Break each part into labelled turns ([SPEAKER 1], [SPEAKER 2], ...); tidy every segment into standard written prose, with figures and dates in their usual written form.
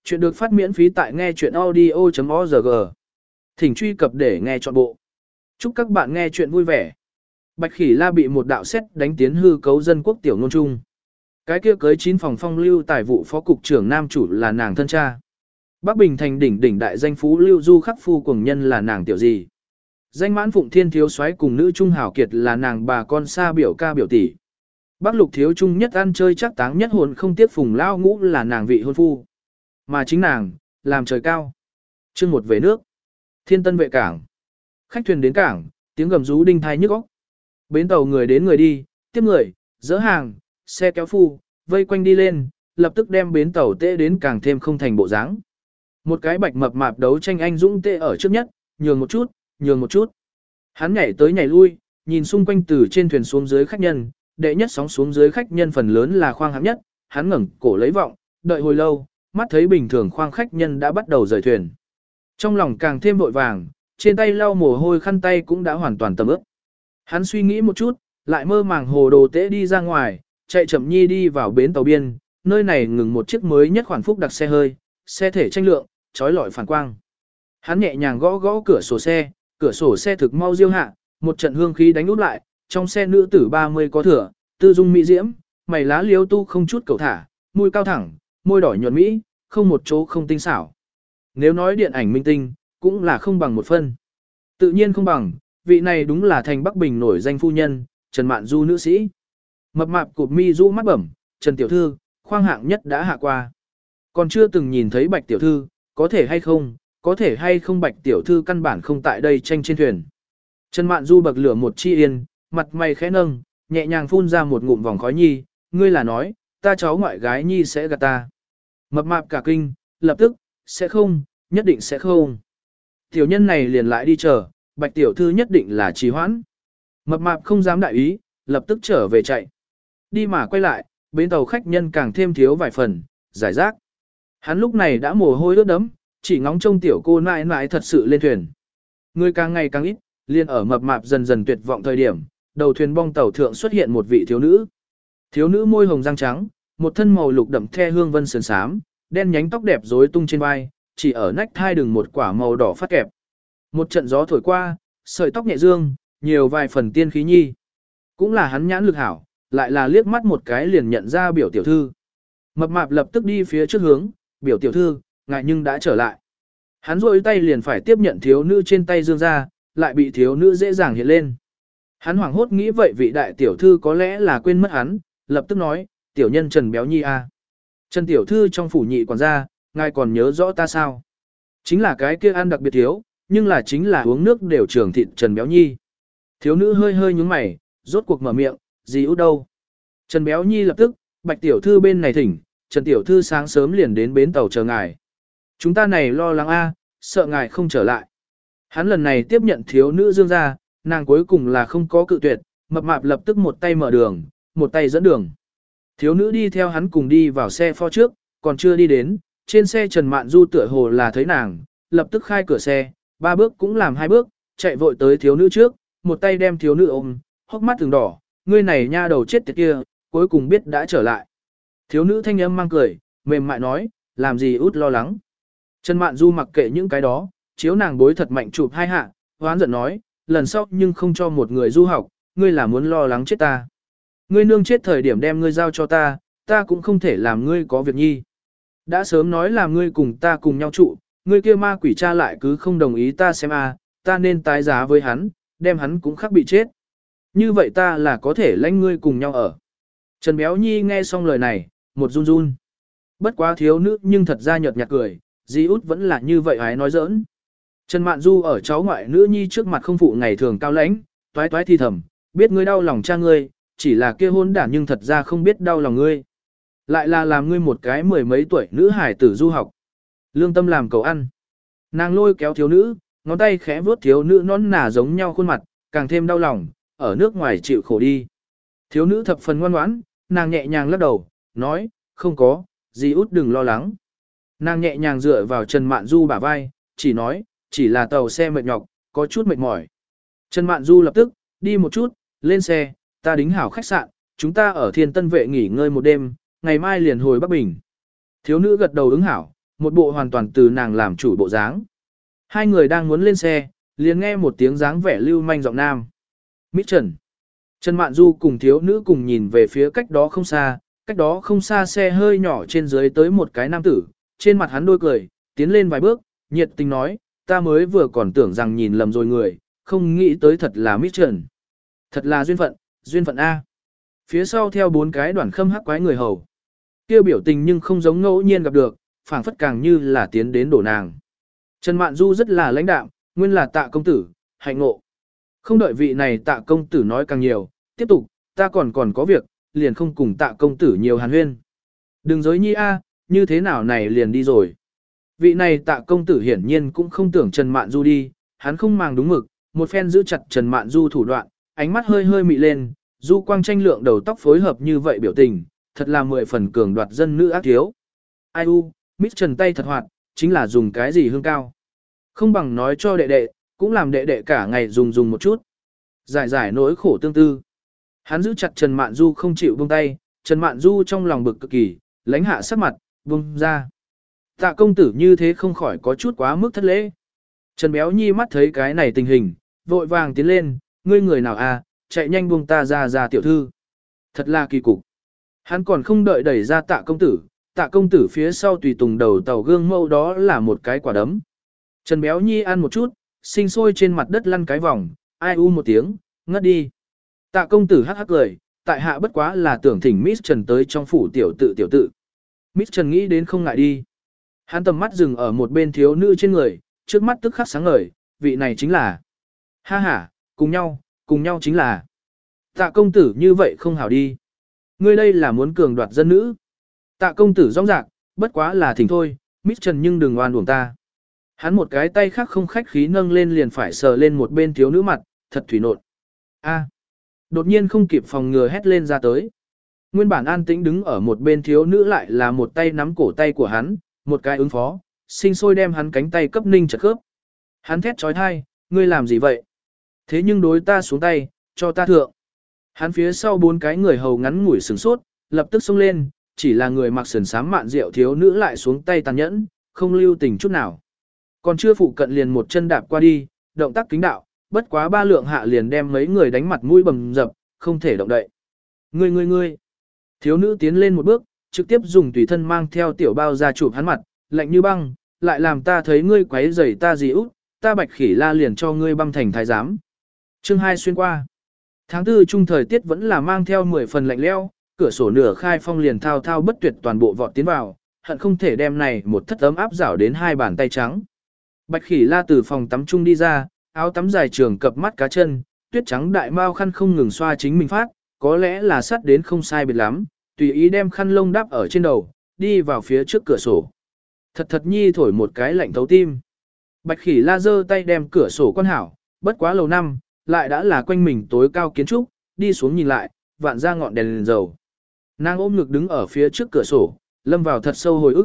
[SPEAKER 1] Chuyện được phát miễn phí tại nghe chuyện audio.org. Thỉnh truy cập để nghe trọn bộ. Chúc các bạn nghe chuyện vui vẻ. Bạch Khỉ La bị một đạo sét đánh tiến hư cấu dân quốc tiểu ngôn trung. Cái kia cưới 9 phòng phong lưu tài vụ phó cục trưởng nam chủ là nàng thân cha. Bắc Bình thành đỉnh đại danh phú lưu du khắc phu cuồng nhân là nàng tiểu gì. Danh mãn phụng thiên thiếu soái cùng nữ trung hảo kiệt là nàng bà con xa biểu ca biểu tỷ. Bắc lục thiếu trung nhất ăn chơi chắc táng nhất hồn không tiếc phùng lao ngũ là nàng vị hôn phu. Mà chính nàng, làm trời cao. Chương 1 về nước. Thiên Tân vệ cảng. Khách thuyền đến cảng, tiếng gầm rú đinh thai nhức óc. Bến tàu người đến người đi, tiếp người, dỡ hàng, xe kéo phu, vây quanh đi lên, lập tức đem bến tàu tệ đến càng thêm không thành bộ dáng. Một cái bạch mập mạp đấu tranh anh dũng tệ ở trước nhất, nhường một chút, nhường một chút. Hắn nhảy tới nhảy lui, nhìn xung quanh từ trên thuyền xuống dưới khách nhân, đệ nhất sóng xuống dưới khách nhân phần lớn là khoang hạng nhất, hắn ngẩng cổ lấy vọng, đợi hồi lâu, mắt thấy bình thường khoang khách nhân đã bắt đầu rời thuyền. Trong lòng càng thêm vội vàng, trên tay lau mồ hôi khăn tay cũng đã hoàn toàn tầm ướt. Hắn suy nghĩ một chút, lại mơ màng hồ đồ tễ đi ra ngoài, chạy chậm nhi đi vào bến tàu biên, nơi này ngừng một chiếc mới nhất khoản phúc đặc xe hơi, xe thể tranh lượng, trói lọi phản quang. Hắn nhẹ nhàng gõ gõ cửa sổ xe thực mau diêu hạ, một trận hương khí đánh út lại, trong xe nữ tử 30 có thừa, tư dung mỹ diễm, mày lá liếu tu không chút cầu thả, mũi cao thẳng, môi đỏ nhuận mỹ, không một chỗ không tinh xảo. Nếu nói điện ảnh minh tinh, cũng là không bằng một phân. Tự nhiên không bằng, vị này đúng là thành Bắc Bình nổi danh phu nhân, Trần Mạn Du nữ sĩ. Mập mạp cụp mi rũ mắt bẩm, Trần tiểu thư, khoang hạng nhất đã hạ qua. Còn chưa từng nhìn thấy Bạch tiểu thư, có thể hay không Bạch tiểu thư căn bản không tại đây tranh trên thuyền. Trần Mạn Du bậc lửa một chi yên, mặt mày khẽ nâng, nhẹ nhàng phun ra một ngụm vòng khói nhi, ngươi là nói, ta cháu ngoại gái nhi sẽ gạt ta. Mập mạp cả kinh, lập tức, sẽ không, nhất định sẽ không. Tiểu nhân này liền lại đi chờ, Bạch tiểu thư nhất định là trì hoãn. Mập mạp không dám đại ý, lập tức trở về chạy. Đi mà quay lại, bến tàu khách nhân càng thêm thiếu vài phần, giải rác. Hắn lúc này đã mồ hôi ướt đẫm, chỉ ngóng trông tiểu cô nãi nãi thật sự lên thuyền. Người càng ngày càng ít, liền ở mập mạp dần dần tuyệt vọng thời điểm, đầu thuyền bong tàu thượng xuất hiện một vị thiếu nữ. Thiếu nữ môi hồng răng trắng, một thân màu lục đậm the hương vân sườn xám, đen nhánh tóc đẹp rối tung trên vai, chỉ ở nách thai đừng một quả màu đỏ phát kẹp. Một trận gió thổi qua, sợi tóc nhẹ dương, nhiều vài phần tiên khí nhi. Cũng là hắn nhãn lực hảo, lại là liếc mắt một cái liền nhận ra biểu tiểu thư. Mập mạp lập tức đi phía trước hướng, biểu tiểu thư, ngại nhưng đã trở lại. Hắn rôi tay liền phải tiếp nhận thiếu nữ trên tay dương ra, lại bị thiếu nữ dễ dàng hiện lên. Hắn hoảng hốt nghĩ vậy vị đại tiểu thư có lẽ là quên mất hắn, lập tức nói, tiểu nhân Trần Béo Nhi a. Trần tiểu thư trong phủ nhị quản gia, ngài còn nhớ rõ ta sao? Chính là cái kia ăn đặc biệt thiếu, nhưng là chính là uống nước đều trường thịt Trần Béo Nhi. Thiếu nữ hơi hơi nhúng mày, rốt cuộc mở miệng, gì út đâu? Trần Béo Nhi lập tức, Bạch tiểu thư bên này thỉnh, Trần tiểu thư sáng sớm liền đến bến tàu chờ ngài. Chúng ta này lo lắng a, sợ ngài không trở lại. Hắn lần này tiếp nhận thiếu nữ dương ra, nàng cuối cùng là không có cự tuyệt, mập mạp lập tức một tay mở đường, một tay dẫn đường. Thiếu nữ đi theo hắn cùng đi vào xe pho trước, còn chưa đi đến, trên xe Trần Mạn Du tựa hồ là thấy nàng, lập tức khai cửa xe, 3 bước cũng làm 2 bước, chạy vội tới thiếu nữ trước, một tay đem thiếu nữ ôm, hốc mắt từng đỏ, ngươi này nha đầu chết tiệt kia, cuối cùng biết đã trở lại. Thiếu nữ thanh âm mang cười, mềm mại nói, làm gì út lo lắng. Trần Mạn Du mặc kệ những cái đó, chiếu nàng bối thật mạnh chụp 2 hạ, hoán giận nói, lần sau nhưng không cho một người du học, ngươi là muốn lo lắng chết ta. Ngươi nương chết thời điểm đem ngươi giao cho ta, ta cũng không thể làm ngươi có việc nhi. Đã sớm nói là ngươi cùng ta cùng nhau trụ, ngươi kia ma quỷ cha lại cứ không đồng ý ta xem ta nên tái giá với hắn, đem hắn cũng khắc bị chết. Như vậy ta là có thể lãnh ngươi cùng nhau ở. Trần Béo Nhi nghe xong lời này, một run run. Bất quá thiếu nữ nhưng thật ra nhợt nhạt cười, dì út vẫn là như vậy hái nói giỡn. Trần Mạn Du ở cháu ngoại nữ nhi trước mặt không phụ ngày thường cao lãnh, toái toái thi thầm, biết ngươi đau lòng cha ngươi, chỉ là kia hôn đản nhưng thật ra không biết đau lòng ngươi. Lại là làm ngươi một cái 10 mấy tuổi nữ hải tử du học. Lương tâm làm cầu ăn. Nàng lôi kéo thiếu nữ, ngón tay khẽ vuốt thiếu nữ nón nà giống nhau khuôn mặt, càng thêm đau lòng, ở nước ngoài chịu khổ đi. Thiếu nữ thập phần ngoan ngoãn, nàng nhẹ nhàng lắc đầu, nói, không có, dì út đừng lo lắng. Nàng nhẹ nhàng dựa vào Trần Mạn Du bả vai, chỉ nói, chỉ là tàu xe mệt nhọc, có chút mệt mỏi. Trần Mạn Du lập tức, đi một chút, lên xe, ta đính hảo khách sạn, chúng ta ở Thiên Tân Vệ nghỉ ngơi một đêm, ngày mai liền hồi Bắc Bình. Thiếu nữ gật đầu ứng hảo, một bộ hoàn toàn từ nàng làm chủ bộ dáng. Hai người đang muốn lên xe, liền nghe một tiếng dáng vẻ lưu manh giọng nam. Mít Trần. Trần Mạn Du cùng thiếu nữ cùng nhìn về phía cách đó không xa xe hơi nhỏ trên dưới tới một cái nam tử, trên mặt hắn đôi cười, tiến lên vài bước, nhiệt tình nói, ta mới vừa còn tưởng rằng nhìn lầm rồi người, không nghĩ tới thật là Mít Trần. Thật là duyên phận A. Phía sau theo bốn cái đoàn khâm hắc quái người hầu. Kêu biểu tình nhưng không giống ngẫu nhiên gặp được, phảng phất càng như là tiến đến đổ nàng. Trần Mạn Du rất là lãnh đạm, nguyên là Tạ công tử, hạnh ngộ. Không đợi vị này Tạ công tử nói càng nhiều, tiếp tục, ta còn có việc, liền không cùng Tạ công tử nhiều hàn huyên. Đừng dối nhi a, như thế nào này liền đi rồi. Vị này Tạ công tử hiển nhiên cũng không tưởng Trần Mạn Du đi, hắn không màng đúng mực, một phen giữ chặt Trần Mạn Du thủ đoạn, ánh mắt hơi hơi mị lên, Du quang tranh lượng đầu tóc phối hợp như vậy biểu tình, thật là 10 phần cường đoạt dân nữ ác thiếu. Ai u, Mít Trần tay thật hoạt, chính là dùng cái gì hương cao. Không bằng nói cho đệ đệ, cũng làm đệ đệ cả ngày dùng một chút. Giải nỗi khổ tương tư. Hắn giữ chặt Trần Mạn Du không chịu buông tay, Trần Mạn Du trong lòng bực cực kỳ, lãnh hạ sắc mặt, buông ra. Tạ công tử như thế không khỏi có chút quá mức thất lễ. Trần Béo Nhi mắt thấy cái này tình hình, vội vàng tiến lên, ngươi người nào à, chạy nhanh buông ta ra tiểu thư. Thật là kỳ cục. Hắn còn không đợi đẩy ra Tạ công tử phía sau tùy tùng đầu tàu gương mẫu đó là một cái quả đấm. Trần Béo Nhi ăn một chút, sinh sôi trên mặt đất lăn cái vòng, ai u một tiếng, ngất đi. Tạ công tử hắc hắc cười, tại hạ bất quá là tưởng thỉnh Miss Trần tới trong phủ tiểu tự. Miss Trần nghĩ đến không ngại đi. Hắn tầm mắt dừng ở một bên thiếu nữ trên người, trước mắt tức khắc sáng ngời, vị này chính là. Ha ha, cùng nhau chính là. Tạ công tử như vậy không hảo đi. Ngươi đây là muốn cường đoạt dân nữ. Tạ công tử rong rạc, bất quá là thỉnh thôi, Miss Trần nhưng đừng oan uổng ta. Hắn một cái tay khác không khách khí nâng lên liền phải sờ lên một bên thiếu nữ mặt, thật thủy nộn. A. Đột nhiên không kịp phòng ngừa hét lên ra tới. Nguyên bản an tĩnh đứng ở một bên thiếu nữ lại là một tay nắm cổ tay của hắn, một cái ứng phó, sinh sôi đem hắn cánh tay cấp ninh chật khớp. Hắn thét trói thai, ngươi làm gì vậy? Thế nhưng đối ta xuống tay, cho ta thượng. Hắn phía sau bốn cái người hầu ngắn ngủi sửng sốt, lập tức xông lên, chỉ là người mặc sườn xám mạn rượu thiếu nữ lại xuống tay tàn nhẫn, không lưu tình chút nào. Còn chưa phụ cận liền một chân đạp qua đi, động tác kính đạo, bất quá 3 lượng hạ liền đem mấy người đánh mặt mũi bầm dập, không thể động đậy. Ngươi. Thiếu nữ tiến lên một bước, trực tiếp dùng tùy thân mang theo tiểu bao ra chụp hắn mặt, lạnh như băng, lại làm ta thấy ngươi quấy rầy ta gì út, ta Bạch Khỉ La liền cho ngươi băng thành thái giám. Chương 2 xuyên qua. Tháng 4 trung thời tiết vẫn là mang theo 10 phần lạnh lẽo, cửa sổ nửa khai phong liền thao bất tuyệt toàn bộ vọt tiến vào, hận không thể đem này một thất ấm áp rảo đến 2 bàn tay trắng. Bạch Khỉ La từ phòng tắm trung đi ra, áo tắm dài trường cập mắt cá chân, tuyết trắng đại mao khăn không ngừng xoa chính mình phát, có lẽ là sắt đến không sai biệt lắm, tùy ý đem khăn lông đắp ở trên đầu, đi vào phía trước cửa sổ. Thật nhi thổi một cái lạnh thấu tim. Bạch Khỉ La giơ tay đem cửa sổ quan hảo, bất quá lầu năm, lại đã là quanh mình tối cao kiến trúc, đi xuống nhìn lại, vạn ra ngọn đèn dầu. Nàng ôm ngực đứng ở phía trước cửa sổ, lâm vào thật sâu hồi ức.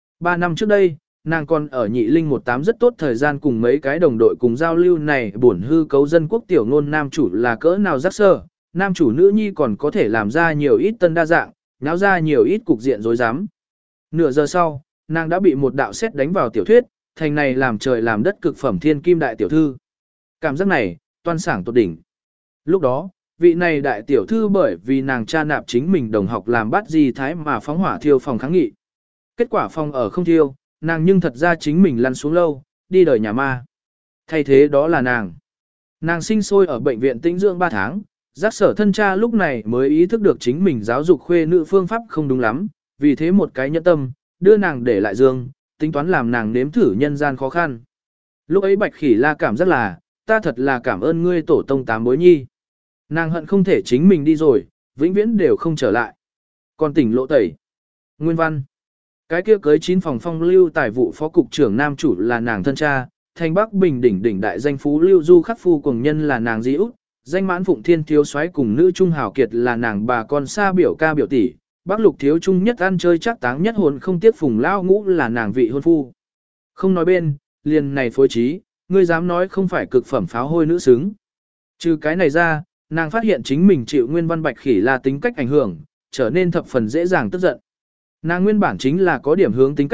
[SPEAKER 1] 3 năm trước đây, nàng còn ở Nhị Linh 18 rất tốt thời gian cùng mấy cái đồng đội cùng giao lưu này bổn hư cấu dân quốc tiểu ngôn nam chủ là cỡ nào rắc sơ, nam chủ nữ nhi còn có thể làm ra nhiều ít tân đa dạng, nháo ra nhiều ít cục diện rối rắm. Nửa giờ sau, nàng đã bị một đạo sét đánh vào tiểu thuyết, thành này làm trời làm đất cực phẩm thiên kim đại tiểu thư. Cảm giác này, toan sảng tột đỉnh. Lúc đó, vị này đại tiểu thư bởi vì nàng cha nạp chính mình đồng học làm bắt gì thái mà phóng hỏa thiêu phòng kháng nghị. Kết quả phòng ở không thiêu, nàng nhưng thật ra chính mình lăn xuống lâu, đi đời nhà ma. Thay thế đó là nàng. Nàng sinh sôi ở bệnh viện tĩnh dưỡng 3 tháng, giác sở thân cha lúc này mới ý thức được chính mình giáo dục khuê nữ phương pháp không đúng lắm, vì thế một cái nhẫn tâm, đưa nàng để lại giường, tính toán làm nàng nếm thử nhân gian khó khăn. Lúc ấy Bạch Khỉ La cảm giác là, ta thật là cảm ơn ngươi tổ tông 8 bối nhi. Nàng hận không thể chính mình đi rồi, vĩnh viễn đều không trở lại. Còn tỉnh lộ tẩy. Nguyên văn. Cái kia cưới 9 phòng phong lưu tài vụ phó cục trưởng nam chủ là nàng thân cha, thành Bắc Bình đỉnh đại danh phú lưu du khắc phu cùng nhân là nàng dĩ út, danh mãn phụng thiên thiếu soái cùng nữ trung hào kiệt là nàng bà con xa biểu ca biểu tỷ, Bắc Lục thiếu trung nhất ăn chơi chắc táng nhất hồn không tiếc phùng lao ngũ là nàng vị hôn phu. Không nói bên, liền này phối trí, ngươi dám nói không phải cực phẩm pháo hôi nữ xứng. Trừ cái này ra, nàng phát hiện chính mình chịu Nguyên Văn Bạch Khỉ là tính cách ảnh hưởng, trở nên thập phần dễ dàng tức giận. Nàng nguyên bản chính là có điểm hướng tính cách,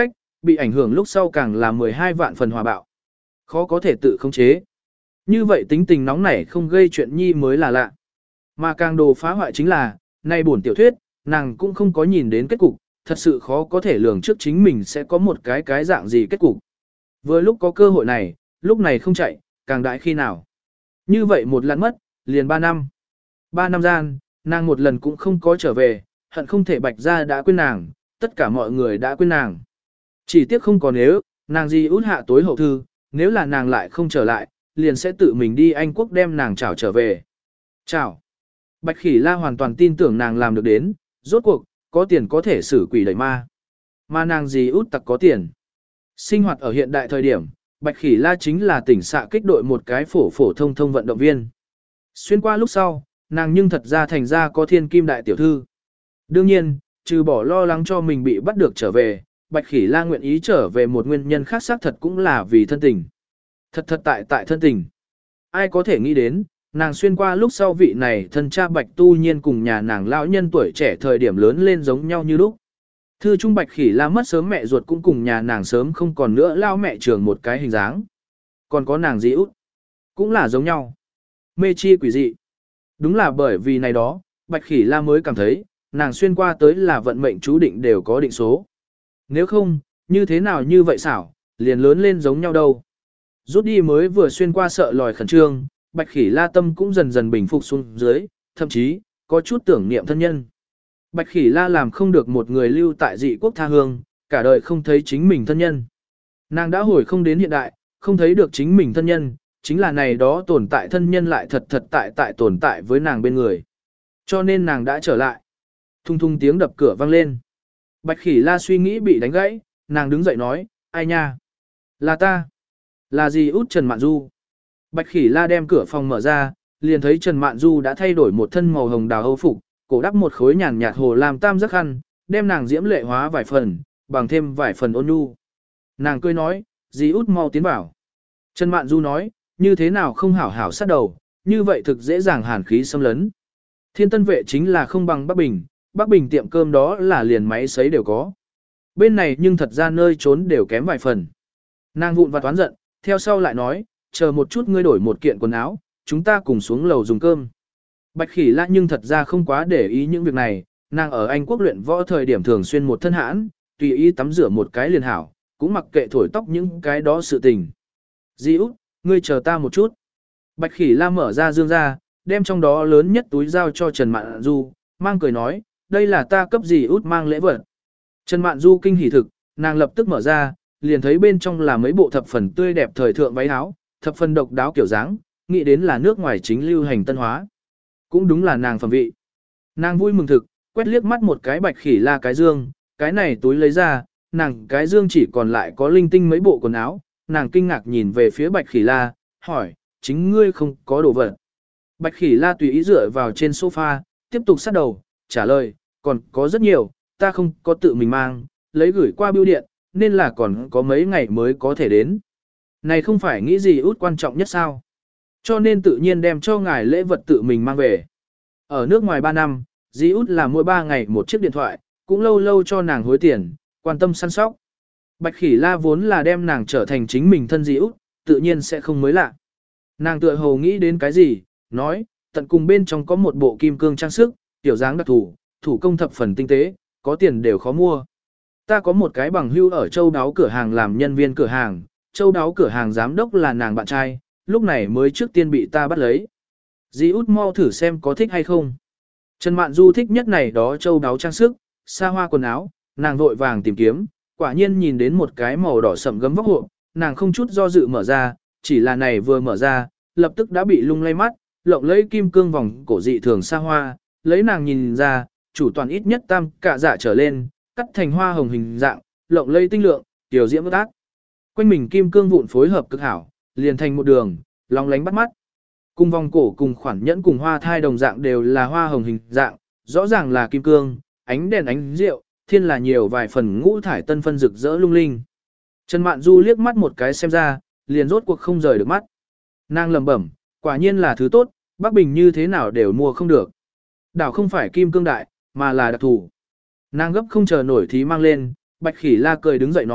[SPEAKER 1] bị ảnh hưởng lúc sau càng là 12 vạn phần hòa bạo. Khó có thể tự khống chế. Như vậy tính tình nóng nảy không gây chuyện nhi mới là lạ. Mà càng đồ phá hoại chính là, nay buồn tiểu thuyết, nàng cũng không có nhìn đến kết cục, thật sự khó có thể lường trước chính mình sẽ có một cái dạng gì kết cục. Vừa lúc có cơ hội này, lúc này không chạy, càng đãi khi nào. Như vậy một lần mất, liền 3 năm. 3 năm gian, nàng một lần cũng không có trở về, hận không thể Bạch gia đã quên nàng, tất cả mọi người đã quên nàng. Chỉ tiếc không có nếu, nàng gì út hạ tối hậu thư, nếu là nàng lại không trở lại, liền sẽ tự mình đi Anh Quốc đem nàng trảo trở về. Trảo. Bạch Khỉ La hoàn toàn tin tưởng nàng làm được đến, rốt cuộc, có tiền có thể xử quỷ đẩy ma. Mà nàng gì út tặc có tiền. Sinh hoạt ở hiện đại thời điểm, Bạch Khỉ La chính là tỉnh xạ kích đội một cái phổ thông vận động viên. Xuyên qua lúc sau, nàng nhưng thật ra thành ra có thiên kim đại tiểu thư. Đương nhiên, trừ bỏ lo lắng cho mình bị bắt được trở về, Bạch Khỉ La nguyện ý trở về một nguyên nhân khác xác thật cũng là vì thân tình. Thật tại thân tình. Ai có thể nghĩ đến, nàng xuyên qua lúc sau vị này thân cha Bạch Tu Nhiên cùng nhà nàng lão nhân tuổi trẻ thời điểm lớn lên giống nhau như lúc. Thư trung Bạch Khỉ La mất sớm mẹ ruột cũng cùng nhà nàng sớm không còn nữa lao mẹ trường một cái hình dáng. Còn có nàng dì út, cũng là giống nhau. Mê chi quỷ dị. Đúng là bởi vì này đó, Bạch Khỉ La mới cảm thấy, nàng xuyên qua tới là vận mệnh chú định đều có định số. Nếu không, như thế nào như vậy xảo, liền lớn lên giống nhau đâu. Rút đi mới vừa xuyên qua sợ lòi khẩn trương, Bạch Khỉ La tâm cũng dần dần bình phục xuống dưới, thậm chí, có chút tưởng niệm thân nhân. Bạch Khỉ La làm không được một người lưu tại dị quốc tha hương, cả đời không thấy chính mình thân nhân. Nàng đã hồi không đến hiện đại, không thấy được chính mình thân nhân, chính là này đó tồn tại thân nhân lại thật tại tồn tại với nàng bên người. Cho nên nàng đã trở lại. Thung thung tiếng đập cửa vang lên. Bạch Khỉ La suy nghĩ bị đánh gãy, nàng đứng dậy nói, ai nha? Là ta. Là gì út Trần Mạn Du? Bạch Khỉ La đem cửa phòng mở ra, liền thấy Trần Mạn Du đã thay đổi một thân màu hồng đào âu phục, cổ đắp một khối nhàn nhạt hồ làm tam giác khăn, đem nàng diễm lệ hóa vài phần, bằng thêm vài phần ôn nhu. Nàng cười nói, dì út mau tiến vào. Trần Mạn Du nói, như thế nào không hảo hảo sát đầu, như vậy thực dễ dàng hàn khí xâm lấn. Thiên Tân Vệ chính là không bằng Bắc Bình tiệm cơm đó là liền máy sấy đều có. Bên này nhưng thật ra nơi trốn đều kém vài phần. Nàng vụn và toán giận, theo sau lại nói, chờ một chút ngươi đổi một kiện quần áo, chúng ta cùng xuống lầu dùng cơm. Bạch Khỉ La nhưng thật ra không quá để ý những việc này, nàng ở Anh Quốc luyện võ thời điểm thường xuyên một thân hãn, tùy ý tắm rửa một cái liền hảo, cũng mặc kệ thổi tóc những cái đó sự tình. Di út, ngươi chờ ta một chút. Bạch Khỉ La mở ra dương ra, đem trong đó lớn nhất túi giao cho Trần Mạn Du, mang cười nói, đây là ta cấp dì út mang lễ vật. Trần Mạn Du kinh hỉ thực, nàng lập tức mở ra, liền thấy bên trong là mấy bộ thập phần tươi đẹp thời thượng váy áo, thập phần độc đáo kiểu dáng, nghĩ đến là nước ngoài chính lưu hành tân hóa. Cũng đúng là nàng phẩm vị. Nàng vui mừng thực, quét liếc mắt một cái Bạch Khỉ La cái dương, cái này túi lấy ra, nàng cái dương chỉ còn lại có linh tinh mấy bộ quần áo, nàng kinh ngạc nhìn về phía Bạch Khỉ La, hỏi, chính ngươi không có đồ vật. Bạch Khỉ La tùy ý dựa vào trên sofa, tiếp tục sát đầu, trả lời, còn có rất nhiều, ta không có tự mình mang, lấy gửi qua bưu điện, nên là còn có mấy ngày mới có thể đến. Này không phải nghĩ gì út quan trọng nhất sao? Cho nên tự nhiên đem cho ngài lễ vật tự mình mang về. Ở nước ngoài 3 năm, dì út là mỗi 3 ngày một chiếc điện thoại, cũng lâu lâu cho nàng hối tiền, quan tâm săn sóc. Bạch Khỉ La vốn là đem nàng trở thành chính mình thân dì út, tự nhiên sẽ không mới lạ. Nàng tựa hồ nghĩ đến cái gì, nói, tận cùng bên trong có một bộ kim cương trang sức, tiểu dáng đặc thủ, thủ công thập phần tinh tế, có tiền đều khó mua. Ta có một cái bằng hưu ở châu đáo cửa hàng làm nhân viên cửa hàng, châu đáo cửa hàng giám đốc là nàng bạn trai, lúc này mới trước tiên bị ta bắt lấy. Dì út mau thử xem có thích hay không. Trần Mạn Du thích nhất này đó châu đáo trang sức, xa hoa quần áo, nàng vội vàng tìm kiếm, quả nhiên nhìn đến một cái màu đỏ sậm gấm vóc hộp, nàng không chút do dự mở ra, chỉ là này vừa mở ra, lập tức đã bị lung lay mắt, lộng lấy kim cương vòng cổ dị thường xa hoa, lấy nàng nhìn ra, chủ toàn ít nhất tam cả dạ trở lên, cắt thành hoa hồng hình dạng, lộng lây tinh lượng, tiểu diễm ước ác. Quanh mình kim cương vụn phối hợp cực hảo, liền thành một đường, long lánh bắt mắt. Cùng vòng cổ cùng khoản nhẫn cùng hoa thai đồng dạng đều là hoa hồng hình dạng, rõ ràng là kim cương, ánh đèn ánh rượu, thiên là nhiều vài phần ngũ thải tân phân rực rỡ lung linh. Trần Mạn Du liếc mắt một cái xem ra, liền rốt cuộc không rời được mắt. Nàng lẩm bẩm, quả nhiên là thứ tốt, Bắc Bình như thế nào đều mua không được. Đảo không phải kim cương đại, mà là đặc thù. Nàng gấp không chờ nổi thì mang lên, Bạch Khỉ La cười đứng dậy nói,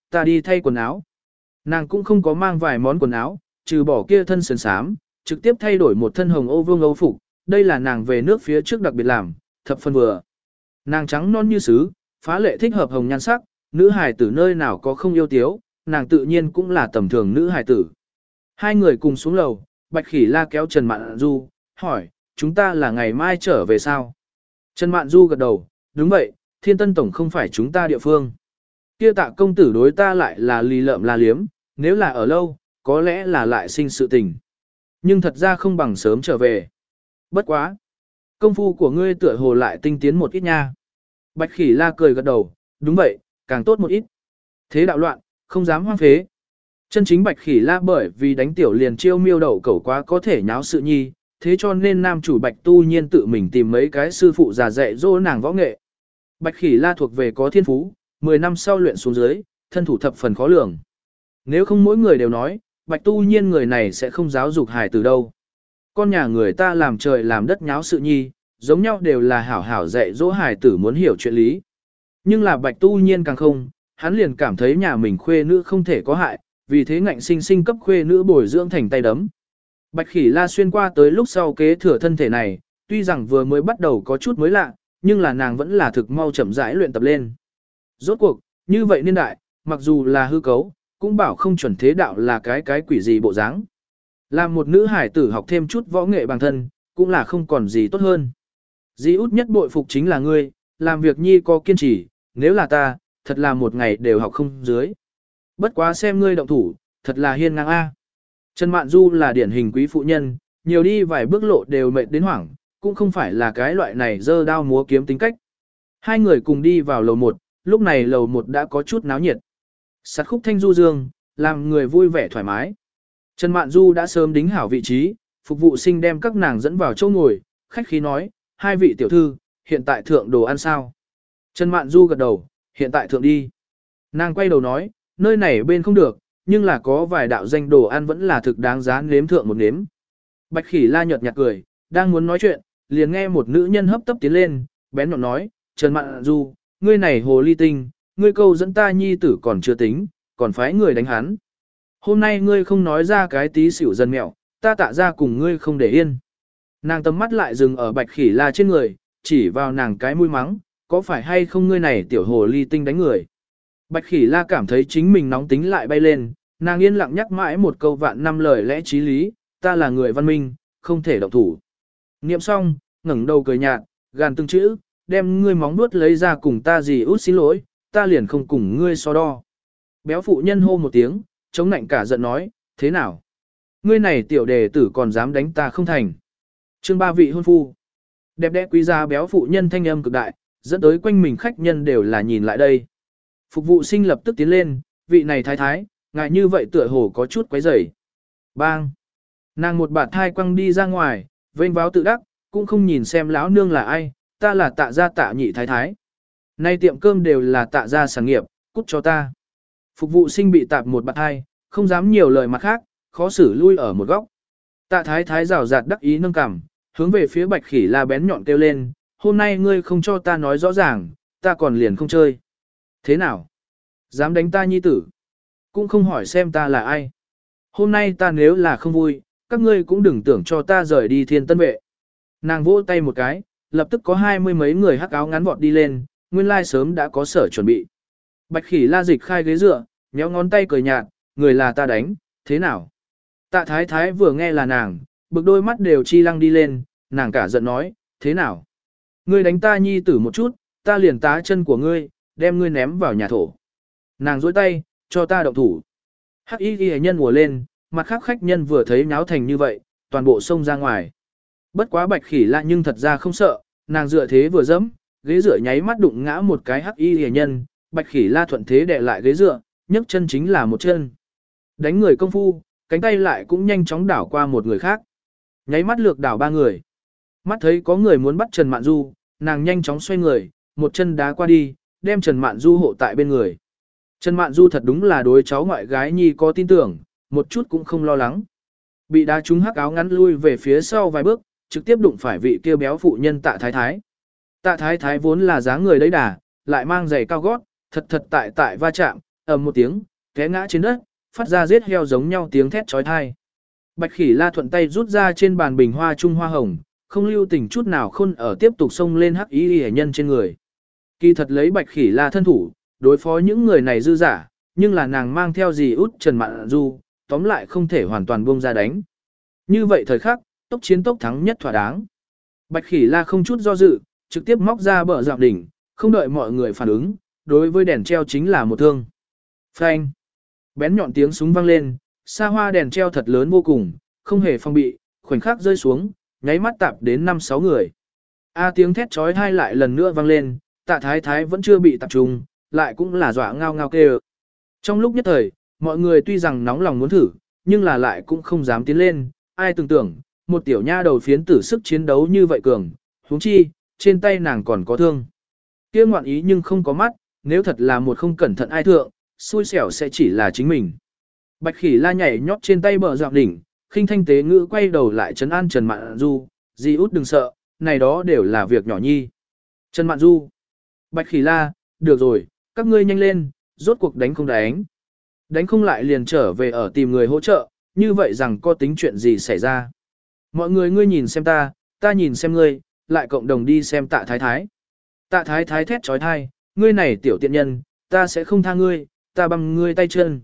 [SPEAKER 1] ta đi thay quần áo. Nàng cũng không có mang vài món quần áo, trừ bỏ kia thân sườn xám, trực tiếp thay đổi một thân hồng ô vương âu phục, đây là nàng về nước phía trước đặc biệt làm, thập phân vừa. Nàng trắng non như sứ, phá lệ thích hợp hồng nhan sắc, nữ hài tử nơi nào có không yêu tiếu, nàng tự nhiên cũng là tầm thường nữ hài tử. Hai người cùng xuống lầu, Bạch Khỉ La kéo Trần Mạn Du, hỏi, chúng ta là ngày mai trở về sao? Trần Mạn Du gật đầu, đúng vậy, Thiên Tân Tổng không phải chúng ta địa phương. Kia Tạ công tử đối ta lại là lì lợm la liếm, nếu là ở lâu, có lẽ là lại sinh sự tình. Nhưng thật ra không bằng sớm trở về. Bất quá. Công phu của ngươi tựa hồ lại tinh tiến một ít nha. Bạch Khỉ La cười gật đầu, đúng vậy, càng tốt một ít. Thế đạo loạn, không dám hoang phế. Chân chính Bạch Khỉ La bởi vì đánh tiểu liền chiêu miêu đậu cẩu quá có thể nháo sự nhi, thế cho nên nam chủ Bạch Tu Nhiên tự mình tìm mấy cái sư phụ già dạy dỗ nàng võ nghệ. Bạch Khỉ La thuộc về có thiên phú, 10 năm sau luyện xuống dưới, thân thủ thập phần khó lường. Nếu không mỗi người đều nói, Bạch Tu Nhiên người này sẽ không giáo dục hài từ đâu. Con nhà người ta làm trời làm đất nháo sự nhi, giống nhau đều là hảo hảo dạy dỗ hài tử muốn hiểu chuyện lý. Nhưng là Bạch Tu Nhiên càng không, hắn liền cảm thấy nhà mình khuê nữ không thể có hại, vì thế ngạnh sinh sinh cấp khuê nữ bồi dưỡng thành tay đấm. Bạch Khỉ La xuyên qua tới lúc sau kế thừa thân thể này, tuy rằng vừa mới bắt đầu có chút mới lạ, nhưng là nàng vẫn là thực mau chậm rãi luyện tập lên. Rốt cuộc, như vậy niên đại, mặc dù là hư cấu, cũng bảo không chuẩn thế đạo là cái quỷ gì bộ dáng. Làm một nữ hải tử học thêm chút võ nghệ bằng thân, cũng là không còn gì tốt hơn. Dì út nhất bội phục chính là ngươi, làm việc nhi có kiên trì, nếu là ta, thật là một ngày đều học không dưới. Bất quá xem ngươi động thủ, thật là hiên ngang a. Trần Mạn Du là điển hình quý phụ nhân, nhiều đi vài bước lộ đều mệt đến hoảng, cũng không phải là cái loại này dơ đao múa kiếm tính cách. Hai người cùng đi vào lầu 1, lúc này lầu 1 đã có chút náo nhiệt. Sạt khúc thanh du dương, làm người vui vẻ thoải mái. Trần Mạn Du đã sớm đính hảo vị trí, phục vụ sinh đem các nàng dẫn vào chỗ ngồi, khách khí nói, hai vị tiểu thư, hiện tại thượng đồ ăn sao? Trần Mạn Du gật đầu, hiện tại thượng đi. Nàng quay đầu nói, nơi này bên không được, nhưng là có vài đạo danh đồ ăn vẫn là thực đáng giá nếm thượng một nếm. Bạch Khỉ La nhợt nhạt cười, đang muốn nói chuyện, liền nghe một nữ nhân hấp tấp tiến lên, bén nhọn nói, Trần Mạn Du, ngươi này hồ ly tinh, ngươi câu dẫn ta nhi tử còn chưa tính, còn phái người đánh hắn. Hôm nay ngươi không nói ra cái tí xỉu dân mẹo, ta Tạ ra cùng ngươi không để yên. Nàng tầm mắt lại dừng ở Bạch Khỉ La trên người, chỉ vào nàng cái mũi mắng, có phải hay không ngươi này tiểu hồ ly tinh đánh người. Bạch Khỉ La cảm thấy chính mình nóng tính lại bay lên, nàng yên lặng nhắc mãi một câu vạn năm lời lẽ trí lý, ta là người văn minh, không thể động thủ. Niệm xong, ngẩng đầu cười nhạt, gàn từng chữ, đem ngươi móng nuốt lấy ra cùng ta gì út xin lỗi, ta liền không cùng ngươi so đo. Béo phụ nhân hô một tiếng, chống nạnh cả giận nói, thế nào? Ngươi này tiểu đề tử còn dám đánh ta không thành. Chương 3 vị hôn phu. Đẹp đẽ quý gia béo phụ nhân thanh âm cực đại, dẫn tới quanh mình khách nhân đều là nhìn lại đây. Phục vụ sinh lập tức tiến lên, vị này thái thái, ngại như vậy tựa hồ có chút quấy rầy. Bang! Nàng một bạt thai quăng đi ra ngoài, vênh váo tự đắc, cũng không nhìn xem lão nương là ai, ta là Tạ gia Tạ nhị thái thái. Nay tiệm cơm đều là Tạ gia sản nghiệp, cút cho ta. Phục vụ sinh bị tạp một bạt thai, không dám nhiều lời mặt khác, khó xử lui ở một góc. Tạ thái thái rào rạt đắc ý nâng cằm, hướng về phía Bạch Khỉ La bén nhọn kêu lên, hôm nay ngươi không cho ta nói rõ ràng, ta còn liền không chơi. Thế nào? Dám đánh ta nhi tử? Cũng không hỏi xem ta là ai. Hôm nay ta nếu là không vui, các ngươi cũng đừng tưởng cho ta rời đi Thiên Tân vệ. Nàng vỗ tay một cái, lập tức có 20 mấy người hắc áo ngắn vọt đi lên, nguyên lai sớm đã có sở chuẩn bị. Bạch Khỉ La dịch khai ghế dựa, nhéo ngón tay cười nhạt, người là ta đánh, thế nào? Tạ thái thái vừa nghe là nàng, bực đôi mắt đều chi lăng đi lên, nàng cả giận nói, thế nào? Ngươi đánh ta nhi tử một chút, ta liền tá chân của ngươi, đem ngươi ném vào nhà thổ. Nàng dối tay, cho ta động thủ. Hắc y ghi nhân ùa lên, mặt khác khách nhân vừa thấy náo thành như vậy, toàn bộ xông ra ngoài. Bất quá Bạch Khỉ La nhưng thật ra không sợ, nàng dựa thế vừa dẫm, ghế dựa nháy mắt đụng ngã một cái hắc y ghi nhân, Bạch Khỉ La thuận thế đè lại ghế dựa, nhấc chân chính là một chân. Đánh người công phu, cánh tay lại cũng nhanh chóng đảo qua một người khác. Nháy mắt lược đảo 3 người. Mắt thấy có người muốn bắt Trần Mạn Du, nàng nhanh chóng xoay người, một chân đá qua đi, đem Trần Mạn Du hộ tại bên người. Trần Mạn Du thật đúng là đối cháu ngoại gái nhi có tin tưởng, một chút cũng không lo lắng. Bị đá trúng hắc áo ngắn lui về phía sau vài bước, trực tiếp đụng phải vị kia béo phụ nhân Tạ thái thái. Tạ thái thái vốn là dáng người đấy đà, lại mang giày cao gót, thật tại va chạm, ầm một tiếng, té ngã trên đất, phát ra giết heo giống nhau tiếng thét chói tai. Bạch Khỉ La thuận tay rút ra trên bàn bình hoa trung hoa hồng, không lưu tình chút nào khôn ở tiếp tục xông lên hắc y hệ nhân trên người. Kỳ thật lấy Bạch Khỉ La thân thủ, đối phó những người này dư giả, nhưng là nàng mang theo gì út Trần Mạn Du, tóm lại không thể hoàn toàn buông ra đánh. Như vậy thời khắc, tốc chiến tốc thắng nhất thỏa đáng. Bạch Khỉ La không chút do dự, trực tiếp móc ra bờ dạo đỉnh, không đợi mọi người phản ứng, đối với đèn treo chính là một thương. Phanh! Bén nhọn tiếng súng vang lên, xa hoa đèn treo thật lớn vô cùng, không hề phong bị, khoảnh khắc rơi xuống, nháy mắt tạp đến 5-6 người. Tiếng thét chói tai lại lần nữa vang lên, Tạ Thái Thái vẫn chưa bị tập trung, lại cũng là dọa ngao ngao kêu. Trong lúc nhất thời, mọi người tuy rằng nóng lòng muốn thử, nhưng là lại cũng không dám tiến lên, ai tưởng tượng, một tiểu nha đầu phiến tử sức chiến đấu như vậy cường, huống chi, trên tay nàng còn có thương. Kia ngoạn ý nhưng không có mắt, nếu thật là một không cẩn thận ai thượng, xui xẻo sẽ chỉ là chính mình. Bạch Khỉ La nhảy nhót trên tay bờ dạo đỉnh, khinh thanh tế ngữ quay đầu lại trấn an Trần Mạn Du, "Di út đừng sợ, này đó đều là việc nhỏ nhi." Trần Mạn Du, Bạch Khỉ La, "Được rồi, các ngươi nhanh lên, rốt cuộc đánh không đánh. Đánh không lại liền trở về ở tìm người hỗ trợ, như vậy rằng có tính chuyện gì xảy ra. Mọi người ngươi nhìn xem ta nhìn xem ngươi, lại cộng đồng đi xem Tạ Thái Thái." Tạ Thái Thái thét trói thai, "Ngươi này tiểu tiện nhân, ta sẽ không tha ngươi, ta băm ngươi tay chân."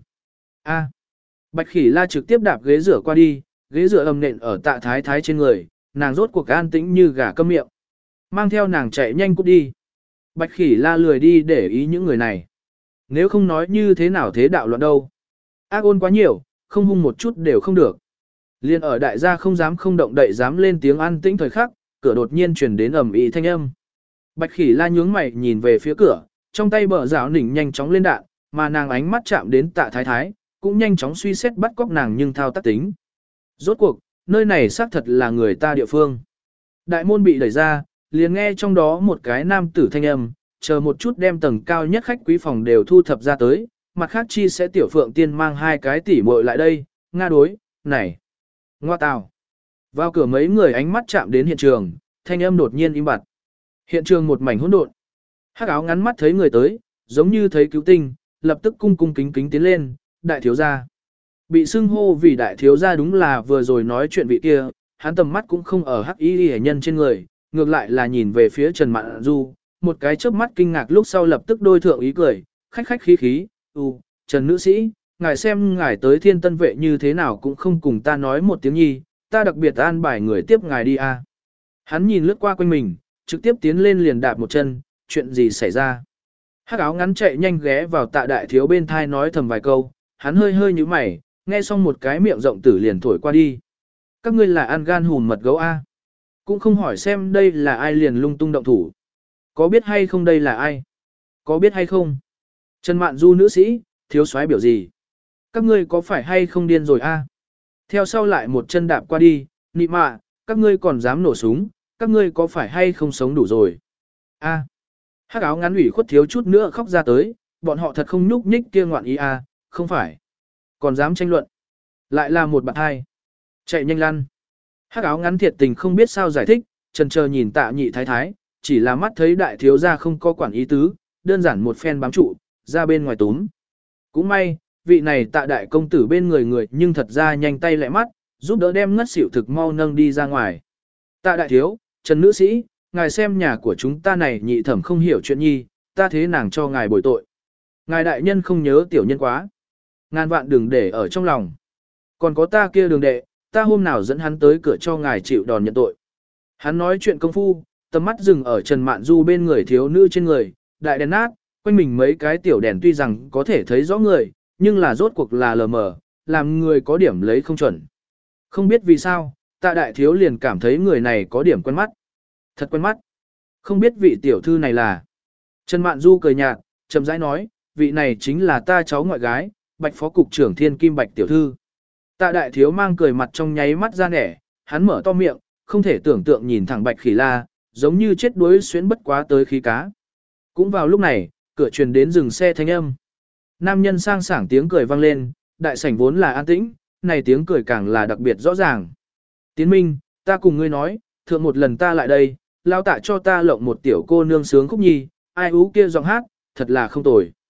[SPEAKER 1] Bạch Khỉ La trực tiếp đạp ghế rửa qua đi, ghế rửa ầm nện ở Tạ Thái Thái trên người, nàng rốt cuộc an tĩnh như gà câm miệng. Mang theo nàng chạy nhanh cút đi. Bạch Khỉ La lười đi để ý những người này. Nếu không nói như thế nào thế đạo loạn đâu. Ác ôn quá nhiều, không hung một chút đều không được. Liên ở đại gia không dám không động đậy dám lên tiếng an tĩnh thời khắc, cửa đột nhiên truyền đến ầm ĩ thanh âm. Bạch Khỉ La nhướng mày nhìn về phía cửa, trong tay bờ rào nỉnh nhanh chóng lên đạn, mà nàng ánh mắt chạm đến Tạ Thái Thái, cũng nhanh chóng suy xét bắt cóc nàng nhưng thao tác tính. Rốt cuộc, nơi này xác thật là người ta địa phương. Đại môn bị đẩy ra, liền nghe trong đó một cái nam tử thanh âm, chờ một chút đem tầng cao nhất khách quý phòng đều thu thập ra tới, mặt khác chi sẽ tiểu phượng tiên mang 2 cái tỷ muội lại đây, nga đối, này, ngoa tào. Vào cửa mấy người ánh mắt chạm đến hiện trường, thanh âm đột nhiên im bặt. Hiện trường một mảnh hỗn độn. Hắc áo ngắn mắt thấy người tới, giống như thấy cứu tinh, lập tức cung cung kính kính tiến lên, đại thiếu gia. Bị xưng hô vì đại thiếu gia đúng là vừa rồi nói chuyện vị kia, hắn tầm mắt cũng không ở hắc y hệ nhân trên người, ngược lại là nhìn về phía Trần Mạn Du, một cái chớp mắt kinh ngạc lúc sau lập tức đôi thượng ý cười, khách khách khí khí, Trần nữ sĩ, ngài xem ngài tới Thiên Tân vệ như thế nào cũng không cùng ta nói một tiếng nhi, ta đặc biệt an bài người tiếp ngài đi a. Hắn nhìn lướt qua quanh mình, trực tiếp tiến lên liền đạp một chân, chuyện gì xảy ra? Hắc áo ngắn chạy nhanh ghé vào Tạ đại thiếu bên thai nói thầm vài câu, hắn hơi hơi nhíu mày, nghe xong một cái miệng rộng tử liền thổi qua đi. Các ngươi là ăn gan hùn mật gấu a? Cũng không hỏi xem đây là ai liền lung tung động thủ. Có biết hay không đây là ai? Có biết hay không? Trần Mạn Du nữ sĩ, thiếu soái biểu gì? Các ngươi có phải hay không điên rồi a? Theo sau lại một chân đạp qua đi, nị mạ, các ngươi còn dám nổ súng, các ngươi có phải hay không sống đủ rồi? A. Hắc áo ngắn ủy khuất thiếu chút nữa khóc ra tới, bọn họ thật không nhúc nhích kia ngoạn ý a, không phải. Còn dám tranh luận. Lại là một bạn hai. Chạy nhanh lăn. Hắc áo ngắn thiệt tình không biết sao giải thích, chần chờ nhìn Tạ nhị thái thái, chỉ là mắt thấy đại thiếu gia không có quản ý tứ, đơn giản một phen bám trụ, ra bên ngoài túm. Cũng may, vị này Tạ đại công tử bên người nhưng thật ra nhanh tay lẹ mắt, giúp đỡ đem ngất xỉu thực mau nâng đi ra ngoài. Tạ đại thiếu, Trần nữ sĩ, ngài xem nhà của chúng ta này nhị thẩm không hiểu chuyện nhi, ta thế nàng cho ngài bồi tội. Ngài đại nhân không nhớ tiểu nhân quá. Ngàn vạn đừng để ở trong lòng. Còn có ta kia đường đệ, ta hôm nào dẫn hắn tới cửa cho ngài chịu đòn nhận tội. Hắn nói chuyện công phu, tầm mắt dừng ở Trần Mạn Du bên người thiếu nữ trên người, đại đèn nát, quanh mình mấy cái tiểu đèn tuy rằng có thể thấy rõ người, nhưng là rốt cuộc là lờ mờ, làm người có điểm lấy không chuẩn. Không biết vì sao, Tạ đại thiếu liền cảm thấy người này có điểm quen mắt. Thật quen mắt. Không biết vị tiểu thư này là. Trần Mạn Du cười nhạt, chậm rãi nói, vị này chính là ta cháu ngoại gái, Bạch phó cục trưởng Thiên Kim Bạch tiểu thư. Tạ đại thiếu mang cười mặt trong nháy mắt ra nẻ, hắn mở to miệng, không thể tưởng tượng nhìn thẳng Bạch Khỉ La, giống như chết đuối xuyến bất quá tới khí cá. Cũng vào lúc này, cửa truyền đến dừng xe thanh âm. Nam nhân sang sảng tiếng cười vang lên, đại sảnh vốn là an tĩnh, này tiếng cười càng là đặc biệt rõ ràng. Tiến Minh, ta cùng ngươi nói, thượng một lần ta lại đây, lao tạ cho ta lộng một tiểu cô nương sướng khúc nhi, ai ú kia giọng hát, thật là không tồi.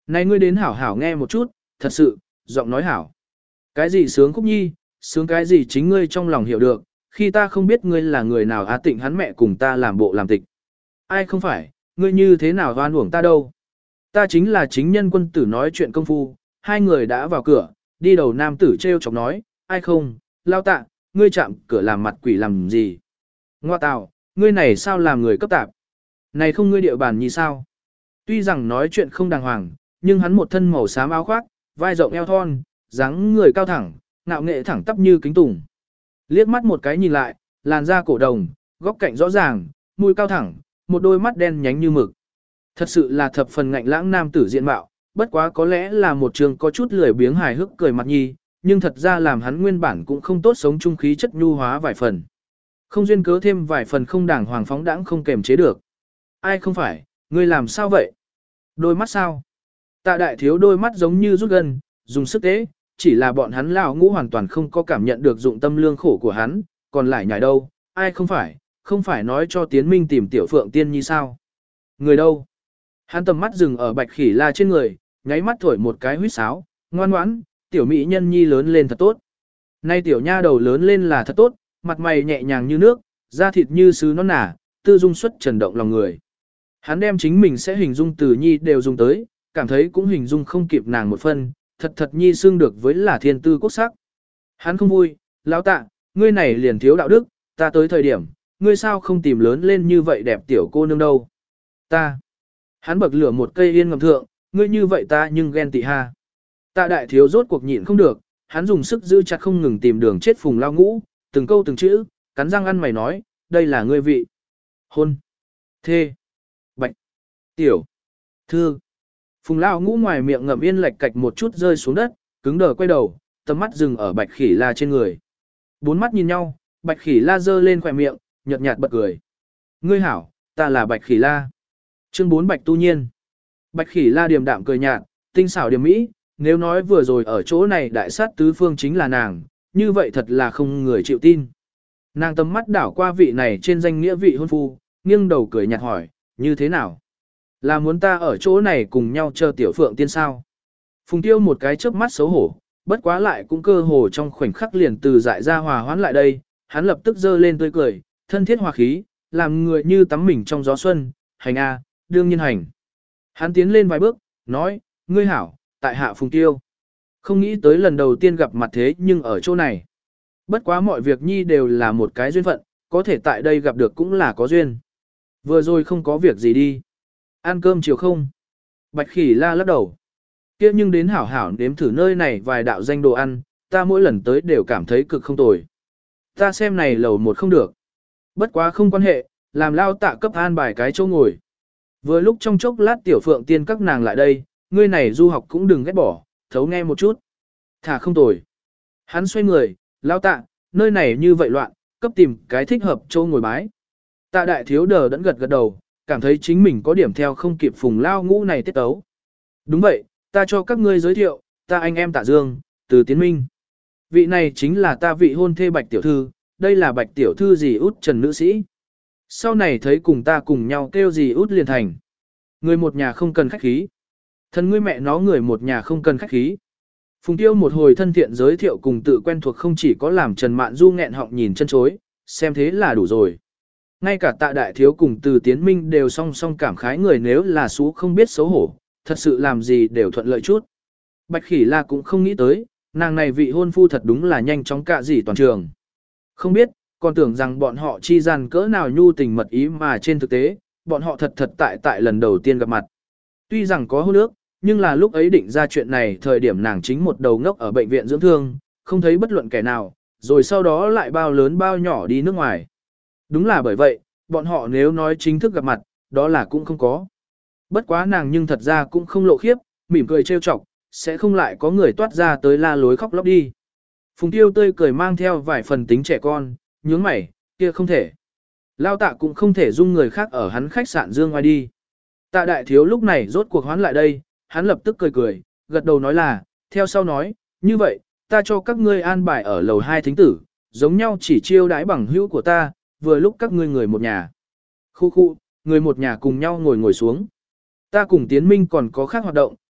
[SPEAKER 1] Này ngươi đến hảo hảo nghe một chút, thật sự, giọng nói hảo. Cái gì sướng khúc nhi, sướng cái gì chính ngươi trong lòng hiểu được, khi ta không biết ngươi là người nào Tịnh hắn mẹ cùng ta làm bộ làm tịch. Ai không phải, ngươi như thế nào hoan uổng ta đâu. Ta chính là chính nhân quân tử nói chuyện công phu, hai người đã vào cửa, đi đầu nam tử treo chọc nói, ai không, lao tạ, ngươi chạm cửa làm mặt quỷ làm gì. Ngoa tào, ngươi này sao làm người cấp tạp. Này không ngươi địa bàn như sao. Tuy rằng nói chuyện không đàng hoàng, nhưng hắn một thân màu xám áo khoác, vai rộng eo thon, dáng người cao thẳng, ngạo nghệ thẳng tắp như kính tùng. Liếc mắt một cái nhìn lại, làn da cổ đồng, góc cạnh rõ ràng, mũi cao thẳng, một đôi mắt đen nhánh như mực. Thật sự là thập phần ngạnh lãng nam tử diện mạo, bất quá có lẽ là một trường có chút lười biếng hài hước cười mặt nhi, nhưng thật ra làm hắn nguyên bản cũng không tốt sống trung khí chất nhu hóa vài phần. Không duyên cớ thêm vài phần không đảng hoàng phóng đãng không kềm chế được. Ai không phải, ngươi làm sao vậy? Đôi mắt sao? Tạ đại thiếu đôi mắt giống như rút gân, dùng sức tế, chỉ là bọn hắn lão ngũ hoàn toàn không có cảm nhận được dụng tâm lương khổ của hắn, còn lại nhảy đâu, ai không phải nói cho Tiến Minh tìm tiểu phượng tiên nhi sao? Người đâu? Hắn tầm mắt dừng ở bạch khỉ la trên người, nháy mắt thổi một cái huýt sáo, ngoan ngoãn, tiểu mỹ nhân nhi lớn lên thật tốt. Nay tiểu nha đầu lớn lên là thật tốt, mặt mày nhẹ nhàng như nước, da thịt như sứ non nả, tư dung xuất trần động lòng người. Hắn đem chính mình sẽ hình dung từ nhi đều dùng tới, cảm thấy cũng hình dung không kịp nàng một phân, thật nhi xương được với là thiên tư quốc sắc. Hắn không vui, lão tạ, ngươi này liền thiếu đạo đức, ta tới thời điểm, ngươi sao không tìm lớn lên như vậy đẹp tiểu cô nương đâu. Ta. Hắn bậc lửa một cây yên ngầm thượng, ngươi như vậy ta nhưng ghen tị ha. Tạ đại thiếu rốt cuộc nhịn không được, hắn dùng sức giữ chặt không ngừng tìm đường chết phùng lao ngũ, từng câu từng chữ, cắn răng ăn mày nói, đây là ngươi vị. Hôn. Thê. Bạch. Tiểu. Thư. Phùng lao ngũ ngoài miệng ngậm yên lệch cạch một chút rơi xuống đất, cứng đờ quay đầu, tầm mắt dừng ở bạch khỉ la trên người. Bốn mắt nhìn nhau, bạch khỉ la giơ lên khỏe miệng, nhợt nhạt bật cười. Ngươi hảo, ta là bạch khỉ la. Chương 4 Bạch Tu Nhiên. Bạch khỉ la điềm đạm cười nhạt, tinh xảo điềm mỹ, nếu nói vừa rồi ở chỗ này đại sát tứ phương chính là nàng, như vậy thật là không người chịu tin. Nàng tầm mắt đảo qua vị này trên danh nghĩa vị hôn phu, nghiêng đầu cười nhạt hỏi, như thế nào? Là muốn ta ở chỗ này cùng nhau chờ tiểu phượng tiên sao? Phùng tiêu một cái chớp mắt xấu hổ, bất quá lại cũng cơ hồ trong khoảnh khắc liền từ dại ra hòa hoãn lại đây, hắn lập tức giơ lên tươi cười, thân thiết hòa khí, làm người như tắm mình trong gió xuân, hành a, đương nhiên hành. Hắn tiến lên vài bước, nói, ngươi hảo, tại hạ Phùng Tiêu. Không nghĩ tới lần đầu tiên gặp mặt thế nhưng ở chỗ này. Bất quá mọi việc nhi đều là một cái duyên phận, có thể tại đây gặp được cũng là có duyên. Vừa rồi không có việc gì đi. Ăn cơm chiều không? Bạch khỉ la lắc đầu. Kia nhưng đến hảo hảo nếm thử nơi này vài đạo danh đồ ăn, ta mỗi lần tới đều cảm thấy cực không tồi. Ta xem này lầu một không được. Bất quá không quan hệ, làm lao tạ cấp an bài cái chỗ ngồi. Vừa lúc trong chốc lát tiểu phượng tiên các nàng lại đây, ngươi này du học cũng đừng ghét bỏ, thấu nghe một chút. Thả không tồi. Hắn xoay người, lao tạ, nơi này như vậy loạn, cấp tìm cái thích hợp chỗ ngồi bái. Tạ đại thiếu đờ đẫn gật gật đầu, cảm thấy chính mình có điểm theo không kịp phùng lao ngũ này tiết tấu. Đúng vậy, ta cho các ngươi giới thiệu, ta anh em Tạ Dương, từ Tiến Minh. Vị này chính là ta vị hôn thê Bạch Tiểu Thư, đây là Bạch Tiểu Thư dì út Trần Nữ Sĩ. Sau này thấy cùng ta cùng nhau kêu dì út liền thành. Người một nhà không cần khách khí. Thân ngươi mẹ nó người một nhà không cần khách khí. Phùng Tiêu một hồi thân thiện giới thiệu cùng tự quen thuộc không chỉ có làm Trần Mạn Du nghẹn họng nhìn chân chối, xem thế là đủ rồi. Ngay cả Tạ đại thiếu cùng Từ Tiến Minh đều song song cảm khái người nếu là xú không biết xấu hổ, thật sự làm gì đều thuận lợi chút. Bạch khỉ la cũng không nghĩ tới, nàng này vị hôn phu thật đúng là nhanh chóng cạ gì toàn trường. Không biết, còn tưởng rằng bọn họ chi gian cỡ nào nhu tình mật ý mà trên thực tế, bọn họ thật tại lần đầu tiên gặp mặt. Tuy rằng có hôn ước, nhưng là lúc ấy định ra chuyện này thời điểm nàng chính một đầu ngốc ở bệnh viện dưỡng thương, không thấy bất luận kẻ nào, rồi sau đó lại bao lớn bao nhỏ đi nước ngoài. Đúng là bởi vậy, bọn họ nếu nói chính thức gặp mặt, đó là cũng không có. Bất quá nàng nhưng thật ra cũng không lộ khiếp, mỉm cười trêu chọc, sẽ không lại có người toát ra tới la lối khóc lóc đi. Phùng Tiêu tươi cười mang theo vài phần tính trẻ con, nhướng mày, kia không thể. Lao Tạ cũng không thể dung người khác ở hắn khách sạn dương ngoài đi. Tạ đại thiếu lúc này rốt cuộc hoán lại đây, hắn lập tức cười, gật đầu nói là, theo sau nói, như vậy, ta cho các ngươi an bài ở lầu 2 thính tử, giống nhau chỉ chiêu đãi bằng hữu của ta, vừa lúc các ngươi người một nhà. Khu, người một nhà cùng nhau ngồi xuống. Ta cùng Tiến Minh còn có khác hoạt động,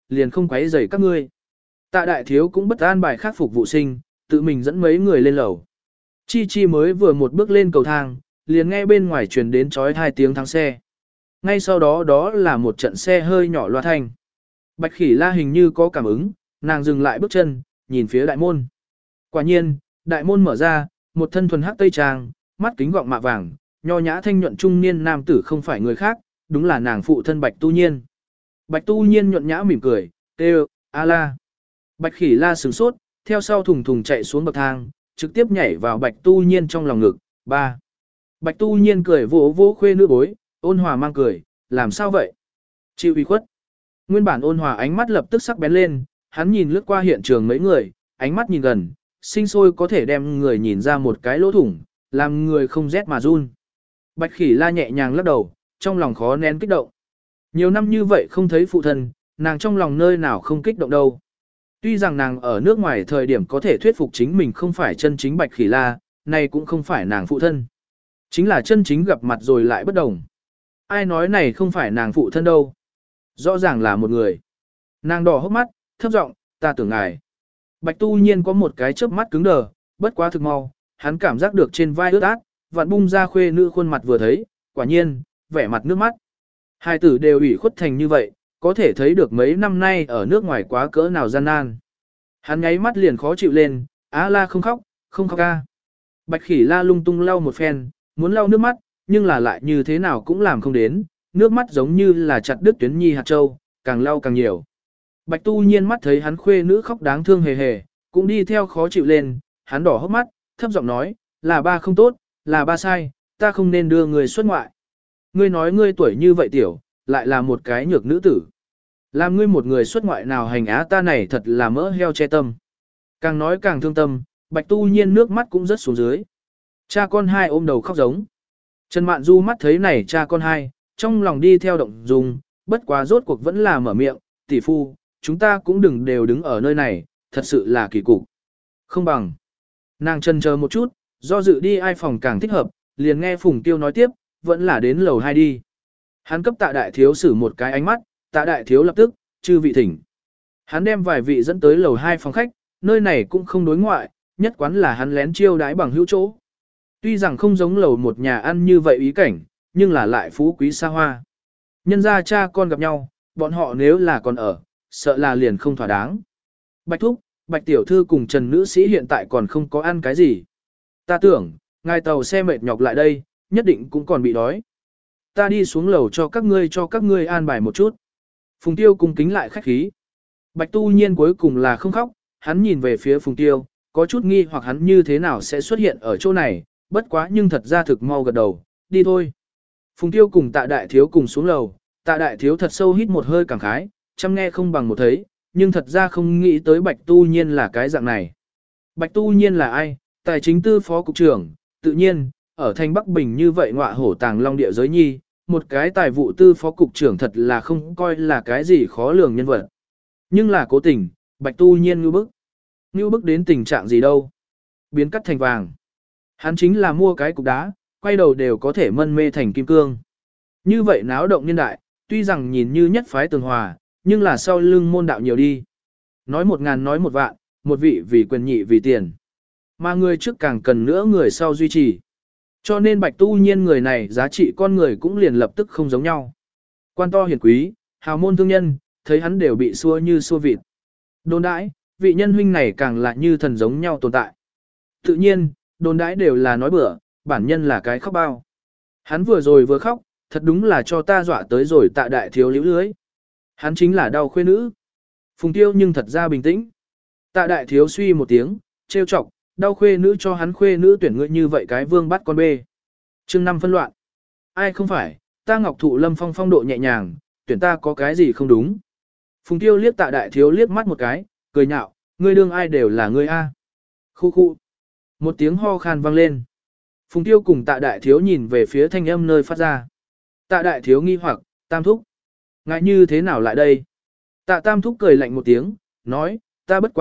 [SPEAKER 1] liền không quấy rầy các ngươi. Tạ đại thiếu cũng bất an bài khác phục vụ sinh, tự mình dẫn mấy người lên lầu. Chi Chi mới vừa một bước lên cầu thang, liền nghe bên ngoài truyền đến chói 2 tiếng thắng xe. Ngay sau đó đó là một trận xe hơi nhỏ loa thanh. Bạch Khỉ La hình như có cảm ứng, nàng dừng lại bước chân, nhìn phía đại môn. Quả nhiên, đại môn mở ra, một thân thuần hắc tây trang, mắt kính gọng mạ vàng, nho nhã thanh nhuận trung niên nam tử không phải người khác, đúng là nàng phụ thân Bạch Tu Nhiên. Bạch Tu Nhiên nhuận nhã mỉm cười, kêu, a la. Bạch Khỉ La sửng sốt, theo sau thùng thùng chạy xuống bậc thang, trực tiếp nhảy vào Bạch Tu Nhiên trong lòng ngực. 3. Bạch Tu Nhiên cười vỗ vỗ khuê nữ bối, ôn hòa mang cười, làm sao vậy? Chịu ủy khuất. Nguyên bản ôn hòa ánh mắt lập tức sắc bén lên, hắn nhìn lướt qua hiện trường mấy người, ánh mắt nhìn gần, sinh sôi có thể đem người nhìn ra một cái lỗ thủng, làm người không rét mà run. Bạch Khỉ La nhẹ nhàng lắc đầu, trong lòng khó nén kích động. Nhiều năm như vậy không thấy phụ thân, nàng trong lòng nơi nào không kích động đâu. Tuy rằng nàng ở nước ngoài thời điểm có thể thuyết phục chính mình không phải chân chính Bạch Khỉ La, này cũng không phải nàng phụ thân. Chính là chân chính gặp mặt rồi lại bất đồng. Ai nói này không phải nàng phụ thân đâu. Rõ ràng là một người. Nàng đỏ hốc mắt, thấp giọng, ta tưởng ngài. Bạch Tu Nhiên có một cái chớp mắt cứng đờ, bất quá thực mau, hắn cảm giác được trên vai ướt át, vặn bung ra khuê nữ khuôn mặt vừa thấy, quả nhiên, vẻ mặt nước mắt. Hai tử đều ủy khuất thành như vậy, có thể thấy được mấy năm nay ở nước ngoài quá cỡ nào gian nan. Hắn nháy mắt liền khó chịu lên, á la không khóc ca. Bạch Khỉ La lung tung lau một phen, muốn lau nước mắt, nhưng là lại như thế nào cũng làm không đến, nước mắt giống như là chặt đứt tuyến nhi hạt châu, càng lau càng nhiều. Bạch Tu Nhiên mắt thấy hắn khuê nữ khóc đáng thương hề hề, cũng đi theo khó chịu lên, hắn đỏ hốc mắt, thấp giọng nói, là ba không tốt, là ba sai, ta không nên đưa người xuất ngoại. Ngươi nói ngươi tuổi như vậy tiểu, lại là một cái nhược nữ tử. Làm ngươi một người xuất ngoại nào hành á ta này thật là mỡ heo che tâm. Càng nói càng thương tâm, Bạch Tu Nhiên nước mắt cũng rớt xuống dưới. Cha con hai ôm đầu khóc giống. Trần Mạn Du mắt thấy này cha con hai, trong lòng đi theo động dung, bất quá rốt cuộc vẫn là mở miệng, tỷ phu, chúng ta cũng đừng đều đứng ở nơi này, thật sự là kỳ cục. Không bằng. Nàng chần chờ một chút, do dự đi ai phòng càng thích hợp, liền nghe Phùng Tiêu nói tiếp, vẫn là đến lầu 2 đi. Hắn cấp Tạ đại thiếu sử một cái ánh mắt, Tạ đại thiếu lập tức, chư vị thỉnh. Hắn đem vài vị dẫn tới lầu 2 phòng khách, nơi này cũng không đối ngoại, nhất quán là hắn lén chiêu đãi bằng hữu chỗ. Tuy rằng không giống lầu một nhà ăn như vậy ý cảnh, nhưng là lại phú quý xa hoa. Nhân ra cha con gặp nhau, bọn họ nếu là còn ở, sợ là liền không thỏa đáng. Bạch Thúc, Bạch Tiểu Thư cùng Trần Nữ Sĩ hiện tại còn không có ăn cái gì. Ta tưởng, ngài tàu xe mệt nhọc lại đây, nhất định cũng còn bị đói. Ta đi xuống lầu cho các ngươi an bài một chút. Phùng Tiêu cung kính lại khách khí. Bạch Tu Nhiên cuối cùng là không khóc, hắn nhìn về phía Phùng Tiêu, có chút nghi hoặc hắn như thế nào sẽ xuất hiện ở chỗ này, bất quá nhưng thật ra thực mau gật đầu, đi thôi. Phùng Tiêu cùng Tạ đại thiếu cùng xuống lầu, Tạ đại thiếu thật sâu hít một hơi cảm khái, chăm nghe không bằng một thấy, nhưng thật ra không nghĩ tới Bạch Tu Nhiên là cái dạng này. Bạch Tu Nhiên là ai? Tài chính tư phó cục trưởng, tự nhiên, ở thành Bắc Bình như vậy ngọa hổ tàng long địa giới nhi, một cái tài vụ tư phó cục trưởng thật là không coi là cái gì khó lường nhân vật. Nhưng là cố tình, Bạch Tu Nhiên ngưu bức. Ngưu bức đến tình trạng gì đâu? Biến cắt thành vàng. Hắn chính là mua cái cục đá, quay đầu đều có thể mân mê thành kim cương. Như vậy náo động nhân đại, tuy rằng nhìn như nhất phái tường hòa, nhưng là sau lưng môn đạo nhiều đi. Nói 1000 nói 1 vạn, một vị vì quyền nhị vì tiền. Mà người trước càng cần nữa người sau duy trì. Cho nên Bạch Tu Nhiên người này giá trị con người cũng liền lập tức không giống nhau. Quan to hiển quý, hào môn thương nhân, thấy hắn đều bị xua như xua vịt. Đồn đãi, vị nhân huynh này càng là như thần giống nhau tồn tại. Tự nhiên, đồn đãi đều là nói bừa, bản nhân là cái khóc bao. Hắn vừa rồi vừa khóc, thật đúng là cho ta dọa tới rồi Tạ đại thiếu liễu lưới. Hắn chính là đau khuê nữ. Phùng Tiêu nhưng thật ra bình tĩnh. Tạ đại thiếu suy một tiếng, trêu chọc, đau khuê nữ cho hắn khuê nữ tuyển ngươi như vậy cái vương bắt con bê. Chương 5 phân loạn. Ai không phải, ta Ngọc Thụ Lâm Phong phong độ nhẹ nhàng, tuyển ta có cái gì không đúng. Phùng Tiêu liếc Tạ đại thiếu liếc mắt một cái, cười nhạo, ngươi đương ai đều là ngươi a. Khu khu. Một tiếng ho khan vang lên. Phùng Tiêu cùng Tạ đại thiếu nhìn về phía thanh âm nơi phát ra. Tạ đại thiếu nghi hoặc, Tam thúc. Ngại như thế nào lại đây? Tạ Tam thúc cười lạnh một tiếng, nói, ta bất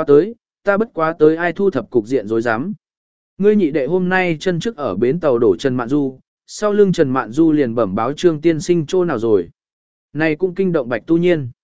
[SPEAKER 1] quá tới ai thu thập cục diện rối rắm. Ngươi nhị đệ hôm nay chân trước ở bến tàu đổ Trần Mạn Du, sau lưng Trần Mạn Du liền bẩm báo Trương tiên sinh chỗ nào rồi. Này cũng kinh động Bạch Tu Nhiên.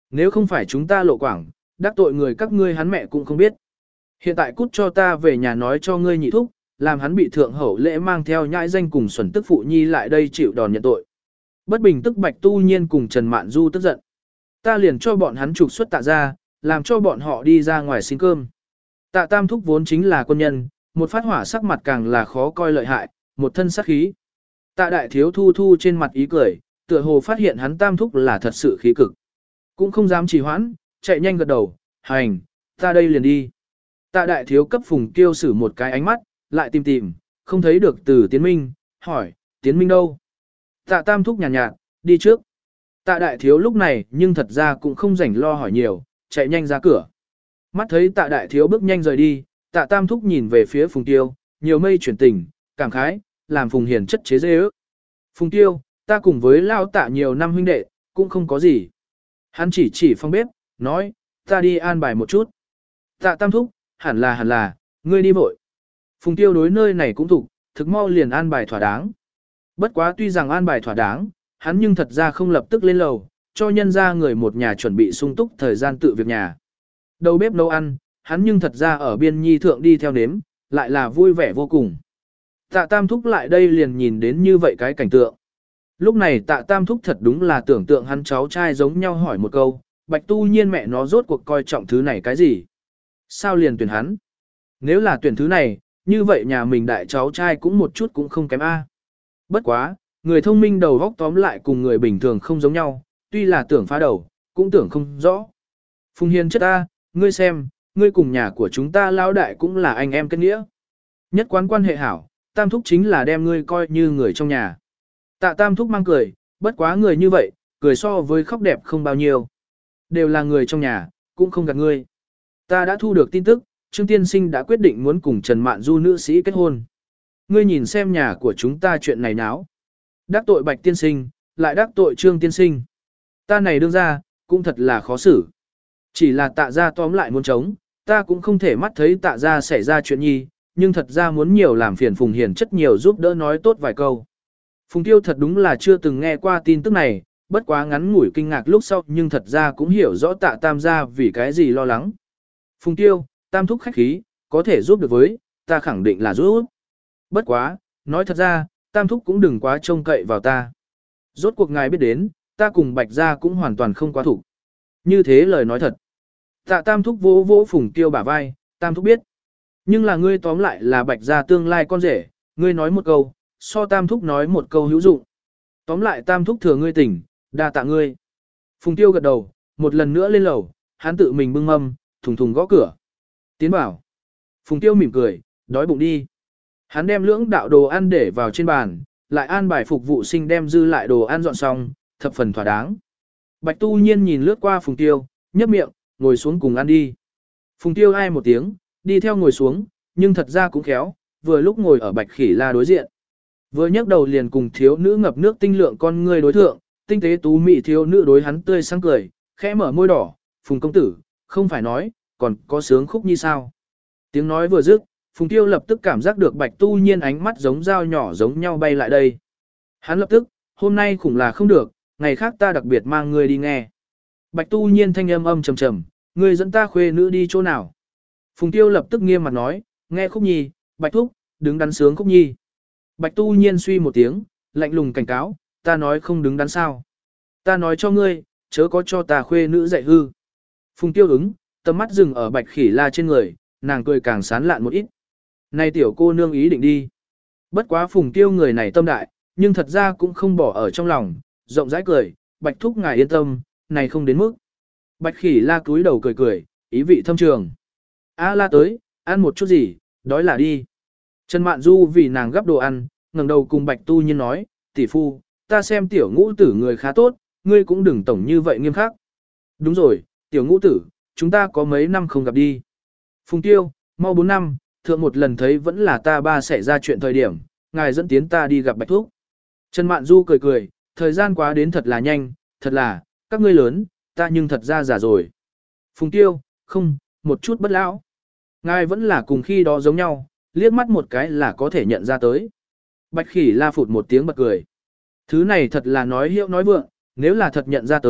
[SPEAKER 1] nếu không phải chúng ta lộ quảng, đắc tội người các ngươi hắn mẹ cũng không biết. Hiện tại cút cho ta về nhà nói cho ngươi nhị thúc, làm hắn bị thượng hậu lễ mang theo nhãi danh cùng xuẩn tức phụ nhi lại đây chịu đòn nhận tội. Bất bình tức Bạch Tu Nhiên cùng Trần Mạn Du tức giận. Ta liền cho bọn hắn trục xuất Tạ ra, làm cho bọn họ đi ra ngoài xin cơm. Tạ Tam Thúc vốn chính là quân nhân, một phát hỏa sắc mặt càng là khó coi lợi hại, một thân sát khí. Tạ Đại Thiếu thu thu trên mặt ý cười, tựa hồ phát hiện hắn Tam Thúc là thật sự khí cực. Cũng không dám trì hoãn, chạy nhanh gật đầu, hành, ta đây liền đi. Tạ Đại Thiếu cấp Phùng Kiêu sử một cái ánh mắt, lại tìm, không thấy được Từ Tiến Minh, hỏi, Tiến Minh đâu? Tạ Tam Thúc nhàn nhạt, đi trước. Tạ Đại Thiếu lúc này nhưng thật ra cũng không rảnh lo hỏi nhiều, chạy nhanh ra cửa. Mắt thấy Tạ Đại Thiếu bước nhanh rời đi, Tạ Tam Thúc nhìn về phía Phùng Tiêu, nhiều mây chuyển tình, cảm khái, làm Phùng Hiền chất chế dê ước. Phùng Tiêu, ta cùng với Lao Tạ nhiều năm huynh đệ, cũng không có gì. Hắn chỉ phong bếp, nói, ta đi an bài một chút. Tạ Tam Thúc, hẳn là, ngươi đi vội. Phùng Tiêu đối nơi này cũng thuộc, thực mau liền an bài thỏa đáng. Bất quá tuy rằng an bài thỏa đáng, hắn nhưng thật ra không lập tức lên lầu, cho nhân ra người một nhà chuẩn bị sung túc thời gian tự việc nhà. Đầu bếp nấu ăn, hắn nhưng thật ra ở biên nhi thượng đi theo nếm, lại là vui vẻ vô cùng. Tạ Tam Thúc lại đây liền nhìn đến như vậy cái cảnh tượng. Lúc này Tạ Tam Thúc thật đúng là tưởng tượng hắn cháu trai giống nhau hỏi một câu, Bạch Tu Nhiên mẹ nó rốt cuộc coi trọng thứ này cái gì? Sao liền tuyển hắn? Nếu là tuyển thứ này, như vậy nhà mình đại cháu trai cũng một chút cũng không kém A. Bất quá, người thông minh đầu góc tóm lại cùng người bình thường không giống nhau, tuy là tưởng phá đầu, cũng tưởng không rõ. Phùng Hiền chất A, ngươi xem, ngươi cùng nhà của chúng ta lão đại cũng là anh em kết nghĩa. Nhất quán quan hệ hảo, Tam Thúc chính là đem ngươi coi như người trong nhà. Tạ Tam Thúc mang cười, bất quá người như vậy, cười so với khóc đẹp không bao nhiêu. Đều là người trong nhà, cũng không gạt ngươi. Ta đã thu được tin tức, Trương Tiên Sinh đã quyết định muốn cùng Trần Mạn Du nữ sĩ kết hôn. Ngươi nhìn xem nhà của chúng ta chuyện này náo. Đắc tội Bạch Tiên Sinh, lại đắc tội Trương Tiên Sinh. Ta này đương ra, cũng thật là khó xử. Chỉ là Tạ gia tóm lại muốn chống, ta cũng không thể mắt thấy Tạ gia xảy ra chuyện nhi, nhưng thật ra muốn nhiều làm phiền Phùng Hiền chất nhiều giúp đỡ nói tốt vài câu. Phùng Tiêu thật đúng là chưa từng nghe qua tin tức này, bất quá ngắn ngủi kinh ngạc lúc sau nhưng thật ra cũng hiểu rõ Tạ Tam gia vì cái gì lo lắng. Phùng Tiêu, Tam Thúc khách khí, có thể giúp được với, ta khẳng định là giúp. Bất quá, nói thật ra, Tam Thúc cũng đừng quá trông cậy vào ta. Rốt cuộc ngài biết đến, ta cùng Bạch gia cũng hoàn toàn không quá thủ. Như thế lời nói thật. Tạ Tam Thúc vỗ vỗ Phùng Tiêu bả vai, Tam Thúc biết. Nhưng là ngươi tóm lại là Bạch gia tương lai con rể, ngươi nói một câu, so Tam Thúc nói một câu hữu dụng. Tóm lại Tam Thúc thừa ngươi tỉnh, đa tạ ngươi. Phùng Tiêu gật đầu, một lần nữa lên lầu, hắn tự mình bưng mâm, thùng thùng gõ cửa. Tiến bảo. Phùng Tiêu mỉm cười, đói bụng đi. Hắn đem lưỡng đạo đồ ăn để vào trên bàn, lại an bài phục vụ sinh đem dư lại đồ ăn dọn xong, thập phần thỏa đáng. Bạch Tu Nhiên nhìn lướt qua Phùng Tiêu, nhấp miệng, ngồi xuống cùng ăn đi. Phùng Tiêu ai một tiếng, đi theo ngồi xuống, nhưng thật ra cũng khéo, vừa lúc ngồi ở Bạch Khỉ La đối diện. Vừa nhấc đầu liền cùng thiếu nữ ngập nước tinh lượng con ngươi đối thượng, tinh tế tú mị thiếu nữ đối hắn tươi sáng cười, khẽ mở môi đỏ, Phùng công tử, không phải nói, còn có sướng khúc như sao. Tiếng nói vừa dứt, Phùng Tiêu lập tức cảm giác được Bạch Tu Nhiên ánh mắt giống dao nhỏ giống nhau bay lại đây. Hắn lập tức, hôm nay khủng là không được, ngày khác ta đặc biệt mang ngươi đi nghe. Bạch Tu Nhiên thanh âm âm trầm trầm, ngươi dẫn ta khuê nữ đi chỗ nào. Phùng Tiêu lập tức nghiêm mặt nói, nghe khúc nhi, Bạch Thúc, đứng đắn sướng khúc nhi. Bạch Tu Nhiên suy một tiếng, lạnh lùng cảnh cáo, ta nói không đứng đắn sao. Ta nói cho ngươi, chớ có cho ta khuê nữ dạy hư. Phùng Tiêu ứng, tầm mắt dừng ở Bạch Khỉ La trên người, nàng cười càng sán lạn một ít. Này tiểu cô nương ý định đi. Bất quá Phùng Tiêu người này tâm đại, nhưng thật ra cũng không bỏ ở trong lòng, rộng rãi cười, Bạch Thúc ngài yên tâm, này không đến mức. Bạch Khỉ La cúi đầu cười cười, ý vị thâm trường. A La tới, ăn một chút gì, đói là đi. Trần Mạn Du vì nàng gấp đồ ăn, ngẩng đầu cùng Bạch Tu Nhiên nói, tỷ phu, ta xem tiểu ngũ tử người khá tốt, ngươi cũng đừng tổng như vậy nghiêm khắc. Đúng rồi, tiểu ngũ tử, chúng ta có mấy năm không gặp đi. Phùng Tiêu, mau 4 năm, thượng một lần thấy vẫn là ta ba xảy ra chuyện thời điểm, ngài dẫn tiến ta đi gặp Bạch Thúc. Trần Mạn Du cười cười, thời gian quá đến thật là nhanh, thật là, các ngươi lớn, ta nhưng thật ra già rồi. Phùng Tiêu, không, một chút bất lão. Ngài vẫn là cùng khi đó giống nhau, liếc mắt một cái là có thể nhận ra tới. Bạch Khỉ La phụt một tiếng bật cười. Thứ này thật là nói hiệu nói vượng, nếu là thật nhận ra tới,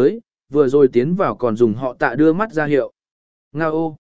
[SPEAKER 1] vừa rồi tiến vào còn dùng họ Tạ đưa mắt ra hiệu. Nga ô!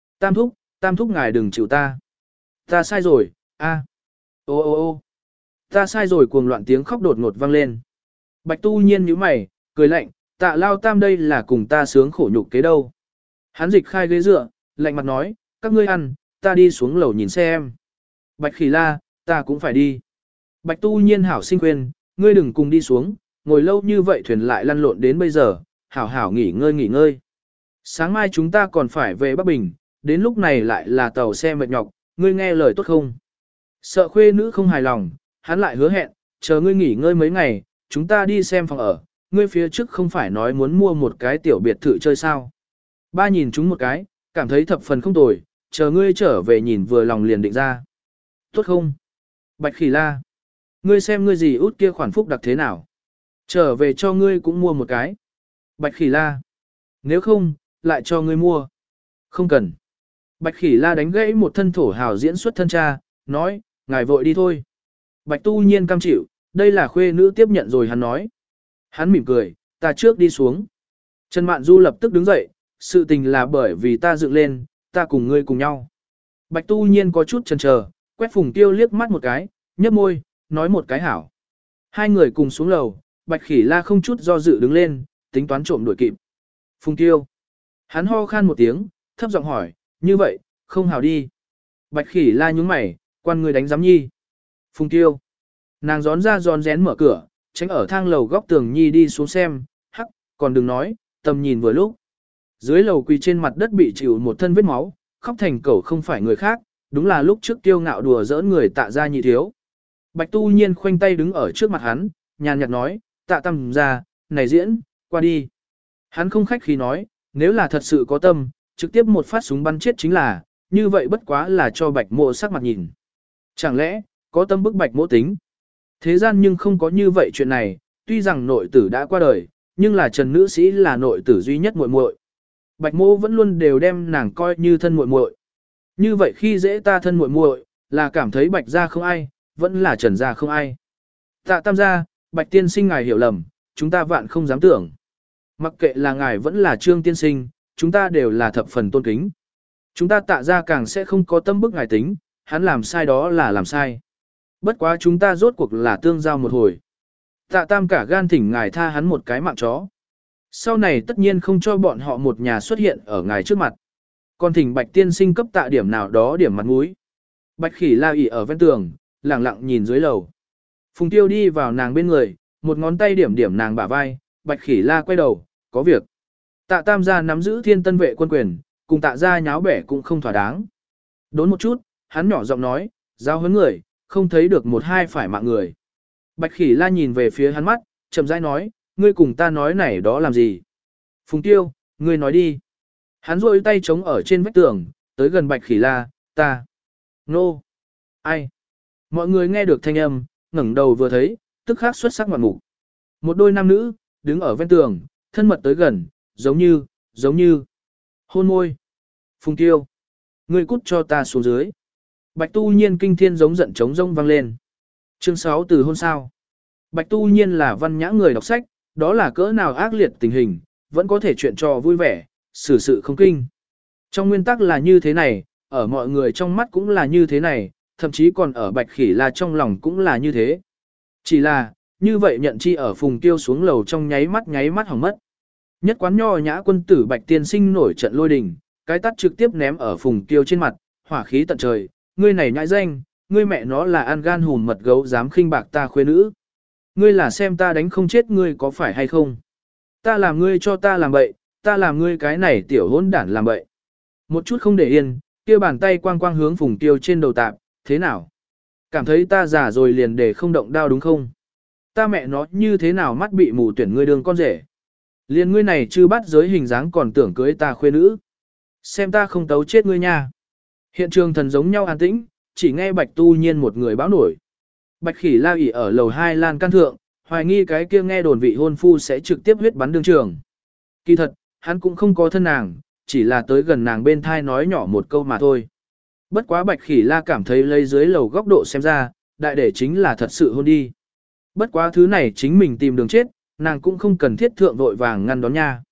[SPEAKER 1] Tam thúc ngài đừng chịu ta. Ta sai rồi, a. Ô ô ô! Ta sai rồi, cuồng loạn tiếng khóc đột ngột vang lên. Bạch Tu Nhiên nhíu mày, cười lạnh, Tạ Lao Tam đây là cùng ta sướng khổ nhục kế đâu. Hắn dịch khai ghế dựa, lạnh mặt nói, các ngươi ăn, ta đi xuống lầu nhìn xem. Bạch Khỉ La, ta cũng phải đi. Bạch Tu Nhiên hảo sinh khuyên, ngươi đừng cùng đi xuống, ngồi lâu như vậy thuyền lại lăn lộn đến bây giờ, hảo hảo nghỉ ngơi. Sáng mai chúng ta còn phải về Bắc Bình, đến lúc này lại là tàu xe mệt nhọc, ngươi nghe lời tốt không? Sợ khuê nữ không hài lòng, hắn lại hứa hẹn, chờ ngươi nghỉ ngơi mấy ngày, chúng ta đi xem phòng ở, ngươi phía trước không phải nói muốn mua một cái tiểu biệt thự chơi sao. Ba nhìn chúng một cái, cảm thấy thập phần không tồi, chờ ngươi trở về nhìn vừa lòng liền định ra. Tốt không? Bạch Khỉ La, ngươi xem ngươi gì út kia khoản phúc đặc thế nào. Trở về cho ngươi cũng mua một cái. Bạch Khỉ La, nếu không, lại cho ngươi mua. Không cần. Bạch Khỉ La đánh gãy một thân thổ hào diễn xuất thân cha, nói, ngài vội đi thôi. Bạch Tu Nhiên cam chịu, đây là khuê nữ tiếp nhận rồi hắn nói. Hắn mỉm cười, ta trước đi xuống. Trần Mạn Du lập tức đứng dậy, sự tình là bởi vì ta dựng lên, ta cùng ngươi cùng nhau. Bạch Tu Nhiên có chút chần chờ, quét Phùng Tiêu liếc mắt một cái, nhấp môi, nói một cái hảo. Hai người cùng xuống lầu, Bạch Khỉ La không chút do dự đứng lên, tính toán trộm đuổi kịp. Phùng Tiêu. Hắn ho khan một tiếng, thấp giọng hỏi, như vậy, không hảo đi. Bạch Khỉ La nhúng mày, quan người đánh giám nhi. Phùng Tiêu. Nàng gión ra gión rén mở cửa, tránh ở thang lầu góc tường nhi đi xuống xem, hắc, còn đừng nói, tầm nhìn vừa lúc. Dưới lầu quỳ trên mặt đất bị chịu một thân vết máu, khóc thành cẩu không phải người khác, đúng là lúc trước Tiêu Ngạo đùa giỡn người Tạ gia nhị thiếu. Bạch Tu Nhiên khoanh tay đứng ở trước mặt hắn, nhàn nhạt nói, Tạ Tam gia, này diễn, qua đi. Hắn không khách khí nói, nếu là thật sự có tâm, trực tiếp một phát súng bắn chết chính là, như vậy bất quá là cho Bạch Mộ sắc mặt nhìn. Chẳng lẽ, có tâm bức Bạch Mộ tính? Thế gian nhưng không có như vậy chuyện này, tuy rằng nội tử đã qua đời, nhưng là Trần nữ sĩ là nội tử duy nhất muội muội. Bạch Mộ vẫn luôn đều đem nàng coi như thân muội muội. Như vậy khi dễ ta thân muội muội, là cảm thấy Bạch gia không ai, vẫn là Trần gia không ai. Tạ Tam gia, Bạch tiên sinh ngài hiểu lầm, chúng ta vạn không dám tưởng. Mặc kệ là ngài vẫn là Trương tiên sinh, chúng ta đều là thập phần tôn kính. Chúng ta Tạ gia càng sẽ không có tâm bức ngài tính, hắn làm sai đó là làm sai. Bất quá chúng ta rốt cuộc là tương giao một hồi. Tạ Tam cả gan thỉnh ngài tha hắn một cái mạng chó. Sau này tất nhiên không cho bọn họ một nhà xuất hiện ở ngài trước mặt. Còn thỉnh Bạch tiên sinh cấp Tạ điểm nào đó điểm mặt mũi. Bạch Khỉ La ỉ ở ven tường, lặng lặng nhìn dưới lầu. Phùng Tiêu đi vào nàng bên người, một ngón tay điểm điểm nàng bả vai, Bạch Khỉ La quay đầu, có việc. Tạ Tam gia nắm giữ Thiên Tân vệ quân quyền, cùng Tạ gia nháo bẻ cũng không thỏa đáng. Đốn một chút, hắn nhỏ giọng nói, giao huấn người, không thấy được một hai phải mạng người. Bạch Khỉ La nhìn về phía hắn mắt, chậm rãi nói, ngươi cùng ta nói này đó làm gì? Phùng Tiêu, ngươi nói đi. Hắn rôi tay chống ở trên vách tường, tới gần Bạch Khỉ La, ta. Nô. Ai? Mọi người nghe được thanh âm, ngẩng đầu vừa thấy, tức khắc xuất sắc ngoạn mục. Một đôi nam nữ, đứng ở ven tường, thân mật tới gần, giống như. Hôn môi. Phùng Tiêu. Ngươi cút cho ta xuống dưới. Bạch Tu Nhiên kinh thiên giống giận trống rông vang lên. Chương 6 từ hôn sao. Bạch Tu Nhiên là văn nhã người đọc sách, đó là cỡ nào ác liệt tình hình, vẫn có thể chuyện trò vui vẻ, xử sự không kinh. Trong nguyên tắc là như thế này, ở mọi người trong mắt cũng là như thế này, thậm chí còn ở Bạch Khỉ La trong lòng cũng là như thế. Chỉ là, như vậy nhận chi ở Phùng Tiêu xuống lầu trong nháy mắt hỏng mất. Nhất quán nho nhã quân tử Bạch tiên sinh nổi trận lôi đình, cái tắt trực tiếp ném ở Phùng Tiêu trên mặt, hỏa khí tận trời, ngươi này nhãi danh, ngươi mẹ nó là ăn gan hùn mật gấu dám khinh bạc ta khuê nữ. Ngươi là xem ta đánh không chết ngươi có phải hay không? Ta làm ngươi cho ta làm bậy, ta làm ngươi cái này tiểu hỗn đản làm bậy. Một chút không để yên, kia bàn tay quang quang hướng Phùng Tiêu trên đầu tạp, thế nào? Cảm thấy ta già rồi liền để không động đao đúng không? Ta mẹ nó như thế nào mắt bị mù tuyển ngươi đường con rể? Liền ngươi này chưa bắt giới hình dáng còn tưởng cưới ta khuê nữ. Xem ta không tấu chết ngươi nha. Hiện trường thần giống nhau an tĩnh, chỉ nghe Bạch Tu Nhiên một người báo nổi. Bạch Khỉ La ỉ ở lầu 2 lan can thượng, hoài nghi cái kia nghe đồn vị hôn phu sẽ trực tiếp huyết bắn đương trường. Kỳ thật, hắn cũng không có thân nàng, chỉ là tới gần nàng bên thai nói nhỏ một câu mà thôi. Bất quá Bạch Khỉ La cảm thấy lấy dưới lầu góc độ xem ra, đại để chính là thật sự hôn đi. Bất quá thứ này chính mình tìm đường chết, nàng cũng không cần thiết thượng vội vàng ngăn đón nha.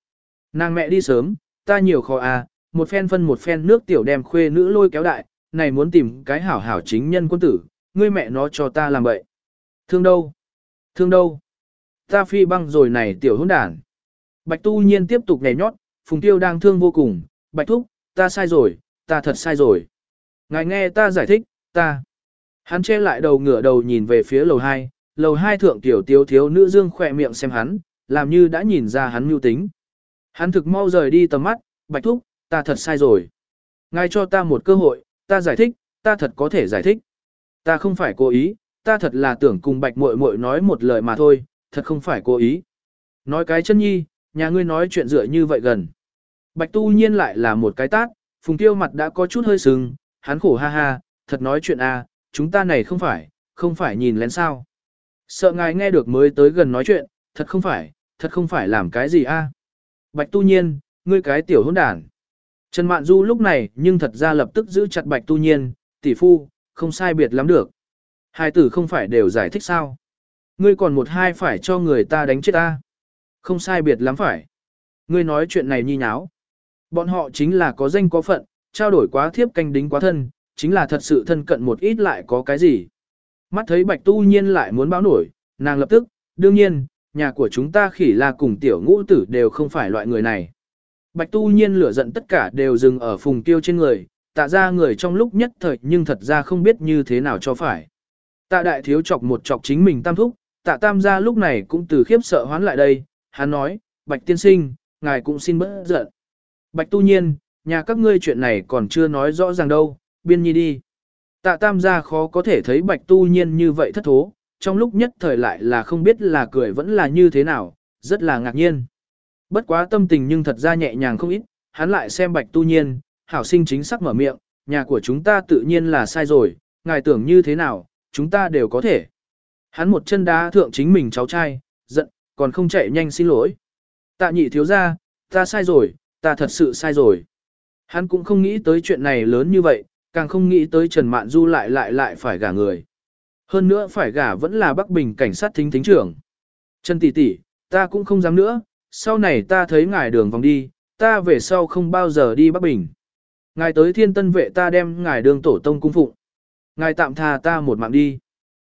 [SPEAKER 1] Nàng mẹ đi sớm, ta nhiều khó à, một phen phân một phen nước tiểu đem khuê nữ lôi kéo đại, này muốn tìm cái hảo hảo chính nhân quân tử, ngươi mẹ nó cho ta làm bậy. Thương đâu? Thương đâu? Ta phi băng rồi này tiểu hỗn đản. Bạch Tu Nhiên tiếp tục nhảy nhót, Phùng Tiêu đang thương vô cùng, Bạch Thúc, ta sai rồi, ta thật sai rồi. Ngài nghe ta giải thích, ta. Hắn che lại đầu ngửa đầu nhìn về phía lầu 2 thượng tiểu tiếu thiếu nữ dương khỏe miệng xem hắn, làm như đã nhìn ra hắn mưu tính. Hắn thực mau rời đi tầm mắt, Bạch Thúc, ta thật sai rồi. Ngài cho ta một cơ hội, ta giải thích, ta thật có thể giải thích. Ta không phải cố ý, ta thật là tưởng cùng Bạch muội muội nói một lời mà thôi, thật không phải cố ý. Nói cái chân nhi, nhà ngươi nói chuyện dựa như vậy gần. Bạch Tu Nhiên lại là một cái tát, Phùng Tiêu mặt đã có chút hơi sưng, hắn khổ ha ha, thật nói chuyện à, chúng ta này không phải nhìn lén sao. Sợ ngài nghe được mới tới gần nói chuyện, thật không phải làm cái gì a? Bạch Tu Nhiên, ngươi cái tiểu hỗn đản. Trần Mạn Du lúc này nhưng thật ra lập tức giữ chặt Bạch Tu Nhiên, tỷ phu, không sai biệt lắm được. Hai tử không phải đều giải thích sao. Ngươi còn một hai phải cho người ta đánh chết ta. Không sai biệt lắm phải. Ngươi nói chuyện này nhi nháo. Bọn họ chính là có danh có phận, trao đổi quá thiếp canh đính quá thân, chính là thật sự thân cận một ít lại có cái gì. Mắt thấy Bạch Tu Nhiên lại muốn báo nổi, nàng lập tức, đương nhiên, nhà của chúng ta khỉ là cùng tiểu ngũ tử đều không phải loại người này. Bạch Tu Nhiên lửa giận tất cả đều dừng ở Phùng Tiêu trên người, tạ ra người trong lúc nhất thời nhưng thật ra không biết như thế nào cho phải. Tạ đại thiếu chọc một chọc chính mình tam thúc, tạ tam gia lúc này cũng từ khiếp sợ hoán lại đây, hắn nói, Bạch tiên sinh, ngài cũng xin bớt giận. Bạch Tu Nhiên, nhà các ngươi chuyện này còn chưa nói rõ ràng đâu, biên nhi đi. Tạ tam gia khó có thể thấy Bạch Tu Nhiên như vậy thất thố, trong lúc nhất thời lại là không biết là cười vẫn là như thế nào, rất là ngạc nhiên. Bất quá tâm tình nhưng thật ra nhẹ nhàng không ít, hắn lại xem Bạch Tu Nhiên, hảo sinh chính xác mở miệng, nhà của chúng ta tự nhiên là sai rồi, ngài tưởng như thế nào, chúng ta đều có thể. Hắn một chân đá thượng chính mình cháu trai, giận, còn không chạy nhanh xin lỗi. Tạ nhị thiếu gia, ta sai rồi, ta thật sự sai rồi. Hắn cũng không nghĩ tới chuyện này lớn như vậy, càng không nghĩ tới Trần Mạn Du lại phải gả người. Hơn nữa phải gả vẫn là Bắc Bình cảnh sát thính thính trưởng. Trần tỷ tỷ, ta cũng không dám nữa, sau này ta thấy ngài đường vòng đi, ta về sau không bao giờ đi Bắc Bình. Ngài tới Thiên Tân vệ ta đem ngài đường tổ tông cung phụng. Ngài tạm tha ta một mạng đi.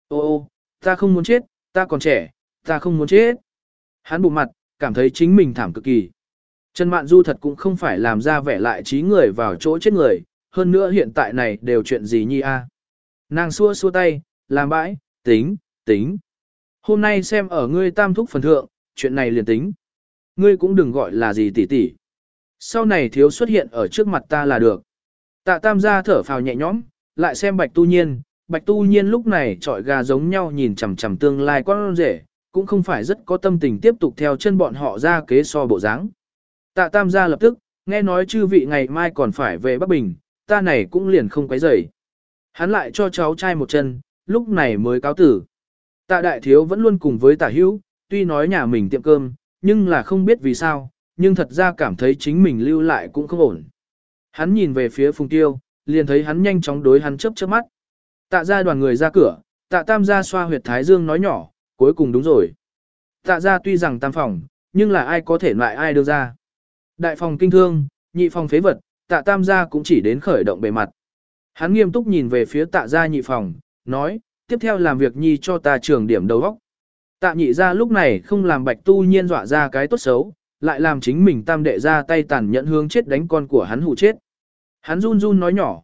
[SPEAKER 1] Ô, ta không muốn chết, ta còn trẻ, ta không muốn chết. Hắn bụng mặt, cảm thấy chính mình thảm cực kỳ. Trần Mạn Du thật cũng không phải làm ra vẻ lại trí người vào chỗ chết người, hơn nữa hiện tại này đều chuyện gì nhi a? Nàng xua xua tay, làm bãi, tính. Hôm nay xem ở ngươi tam thúc phần thượng, chuyện này liền tính. Ngươi cũng đừng gọi là gì tỷ tỷ. Sau này thiếu xuất hiện ở trước mặt ta là được. Tạ tam gia thở phào nhẹ nhõm, lại xem Bạch Tu Nhiên. Bạch Tu Nhiên lúc này trọi gà giống nhau nhìn chằm chằm tương lai con rể, cũng không phải rất có tâm tình tiếp tục theo chân bọn họ ra kế so bộ dáng. Tạ tam gia lập tức, nghe nói chư vị ngày mai còn phải về Bắc Bình, ta này cũng liền không quấy rầy. Hắn lại cho cháu trai một chân, lúc này mới cáo tử. Tạ đại thiếu vẫn luôn cùng với Tả Hữu, tuy nói nhà mình tiệm cơm, nhưng là không biết vì sao, nhưng thật ra cảm thấy chính mình lưu lại cũng không ổn. Hắn nhìn về phía Phùng Tiêu, liền thấy hắn nhanh chóng đối hắn chớp mắt. Tạ ra đoàn người ra cửa, tạ tam gia xoa huyệt thái dương nói nhỏ, cuối cùng đúng rồi. Tạ ra tuy rằng tam phòng, nhưng là ai có thể loại ai đưa ra. Đại phòng kinh thương, nhị phòng phế vật, tạ tam gia cũng chỉ đến khởi động bề mặt. Hắn nghiêm túc nhìn về phía tạ gia nhị phòng, nói, tiếp theo làm việc nhi cho ta trưởng điểm đầu óc. Tạ nhị gia lúc này không làm Bạch Tu Nhiên dọa ra cái tốt xấu, lại làm chính mình tam đệ ra tay tàn nhẫn hướng chết đánh con của hắn hụ chết. Hắn run run nói nhỏ,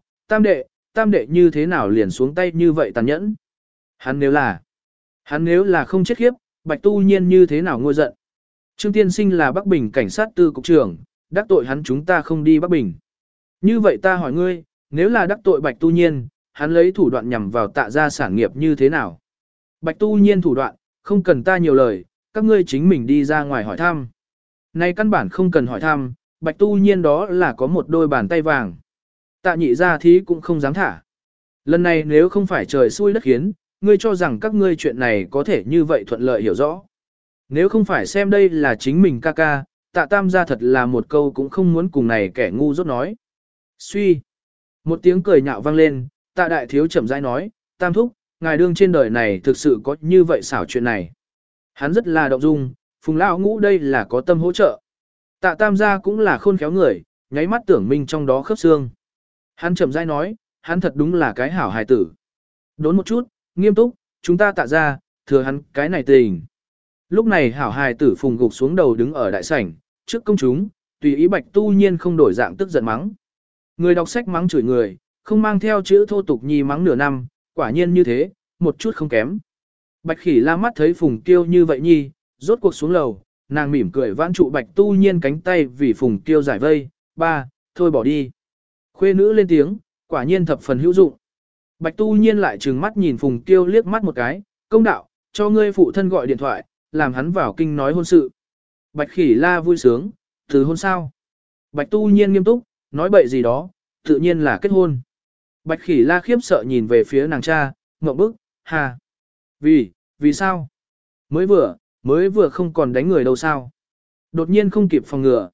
[SPEAKER 1] tam đệ như thế nào liền xuống tay như vậy tàn nhẫn. Hắn nếu là không chết khiếp, Bạch Tu Nhiên như thế nào ngôi giận. Trương Tiên Sinh là Bắc Bình cảnh sát tư cục trưởng, đắc tội hắn chúng ta không đi Bắc Bình. Như vậy ta hỏi ngươi, nếu là đắc tội Bạch Tu Nhiên, hắn lấy thủ đoạn nhằm vào tạ gia sản nghiệp như thế nào? Bạch Tu Nhiên thủ đoạn, không cần ta nhiều lời, các ngươi chính mình đi ra ngoài hỏi thăm. Nay căn bản không cần hỏi thăm, Bạch Tu Nhiên đó là có một đôi bàn tay vàng. Tạ nhị gia thí cũng không dám thả. Lần này nếu không phải trời xui đất khiến, ngươi cho rằng các ngươi chuyện này có thể như vậy thuận lợi hiểu rõ. Nếu không phải xem đây là chính mình ca ca, tạ tam gia thật là một câu cũng không muốn cùng này kẻ ngu dốt nói. Suy. Một tiếng cười nhạo vang lên, tạ đại thiếu chậm rãi nói, tam thúc, ngài đương trên đời này thực sự có như vậy xảo chuyện này. Hắn rất là động dung, Phùng lão ngũ đây là có tâm hỗ trợ. Tạ Tam gia cũng là khôn khéo người, nháy mắt tưởng minh trong đó khớp xương. Hắn chậm rãi nói, hắn thật đúng là cái hảo hài tử. Đốn một chút, nghiêm túc, chúng ta Tạ ra, thừa hắn cái này tình. Lúc này hảo hài tử phùng gục xuống đầu đứng ở đại sảnh, trước công chúng, tùy ý Bạch Tu Nhiên không đổi dạng tức giận mắng. Người đọc sách mắng chửi người, không mang theo chữ thô tục nhi mắng nửa năm, quả nhiên như thế, một chút không kém. Bạch Khỉ La mắt thấy Phùng Kiêu như vậy nhi, rốt cuộc xuống lầu, nàng mỉm cười vãn trụ Bạch Tu Nhiên cánh tay vì Phùng Kiêu giải vây, ba, thôi bỏ đi. Khuê nữ lên tiếng, quả nhiên thập phần hữu dụng. Bạch Tu Nhiên lại trừng mắt nhìn Phùng Kiêu liếc mắt một cái, công đạo, cho ngươi phụ thân gọi điện thoại, làm hắn vào kinh nói hôn sự. Bạch Khỉ La vui sướng, từ hôn sao? Bạch Tu Nhiên nghiêm túc, nói bậy gì đó, tự nhiên là kết hôn. Bạch Khỉ La khiếp sợ nhìn về phía nàng cha, ngậm bức, hà. Vì sao? Mới vừa không còn đánh người đâu sao? Đột nhiên không kịp phòng ngừa,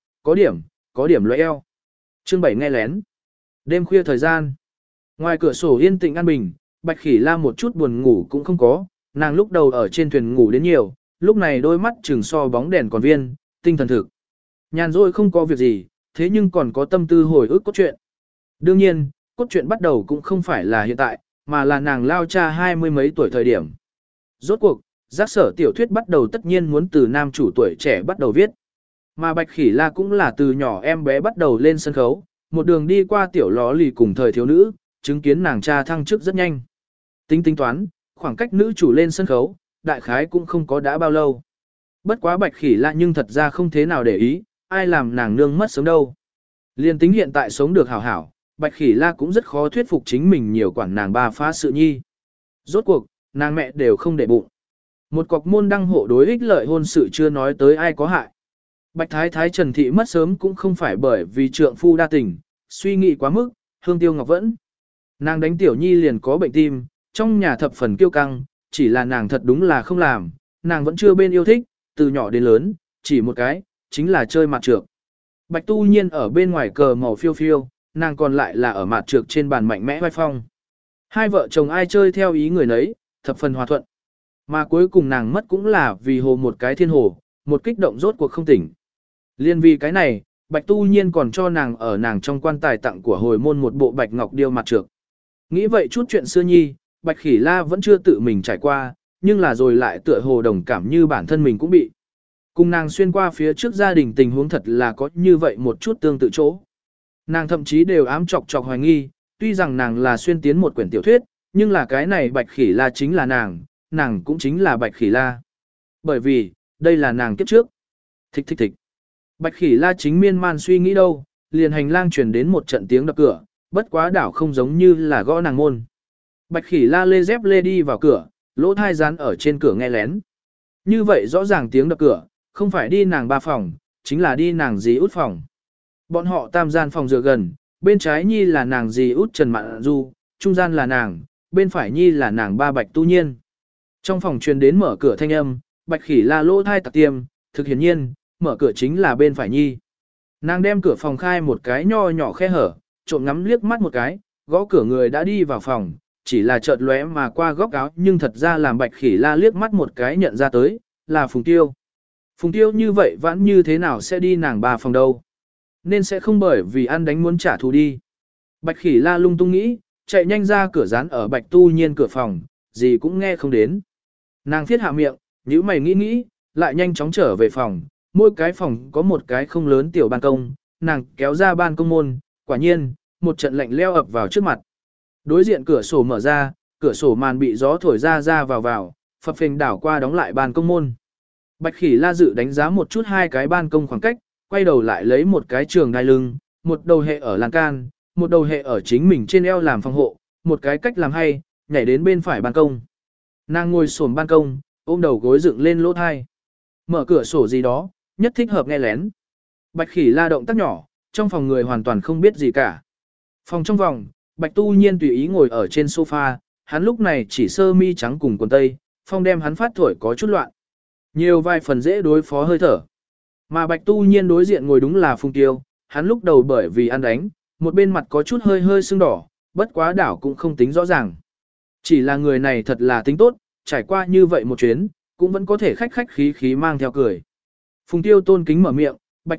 [SPEAKER 1] có điểm lóe eo. Chương 7 nghe lén. Đêm khuya thời gian. Ngoài cửa sổ yên tĩnh an bình, Bạch Khỉ La một chút buồn ngủ cũng không có, nàng lúc đầu ở trên thuyền ngủ đến nhiều, lúc này đôi mắt trừng so bóng đèn còn viên, tinh thần thực. Nhàn rỗi không có việc gì, thế nhưng còn có tâm tư hồi ức cốt truyện. Đương nhiên, cốt truyện bắt đầu cũng không phải là hiện tại, mà là nàng lao cha 20 mấy tuổi thời điểm. Rốt cuộc, giác sở tiểu thuyết bắt đầu tất nhiên muốn từ nam chủ tuổi trẻ bắt đầu viết. Mà Bạch Khỉ La cũng là từ nhỏ em bé bắt đầu lên sân khấu, một đường đi qua tiểu ló lì cùng thời thiếu nữ, chứng kiến nàng cha thăng chức rất nhanh. Tính toán, khoảng cách nữ chủ lên sân khấu, đại khái cũng không có đã bao lâu. Bất quá Bạch Khỉ La nhưng thật ra không thế nào để ý, ai làm nàng nương mất sớm đâu. Liên tính hiện tại sống được hảo hảo, Bạch Khỉ La cũng rất khó thuyết phục chính mình nhiều quản nàng ba phá sự nhi. Rốt cuộc, nàng mẹ đều không để bụng. Một cọc môn đăng hộ đối ích lợi hôn sự chưa nói tới ai có hại. Bạch Thái Thái Trần Thị mất sớm cũng không phải bởi vì trượng phu đa tình, suy nghĩ quá mức, hương tiêu ngọc vẫn. Nàng đánh tiểu nhi liền có bệnh tim, trong nhà thập phần kiêu căng, chỉ là nàng thật đúng là không làm, nàng vẫn chưa bên yêu thích, từ nhỏ đến lớn, chỉ một cái, chính là chơi mặt trược. Bạch Tu Nhiên ở bên ngoài cờ màu phiêu phiêu, nàng còn lại là ở mặt trược trên bàn mạnh mẽ vai phong. Hai vợ chồng ai chơi theo ý người nấy, thập phần hòa thuận. Mà cuối cùng nàng mất cũng là vì hồ một cái thiên hồ, một kích động rốt cuộc không tỉnh. Liên vì cái này, Bạch Tu Nhiên còn cho nàng ở nàng trong quan tài tặng của hồi môn một bộ bạch ngọc điêu mặt trược. Nghĩ vậy chút chuyện xưa nhi, Bạch Khỉ La vẫn chưa tự mình trải qua, nhưng là rồi lại tựa hồ đồng cảm như bản thân mình cũng bị. Cùng nàng xuyên qua phía trước gia đình tình huống thật là có như vậy một chút tương tự chỗ. Nàng thậm chí đều ám chọc hoài nghi, tuy rằng nàng là xuyên tiến một quyển tiểu thuyết, nhưng là cái này Bạch Khỉ La chính là nàng cũng chính là Bạch Khỉ La. Bởi vì, đây là nàng kiếp trước. Thích thích thích. Bạch Khỉ La chính miên man suy nghĩ đâu, liền hành lang truyền đến một trận tiếng đập cửa, bất quá đảo không giống như là gõ nàng môn. Bạch Khỉ La lê dép lê đi vào cửa, lỗ thai dán ở trên cửa nghe lén. Như vậy rõ ràng tiếng đập cửa, không phải đi nàng ba phòng, chính là đi nàng dì út phòng. Bọn họ tam gian phòng dựa gần, bên trái nhi là nàng dì út Trần Mạn Du, trung gian là nàng, bên phải nhi là nàng ba Bạch Tu Nhiên. Trong phòng truyền đến mở cửa thanh âm, Bạch Khỉ La lỗ thai tặc tiêm, thực hiển nhiên, mở cửa chính là bên phải nhi. Nàng đem cửa phòng khai một cái nho nhỏ khe hở, trộm ngắm liếc mắt một cái, gõ cửa người đã đi vào phòng, chỉ là chợt lóe mà qua góc áo nhưng thật ra làm Bạch Khỉ La liếc mắt một cái nhận ra tới, là Phùng Tiêu. Phùng Tiêu như vậy vẫn như thế nào sẽ đi nàng ba phòng đâu. Nên sẽ không bởi vì ăn đánh muốn trả thù đi. Bạch Khỉ La lung tung nghĩ, chạy nhanh ra cửa dán ở Bạch Tu Nhiên cửa phòng, gì cũng nghe không đến. Nàng thiết hạ miệng, nhíu mày nghĩ, lại nhanh chóng trở về phòng, mỗi cái phòng có một cái không lớn tiểu ban công, nàng kéo ra ban công môn, quả nhiên, một trận lạnh leo ập vào trước mặt. Đối diện cửa sổ mở ra, cửa sổ màn bị gió thổi ra vào, phập phình đảo qua đóng lại ban công môn. Bạch Khỉ La dự đánh giá một chút hai cái ban công khoảng cách, quay đầu lại lấy một cái trường đai lưng, một đầu hệ ở lan can, một đầu hệ ở chính mình trên eo làm phòng hộ, một cái cách làm hay, nhảy đến bên phải ban công. Nàng ngồi xổm ban công, ôm đầu gối dựng lên lỗ thai. Mở cửa sổ gì đó, nhất thích hợp nghe lén. Bạch Khỉ La động tác nhỏ, trong phòng người hoàn toàn không biết gì cả. Phòng trong vòng, Bạch Tu Nhiên tùy ý ngồi ở trên sofa, hắn lúc này chỉ sơ mi trắng cùng quần tây, phong đem hắn phát thổi có chút loạn. Nhiều vài phần dễ đối phó hơi thở. Mà Bạch Tu Nhiên đối diện ngồi đúng là Phùng Tiêu, hắn lúc đầu bởi vì ăn đánh, một bên mặt có chút hơi sưng đỏ, bất quá đảo cũng không tính rõ ràng. Chỉ là người này thật là tính tốt, trải qua như vậy một chuyến, cũng vẫn có thể khách khí mang theo cười. Phùng Tiêu tôn kính mở miệng, Bạch Thúc,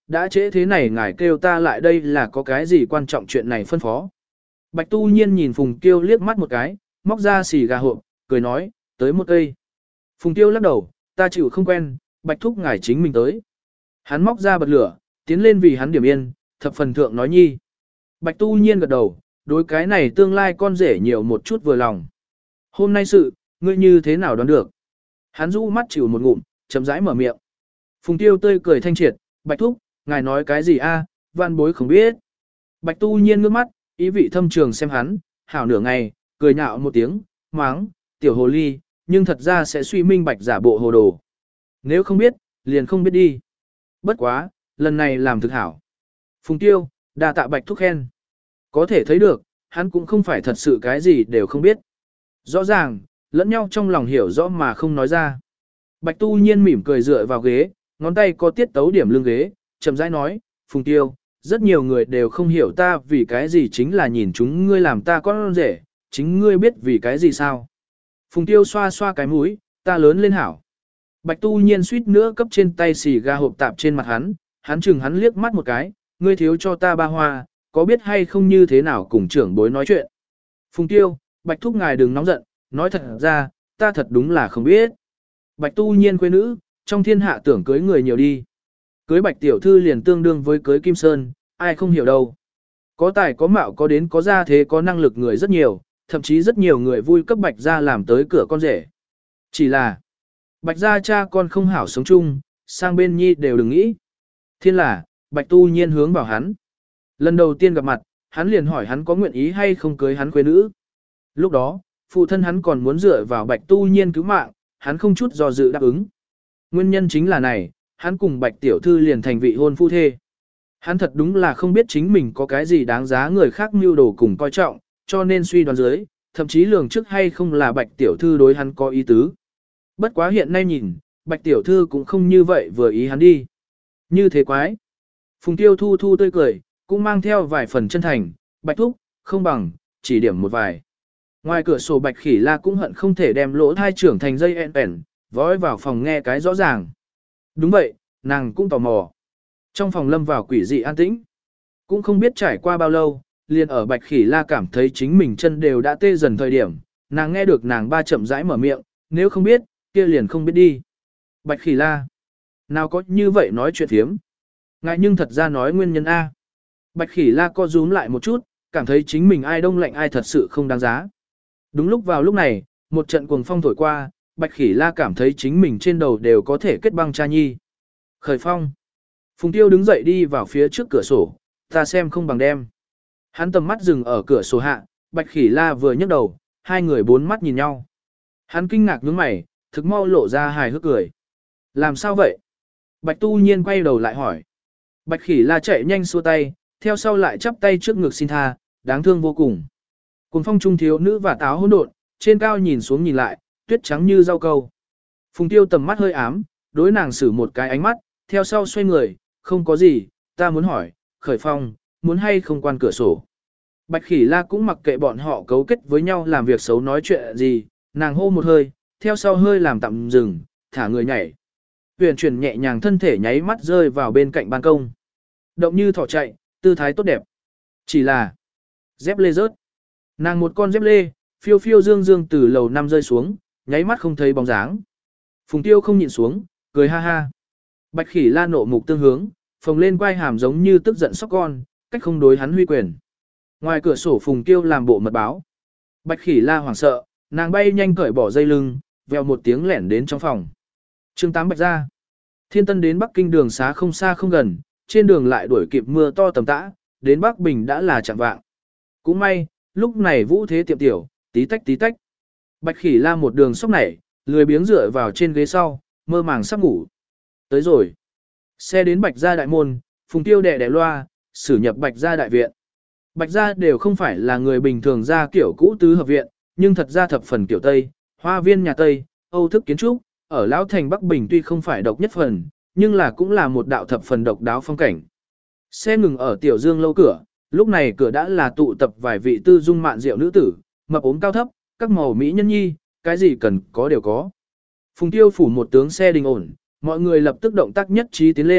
[SPEAKER 1] Đã trễ thế này ngài kêu ta lại đây là có cái gì quan trọng chuyện này phân phó. Bạch Tu Nhiên nhìn Phùng Tiêu liếc mắt một cái, móc ra xì gà hộp, cười nói, tới một cây. Phùng Tiêu lắc đầu, ta chịu không quen, Bạch Thúc ngài chính mình tới. Hắn móc ra bật lửa, tiến lên vì hắn điểm yên, thập phần thượng nói nhi. Bạch Tu Nhiên gật đầu, đối cái này tương lai con rể nhiều một chút vừa lòng. Hôm nay sự, ngươi như thế nào đoán được? Hắn rũ mắt chịu một ngụm, chậm rãi mở miệng. Phùng Tiêu tươi cười thanh triệt, Bạch Thúc, ngài nói cái gì a? Văn bối không biết. Bạch Tu Nhiên ngước mắt, ý vị thâm trường xem hắn, hảo nửa ngày, cười nhạo một tiếng, máng, tiểu hồ ly, nhưng thật ra sẽ suy minh bạch giả bộ hồ đồ. Nếu không biết, liền không biết đi. Bất quá, lần này làm thực hảo. Phùng Tiêu, đa tạ Bạch Thúc khen. Có thể thấy được, hắn cũng không phải thật sự cái gì đều không biết. Rõ ràng, lẫn nhau trong lòng hiểu rõ mà không nói ra. Bạch Tu Nhiên mỉm cười dựa vào ghế, ngón tay có tiết tấu điểm lưng ghế, chậm rãi nói, Phùng Tiêu, rất nhiều người đều không hiểu ta vì cái gì chính là nhìn chúng ngươi làm ta con rể, chính ngươi biết vì cái gì sao. Phùng Tiêu xoa xoa cái mũi, ta lớn lên hảo. Bạch Tu Nhiên suýt nữa cấp trên tay xì ga hộp tạp trên mặt hắn chừng hắn liếc mắt một cái, ngươi thiếu cho ta ba hoa, có biết hay không như thế nào cùng trưởng bối nói chuyện. Phùng Tiêu, Bạch Thúc ngài đừng nóng giận, nói thật ra, ta thật đúng là không biết. Bạch Tu Nhiên quê nữ, trong thiên hạ tưởng cưới người nhiều đi. Cưới Bạch Tiểu Thư liền tương đương với cưới Kim Sơn, ai không hiểu đâu. Có tài có mạo có đến có ra thế có năng lực người rất nhiều, thậm chí rất nhiều người vui cấp Bạch gia làm tới cửa con rể. Chỉ là, Bạch gia cha con không hảo sống chung, sang bên nhi đều đừng nghĩ. Thiên là, Bạch Tu Nhiên hướng bảo hắn. Lần đầu tiên gặp mặt, hắn liền hỏi hắn có nguyện ý hay không cưới hắn quê nữ. Lúc đó, phụ thân hắn còn muốn dựa vào Bạch Tu Nhiên cứu mạng, hắn không chút do dự đáp ứng. Nguyên nhân chính là này, hắn cùng Bạch Tiểu Thư liền thành vị hôn phu thê. Hắn thật đúng là không biết chính mình có cái gì đáng giá người khác mưu đồ cùng coi trọng, cho nên suy đoán dưới, thậm chí lường trước hay không là Bạch Tiểu Thư đối hắn có ý tứ. Bất quá hiện nay nhìn, Bạch Tiểu Thư cũng không như vậy vừa ý hắn đi. Như thế quái. Phùng Tiêu thu thu tươi cười, cũng mang theo vài phần chân thành, Bạch Thúc, không bằng, chỉ điểm một vài. Ngoài cửa sổ Bạch Khỉ La cũng hận không thể đem lỗ thai trưởng thành dây ẻn, vói vào phòng nghe cái rõ ràng. Đúng vậy, nàng cũng tò mò. Trong phòng lâm vào quỷ dị an tĩnh. Cũng không biết trải qua bao lâu, liền ở Bạch Khỉ La cảm thấy chính mình chân đều đã tê dần thời điểm, nàng nghe được nàng ba chậm rãi mở miệng, nếu không biết, kia liền không biết đi. Bạch Khỉ La, nào có như vậy nói chuyện thiếm. Ngại nhưng thật ra nói nguyên nhân A. Bạch Khỉ La co rúm lại một chút, cảm thấy chính mình ai đông lạnh ai thật sự không đáng giá. Đúng lúc vào lúc này, một trận cuồng phong thổi qua, Bạch Khỉ La cảm thấy chính mình trên đầu đều có thể kết băng cha nhi. Khởi phong. Phùng Tiêu đứng dậy đi vào phía trước cửa sổ, ta xem không bằng đem. Hắn tầm mắt dừng ở cửa sổ hạ, Bạch Khỉ La vừa nhấc đầu, hai người bốn mắt nhìn nhau. Hắn kinh ngạc nhướng mày, thực mau lộ ra hài hước cười. Làm sao vậy? Bạch Tu Nhiên quay đầu lại hỏi. Bạch Khỉ La chạy nhanh xua tay, theo sau lại chắp tay trước ngực xin tha, đáng thương vô cùng. Cùng phong trung thiếu nữ và táo hỗn độn, trên cao nhìn xuống nhìn lại, tuyết trắng như rau câu. Phùng Tiêu tầm mắt hơi ám, đối nàng xử một cái ánh mắt, theo sau xoay người, không có gì, ta muốn hỏi, Khởi Phong, muốn hay không quan cửa sổ. Bạch Khỉ La cũng mặc kệ bọn họ cấu kết với nhau làm việc xấu nói chuyện gì, nàng hô một hơi, theo sau hơi làm tạm dừng, thả người nhảy. Huyền chuyển nhẹ nhàng thân thể nháy mắt rơi vào bên cạnh ban công. Động như thỏ chạy, tư thái tốt đẹp. Chỉ là dép lê rớt. Nàng một con dép lê, phiêu phiêu dương dương từ lầu năm rơi xuống, nháy mắt không thấy bóng dáng. Phùng Tiêu không nhịn xuống, cười ha ha. Bạch Khỉ La nộ mục tương hướng, phồng lên quai hàm giống như tức giận sóc con, cách không đối hắn huy quyền. Ngoài cửa sổ Phùng Tiêu làm bộ mật báo. Bạch Khỉ La hoảng sợ, nàng bay nhanh cởi bỏ dây lưng, vèo một tiếng lẻn đến trong phòng. Chương 8 Bạch gia. Thiên Tân đến Bắc Kinh đường xá không xa không gần, trên đường lại đuổi kịp mưa to tầm tã, đến Bắc Bình đã là chạng vạng. Cũng may, lúc này vũ thế tiệm tiểu, tí tách tí tách. Bạch Khỉ La một đường sốc nảy, lười biếng dựa vào trên ghế sau, mơ màng sắp ngủ. Tới rồi. Xe đến Bạch gia đại môn, Phùng Tiêu đẻ loa, xử nhập Bạch gia đại viện. Bạch gia đều không phải là người bình thường ra kiểu cũ tứ hợp viện, nhưng thật ra thập phần kiểu Tây, hoa viên nhà Tây, Âu thức kiến trúc, ở Lão Thành Bắc Bình tuy không phải độc nhất phần, nhưng là cũng là một đạo thập phần độc đáo phong cảnh. Xe ngừng ở Tiểu Dương lâu cửa, lúc này cửa đã là tụ tập vài vị tư dung mạn diệu nữ tử, mập ốm cao thấp, các màu mỹ nhân nhi, cái gì cần có đều có. Phùng Tiêu phủ một tướng xe đình ổn, mọi người lập tức động tác nhất trí tiến lên,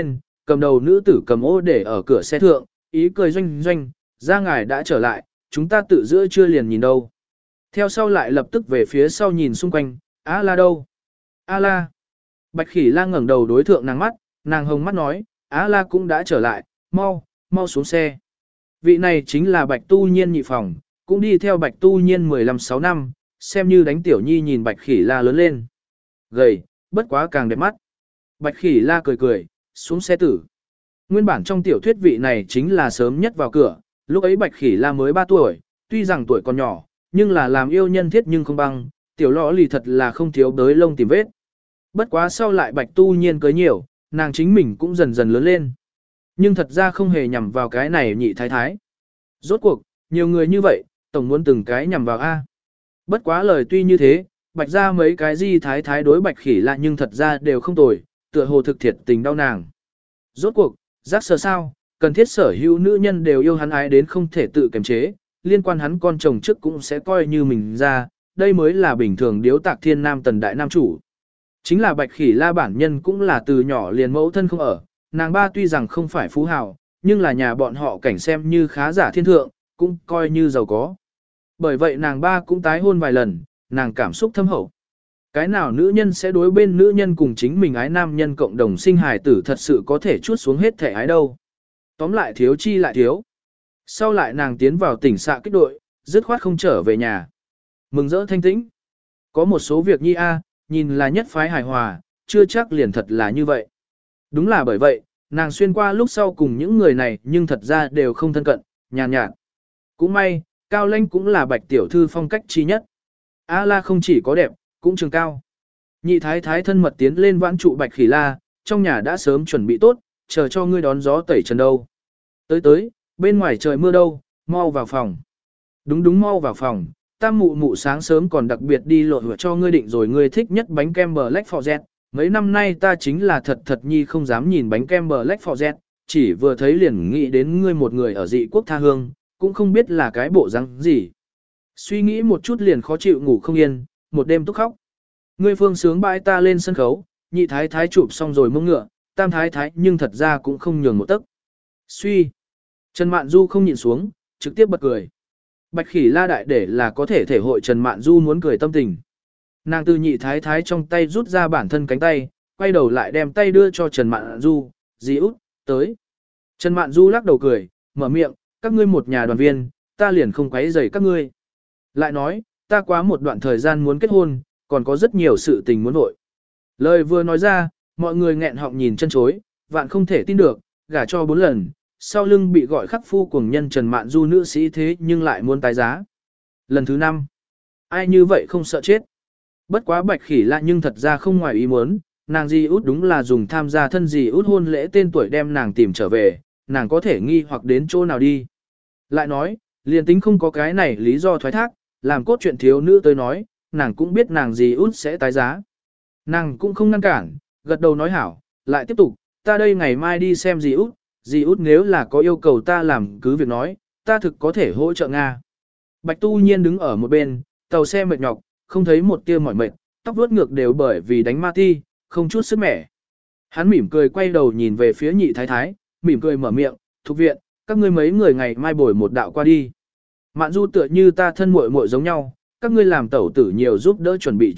[SPEAKER 1] cầm đầu nữ tử cầm ô để ở cửa xe thượng, ý cười doanh doanh, ra ngài đã trở lại, chúng ta tự giữa chưa liền nhìn đâu. Theo sau lại lập tức về phía sau nhìn xung quanh, á la đâu? Á la. Bạch Khỉ La ngẩng đầu đối thượng nàng mắt, nàng hồng mắt nói, á la cũng đã trở lại, mau, mau xuống xe. Vị này chính là Bạch Tu Nhiên nhị phòng, cũng đi theo Bạch Tu Nhiên 15-6 năm, xem như đánh tiểu nhi nhìn Bạch Khỉ La lớn lên. Gầy, bất quá càng đẹp mắt. Bạch Khỉ La cười cười, xuống xe tử. Nguyên bản trong tiểu thuyết vị này chính là sớm nhất vào cửa, lúc ấy Bạch Khỉ La mới 3 tuổi, tuy rằng tuổi còn nhỏ, nhưng là làm yêu nhân thiết nhưng không bằng, tiểu lọ lì thật là không thiếu đới lông tìm vết. Bất quá sau lại Bạch Tu Nhiên cưới nhiều, nàng chính mình cũng dần dần lớn lên. Nhưng thật ra không hề nhằm vào cái này nhị thái thái. Rốt cuộc, nhiều người như vậy, tổng muốn từng cái nhằm vào A. Bất quá lời tuy như thế, Bạch ra mấy cái di thái thái đối Bạch Khỉ La nhưng thật ra đều không tồi, tựa hồ thực thiệt tình đau nàng. Rốt cuộc, giác sờ sao, cần thiết sở hữu nữ nhân đều yêu hắn ái đến không thể tự kiềm chế, liên quan hắn con chồng trước cũng sẽ coi như mình ra, đây mới là bình thường điếu tạc thiên nam tần đại nam chủ. Chính là Bạch Khỉ La bản nhân cũng là từ nhỏ liền mẫu thân không ở, nàng ba tuy rằng không phải phú hào, nhưng là nhà bọn họ cảnh xem như khá giả thiên thượng, cũng coi như giàu có. Bởi vậy nàng ba cũng tái hôn vài lần, nàng cảm xúc thâm hậu. Cái nào nữ nhân sẽ đối bên nữ nhân cùng chính mình ái nam nhân cộng đồng sinh hài tử thật sự có thể chuốt xuống hết thể ái đâu. Tóm lại thiếu chi lại thiếu. Sau lại nàng tiến vào tỉnh xạ kích đội, dứt khoát không trở về nhà. Mừng rỡ thanh tĩnh. Có một số việc nhi a, nhìn là nhất phái hài hòa, chưa chắc liền thật là như vậy. Đúng là bởi vậy, nàng xuyên qua lúc sau cùng những người này nhưng thật ra đều không thân cận, nhàn nhạt. Cũng may, Cao Lanh cũng là Bạch tiểu thư phong cách chi nhất. A La không chỉ có đẹp, cũng trường cao. Nhị thái thái thân mật tiến lên vãn trụ Bạch Khỉ La, trong nhà đã sớm chuẩn bị tốt, chờ cho ngươi đón gió tẩy trần đâu. Tới, bên ngoài trời mưa đâu, mau vào phòng. Đúng mau vào phòng, tam mụ mụ sáng sớm còn đặc biệt đi lộn cho ngươi định rồi ngươi thích nhất bánh kem Black Forest. Mấy năm nay ta chính là thật nhi không dám nhìn bánh kem Black Forest, chỉ vừa thấy liền nghĩ đến ngươi một người ở dị quốc tha hương, cũng không biết là cái bộ răng gì. Suy nghĩ một chút liền khó chịu ngủ không yên, một đêm túc khóc. Ngươi phương sướng bãi ta lên sân khấu, nhị thái thái chụp xong rồi mông ngựa, tam thái thái nhưng thật ra cũng không nhường một tấc. Suy. Trần Mạn Du không nhịn xuống, trực tiếp bật cười. Bạch Khỉ La đại để là có thể thể hội Trần Mạn Du muốn cười tâm tình. Nàng từ nhị thái thái trong tay rút ra bản thân cánh tay, quay đầu lại đem tay đưa cho Trần Mạn Du, dì út, tới. Trần Mạn Du lắc đầu cười, mở miệng, các ngươi một nhà đoàn viên, ta liền không quấy rầy các ngươi. Lại nói, ta quá một đoạn thời gian muốn kết hôn, còn có rất nhiều sự tình muốn vội. Lời vừa nói ra, mọi người nghẹn họng nhìn chân chối, vạn không thể tin được, gả cho 4 lần, sau lưng bị gọi khắc phu cuồng nhân Trần Mạn Du nữ sĩ thế nhưng lại muốn tái giá. Lần thứ 5, ai như vậy không sợ chết. Bất quá Bạch Khỉ La nhưng thật ra không ngoài ý muốn, nàng dì út đúng là dùng tham gia thân dì út hôn lễ tên tuổi đem nàng tìm trở về, nàng có thể nghi hoặc đến chỗ nào đi. Lại nói, liền tính không có cái này lý do thoái thác, làm cốt truyện thiếu nữ tới nói, nàng cũng biết nàng dì út sẽ tái giá. Nàng cũng không ngăn cản, gật đầu nói hảo, lại tiếp tục, ta đây ngày mai đi xem dì út nếu là có yêu cầu ta làm cứ việc nói, ta thực có thể hỗ trợ Nga. Bạch Tu Nhiên đứng ở một bên, tàu xe mệt nhọc, không thấy một tia mỏi mệt, tóc vuốt ngược đều bởi vì đánh ma ti, không chút sức mẻ. Hắn mỉm cười quay đầu nhìn về phía nhị thái thái, mỉm cười mở miệng, thuộc viện, các ngươi mấy người ngày mai bồi một đạo qua đi. Mạn Du tựa như ta thân muội muội giống nhau, các ngươi làm tẩu tử nhiều giúp đỡ chuẩn bị.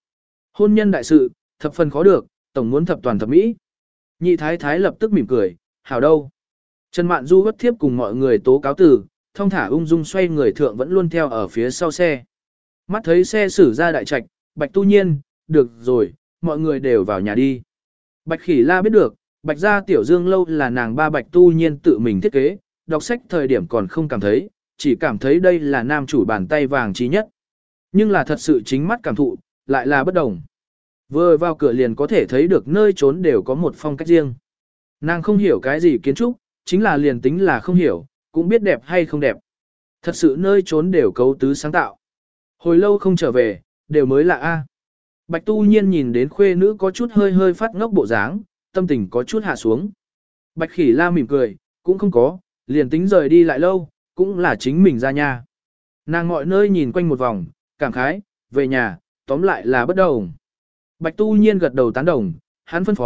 [SPEAKER 1] Hôn nhân đại sự, thập phần khó được, tổng muốn thập toàn thập mỹ. Nhị thái thái lập tức mỉm cười, hảo đâu. Trần Mạn Du vất thiếp cùng mọi người tố cáo từ, thong thả ung dung xoay người thượng vẫn luôn theo ở phía sau xe. Mắt thấy xe xử ra đại trạch, Bạch Tu Nhiên, được rồi, mọi người đều vào nhà đi. Bạch Khỉ La biết được, Bạch gia tiểu dương lâu là nàng ba Bạch Tu Nhiên tự mình thiết kế, đọc sách thời điểm còn không cảm thấy, chỉ cảm thấy đây là nam chủ bàn tay vàng trí nhất. Nhưng là thật sự chính mắt cảm thụ, lại là bất đồng. Vừa vào cửa liền có thể thấy được nơi trốn đều có một phong cách riêng. Nàng không hiểu cái gì kiến trúc, chính là liền tính là không hiểu, cũng biết đẹp hay không đẹp. Thật sự nơi trốn đều cấu tứ sáng tạo. Hồi lâu không trở về, đều mới lạ a. Bạch Tu Nhiên nhìn đến khuê nữ có chút hơi phát ngốc bộ dáng, tâm tình có chút hạ xuống. Bạch Khỉ La mỉm cười, cũng không có, liền tính rời đi lại lâu, cũng là chính mình ra nhà. Nàng mọi nơi nhìn quanh một vòng, cảm khái, về nhà, tóm lại là bất đồng. Bạch Tu Nhiên gật đầu tán đồng, hắn phân phó,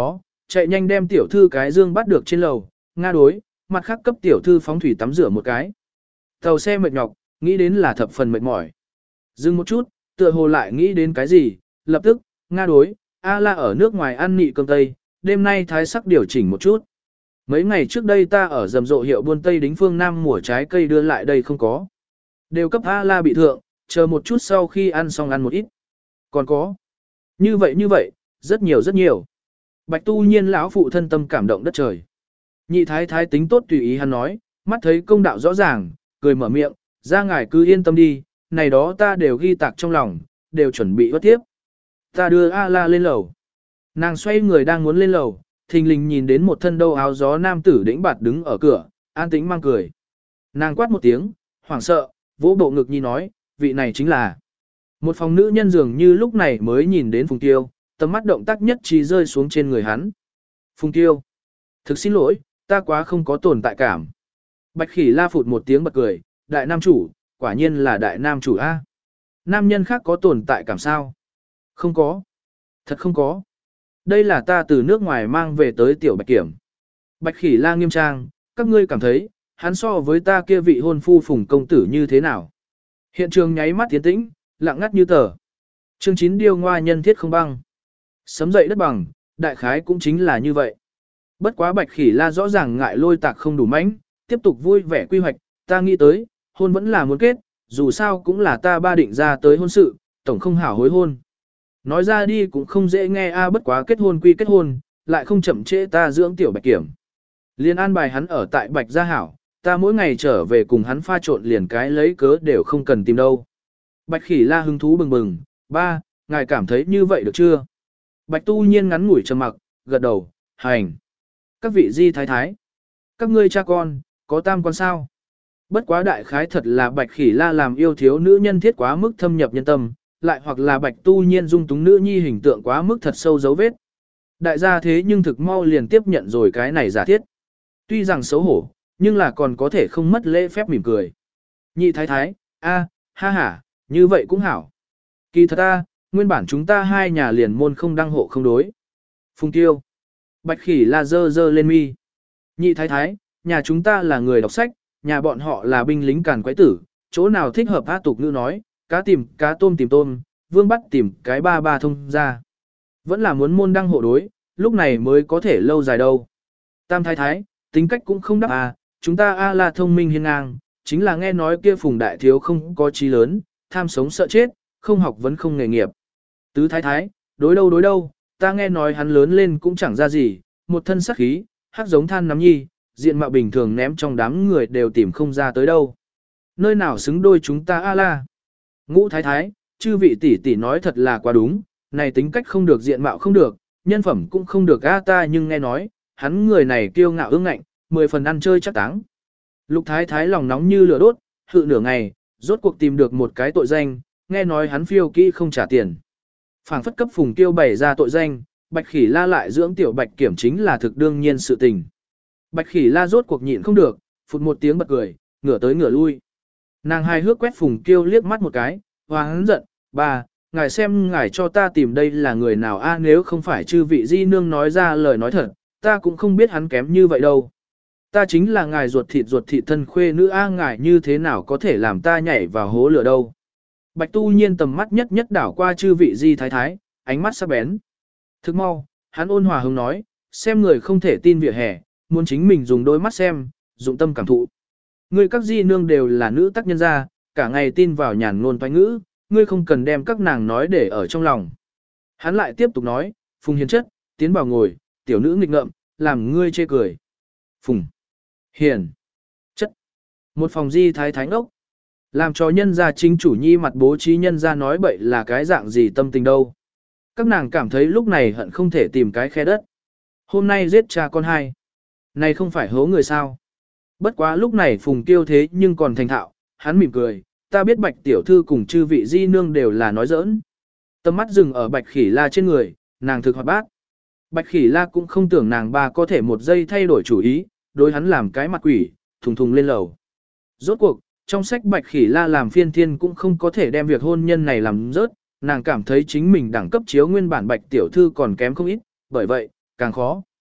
[SPEAKER 1] chạy nhanh đem tiểu thư cái dương bắt được trên lầu, Nga đối, mặt khác cấp tiểu thư phóng thủy tắm rửa một cái. Tàu xe mệt nhọc, nghĩ đến là thập phần mệt mỏi. Dừng một chút, tựa hồ lại nghĩ đến cái gì, lập tức, Nga đối, A La ở nước ngoài ăn nị cơm Tây, đêm nay thái sắc điều chỉnh một chút. Mấy ngày trước đây ta ở rầm rộ hiệu buôn Tây đính phương Nam mùa trái cây đưa lại đây không có. Đều cấp A La bị thượng, chờ một chút sau khi ăn xong ăn một ít. Còn có. Như vậy, rất nhiều rất nhiều. Bạch Tu Nhiên lão phụ thân tâm cảm động đất trời. Nhị thái thái tính tốt tùy ý hắn nói, mắt thấy công đạo rõ ràng, cười mở miệng, ra ngài cứ yên tâm đi, này đó ta đều ghi tạc trong lòng, đều chuẩn bị bất tiếp. Ta đưa A La lên lầu. Nàng xoay người đang muốn lên lầu, thình lình nhìn đến một thân đâu áo gió nam tử đĩnh bạt đứng ở cửa, an tĩnh mang cười. Nàng quát một tiếng, hoảng sợ, vỗ bộ ngực nhi nói, vị này chính là. Một phòng nữ nhân dường như lúc này mới nhìn đến Phùng Tiêu, tầm mắt động tác nhất trí rơi xuống trên người hắn. Phùng Tiêu, thực xin lỗi, ta quá không có tồn tại cảm. Bạch Khỉ La phụt một tiếng bật cười, đại nam chủ, quả nhiên là đại nam chủ A. Nam nhân khác có tồn tại cảm sao? Không có. Thật không có. Đây là ta từ nước ngoài mang về tới tiểu Bạch Kiểm. Bạch Khỉ La nghiêm trang, các ngươi cảm thấy, hắn so với ta kia vị hôn phu Phùng công tử như thế nào? Hiện trường nháy mắt tiến tĩnh, lặng ngắt như tờ. Chương 9 điêu ngoa nhân thiết không băng. Sấm dậy đất bằng, đại khái cũng chính là như vậy. Bất quá Bạch Khỉ La rõ ràng ngại lôi tạc không đủ mãnh, tiếp tục vui vẻ quy hoạch, ta nghĩ tới, hôn vẫn là muốn kết, dù sao cũng là ta ba định ra tới hôn sự, tổng không hảo hối hôn. Nói ra đi cũng không dễ nghe bất quá kết hôn quy kết hôn, lại không chậm trễ ta dưỡng tiểu Bạch Kiểm. Liên an bài hắn ở tại Bạch Gia Hảo, ta mỗi ngày trở về cùng hắn pha trộn liền cái lấy cớ đều không cần tìm đâu. Bạch Khỉ La hứng thú bừng bừng, ba, ngài cảm thấy như vậy được chưa? Bạch Tu Nhiên ngắn ngủi trầm mặc, gật đầu, hành. Các vị di thái thái, các ngươi cha con, có tam con sao? Bất quá đại khái thật là Bạch Khỉ La làm yêu thiếu nữ nhân thiết quá mức thâm nhập nhân tâm, lại hoặc là Bạch Tu Nhiên dung túng nữ nhi hình tượng quá mức thật sâu dấu vết. Đại gia thế nhưng thực mau liền tiếp nhận rồi cái này giả thiết. Tuy rằng xấu hổ, nhưng là còn có thể không mất lễ phép mỉm cười. Nhị thái thái, ha ha, như vậy cũng hảo. Kỳ thật nguyên bản chúng ta hai nhà liền môn không đăng hộ không đối. Phùng Tiêu. Bạch Khỉ La dơ dơ lên mi. Nhị thái thái, nhà chúng ta là người đọc sách, nhà bọn họ là binh lính càn quái tử, chỗ nào thích hợp tục ngữ nói, cá tìm cá tôm tìm tôm, vương bắt tìm cái ba ba thông ra. Vẫn là muốn môn đăng hộ đối, lúc này mới có thể lâu dài đâu. Tam thái thái, tính cách cũng không đáp chúng ta là thông minh hiên ngang, chính là nghe nói kia Phùng đại thiếu không có trí lớn, tham sống sợ chết, không học vấn không nghề nghiệp. Tứ thái thái, đối đâu, ta nghe nói hắn lớn lên cũng chẳng ra gì, một thân sắc khí, hắc giống than nắm nhi, diện mạo bình thường ném trong đám người đều tìm không ra tới đâu. Nơi nào xứng đôi chúng ta la. Ngũ thái thái, chư vị tỷ tỷ nói thật là quá đúng, này tính cách không được diện mạo không được, nhân phẩm cũng không được ta nhưng nghe nói, hắn người này kiêu ngạo ương ngạnh, 10 phần ăn chơi chắc táng. Lục thái thái lòng nóng như lửa đốt, hự nửa ngày, rốt cuộc tìm được một cái tội danh, nghe nói hắn phiêu kỹ không trả tiền. Phảng phất cấp Phùng Tiêu bày ra tội danh, Bạch Khỉ La lại dưỡng tiểu Bạch Kiểm chính là thực đương nhiên sự tình. Bạch Khỉ La rốt cuộc nhịn không được, phụt một tiếng bật cười, ngửa tới ngửa lui. Nàng hai hước quét Phùng Tiêu liếc mắt một cái, hoáng giận, bà, ngài xem ngài cho ta tìm đây là người nào nếu không phải chư vị di nương nói ra lời nói thật, ta cũng không biết hắn kém như vậy đâu. Ta chính là ngài ruột thịt thân khuê nữ ngài như thế nào có thể làm ta nhảy vào hố lửa đâu. Bạch Tu Nhiên tầm mắt nhất đảo qua chư vị di thái thái, ánh mắt sắc bén. Thức mau, hắn ôn hòa hứng nói, xem người không thể tin vỉa hè, muốn chính mình dùng đôi mắt xem, dụng tâm cảm thụ. Ngươi các di nương đều là nữ tác nhân gia, cả ngày tin vào nhàn ngôn toái ngữ, ngươi không cần đem các nàng nói để ở trong lòng. Hắn lại tiếp tục nói, Phùng Hiền chất, tiến vào ngồi, tiểu nữ nghịch ngợm, làm ngươi chê cười. Phùng Hiền chất. Một phòng di thái thái ngốc. Làm cho nhân gia chính chủ nhi mặt bố trí nhân gia nói bậy là cái dạng gì tâm tình đâu. Các nàng cảm thấy lúc này hận không thể tìm cái khe đất. Hôm nay giết cha con hai. Này không phải hố người sao. Bất quá lúc này Phùng Tiêu thế nhưng còn thành thạo, hắn mỉm cười, ta biết Bạch tiểu thư cùng chư vị di nương đều là nói giỡn. Tầm mắt dừng ở Bạch Khỉ La trên người, nàng thực hoạt bát. Bạch Khỉ La cũng không tưởng nàng ba có thể một giây thay đổi chủ ý, đối hắn làm cái mặt quỷ, thùng thùng lên lầu. Rốt cuộc, trong sách Bạch Khỉ La làm phiên thiên cũng không có thể đem việc hôn nhân này làm rớt, nàng cảm thấy chính mình đẳng cấp chiếu nguyên bản Bạch tiểu thư còn kém không ít, bởi vậy, càng khó.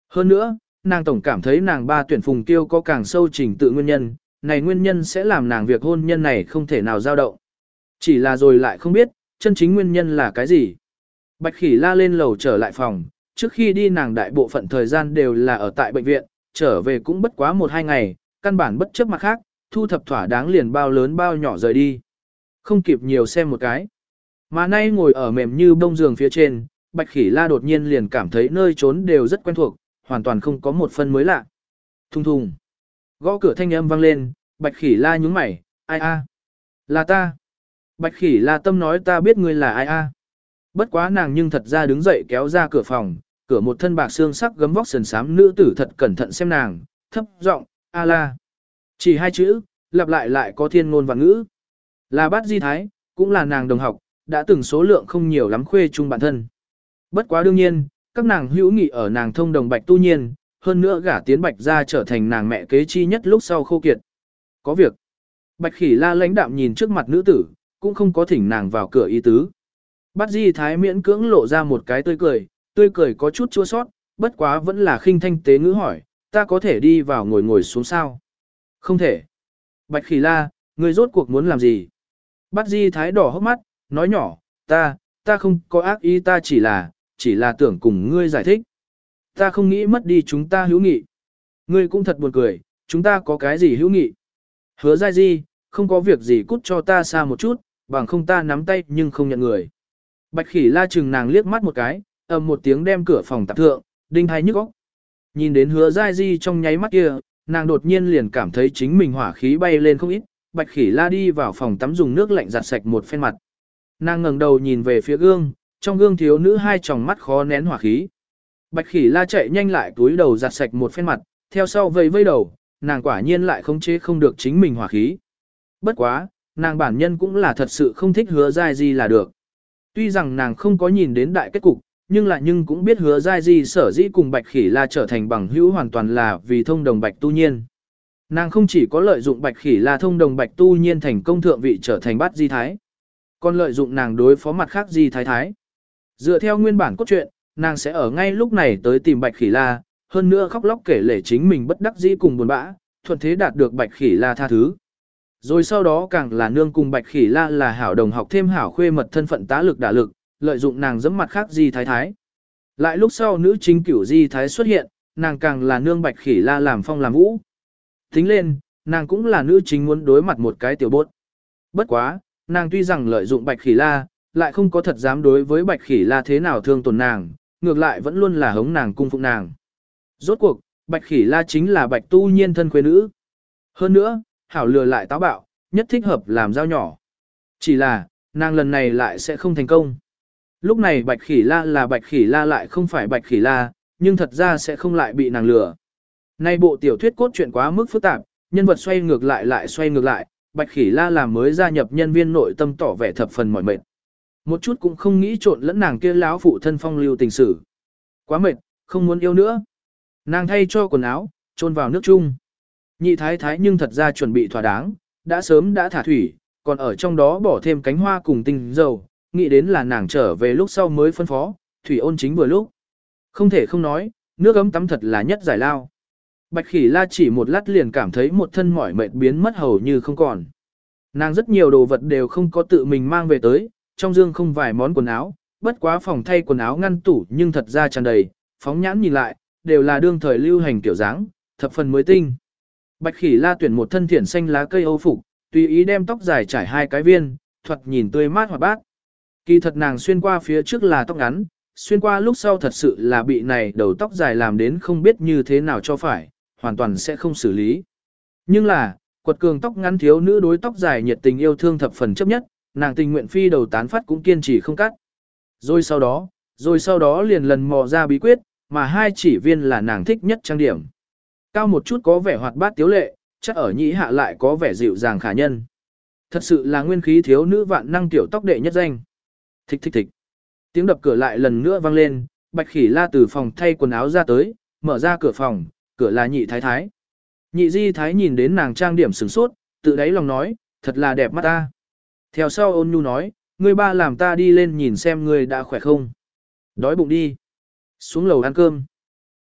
[SPEAKER 1] Hơn nữa, nàng tổng cảm thấy nàng ba tuyển Phùng Tiêu có càng sâu trình tự nguyên nhân, này nguyên nhân sẽ làm nàng việc hôn nhân này không thể nào dao động. Chỉ là rồi lại không biết, chân chính nguyên nhân là cái gì. Bạch Khỉ La lên lầu trở lại phòng, trước khi đi nàng đại bộ phận thời gian đều là ở tại bệnh viện, trở về cũng bất quá 1-2 ngày, căn bản bất chấp mặt khác, thu thập thỏa đáng liền bao lớn bao nhỏ rời đi. Không kịp nhiều xem một cái. Mà nay ngồi ở mềm như bông giường phía trên, Bạch Khỉ La đột nhiên liền cảm thấy nơi trốn đều rất quen thuộc, hoàn toàn không có một phân mới lạ. Thùng thùng. Gõ cửa thanh âm vang lên, Bạch Khỉ La nhúng mày, ai a? Là ta. Bạch Khỉ La tâm nói ta biết ngươi là ai a. Bất quá nàng nhưng thật ra đứng dậy kéo ra cửa phòng, cửa một thân bạc xương sắc gấm vóc sườn xám nữ tử thật cẩn thận xem nàng, thấp giọng, a la. Chỉ 2 chữ, lặp lại lại có thiên ngôn và ngữ. Là Bát Di Thái, cũng là nàng đồng học, đã từng số lượng không nhiều lắm khuê chung bản thân. Bất quá đương nhiên, các nàng hữu nghị ở nàng thông đồng Bạch Tu Nhiên, hơn nữa gả tiến Bạch ra trở thành nàng mẹ kế chi nhất lúc sau khô kiệt. Có việc. Bạch Khỉ La lãnh đạm nhìn trước mặt nữ tử, cũng không có thỉnh nàng vào cửa ý tứ. Bát Di Thái miễn cưỡng lộ ra một cái tươi cười có chút chua sót, bất quá vẫn là khinh thanh tế ngữ hỏi, ta có thể đi vào ngồi xuống sao? Không thể. Bạch Khỉ La, ngươi rốt cuộc muốn làm gì? Bát Di Thái đỏ hốc mắt, nói nhỏ, ta không có ác ý, ta chỉ là tưởng cùng ngươi giải thích. Ta không nghĩ mất đi chúng ta hữu nghị. Ngươi cũng thật buồn cười, chúng ta có cái gì hữu nghị? Hứa Giai Di, không có việc gì cút cho ta xa một chút, bằng không ta nắm tay nhưng không nhận người. Bạch Khỉ La chừng nàng liếc mắt một cái, ầm một tiếng đem cửa phòng tạp thượng, đinh hai nhức óc. Nhìn đến Hứa Giai Di trong nháy mắt kia, nàng đột nhiên liền cảm thấy chính mình hỏa khí bay lên không ít. Bạch Khỉ La đi vào phòng tắm dùng nước lạnh giặt sạch một phen mặt. Nàng ngẩng đầu nhìn về phía gương, trong gương thiếu nữ 2 tròng mắt khó nén hỏa khí. Bạch Khỉ La chạy nhanh lại túi đầu giặt sạch một phen mặt, theo sau vây vây đầu, nàng quả nhiên lại khống chế không được chính mình hỏa khí. Bất quá, nàng bản nhân cũng là thật sự không thích Hứa Giai Di là được. Tuy rằng nàng không có nhìn đến đại kết cục, nhưng cũng biết Hứa Giai Di sở dĩ cùng Bạch Khỉ La trở thành bằng hữu hoàn toàn là vì thông đồng Bạch Tu Nhiên. Nàng không chỉ có lợi dụng Bạch Khỉ La thông đồng Bạch Tu Nhiên thành công thượng vị trở thành Bát Di Thái, còn lợi dụng nàng đối phó mặt khác Di Thái Thái. Dựa theo nguyên bản cốt truyện, nàng sẽ ở ngay lúc này tới tìm Bạch Khỉ La, hơn nữa khóc lóc kể lể chính mình bất đắc dĩ cùng buồn bã, thuận thế đạt được Bạch Khỉ La tha thứ. Rồi sau đó càng là nương cùng Bạch Khỉ La là hảo đồng học thêm hảo khuê mật thân phận tá lực đả lực, lợi dụng nàng giẫm mặt khác Di Thái Thái. Lại lúc sau nữ chính cửu Di Thái xuất hiện, nàng càng là nương Bạch Khỉ La làm phong làm vũ. Tính lên, nàng cũng là nữ chính muốn đối mặt một cái tiểu bốt. Bất quá, nàng tuy rằng lợi dụng Bạch Khỉ La, lại không có thật dám đối với Bạch Khỉ La thế nào thương tổn nàng, ngược lại vẫn luôn là hống nàng cung phụng nàng. Rốt cuộc, Bạch Khỉ La chính là Bạch Tu Nhiên thân khuê nữ. Hơn nữa, hảo lừa lại táo bạo, nhất thích hợp làm dao nhỏ. Chỉ là, nàng lần này lại sẽ không thành công. Lúc này Bạch Khỉ La là Bạch Khỉ La lại không phải Bạch Khỉ La, nhưng thật ra sẽ không lại bị nàng lừa. Nay bộ tiểu thuyết cốt truyện quá mức phức tạp, nhân vật xoay ngược lại xoay ngược lại, Bạch Khỉ La làm mới gia nhập nhân viên nội tâm tỏ vẻ thập phần mỏi mệt. Một chút cũng không nghĩ trộn lẫn nàng kia láo phụ thân phong lưu tình sử. Quá mệt, không muốn yêu nữa. Nàng thay cho quần áo, chôn vào nước chung. Nhị thái thái nhưng thật ra chuẩn bị thỏa đáng, đã sớm đã thả thủy, còn ở trong đó bỏ thêm cánh hoa cùng tinh dầu, nghĩ đến là nàng trở về lúc sau mới phân phó, thủy ôn chính vừa lúc. Không thể không nói, nước ấm tắm thật là nhất giải lao. Bạch Khỉ La chỉ một lát liền cảm thấy một thân mỏi mệt biến mất hầu như không còn. Nàng rất nhiều đồ vật đều không có tự mình mang về tới, trong dương không vài món quần áo, bất quá phòng thay quần áo ngăn tủ nhưng thật ra tràn đầy, phóng nhãn nhìn lại, đều là đương thời lưu hành kiểu dáng, thập phần mới tinh. Bạch Khỉ La tuyển một thân thiển xanh lá cây Âu phục, tùy ý đem tóc dài trải 2 cái viên, thoạt nhìn tươi mát hoạt bát. Kỳ thật nàng xuyên qua phía trước là tóc ngắn, xuyên qua lúc sau thật sự là bị này đầu tóc dài làm đến không biết như thế nào cho phải, hoàn toàn sẽ không xử lý. Nhưng là, quật cường tóc ngắn thiếu nữ đối tóc dài nhiệt tình yêu thương thập phần chấp nhất, nàng tình nguyện phi đầu tán phát cũng kiên trì không cắt. Rồi sau đó liền lần mò ra bí quyết, mà 2 chỉ viên là nàng thích nhất trang điểm. Cao một chút có vẻ hoạt bát tiếu lệ, chắc ở nhĩ hạ lại có vẻ dịu dàng khả nhân. Thật sự là nguyên khí thiếu nữ vạn năng tiểu tóc đệ nhất danh. Thích thích thích. Tiếng đập cửa lại lần nữa vang lên, Bạch Khỉ La từ phòng thay quần áo ra tới, mở ra cửa phòng, cửa là nhị thái thái. Nhị Di Thái nhìn đến nàng trang điểm sửng sốt, tự đáy lòng nói, thật là đẹp mắt ta. Theo sau ôn nhu nói, ngươi ba làm ta đi lên nhìn xem ngươi đã khỏe không. Đói bụng đi. Xuống lầu ăn cơm.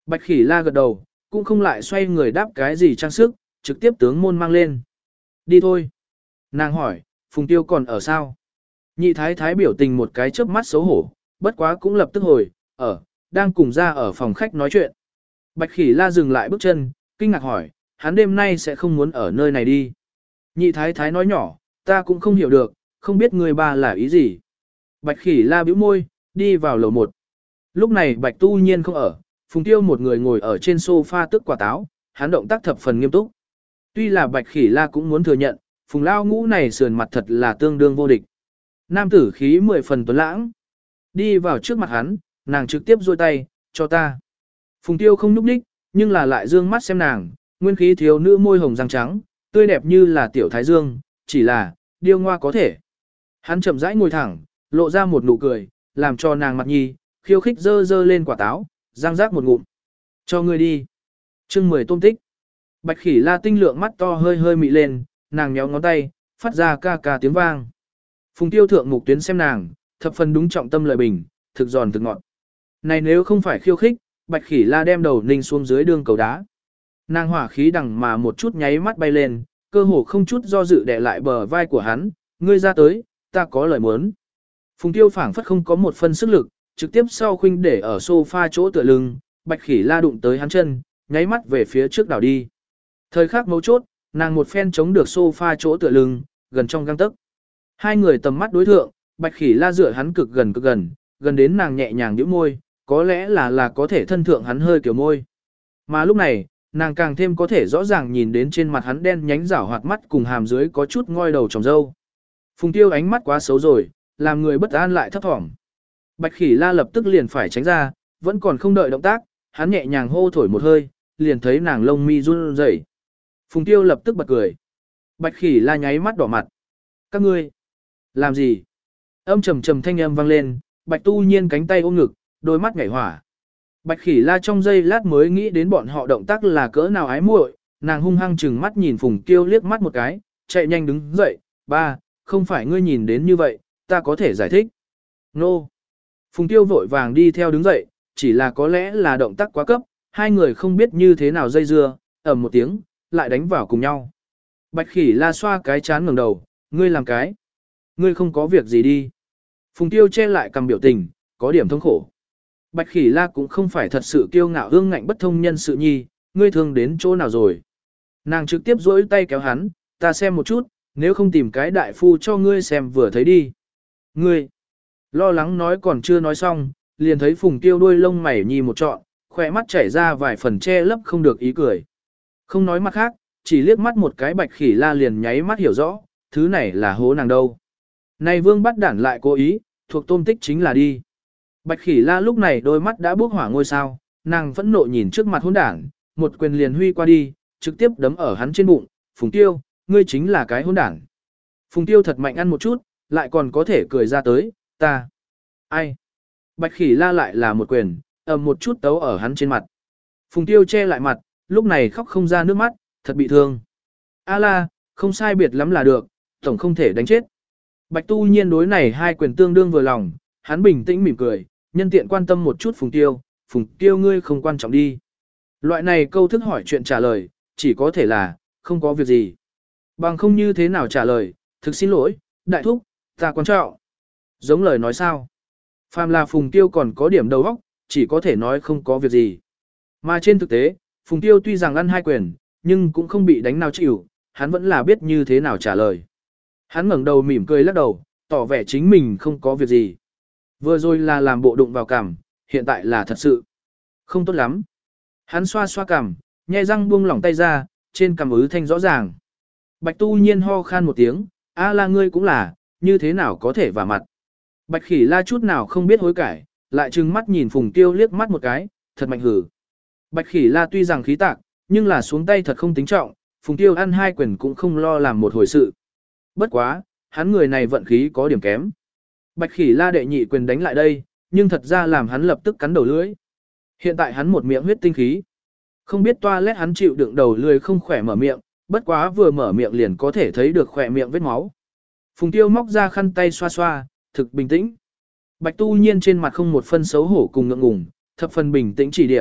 [SPEAKER 1] Bạch Khỉ La gật đầu, cũng không lại xoay người đáp cái gì trang sức, trực tiếp tướng môn mang lên. Đi thôi. Nàng hỏi, Phùng Tiêu còn ở sao? Nhị thái thái biểu tình một cái chớp mắt xấu hổ, bất quá cũng lập tức hồi, đang cùng ra ở phòng khách nói chuyện. Bạch Khỉ La dừng lại bước chân, kinh ngạc hỏi, hắn đêm nay sẽ không muốn ở nơi này đi. Nhị thái thái nói nhỏ, ta cũng không hiểu được, không biết người ba là ý gì. Bạch Khỉ La bĩu môi, đi vào lầu 1. Lúc này Bạch Tu Nhiên không ở, Phùng Tiêu một người ngồi ở trên sofa tức quả táo, hắn động tác thập phần nghiêm túc. Tuy là Bạch Khỉ La cũng muốn thừa nhận, Phùng Lao Ngũ này sườn mặt thật là tương đương vô địch. Nam tử khí 10 phần tuấn lãng. Đi vào trước mặt hắn, nàng trực tiếp duỗi tay, cho ta. Phùng Tiêu không nhúc nhích, nhưng là lại dương mắt xem nàng, nguyên khí thiếu nữ môi hồng răng trắng, tươi đẹp như là tiểu thái dương, chỉ là, điêu ngoa có thể. Hắn chậm rãi ngồi thẳng, lộ ra một nụ cười, làm cho nàng mặt nhi, khiêu khích dơ dơ lên quả táo, răng rác một ngụm. Cho ngươi đi. Chương 10 tôm tích. Bạch Khỉ La tinh lượng mắt to hơi hơi mị lên, nàng nhéo ngón tay, phát ra ca ca tiếng vang. Phùng Tiêu thượng mục tuyến xem nàng, thập phần đúng trọng tâm lời bình, thực giòn thực ngọt. Này nếu không phải khiêu khích, Bạch Khỉ La đem đầu ninh xuống dưới đường cầu đá. Nàng hỏa khí đằng mà một chút nháy mắt bay lên, cơ hồ không chút do dự đè lại bờ vai của hắn, ngươi ra tới, ta có lời muốn. Phùng Tiêu phảng phất không có một phân sức lực, trực tiếp sau khuynh để ở sofa chỗ tựa lưng, Bạch Khỉ La đụng tới hắn chân, nháy mắt về phía trước đảo đi. Thời khắc mấu chốt, nàng một phen chống được sofa chỗ tựa lưng, gần trong gang tấc. Hai người tầm mắt đối thượng, Bạch Khỉ La dựa hắn cực gần, gần đến nàng nhẹ nhàng nhếch môi, có lẽ là có thể thân thượng hắn hơi kiểu môi. Mà lúc này, nàng càng thêm có thể rõ ràng nhìn đến trên mặt hắn đen nhánh rảo hoạt mắt cùng hàm dưới có chút ngoi đầu trồng dâu. Phùng Tiêu ánh mắt quá xấu rồi, làm người bất an lại thấp thỏm. Bạch Khỉ La lập tức liền phải tránh ra, vẫn còn không đợi động tác, hắn nhẹ nhàng hô thổi một hơi, liền thấy nàng lông mi run rẩy. Phùng Tiêu lập tức bật cười. Bạch Khỉ La nháy mắt đỏ mặt. Các ngươi làm gì? Âm trầm trầm thanh âm vang lên, Bạch Tu Nhiên cánh tay ôm ngực, đôi mắt nhảy hỏa. Bạch Khỉ La trong giây lát mới nghĩ đến bọn họ động tác là cỡ nào ái muội, nàng hung hăng chừng mắt nhìn Phùng Tiêu liếc mắt một cái, chạy nhanh đứng dậy, ba, không phải ngươi nhìn đến như vậy, ta có thể giải thích. Nô. Phùng Tiêu vội vàng đi theo đứng dậy, chỉ là có lẽ là động tác quá cấp, hai người không biết như thế nào dây dưa, ầm một tiếng, lại đánh vào cùng nhau. Bạch Khỉ La xoa cái chán ngẩng đầu, ngươi làm cái. Ngươi không có việc gì đi. Phùng Tiêu che lại cầm biểu tình, có điểm thống khổ. Bạch Khỉ La cũng không phải thật sự kiêu ngạo hương ngạnh bất thông nhân sự nhi, ngươi thương đến chỗ nào rồi. Nàng trực tiếp duỗi tay kéo hắn, ta xem một chút, nếu không tìm cái đại phu cho ngươi xem vừa thấy đi. Ngươi, lo lắng nói còn chưa nói xong, liền thấy Phùng Tiêu đuôi lông mày nhi một trọn, khỏe mắt chảy ra vài phần che lấp không được ý cười. Không nói mặt khác, chỉ liếc mắt một cái Bạch Khỉ La liền nháy mắt hiểu rõ, thứ này là hố nàng đâu. Này Vương bắt đản lại cố ý, thuộc tôm tích chính là đi. Bạch Khỉ La lúc này đôi mắt đã bốc hỏa ngôi sao, nàng phẫn nộ nhìn trước mặt hỗn đản, một quyền liền huy qua đi, trực tiếp đấm ở hắn trên bụng, Phùng Tiêu, ngươi chính là cái hỗn đản. Phùng Tiêu thật mạnh ăn một chút, lại còn có thể cười ra tới, ta. Ai? Bạch Khỉ La lại là một quyền, ầm một chút tấu ở hắn trên mặt. Phùng Tiêu che lại mặt, lúc này khóc không ra nước mắt, thật bị thương. A la, không sai biệt lắm là được, tổng không thể đánh chết. Bạch Tu Nhiên đối này hai quyền tương đương vừa lòng, hắn bình tĩnh mỉm cười, nhân tiện quan tâm một chút Phùng Tiêu ngươi không quan trọng đi. Loại này câu thức hỏi chuyện trả lời, chỉ có thể là, không có việc gì. Bằng không như thế nào trả lời, thực xin lỗi, đại thúc, ta quan trọng. Giống lời nói sao? Phàm là Phùng Tiêu còn có điểm đầu óc, chỉ có thể nói không có việc gì. Mà trên thực tế, Phùng Tiêu tuy rằng ăn hai quyền, nhưng cũng không bị đánh nào chịu, hắn vẫn là biết như thế nào trả lời. Hắn ngẩng đầu mỉm cười lắc đầu, tỏ vẻ chính mình không có việc gì. Vừa rồi là làm bộ đụng vào cằm, hiện tại là thật sự. Không tốt lắm. Hắn xoa xoa cằm, nhe răng buông lỏng tay ra, trên cằm ứ thanh rõ ràng. Bạch Tu Nhiên ho khan một tiếng, a la ngươi cũng là, như thế nào có thể vả mặt. Bạch Khỉ La chút nào không biết hối cải, lại trừng mắt nhìn Phùng Tiêu liếc mắt một cái, thật mạnh hử. Bạch Khỉ La tuy rằng khí tạc, nhưng là xuống tay thật không tính trọng, Phùng Tiêu ăn hai quyền cũng không lo làm một hồi sự. Bất quá, hắn người này vận khí có điểm kém. Bạch Khỉ La đệ nhị quyền đánh lại đây, nhưng thật ra làm hắn lập tức cắn đầu lưỡi. Hiện tại hắn một miệng huyết tinh khí. Không biết toilet hắn chịu đựng đầu lưỡi không khỏe mở miệng, bất quá vừa mở miệng liền có thể thấy được khỏe miệng vết máu. Phùng Tiêu móc ra khăn tay xoa xoa, thực bình tĩnh. Bạch Tu Nhiên trên mặt không một phân xấu hổ cùng ngượng ngùng, thập phần bình tĩnh chỉ điểm,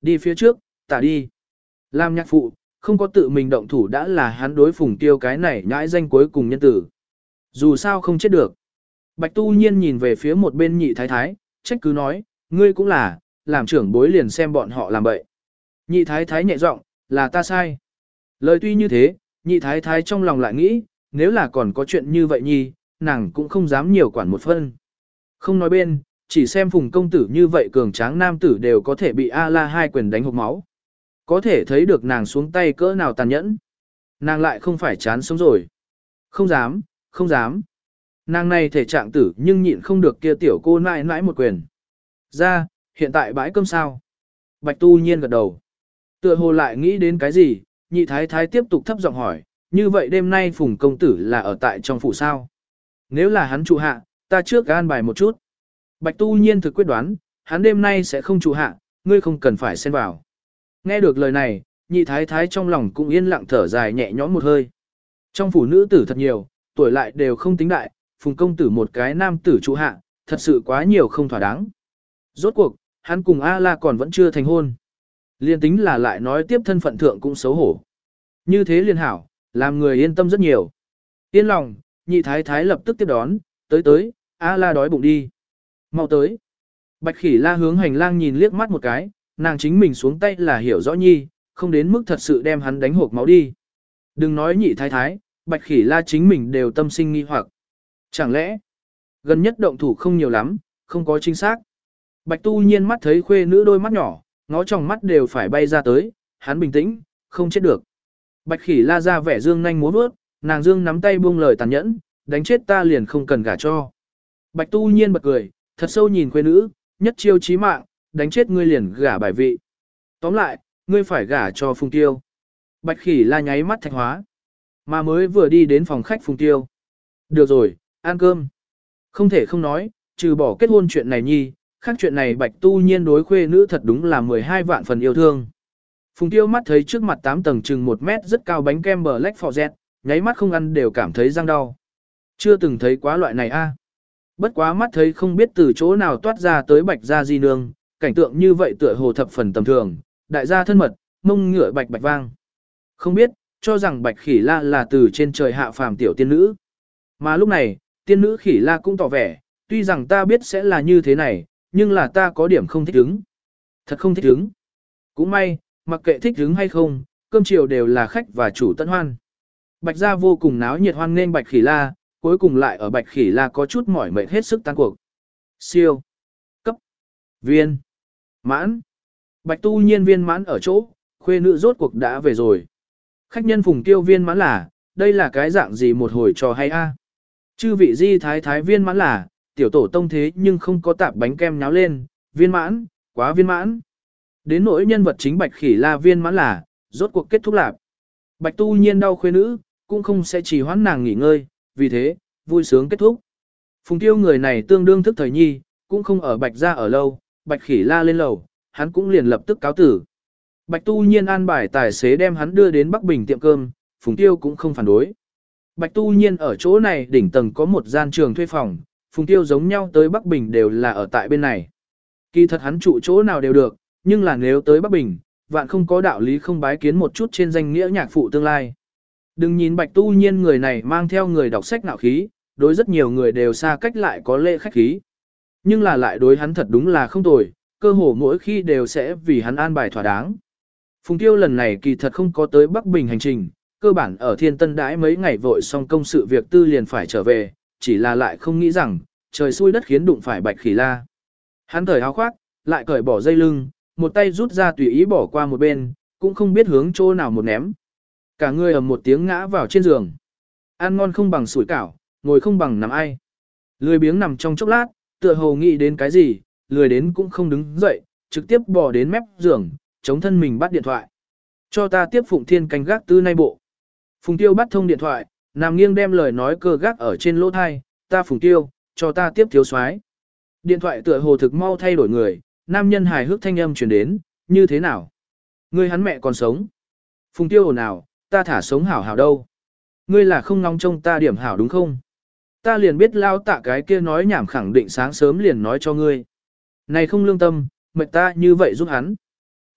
[SPEAKER 1] Đi phía trước, tả đi. Làm nhạc phụ, không có tự mình động thủ đã là hắn đối Phùng Tiêu cái này nhãi danh cuối cùng nhân tử. Dù sao không chết được. Bạch Tu Nhiên nhìn về phía một bên nhị thái thái, trách cứ nói, ngươi cũng là, làm trưởng bối liền xem bọn họ làm bậy. Nhị thái thái nhẹ giọng, là ta sai. Lời tuy như thế, nhị thái thái trong lòng lại nghĩ, nếu là còn có chuyện như vậy nhi, nàng cũng không dám nhiều quản một phân. Không nói bên, chỉ xem Phùng công tử như vậy cường tráng nam tử đều có thể bị A-la hai quyền đánh hộc máu. Có thể thấy được nàng xuống tay cỡ nào tàn nhẫn. Nàng lại không phải chán sống rồi. Không dám, không dám. Nàng này thể trạng tử nhưng nhịn không được kia tiểu cô nãi nãi một quyền. Ra, hiện tại bãi cơm sao? Bạch Tu Nhiên gật đầu. Tựa hồ lại nghĩ đến cái gì, nhị thái thái tiếp tục thấp giọng hỏi, như vậy đêm nay Phùng công tử là ở tại trong phủ sao? Nếu là hắn trụ hạ, ta trước an bài một chút. Bạch Tu Nhiên thực quyết đoán, hắn đêm nay sẽ không trụ hạ, ngươi không cần phải xen vào. Nghe được lời này, nhị thái thái trong lòng cũng yên lặng thở dài nhẹ nhõm một hơi. Trong phủ nữ tử thật nhiều, tuổi lại đều không tính đại, Phùng công tử một cái nam tử trụ hạ, thật sự quá nhiều không thỏa đáng. Rốt cuộc, hắn cùng A-la còn vẫn chưa thành hôn. Liên tính là lại nói tiếp thân phận thượng cũng xấu hổ. Như thế liên hảo, làm người yên tâm rất nhiều. Yên lòng, nhị thái thái lập tức tiếp đón, tới, A-la đói bụng đi. Mau tới. Bạch Khỉ La hướng hành lang nhìn liếc mắt một cái, nàng chính mình xuống tay là hiểu rõ nhi, không đến mức thật sự đem hắn đánh hộp máu đi. Đừng nói nhị thái thái, Bạch Khỉ La chính mình đều tâm sinh nghi hoặc. Chẳng lẽ, gần nhất động thủ không nhiều lắm, không có chính xác. Bạch Tu Nhiên mắt thấy khuê nữ đôi mắt nhỏ, ngó trong mắt đều phải bay ra tới, hắn bình tĩnh, không chết được. Bạch Khỉ La ra vẻ dương nhanh múa vớt, nàng dương nắm tay buông lời tàn nhẫn, đánh chết ta liền không cần gả cho. Bạch Tu Nhiên bật cười, thật sâu nhìn khuê nữ, nhất chiêu chí mạng, đánh chết ngươi liền gả bài vị. Tóm lại, ngươi phải gả cho Phùng Tiêu. Bạch Khỉ La nháy mắt thạch hóa, mà mới vừa đi đến phòng khách Phùng Tiêu. Được rồi, ăn cơm. Không thể không nói, trừ bỏ kết hôn chuyện này nhi, khác chuyện này Bạch Tu Nhiên đối khuê nữ thật đúng là 12 vạn phần yêu thương. Phùng Tiêu mắt thấy trước mặt 8 tầng chừng 1 mét rất cao bánh kem Black Forest, nháy mắt không ăn đều cảm thấy răng đau. Chưa từng thấy quá loại này a. Bất quá mắt thấy không biết từ chỗ nào toát ra tới Bạch gia di nương, cảnh tượng như vậy tựa hồ thập phần tầm thường, đại gia thân mật, mông ngựa bạch bạch vang. Không biết, cho rằng Bạch Khỉ La là từ trên trời hạ phàm tiểu tiên nữ. Mà lúc này, tiên nữ Khỉ La cũng tỏ vẻ, tuy rằng ta biết sẽ là như thế này, nhưng là ta có điểm không thích ứng. Thật không thích ứng. Cũng may, mặc kệ thích ứng hay không, cơm chiều đều là khách và chủ tận hoan. Bạch gia vô cùng náo nhiệt hoan nghênh Bạch Khỉ La, cuối cùng lại ở Bạch Khỉ La có chút mỏi mệt hết sức tan cuộc. Siêu. Cấp. Viên. Mãn. Bạch Tu Nhiên viên mãn ở chỗ, khuê nữ rốt cuộc đã về rồi. Khách nhân Phùng Tiêu viên mãn là, đây là cái dạng gì một hồi trò hay a? Chư vị di thái thái viên mãn là, tiểu tổ tông thế nhưng không có tạp bánh kem nháo lên, viên mãn, quá viên mãn. Đến nỗi nhân vật chính Bạch Khỉ La viên mãn là, rốt cuộc kết thúc lạp. Bạch Tu Nhiên đau khuê nữ, cũng không sẽ chỉ hoãn nàng nghỉ ngơi, vì thế, vui sướng kết thúc. Phùng Tiêu người này tương đương thức thời nhi, cũng không ở Bạch gia ở lâu, Bạch Khỉ La lên lầu, hắn cũng liền lập tức cáo tử. Bạch Tu Nhiên an bài tài xế đem hắn đưa đến Bắc Bình tiệm cơm, Phùng Tiêu cũng không phản đối. Bạch Tu Nhiên ở chỗ này đỉnh tầng có một gian trường thuê phòng, Phùng Tiêu giống nhau tới Bắc Bình đều là ở tại bên này. Kỳ thật hắn trụ chỗ nào đều được, nhưng là nếu tới Bắc Bình, vạn không có đạo lý không bái kiến một chút trên danh nghĩa nhạc phụ tương lai. Đừng nhìn Bạch Tu Nhiên người này mang theo người đọc sách nạo khí, đối rất nhiều người đều xa cách lại có lễ khách khí. Nhưng là lại đối hắn thật đúng là không tồi, cơ hồ mỗi khi đều sẽ vì hắn an bài thỏa đáng. Phùng Tiêu lần này kỳ thật không có tới Bắc Bình hành trình, cơ bản ở Thiên Tân đãi mấy ngày vội xong công sự việc tư liền phải trở về, chỉ là lại không nghĩ rằng, trời xui đất khiến đụng phải Bạch Khỉ La. Hắn cởi áo khoác, lại cởi bỏ dây lưng, một tay rút ra tùy ý bỏ qua một bên, cũng không biết hướng chỗ nào một ném. Cả người ầm một tiếng ngã vào trên giường. Ăn ngon không bằng sủi cảo, ngồi không bằng nằm ai. Lười biếng nằm trong chốc lát, tựa hồ nghĩ đến cái gì, lười đến cũng không đứng dậy, trực tiếp bò đến mép giường, chống thân mình bắt điện thoại. Cho ta tiếp Phụng Thiên canh gác tư nay bộ. Phùng Tiêu bắt thông điện thoại, nằm nghiêng đem lời nói cơ gác ở trên lỗ thai, ta Phùng Tiêu, cho ta tiếp thiếu soái. Điện thoại tựa hồ thực mau thay đổi người, nam nhân hài hước thanh âm truyền đến, như thế nào? Ngươi hắn mẹ còn sống. Phùng Tiêu ồn ào, ta thả sống hảo hảo đâu. Ngươi là không ngóng trông ta điểm hảo đúng không? Ta liền biết lao tạ cái kia nói nhảm khẳng định sáng sớm liền nói cho ngươi. Này không lương tâm, mệt ta như vậy giúp hắn.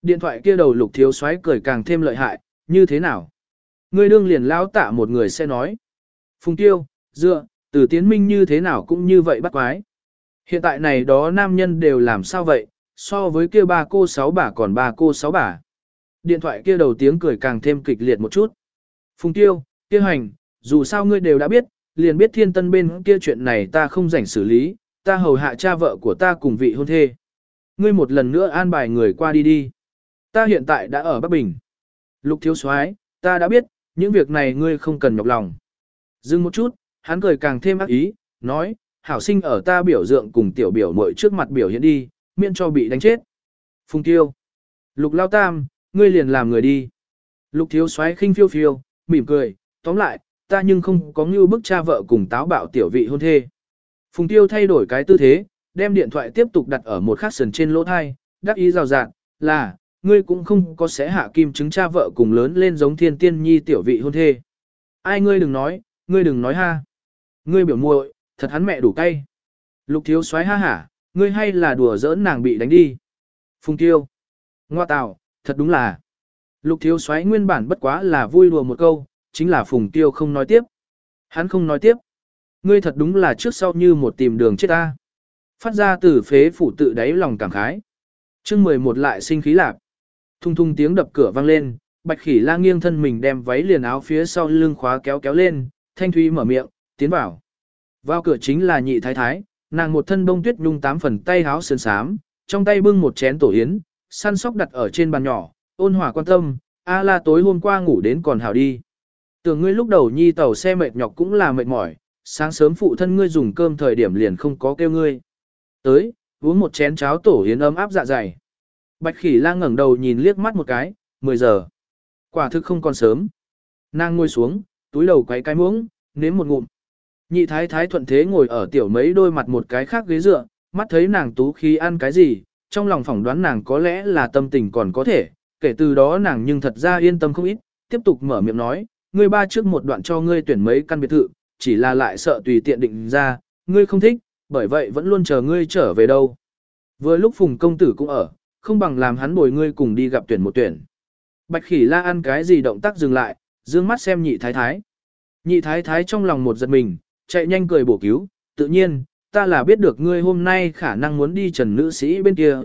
[SPEAKER 1] Điện thoại kia đầu Lục Thiếu Soái cười càng thêm lợi hại, như thế nào? Ngươi đương liền lão tạ một người sẽ nói. Phùng Tiêu, dựa, Từ Tiến Minh như thế nào cũng như vậy bắt quái. Hiện tại này đó nam nhân đều làm sao vậy, so với kia ba cô sáu bà còn ba cô sáu bà. Điện thoại kia đầu tiếng cười càng thêm kịch liệt một chút. Phùng Tiêu, kia hành, dù sao ngươi đều đã biết, liền biết Thiên Tân bên kia chuyện này ta không rảnh xử lý, ta hầu hạ cha vợ của ta cùng vị hôn thê. Ngươi một lần nữa an bài người qua đi đi. Ta hiện tại đã ở Bắc Bình. Lục Thiếu Soái, ta đã biết, những việc này ngươi không cần nhọc lòng. Dừng một chút, hắn cười càng thêm ác ý, nói, hảo sinh ở ta biểu tượng cùng tiểu biểu muội trước mặt biểu hiện đi, miễn cho bị đánh chết. Phùng Tiêu. Lục Lao Tam, ngươi liền làm người đi. Lục Thiếu Soái khinh phiêu phiêu, mỉm cười, tóm lại, ta nhưng không có ngưu bức cha vợ cùng táo bạo tiểu vị hôn thê. Phùng Tiêu thay đổi cái tư thế, đem điện thoại tiếp tục đặt ở một khắc sườn trên lỗ thai, đắc ý rào rạng, là, ngươi cũng không có sẽ hạ kim chứng cha vợ cùng lớn lên giống thiên tiên nhi tiểu vị hôn thê. Ai ngươi đừng nói ha. Ngươi biểu muội, thật hắn mẹ đủ cay. Lục Thiếu Soái ha hả, ngươi hay là đùa giỡn nàng bị đánh đi. Phùng Tiêu. Ngoa tào, thật đúng là. Lục Thiếu Soái nguyên bản bất quá là vui đùa một câu, chính là Phùng Tiêu không nói tiếp. Hắn không nói tiếp. Ngươi thật đúng là trước sau như một tìm đường chết ta. Phát ra từ phế phủ tự đáy lòng cảm khái. Chương 11 lại sinh khí lạc. Thung thung tiếng đập cửa vang lên, Bạch Khỉ La nghiêng thân mình đem váy liền áo phía sau lưng khóa kéo kéo lên, Thanh Thúy mở miệng, tiến vào. Vào cửa chính là nhị thái thái, nàng một thân bông tuyết nhung 8 phần tay áo sườn xám, trong tay bưng một chén tổ yến, săn sóc đặt ở trên bàn nhỏ, ôn hòa quan tâm, a la tối hôm qua ngủ đến còn hảo đi. Tưởng ngươi lúc đầu nhi tàu xe mệt nhọc cũng là mệt mỏi, sáng sớm phụ thân ngươi dùng cơm thời điểm liền không có kêu ngươi. Tới, uống một chén cháo tổ yến ấm áp dạ dày. Bạch Khỉ La ngẩng đầu nhìn liếc mắt một cái, 10 giờ. Quả thực không còn sớm. Nàng ngồi xuống, túi đầu quấy cái muỗng, nếm một ngụm. Nhị thái thái thuận thế ngồi ở tiểu mấy đôi mặt một cái khác ghế dựa, mắt thấy nàng tú khí ăn cái gì, trong lòng phỏng đoán nàng có lẽ là tâm tình còn có thể, kể từ đó nàng nhưng thật ra yên tâm không ít, tiếp tục mở miệng nói, ngươi ba trước một đoạn cho ngươi tuyển mấy căn biệt thự, chỉ là lại sợ tùy tiện định ra, ngươi không thích, bởi vậy vẫn luôn chờ ngươi trở về đâu. Vừa lúc Phùng công tử cũng ở, không bằng làm hắn bồi ngươi cùng đi gặp tuyển một tuyển. Bạch Khỉ La ăn cái gì động tác dừng lại, dương mắt xem nhị thái thái. Nhị thái thái trong lòng một giật mình, chạy nhanh cười bổ cứu, tự nhiên, ta là biết được ngươi hôm nay khả năng muốn đi Trần nữ sĩ bên kia,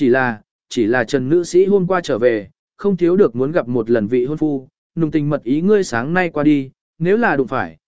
[SPEAKER 1] chỉ là Trần nữ sĩ hôm qua trở về, không thiếu được muốn gặp một lần vị hôn phu, nùng tình mật ý ngươi sáng nay qua đi, nếu là đụng phải,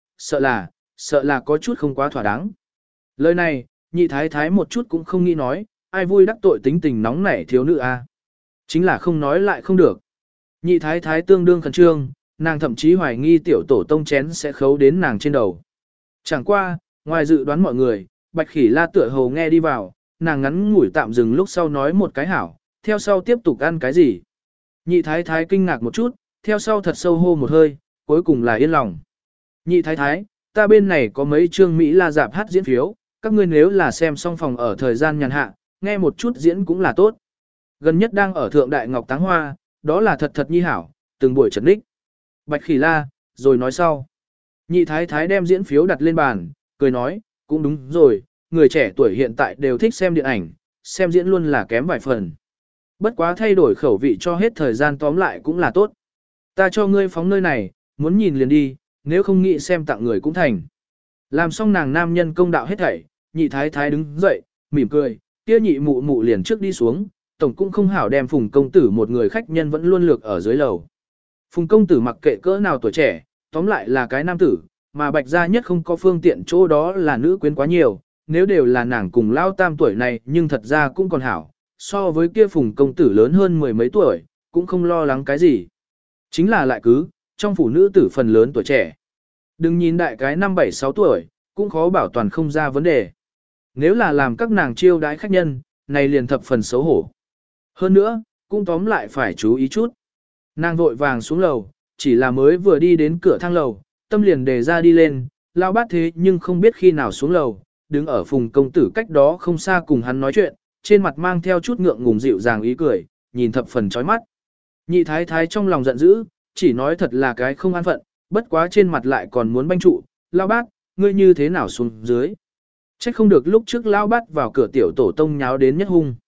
[SPEAKER 1] sợ là có chút không quá thỏa đáng. Lời này, nhị thái thái một chút cũng không nghĩ nói, ai vui đắc tội tính tình nóng nảy thiếu nữ a. Chính là không nói lại không được. Nhị thái thái tương đương khẩn trương, nàng thậm chí hoài nghi tiểu tổ tông chén sẽ khấu đến nàng trên đầu. Chẳng qua, ngoài dự đoán mọi người, Bạch Khỉ La tựa hồ nghe đi vào, nàng ngắn ngủi tạm dừng lúc sau nói một cái hảo, theo sau tiếp tục ăn cái gì. Nhị thái thái kinh ngạc một chút, theo sau thật sâu hô một hơi, cuối cùng là yên lòng. Nhị thái thái, ta bên này có mấy chương Mỹ La dạp hát diễn phiếu, các ngươi nếu là xem xong phòng ở thời gian nhàn hạ, nghe một chút diễn cũng là tốt. Gần nhất đang ở Thượng Đại Ngọc Táng Hoa, đó là thật nhi hảo, từng buổi trật ních. Bạch Khỉ La, rồi nói sau. Nhị thái thái đem diễn phiếu đặt lên bàn, cười nói, cũng đúng rồi, người trẻ tuổi hiện tại đều thích xem điện ảnh, xem diễn luôn là kém vài phần. Bất quá thay đổi khẩu vị cho hết thời gian tóm lại cũng là tốt. Ta cho ngươi phóng nơi này, muốn nhìn liền đi, nếu không nghĩ xem tặng người cũng thành. Làm xong nàng nam nhân công đạo hết thảy, nhị thái thái đứng dậy, mỉm cười, kia nhị mụ mụ liền trước đi xuống, tổng cũng không hảo đem Phùng công tử một người khách nhân vẫn luôn lược ở dưới lầu. Phùng công tử mặc kệ cỡ nào tuổi trẻ, tóm lại là cái nam tử, mà Bạch gia nhất không có phương tiện chỗ đó là nữ quyến quá nhiều, nếu đều là nàng cùng lao tam tuổi này nhưng thật ra cũng còn hảo, so với kia Phùng công tử lớn hơn mười mấy tuổi, cũng không lo lắng cái gì. Chính là lại cứ, trong phụ nữ tử phần lớn tuổi trẻ. Đừng nhìn đại cái 5-7-6 tuổi, cũng khó bảo toàn không ra vấn đề. Nếu là làm các nàng chiêu đãi khách nhân, này liền thập phần xấu hổ. Hơn nữa, cũng tóm lại phải chú ý chút. Nàng vội vàng xuống lầu, chỉ là mới vừa đi đến cửa thang lầu, tâm liền đề ra đi lên, lao bát thế nhưng không biết khi nào xuống lầu, đứng ở Phùng công tử cách đó không xa cùng hắn nói chuyện, trên mặt mang theo chút ngượng ngùng dịu dàng ý cười, nhìn thập phần chói mắt. Nhị thái thái trong lòng giận dữ, chỉ nói thật là cái không an phận, bất quá trên mặt lại còn muốn banh trụ, lao bát, ngươi như thế nào xuống dưới. Trách không được lúc trước lao bát vào cửa tiểu tổ tông nháo đến nhất hung.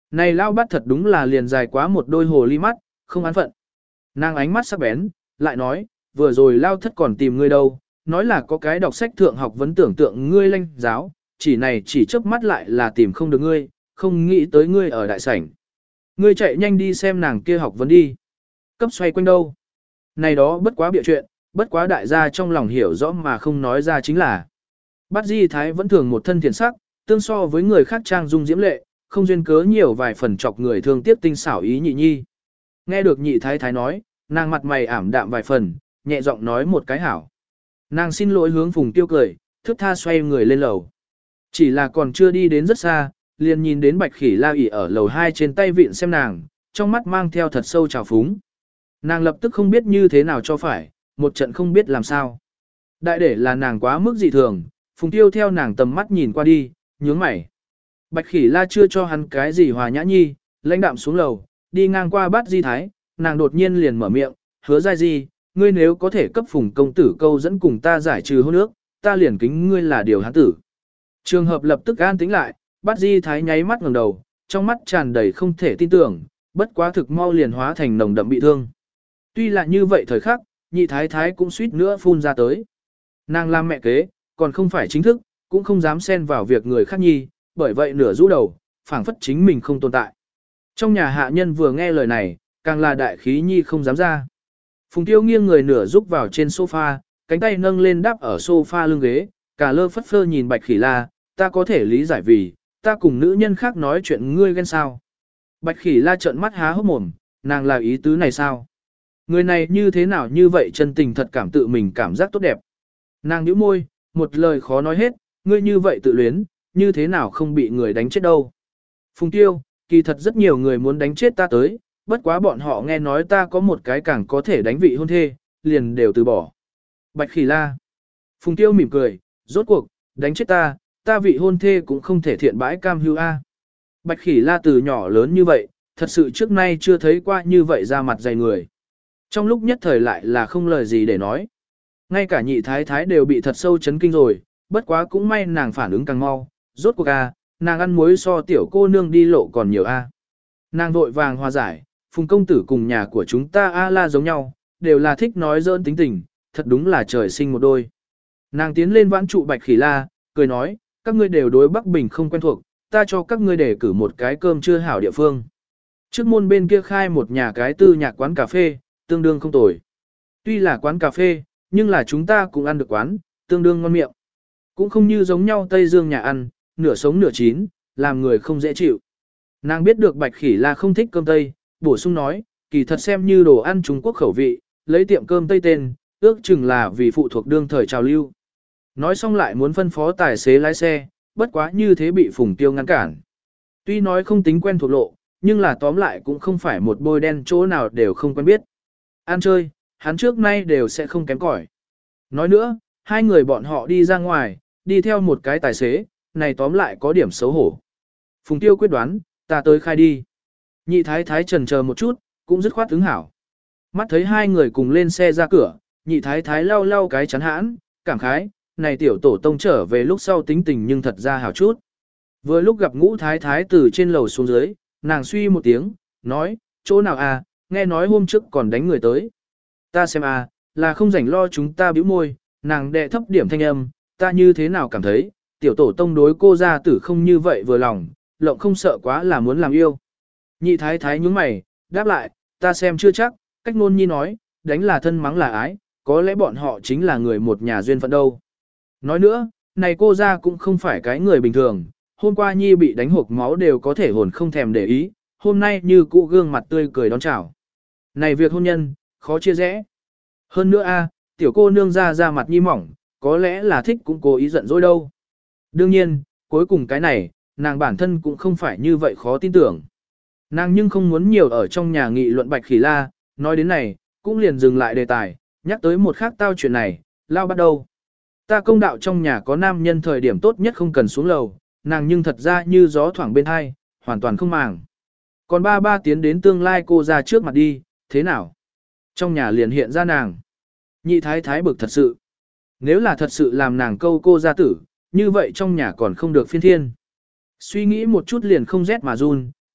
[SPEAKER 1] Này lao bắt thật đúng là liền dài quá một đôi hồ ly mắt, không án phận. Nàng ánh mắt sắc bén, lại nói, vừa rồi lao thất còn tìm ngươi đâu, nói là có cái đọc sách thượng học vấn tưởng tượng ngươi lanh giáo, chỉ này chỉ chớp mắt lại là tìm không được ngươi, không nghĩ tới ngươi ở đại sảnh. Ngươi chạy nhanh đi xem nàng kia học vấn đi. Cấp xoay quanh đâu. Này đó bất quá bịa chuyện, bất quá đại gia trong lòng hiểu rõ mà không nói ra chính là. Bát Di Thái vẫn thường một thân thiện sắc, tương so với người khác trang dung diễm lệ, không duyên cớ nhiều vài phần chọc người thương tiếc tinh xảo ý nhị nhi. Nghe được nhị thái thái nói, nàng mặt mày ảm đạm vài phần, nhẹ giọng nói một cái hảo. Nàng xin lỗi hướng Phùng Tiêu cười, thước tha xoay người lên lầu. Chỉ là còn chưa đi đến rất xa, liền nhìn đến Bạch Khỉ La ỉ ở lầu 2 trên tay vịn xem nàng, trong mắt mang theo thật sâu trào phúng. Nàng lập tức không biết như thế nào cho phải, một trận không biết làm sao. Đại để là nàng quá mức dị thường, Phùng Tiêu theo nàng tầm mắt nhìn qua đi, nhướng mày. Bạch Khỉ La chưa cho hắn cái gì hòa nhã nhi, lãnh đạm xuống lầu, đi ngang qua Bát Di Thái, nàng đột nhiên liền mở miệng, hứa Giai Di, ngươi nếu có thể cấp Phùng công tử câu dẫn cùng ta giải trừ hôn ước, ta liền kính ngươi là điều hắn tử. Trường hợp lập tức an tĩnh lại, Bát Di Thái nháy mắt ngẩng đầu, trong mắt tràn đầy không thể tin tưởng, bất quá thực mau liền hóa thành nồng đậm bị thương. Tuy là như vậy thời khắc, nhị thái thái cũng suýt nữa phun ra tới. Nàng làm mẹ kế, còn không phải chính thức, cũng không dám xen vào việc người khác nhi, bởi vậy nửa rũ đầu, phảng phất chính mình không tồn tại. Trong nhà hạ nhân vừa nghe lời này, càng là đại khí nhi không dám ra. Phùng Tiêu nghiêng người nửa rúc vào trên sofa, cánh tay nâng lên đáp ở sofa lưng ghế, cả lơ phất phơ nhìn Bạch Khỉ La, ta có thể lý giải vì, ta cùng nữ nhân khác nói chuyện ngươi ghen sao. Bạch Khỉ La trợn mắt há hốc mồm, nàng là ý tứ này sao? Người này như thế nào như vậy chân tình thật cảm tự mình cảm giác tốt đẹp. Nàng nhíu môi, một lời khó nói hết, ngươi như vậy tự luyến, như thế nào không bị người đánh chết đâu. Phùng Tiêu, kỳ thật rất nhiều người muốn đánh chết ta tới, bất quá bọn họ nghe nói ta có một cái càng có thể đánh vị hôn thê, liền đều từ bỏ. Bạch Khỉ La. Phùng Tiêu mỉm cười, rốt cuộc, đánh chết ta vị hôn thê cũng không thể thiện bãi cam hưu a. Bạch Khỉ La từ nhỏ lớn như vậy, thật sự trước nay chưa thấy qua như vậy ra mặt dày người. Trong lúc nhất thời lại là không lời gì để nói. Ngay cả nhị thái thái đều bị thật sâu chấn kinh rồi, bất quá cũng may nàng phản ứng càng mau, rốt cuộc nàng ăn muối so tiểu cô nương đi lộ còn nhiều Nàng vội vàng hòa giải, Phùng công tử cùng nhà của chúng ta la giống nhau, đều là thích nói giỡn tính tình, thật đúng là trời sinh một đôi. Nàng tiến lên vãn trụ Bạch Khỉ La, cười nói, các ngươi đều đối Bắc Bình không quen thuộc, ta cho các ngươi để cử một cái cơm chưa hảo địa phương. Trước môn bên kia khai một nhà cái tư nhạc quán cà phê, tương đương không tồi. Tuy là quán cà phê, nhưng là chúng ta cũng ăn được quán, tương đương ngon miệng. Cũng không như giống nhau Tây Dương nhà ăn, nửa sống nửa chín, làm người không dễ chịu. Nàng biết được Bạch Khỉ La không thích cơm Tây, bổ sung nói, kỳ thật xem như đồ ăn Trung Quốc khẩu vị, lấy tiệm cơm Tây tên, ước chừng là vì phụ thuộc đương thời trào lưu. Nói xong lại muốn phân phó tài xế lái xe, bất quá như thế bị Phùng Tiêu ngăn cản. Tuy nói không tính quen thuộc lộ, nhưng là tóm lại cũng không phải một bôi đen chỗ nào đều không quen biết. Ăn chơi, hắn trước nay đều sẽ không kém cỏi. Nói nữa, hai người bọn họ đi ra ngoài, đi theo một cái tài xế, này tóm lại có điểm xấu hổ. Phùng Tiêu quyết đoán, ta tới khai đi. Nhị thái thái trần chờ một chút, cũng dứt khoát ứng hảo. Mắt thấy hai người cùng lên xe ra cửa, nhị thái thái lau lau cái chắn hãn, cảm khái, này tiểu tổ tông trở về lúc sau tính tình nhưng thật ra hảo chút. Vừa lúc gặp Ngũ thái thái từ trên lầu xuống dưới, nàng suy một tiếng, nói, chỗ nào nghe nói hôm trước còn đánh người tới. Ta xem là không rảnh lo chúng ta bĩu môi, nàng đệ thấp điểm thanh âm, ta như thế nào cảm thấy, tiểu tổ tông đối cô gia tử không như vậy vừa lòng, lộng không sợ quá là muốn làm yêu. Nhị thái thái nhúng mày, đáp lại, ta xem chưa chắc, cách ngôn nhi nói, đánh là thân mắng là ái, có lẽ bọn họ chính là người một nhà duyên phận đâu. Nói nữa, này cô gia cũng không phải cái người bình thường, hôm qua nhi bị đánh hộp máu đều có thể hồn không thèm để ý, hôm nay như cũ gương mặt tươi cười đón chào. Này việc hôn nhân, khó chia rẽ. Hơn nữa tiểu cô nương ra mặt nhi mỏng, có lẽ là thích cũng cố ý giận dỗi đâu. Đương nhiên, cuối cùng cái này, nàng bản thân cũng không phải như vậy khó tin tưởng. Nàng nhưng không muốn nhiều ở trong nhà nghị luận Bạch Khỉ La, nói đến này, cũng liền dừng lại đề tài, nhắc tới một khác tao chuyện này, lao bắt đầu. Ta công đạo trong nhà có nam nhân thời điểm tốt nhất không cần xuống lầu, nàng nhưng thật ra như gió thoảng bên hai, hoàn toàn không màng. Còn ba tiến đến tương lai cô ra trước mặt đi, thế nào? Trong nhà liền hiện ra nàng. Nhị thái thái bực thật sự. Nếu là thật sự làm nàng câu cô gia tử, như vậy trong nhà còn không được phiên thiên. Suy nghĩ một chút liền không rét mà run,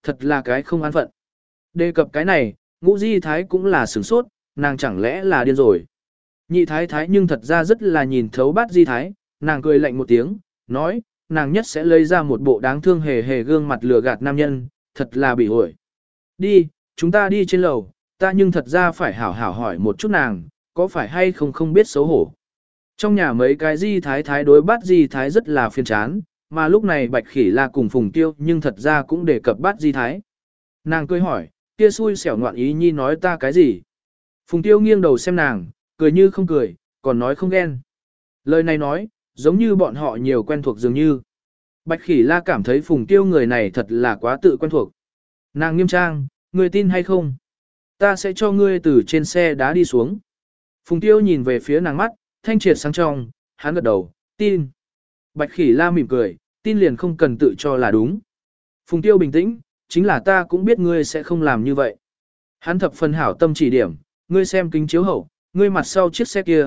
[SPEAKER 1] thật là cái không an phận. Đề cập cái này, Ngũ Di Thái cũng là sửng sốt, nàng chẳng lẽ là điên rồi. Nhị Thái Thái nhưng thật ra rất là nhìn thấu Bát Di Thái, nàng cười lạnh một tiếng, nói, nàng nhất sẽ lấy ra một bộ đáng thương hề hề gương mặt lừa gạt nam nhân, thật là bị ổi. Đi, chúng ta đi trên lầu, ta nhưng thật ra phải hảo hảo hỏi một chút nàng, có phải hay không biết xấu hổ. Trong nhà mấy cái Di Thái Thái đối Bát Di Thái rất là phiền chán, mà lúc này Bạch Khỉ La cùng Phùng Tiêu nhưng thật ra cũng đề cập Bát Di Thái. Nàng cười hỏi, kia xui xẻo ngoạn ý nhi nói ta cái gì? Phùng Tiêu nghiêng đầu xem nàng, cười như không cười, còn nói không ghen. Lời này nói, giống như bọn họ nhiều quen thuộc dường như. Bạch Khỉ La cảm thấy Phùng Tiêu người này thật là quá tự quen thuộc. Nàng nghiêm trang, ngươi tin hay không? Ta sẽ cho ngươi từ trên xe đá đi xuống. Phùng Tiêu nhìn về phía nàng mắt, thanh triệt sáng trong, hắn gật đầu, tin. Bạch Khỉ La mỉm cười, tin liền không cần tự cho là đúng. Phùng Tiêu bình tĩnh, chính là ta cũng biết ngươi sẽ không làm như vậy. Hắn thập phần hảo tâm chỉ điểm, ngươi xem kính chiếu hậu, ngươi mặt sau chiếc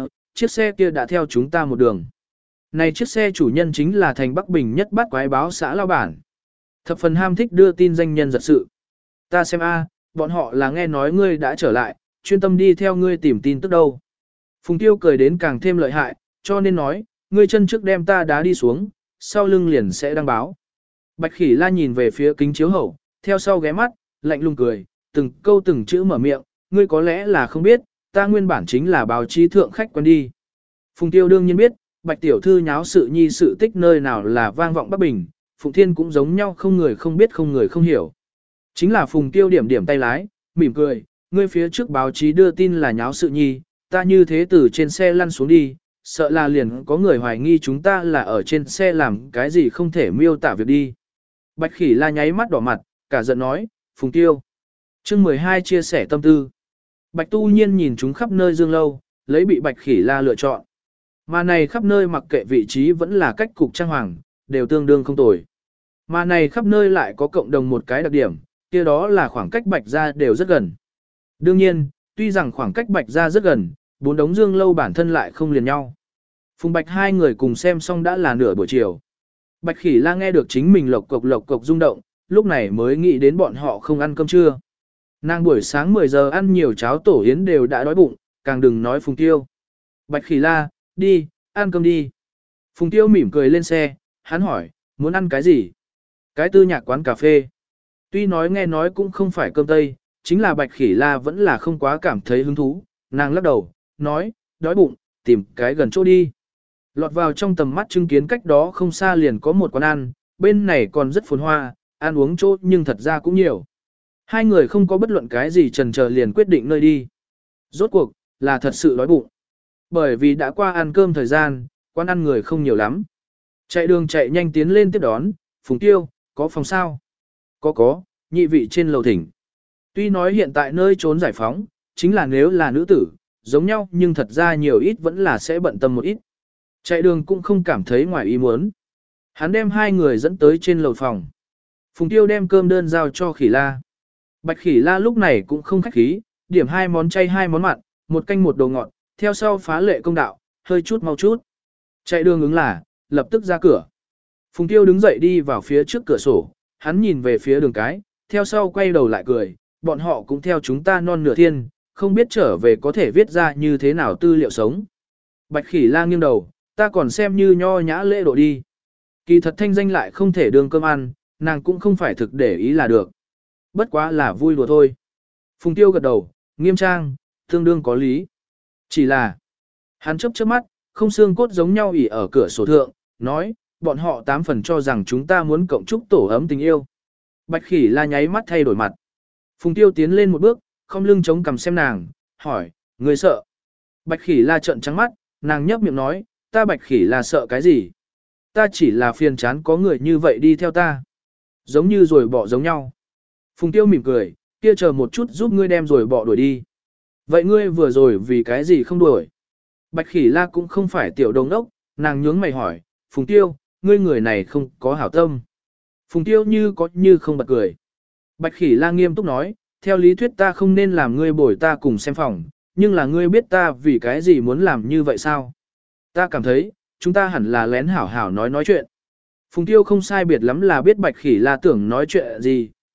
[SPEAKER 1] xe kia đã theo chúng ta một đường. Này chiếc xe chủ nhân chính là thành Bắc Bình nhất bát quái báo xã lao bản. Thập phần ham thích đưa tin danh nhân giật sự. Ta xem bọn họ là nghe nói ngươi đã trở lại, chuyên tâm đi theo ngươi tìm tin tức đâu. Phùng Tiêu cười đến càng thêm lợi hại, cho nên nói, ngươi chân trước đem ta đá đi xuống, sau lưng liền sẽ đăng báo. Bạch Khỉ La nhìn về phía kính chiếu hậu, theo sau ghé mắt, lạnh lùng cười, từng câu từng chữ mở miệng, ngươi có lẽ là không biết, ta nguyên bản chính là báo chí thượng khách quen đi. Phùng Tiêu đương nhiên biết, Bạch tiểu thư nháo sự nhi sự tích nơi nào là vang vọng Bắc Bình, Phùng Thiên cũng giống nhau không người không biết không người không hiểu. Chính là Phùng Tiêu điểm điểm tay lái, mỉm cười, ngươi phía trước báo chí đưa tin là nháo sự nhi, ta như thế từ trên xe lăn xuống đi, sợ là liền có người hoài nghi chúng ta là ở trên xe làm cái gì không thể miêu tả việc đi. Bạch Khỉ La nháy mắt đỏ mặt, cả giận nói, Phùng Tiêu. Chương 12 chia sẻ tâm tư. Bạch Tu Nhiên nhìn chúng khắp nơi dương lâu, lấy bị Bạch Khỉ La lựa chọn. Mà này khắp nơi mặc kệ vị trí vẫn là cách cục trang hoàng, đều tương đương không tồi. Mà này khắp nơi lại có cộng đồng một cái đặc điểm, kia đó là khoảng cách Bạch gia đều rất gần. Đương nhiên, tuy rằng khoảng cách Bạch gia rất gần, bốn đống dương lâu bản thân lại không liền nhau. Phùng Bạch hai người cùng xem xong đã là nửa buổi chiều. Bạch Khỉ La nghe được chính mình lộc cộc rung động, lúc này mới nghĩ đến bọn họ không ăn cơm trưa. Nàng buổi sáng 10 giờ ăn nhiều cháo tổ yến đều đã đói bụng, càng đừng nói Phùng Tiêu. Bạch Khỉ La, đi, ăn cơm đi. Phùng Tiêu mỉm cười lên xe, hắn hỏi, muốn ăn cái gì? Cái tư nhạc quán cà phê. Tuy nói nghe nói cũng không phải cơm tây, chính là Bạch Khỉ La vẫn là không quá cảm thấy hứng thú. Nàng lắc đầu, nói, đói bụng, tìm cái gần chỗ đi. Lọt vào trong tầm mắt chứng kiến cách đó không xa liền có một quán ăn, bên này còn rất phồn hoa, ăn uống chỗ nhưng thật ra cũng nhiều. Hai người không có bất luận cái gì chần chờ liền quyết định nơi đi. Rốt cuộc, là thật sự đói bụng. Bởi vì đã qua ăn cơm thời gian, quán ăn người không nhiều lắm. Chạy đường chạy nhanh tiến lên tiếp đón, Phùng Tiêu, có phòng sao? Có, nhị vị trên lầu thỉnh. Tuy nói hiện tại nơi trốn giải phóng, chính là nếu là nữ tử, giống nhau nhưng thật ra nhiều ít vẫn là sẽ bận tâm một ít. Chạy đường cũng không cảm thấy ngoài ý muốn. Hắn đem hai người dẫn tới trên lầu phòng. Phùng Tiêu đem cơm đơn giao cho Khỉ La. Bạch Khỉ La lúc này cũng không khách khí, điểm 2 món chay 2 món mặn, một canh một đồ ngọt, theo sau phá lệ công đạo, hơi chút mau chút. Chạy đường ứng là, lập tức ra cửa. Phùng Tiêu đứng dậy đi vào phía trước cửa sổ, hắn nhìn về phía đường cái, theo sau quay đầu lại cười, bọn họ cũng theo chúng ta non nửa thiên, không biết trở về có thể viết ra như thế nào tư liệu sống. Bạch Khỉ La nghiêng đầu, ta còn xem như nho nhã lễ độ đi. Kỳ thật thanh danh lại không thể đương cơm ăn, nàng cũng không phải thực để ý là được. Bất quá là vui đùa thôi. Phùng Tiêu gật đầu, nghiêm trang, tương đương có lý. Chỉ là, hắn chớp chớp mắt, không xương cốt giống nhau ỉ ở cửa sổ thượng, nói, bọn họ 8 phần cho rằng chúng ta muốn cộng chúc tổ ấm tình yêu. Bạch Khỉ La nháy mắt thay đổi mặt. Phùng Tiêu tiến lên một bước, không lưng chống cằm xem nàng, hỏi, người sợ. Bạch Khỉ La trợn trắng mắt, nàng nhấp miệng nói, ta Bạch Khỉ La sợ cái gì? Ta chỉ là phiền chán có người như vậy đi theo ta. Giống như rồi bỏ giống nhau. Phùng Tiêu mỉm cười, kia chờ một chút giúp ngươi đem rồi bỏ đuổi đi. Vậy ngươi vừa rồi vì cái gì không đuổi? Bạch Khỉ La cũng không phải tiểu đồng đốc, nàng nhướng mày hỏi, Phùng Tiêu, ngươi người này không có hảo tâm. Phùng Tiêu như có như không bật cười. Bạch Khỉ La nghiêm túc nói, theo lý thuyết ta không nên làm ngươi bồi ta cùng xem phòng, nhưng là ngươi biết ta vì cái gì muốn làm như vậy sao? Ta cảm thấy, chúng ta hẳn là lén hảo hảo nói chuyện. Phùng Tiêu không sai biệt lắm là biết Bạch Khỉ La tưởng nói chuyện gì,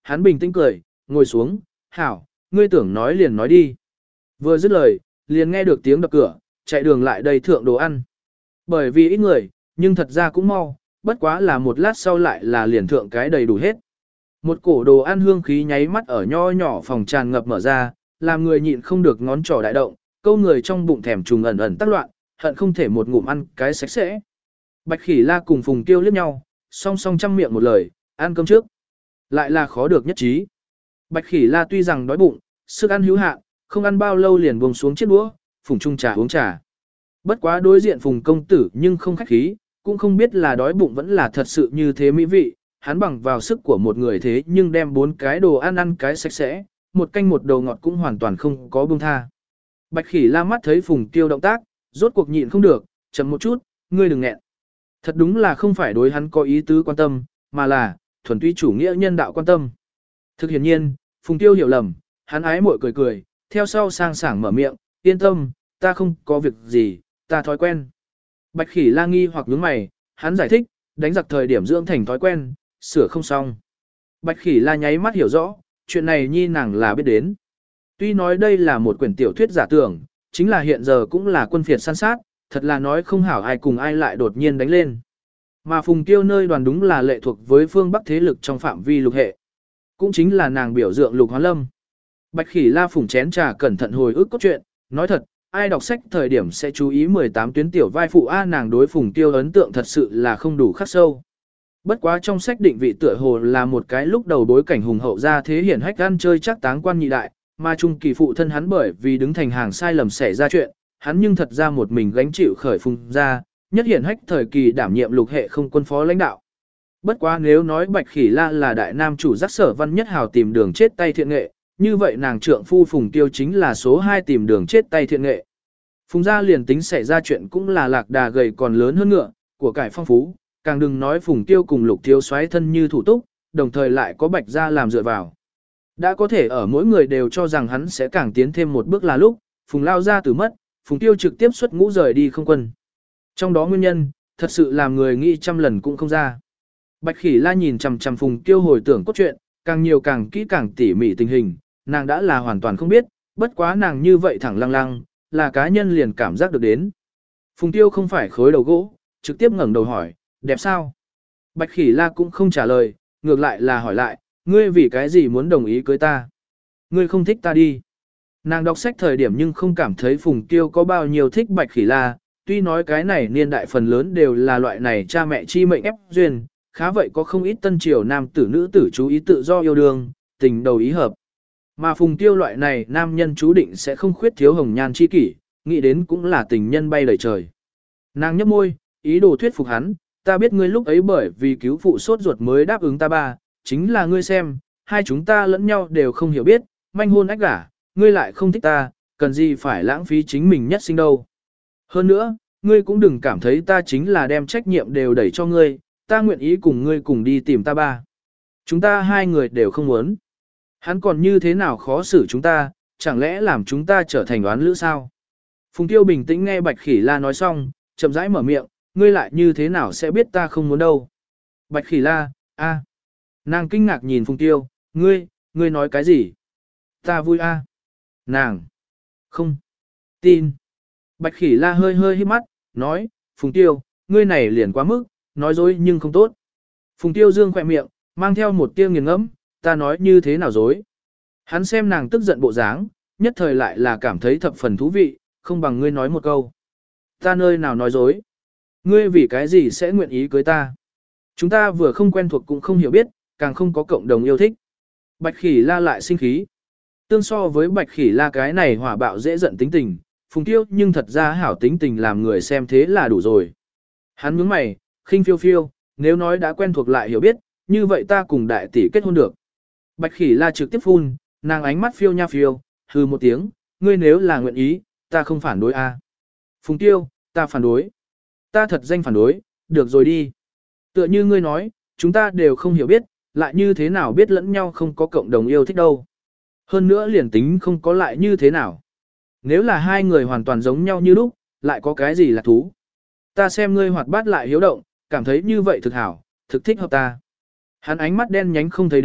[SPEAKER 1] hắn bình tĩnh cười, ngồi xuống, hảo, ngươi tưởng nói liền nói đi. Vừa dứt lời, liền nghe được tiếng đập cửa, chạy đường lại đầy thượng đồ ăn. Bởi vì ít người, nhưng thật ra cũng mau, bất quá là một lát sau lại là liền thượng cái đầy đủ hết. Một cổ đồ ăn hương khí nháy mắt ở nho nhỏ phòng tràn ngập mở ra, làm người nhịn không được ngón trỏ đại động, câu người trong bụng thèm trùng ẩn ẩn tác loạn, hận không thể một ngụm ăn cái sạch sẽ. Bạch Khỉ La cùng Phùng Tiêu liếc nhau, song song chăm miệng một lời, ăn cơm trước. Lại là khó được nhất trí. Bạch Khỉ La tuy rằng đói bụng, sức ăn hữu hạn, không ăn bao lâu liền buông xuống chiếc đũa, Phùng chung trà uống trà. Bất quá đối diện Phùng công tử nhưng không khách khí, cũng không biết là đói bụng vẫn là thật sự như thế mỹ vị, hắn bằng vào sức của một người thế nhưng đem 4 cái đồ ăn ăn cái sạch sẽ, một canh một đầu ngọt cũng hoàn toàn không có buông tha. Bạch Khỉ La mắt thấy Phùng Tiêu động tác, rốt cuộc nhịn không được, chậm một chút, ngươi đừng nghẹn. Thật đúng là không phải đối hắn có ý tứ quan tâm, mà là thuần túy chủ nghĩa nhân đạo quan tâm. Thực hiện nhiên, Phùng Tiêu hiểu lầm, hắn ái muội cười cười, theo sau sang sảng mở miệng, yên tâm, ta không có việc gì, ta thói quen. Bạch Khỉ La nghi hoặc nhướng mày, hắn giải thích, đánh giặc thời điểm dưỡng thành thói quen, sửa không xong. Bạch Khỉ La nháy mắt hiểu rõ, chuyện này nhi nàng là biết đến. Tuy nói đây là một quyển tiểu thuyết giả tưởng, chính là hiện giờ cũng là quân phiệt săn sát, thật là nói không hảo ai cùng ai lại đột nhiên đánh lên. Mà Phùng Tiêu nơi đoàn đúng là lệ thuộc với phương Bắc thế lực trong phạm vi lục hệ. Cũng chính là nàng biểu dượng Lục Hóa Lâm. Bạch Khỉ La phủng chén trà cẩn thận hồi ức cốt truyện, nói thật, ai đọc sách thời điểm sẽ chú ý 18 tuyến tiểu vai phụ A nàng đối Phùng Tiêu ấn tượng thật sự là không đủ khắc sâu. Bất quá trong sách định vị tựa hồ là một cái lúc đầu bối cảnh hùng hậu ra thế hiển hách ăn chơi chắc táng quan nhị đại, mà trung kỳ phụ thân hắn bởi vì đứng thành hàng sai lầm xảy ra chuyện, hắn nhưng thật ra một mình gánh chịu khởi Phùng ra, nhất hiển hách thời kỳ đảm nhiệm lục hệ không quân phó lãnh đạo. Bất quá nếu nói Bạch Khỉ La là đại nam chủ giác sở văn nhất hào tìm đường chết tay thiện nghệ, như vậy nàng trượng phu Phùng Tiêu chính là số 2 tìm đường chết tay thiện nghệ. Phùng gia liền tính xảy ra chuyện cũng là lạc đà gầy còn lớn hơn ngựa, của cải phong phú, càng đừng nói Phùng Tiêu cùng Lục Thiếu soái thân như thủ túc, đồng thời lại có Bạch gia làm dựa vào. Đã có thể ở mỗi người đều cho rằng hắn sẽ càng tiến thêm một bước là lúc, Phùng lao ra từ mất, Phùng Tiêu trực tiếp xuất ngũ rời đi không quân. Trong đó nguyên nhân, thật sự làm người nghĩ trăm lần cũng không ra. Bạch Khỉ La nhìn chằm chằm Phùng Tiêu hồi tưởng cốt truyện, càng nhiều càng kỹ càng tỉ mỉ tình hình, nàng đã là hoàn toàn không biết, bất quá nàng như vậy thẳng lăng lăng, là cá nhân liền cảm giác được đến. Phùng Tiêu không phải khối đầu gỗ, trực tiếp ngẩng đầu hỏi, đẹp sao? Bạch Khỉ La cũng không trả lời, ngược lại là hỏi lại, ngươi vì cái gì muốn đồng ý cưới ta? Ngươi không thích ta đi. Nàng đọc sách thời điểm nhưng không cảm thấy Phùng Tiêu có bao nhiêu thích Bạch Khỉ La, tuy nói cái này niên đại phần lớn đều là loại này cha mẹ chi mệnh ép duyên, khá vậy có không ít tân triều nam tử nữ tử chú ý tự do yêu đương, tình đầu ý hợp. Mà Phùng Tiêu loại này nam nhân chú định sẽ không khuyết thiếu hồng nhan chi kỷ, nghĩ đến cũng là tình nhân bay đầy trời. Nàng nhấp môi, ý đồ thuyết phục hắn, ta biết ngươi lúc ấy bởi vì cứu phụ sốt ruột mới đáp ứng ta ba, chính là ngươi xem, hai chúng ta lẫn nhau đều không hiểu biết, manh hôn ách gả, ngươi lại không thích ta, cần gì phải lãng phí chính mình nhất sinh đâu. Hơn nữa, ngươi cũng đừng cảm thấy ta chính là đem trách nhiệm đều đẩy cho ngươi, ta nguyện ý cùng ngươi cùng đi tìm ta ba. Chúng ta hai người đều không muốn. Hắn còn như thế nào khó xử chúng ta, chẳng lẽ làm chúng ta trở thành oán lữ sao? Phùng Tiêu bình tĩnh nghe Bạch Khỉ La nói xong, chậm rãi mở miệng, ngươi lại như thế nào sẽ biết ta không muốn đâu. Bạch Khỉ La, a. Nàng kinh ngạc nhìn Phùng Tiêu, ngươi nói cái gì? Ta vui a. Nàng, không, tin. Bạch Khỉ La hơi hơi hít mắt, nói, Phùng Tiêu, ngươi này liền quá mức, nói dối nhưng không tốt. Phùng Tiêu dương khỏe miệng, mang theo một tia nghiền ngẫm, ta nói như thế nào dối. Hắn xem nàng tức giận bộ dáng, nhất thời lại là cảm thấy thập phần thú vị, không bằng ngươi nói một câu. Ta nơi nào nói dối. Ngươi vì cái gì sẽ nguyện ý cưới ta. Chúng ta vừa không quen thuộc cũng không hiểu biết, càng không có cộng đồng yêu thích. Bạch Khỉ La lại sinh khí. Tương so với Bạch Khỉ La cái này hỏa bạo dễ giận tính tình, Phùng Tiêu nhưng thật ra hảo tính tình làm người xem thế là đủ rồi. Hắn nhướng mày, khinh phiêu phiêu, nếu nói đã quen thuộc lại hiểu biết, như vậy ta cùng đại tỷ kết hôn được. Bạch Khỉ La trực tiếp phun, nàng ánh mắt phiêu nha phiêu, hừ một tiếng, ngươi nếu là nguyện ý, ta không phản đối a. Phùng Tiêu, ta phản đối. Ta thật danh phản đối, được rồi đi. Tựa như ngươi nói, chúng ta đều không hiểu biết, lại như thế nào biết lẫn nhau không có cộng đồng yêu thích đâu. Hơn nữa liền tính không có lại như thế nào. Nếu là hai người hoàn toàn giống nhau như lúc, lại có cái gì là thú. Ta xem ngươi hoạt bát lại hiếu động, cảm thấy như vậy thực hảo, thực thích hợp ta. Hắn ánh mắt đen nhánh không thấy đế,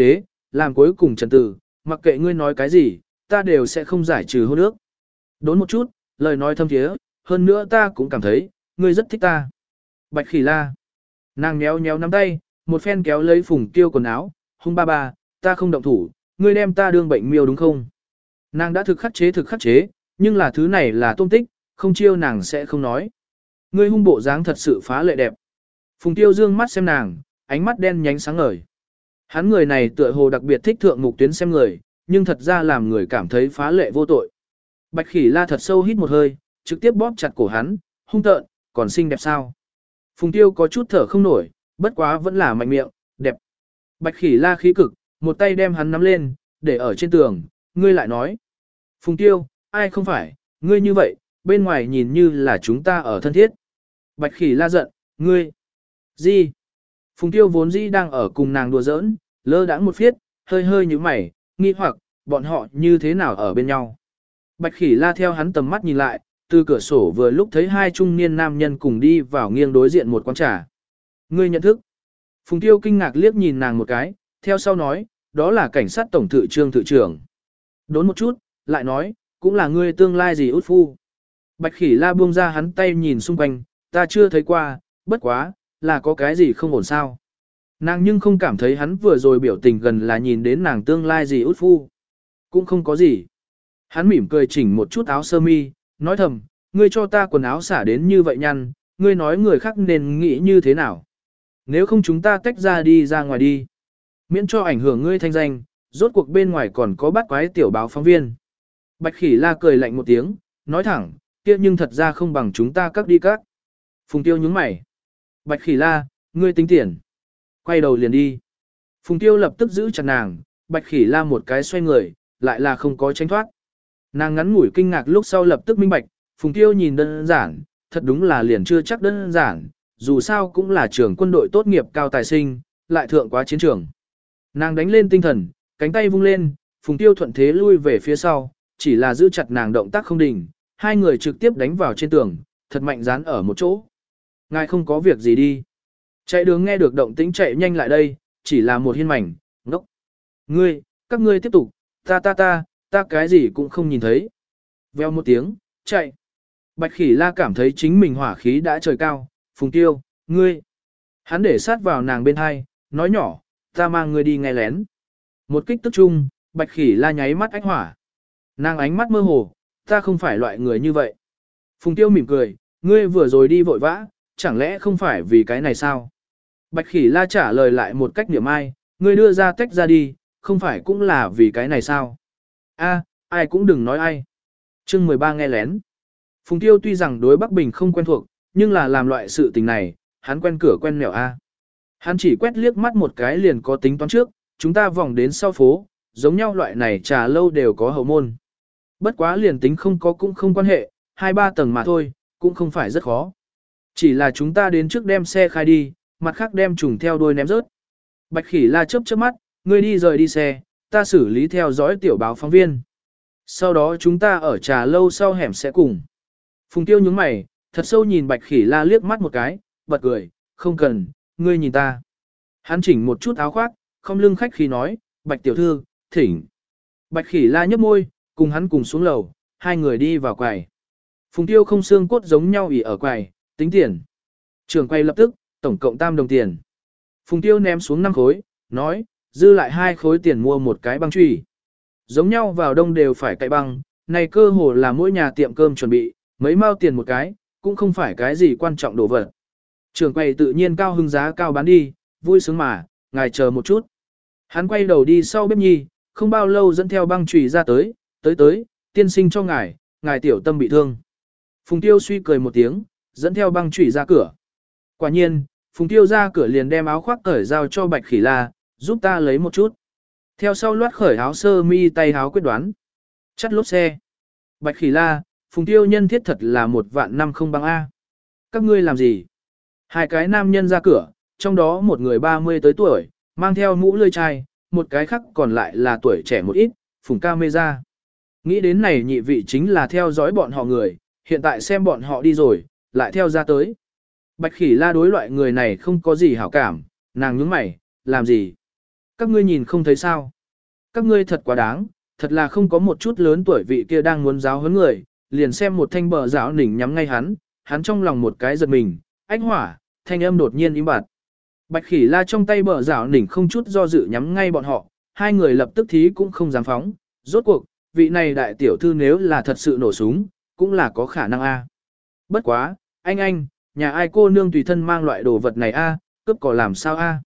[SPEAKER 1] làm cuối cùng trần tử, mặc kệ ngươi nói cái gì, ta đều sẽ không giải trừ hôn ước. Đốn một chút, lời nói thâm thiế, hơn nữa ta cũng cảm thấy, ngươi rất thích ta. Bạch Khỉ La. Nàng nhéo nhéo nắm tay, một phen kéo lấy Phùng Tiêu quần áo, hung ba ba, ta không động thủ, ngươi đem ta đương bệnh miêu đúng không? Nàng đã thực khắc chế, nhưng là thứ này là tôm tích, không chiêu nàng sẽ không nói. Ngươi hung bộ dáng thật sự phá lệ đẹp. Phùng Tiêu dương mắt xem nàng, ánh mắt đen nhánh sáng ngời. Hắn người này tựa hồ đặc biệt thích thượng mục tuyến xem người, nhưng thật ra làm người cảm thấy phá lệ vô tội. Bạch Khỉ La thật sâu hít một hơi, trực tiếp bóp chặt cổ hắn, hung tợn, còn xinh đẹp sao? Phùng Tiêu có chút thở không nổi, bất quá vẫn là mạnh miệng, đẹp. Bạch Khỉ La khí cực, một tay đem hắn nắm lên, để ở trên tường, ngươi lại nói. Phùng Tiêu, ai không phải, ngươi như vậy, bên ngoài nhìn như là chúng ta ở thân thiết. Bạch Khỉ La giận, ngươi. Gì? Phùng Tiêu vốn dĩ đang ở cùng nàng đùa giỡn, lơ đãng một phiết, hơi hơi như mày, nghi hoặc, bọn họ như thế nào ở bên nhau. Bạch Khỉ La theo hắn tầm mắt nhìn lại, từ cửa sổ vừa lúc thấy hai trung niên nam nhân cùng đi vào nghiêng đối diện một quán trà. Ngươi nhận thức. Phùng Tiêu kinh ngạc liếc nhìn nàng một cái, theo sau nói, đó là cảnh sát tổng thự trương thự trưởng. Đốn một chút, lại nói, cũng là ngươi tương lai gì út phu. Bạch Khỉ La buông ra hắn tay nhìn xung quanh, ta chưa thấy qua, bất quá, là có cái gì không ổn sao. Nàng nhưng không cảm thấy hắn vừa rồi biểu tình gần là nhìn đến nàng tương lai gì út phu. Cũng không có gì. Hắn mỉm cười chỉnh một chút áo sơ mi, nói thầm, ngươi cho ta quần áo xả đến như vậy nhăn, ngươi nói người khác nên nghĩ như thế nào. Nếu không chúng ta tách ra đi ra ngoài đi. Miễn cho ảnh hưởng ngươi thanh danh, rốt cuộc bên ngoài còn có bắt quái tiểu báo phóng viên. Bạch Khỉ La cười lạnh một tiếng, nói thẳng, kia nhưng thật ra không bằng chúng ta các đi các. Phùng Tiêu nhướng mày. Bạch Khỉ La, ngươi tính tiền. Quay đầu liền đi. Phùng Tiêu lập tức giữ chặt nàng, Bạch Khỉ La một cái xoay người, lại là không có tránh thoát. Nàng ngắn ngủi kinh ngạc lúc sau lập tức minh bạch, Phùng Tiêu nhìn đơn giản, thật đúng là liền chưa chắc đơn giản, dù sao cũng là trưởng quân đội tốt nghiệp cao tài sinh, lại thượng quá chiến trường. Nàng đánh lên tinh thần, cánh tay vung lên, Phùng Tiêu thuận thế lui về phía sau, chỉ là giữ chặt nàng động tác không đình, hai người trực tiếp đánh vào trên tường, thật mạnh dán ở một chỗ. Ngài không có việc gì đi. Chạy đường nghe được động tĩnh chạy nhanh lại đây, chỉ là một hiên mảnh, ngốc. Ngươi, các ngươi tiếp tục, ta cái gì cũng không nhìn thấy. Veo một tiếng, chạy. Bạch Khỉ La cảm thấy chính mình hỏa khí đã trời cao, Phùng Tiêu, ngươi. Hắn để sát vào nàng bên hai, nói nhỏ, ta mang ngươi đi nghe lén. Một kích tức chung, Bạch Khỉ La nháy mắt ánh hỏa. Nàng ánh mắt mơ hồ, ta không phải loại người như vậy. Phùng Tiêu mỉm cười, ngươi vừa rồi đi vội vã, chẳng lẽ không phải vì cái này sao? Bạch Khỉ La trả lời lại một cách niệm ai, ngươi đưa ra tách ra đi, không phải cũng là vì cái này sao? A, ai cũng đừng nói ai. Chương 13 nghe lén. Phùng Tiêu tuy rằng đối Bắc Bình không quen thuộc, nhưng là làm loại sự tình này, hắn quen cửa quen nẻo A. Hắn chỉ quét liếc mắt một cái liền có tính toán trước, chúng ta vòng đến sau phố, giống nhau loại này trà lâu đều có hậu môn. Bất quá liền tính không có cũng không quan hệ, 2-3 tầng mà thôi, cũng không phải rất khó. Chỉ là chúng ta đến trước đem xe khai đi, mặt khác đem trùng theo đuôi ném rớt. Bạch Khỉ La chớp chớp mắt, ngươi đi rời đi xe, ta xử lý theo dõi tiểu báo phóng viên. Sau đó chúng ta ở trà lâu sau hẻm sẽ cùng. Phùng Tiêu nhướng mày, thật sâu nhìn Bạch Khỉ La liếc mắt một cái, bật cười, không cần, ngươi nhìn ta. Hắn chỉnh một chút áo khoác, không lưng khách khi nói, Bạch tiểu thư, thỉnh. Bạch Khỉ La nhấp môi, cùng hắn cùng xuống lầu, hai người đi vào quầy. Phùng Tiêu không xương cốt giống nhau ỉ ở quầy, tính tiền. Trưởng quầy lập tức, tổng cộng 3 đồng tiền. Phùng Tiêu ném xuống 5 khối, nói, dư lại 2 khối tiền mua một cái băng chùy. Giống nhau vào đông đều phải cậy băng, này cơ hồ là mỗi nhà tiệm cơm chuẩn bị, mấy mao tiền một cái, cũng không phải cái gì quan trọng đồ vật. Trưởng quầy tự nhiên cao hưng giá cao bán đi, vui sướng mà, ngài chờ một chút. Hắn quay đầu đi sau bếp nhi, không bao lâu dẫn theo băng chùy ra tới, tiên sinh cho ngài tiểu tâm bị thương. Phùng Tiêu suy cười một tiếng, dẫn theo băng chùy ra cửa. Quả nhiên, Phùng Tiêu ra cửa liền đem áo khoác cởi giao cho Bạch Khỉ La, giúp ta lấy một chút. Theo sau loát khởi áo sơ mi tay áo quyết đoán. Chắt lốp xe. Bạch Khỉ La, Phùng Tiêu nhân thiết thật là 1.500 không bằng A. Các ngươi làm gì? Hai cái nam nhân ra cửa, trong đó một người 30 tới tuổi, mang theo mũ lươi chai, một cái khác còn lại là tuổi trẻ một ít, Phùng camera. Nghĩ đến này nhị vị chính là theo dõi bọn họ người, hiện tại xem bọn họ đi rồi, lại theo ra tới. Bạch Khỉ La đối loại người này không có gì hảo cảm, nàng nhướng mày, làm gì? Các ngươi nhìn không thấy sao? Các ngươi thật quá đáng, thật là không có một chút lớn tuổi vị kia đang muốn giáo huấn người, liền xem một thanh bờ giáo nỉnh nhắm ngay hắn trong lòng một cái giật mình, ách hỏa, thanh âm đột nhiên im bặt. Bạch Khỉ La trong tay bờ giáo nỉnh không chút do dự nhắm ngay bọn họ, hai người lập tức thí cũng không dám phóng, rốt cuộc, vị này đại tiểu thư nếu là thật sự nổ súng, cũng là có khả năng a. Bất quá, anh, nhà ai cô nương tùy thân mang loại đồ vật này a, cướp có làm sao a?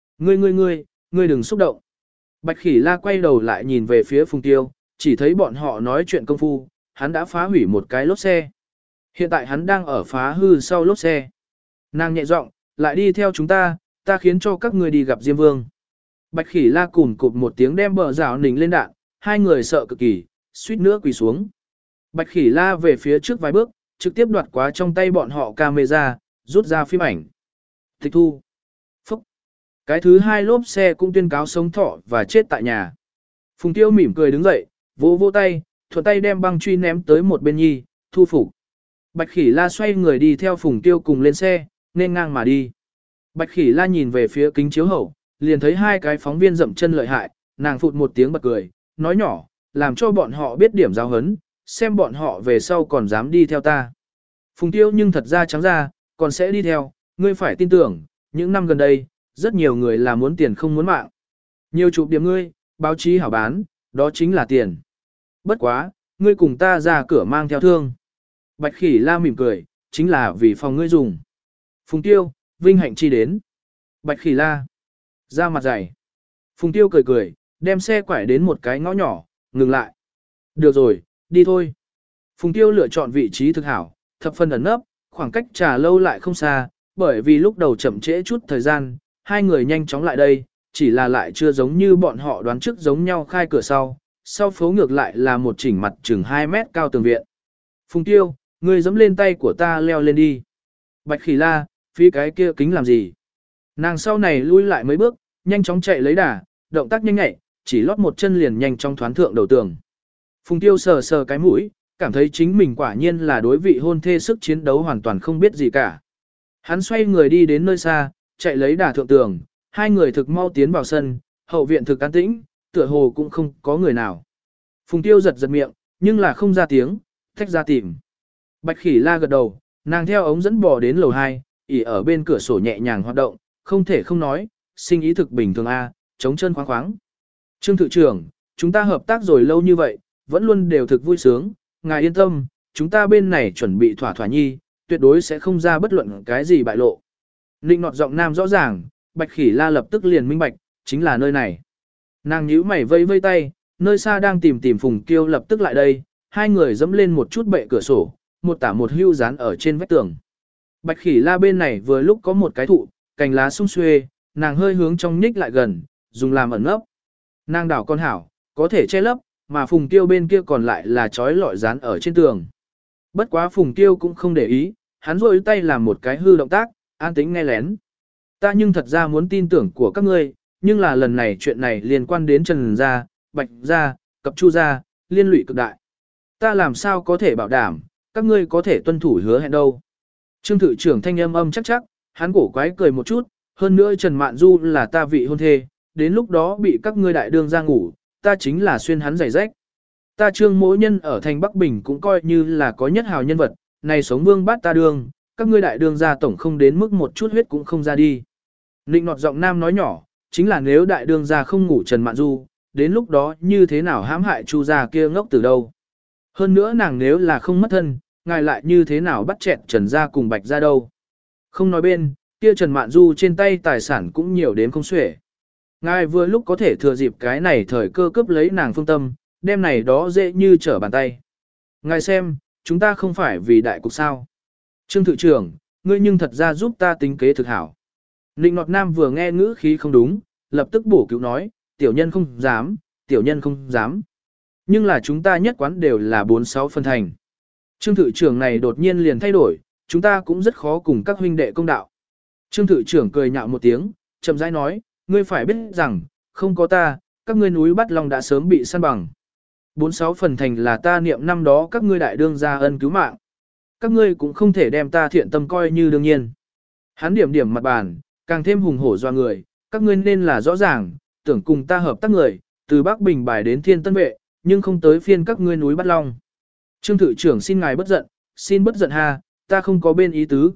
[SPEAKER 1] Ngươi đừng xúc động. Bạch Khỉ La quay đầu lại nhìn về phía Phùng Tiêu, chỉ thấy bọn họ nói chuyện công phu, hắn đã phá hủy một cái lốp xe. Hiện tại hắn đang ở phá hư sau lốp xe. Nàng nhẹ giọng, lại đi theo chúng ta khiến cho các ngươi đi gặp Diêm Vương. Bạch Khỉ La cùn cụp một tiếng đem bờ rào nỉnh lên đạn, hai người sợ cực kỳ, suýt nữa quỳ xuống. Bạch Khỉ La về phía trước vài bước, trực tiếp đoạt quá trong tay bọn họ camera, rút ra phim ảnh. Tịch thu. Phúc. Cái thứ hai lốp xe cũng tuyên cáo sống thọ và chết tại nhà. Phùng Tiêu mỉm cười đứng dậy, vỗ vỗ tay, thuận tay đem băng truy ném tới một bên nhi, thu phục. Bạch Khỉ La xoay người đi theo Phùng Tiêu cùng lên xe, nên ngang mà đi. Bạch Khỉ La nhìn về phía kính chiếu hậu, liền thấy hai cái phóng viên dậm chân lợi hại, nàng phụt một tiếng bật cười, nói nhỏ, làm cho bọn họ biết điểm giáo hấn, xem bọn họ về sau còn dám đi theo ta. Phùng Tiêu nhưng thật ra trắng ra, còn sẽ đi theo, ngươi phải tin tưởng, những năm gần đây, rất nhiều người là muốn tiền không muốn mạng. Nhiều chụp điểm ngươi, báo chí hảo bán, đó chính là tiền. Bất quá, ngươi cùng ta ra cửa mang theo thương. Bạch Khỉ La mỉm cười, chính là vì phòng ngươi dùng. Phùng Tiêu, vinh hạnh chi đến. Bạch Khỉ La, ra mặt dày. Phùng Tiêu cười cười, đem xe quải đến một cái ngõ nhỏ, ngừng lại. Được rồi, đi thôi. Phùng Tiêu lựa chọn vị trí thực hảo, thập phân ẩn nấp, khoảng cách trà lâu lại không xa, bởi vì lúc đầu chậm trễ chút thời gian, hai người nhanh chóng lại đây, chỉ là lại chưa giống như bọn họ đoán trước giống nhau khai cửa sau phố ngược lại là một chỉnh mặt chừng 2 mét cao tường viện. Phùng Tiêu, ngươi dẫm lên tay của ta leo lên đi. Bạch Khỉ La, phía cái kia kính làm gì? Nàng sau này lui lại mấy bước, nhanh chóng chạy lấy đà, động tác nhanh nhạy, chỉ lót một chân liền nhanh chóng thoán thượng đầu tường. Phùng Tiêu sờ sờ cái mũi, cảm thấy chính mình quả nhiên là đối vị hôn thê sức chiến đấu hoàn toàn không biết gì cả. Hắn xoay người đi đến nơi xa, chạy lấy đà thượng tường, hai người thực mau tiến vào sân, hậu viện thực an tĩnh, tựa hồ cũng không có người nào. Phùng Tiêu giật giật miệng, nhưng là không ra tiếng, thách ra tìm. Bạch Khỉ La gật đầu, nàng theo ống dẫn bò đến lầu 2, ỉ ở bên cửa sổ nhẹ nhàng hoạt động, không thể không nói, sinh ý thực bình thường a, chống chân khoáng khoáng. Trương Thự trưởng, chúng ta hợp tác rồi lâu như vậy, vẫn luôn đều thực vui sướng, ngài yên tâm, chúng ta bên này chuẩn bị thỏa thỏa nhi, tuyệt đối sẽ không ra bất luận cái gì bại lộ. Nịnh nọt giọng nam rõ ràng, Bạch Khỉ La lập tức liền minh bạch, chính là nơi này. Nàng nhíu mày vây vây tay, nơi xa đang tìm Phùng Kiêu lập tức lại đây, hai người dẫm lên một chút bệ cửa sổ, một tả một hưu dán ở trên vách tường. Bạch Khỉ La bên này vừa lúc có một cái thụ, cành lá sum xuê, nàng hơi hướng trong nhích lại gần, dùng làm ẩn nấp. Nàng đảo con hảo, có thể che lấp, mà Phùng Kiêu bên kia còn lại là trói lọi dán ở trên tường. Bất quá Phùng Kiêu cũng không để ý, hắn rôi tay làm một cái hư động tác, an tĩnh nghe lén. Ta nhưng thật ra muốn tin tưởng của các ngươi, nhưng là lần này chuyện này liên quan đến Trần Gia, Bạch Gia, Cập Chu Gia, liên lụy cực đại. Ta làm sao có thể bảo đảm, các ngươi có thể tuân thủ hứa hẹn đâu. Trương Thự trưởng thanh âm chắc chắc, hắn cổ quái cười một chút, hơn nữa Trần Mạn Du là ta vị hôn thê, đến lúc đó bị các ngươi đại đương ra ngủ, ta chính là xuyên hắn giày rách. Ta Trương Mỗ Nhân ở thành Bắc Bình cũng coi như là có nhất hào nhân vật, này sống vương bát ta đương, các ngươi đại đương gia tổng không đến mức một chút huyết cũng không ra đi. Nịnh nọt giọng nam nói nhỏ, chính là nếu đại đương gia không ngủ Trần Mạn Du, đến lúc đó như thế nào hãm hại Chu gia kia ngốc từ đâu. Hơn nữa nàng nếu là không mất thân, ngài lại như thế nào bắt chẹt Trần gia cùng Bạch gia đâu. Không nói bên, kia Trần Mạn Du trên tay tài sản cũng nhiều đến không xuể. Ngài vừa lúc có thể thừa dịp cái này thời cơ cướp lấy nàng phương tâm, đem này đó dễ như trở bàn tay. Ngài xem, chúng ta không phải vì đại cục sao. Trương Thự trưởng, ngươi nhưng thật ra giúp ta tính kế thực hảo. Nịnh nọt nam vừa nghe ngữ khí không đúng, lập tức bổ cứu nói, tiểu nhân không dám, tiểu nhân không dám. Nhưng là chúng ta nhất quán đều là 4-6 phân thành. Trương Thự trưởng này đột nhiên liền thay đổi, chúng ta cũng rất khó cùng các huynh đệ công đạo. Trương Thự trưởng cười nhạo một tiếng, chậm rãi nói, ngươi phải biết rằng, không có ta, các ngươi núi Bắt Long đã sớm bị săn bằng. 4-6 phần thành là ta niệm năm đó các ngươi đại đương gia ân cứu mạng. Các ngươi cũng không thể đem ta thiện tâm coi như đương nhiên. Hắn điểm điểm mặt bàn, càng thêm hùng hổ doa người, các ngươi nên là rõ ràng, tưởng cùng ta hợp tác người, từ Bắc Bình bài đến Thiên Tân Vệ, nhưng không tới phiên các ngươi núi Bắt Long. Trương thự trưởng xin ngài bất giận, xin bất giận ha, ta không có bên ý tứ,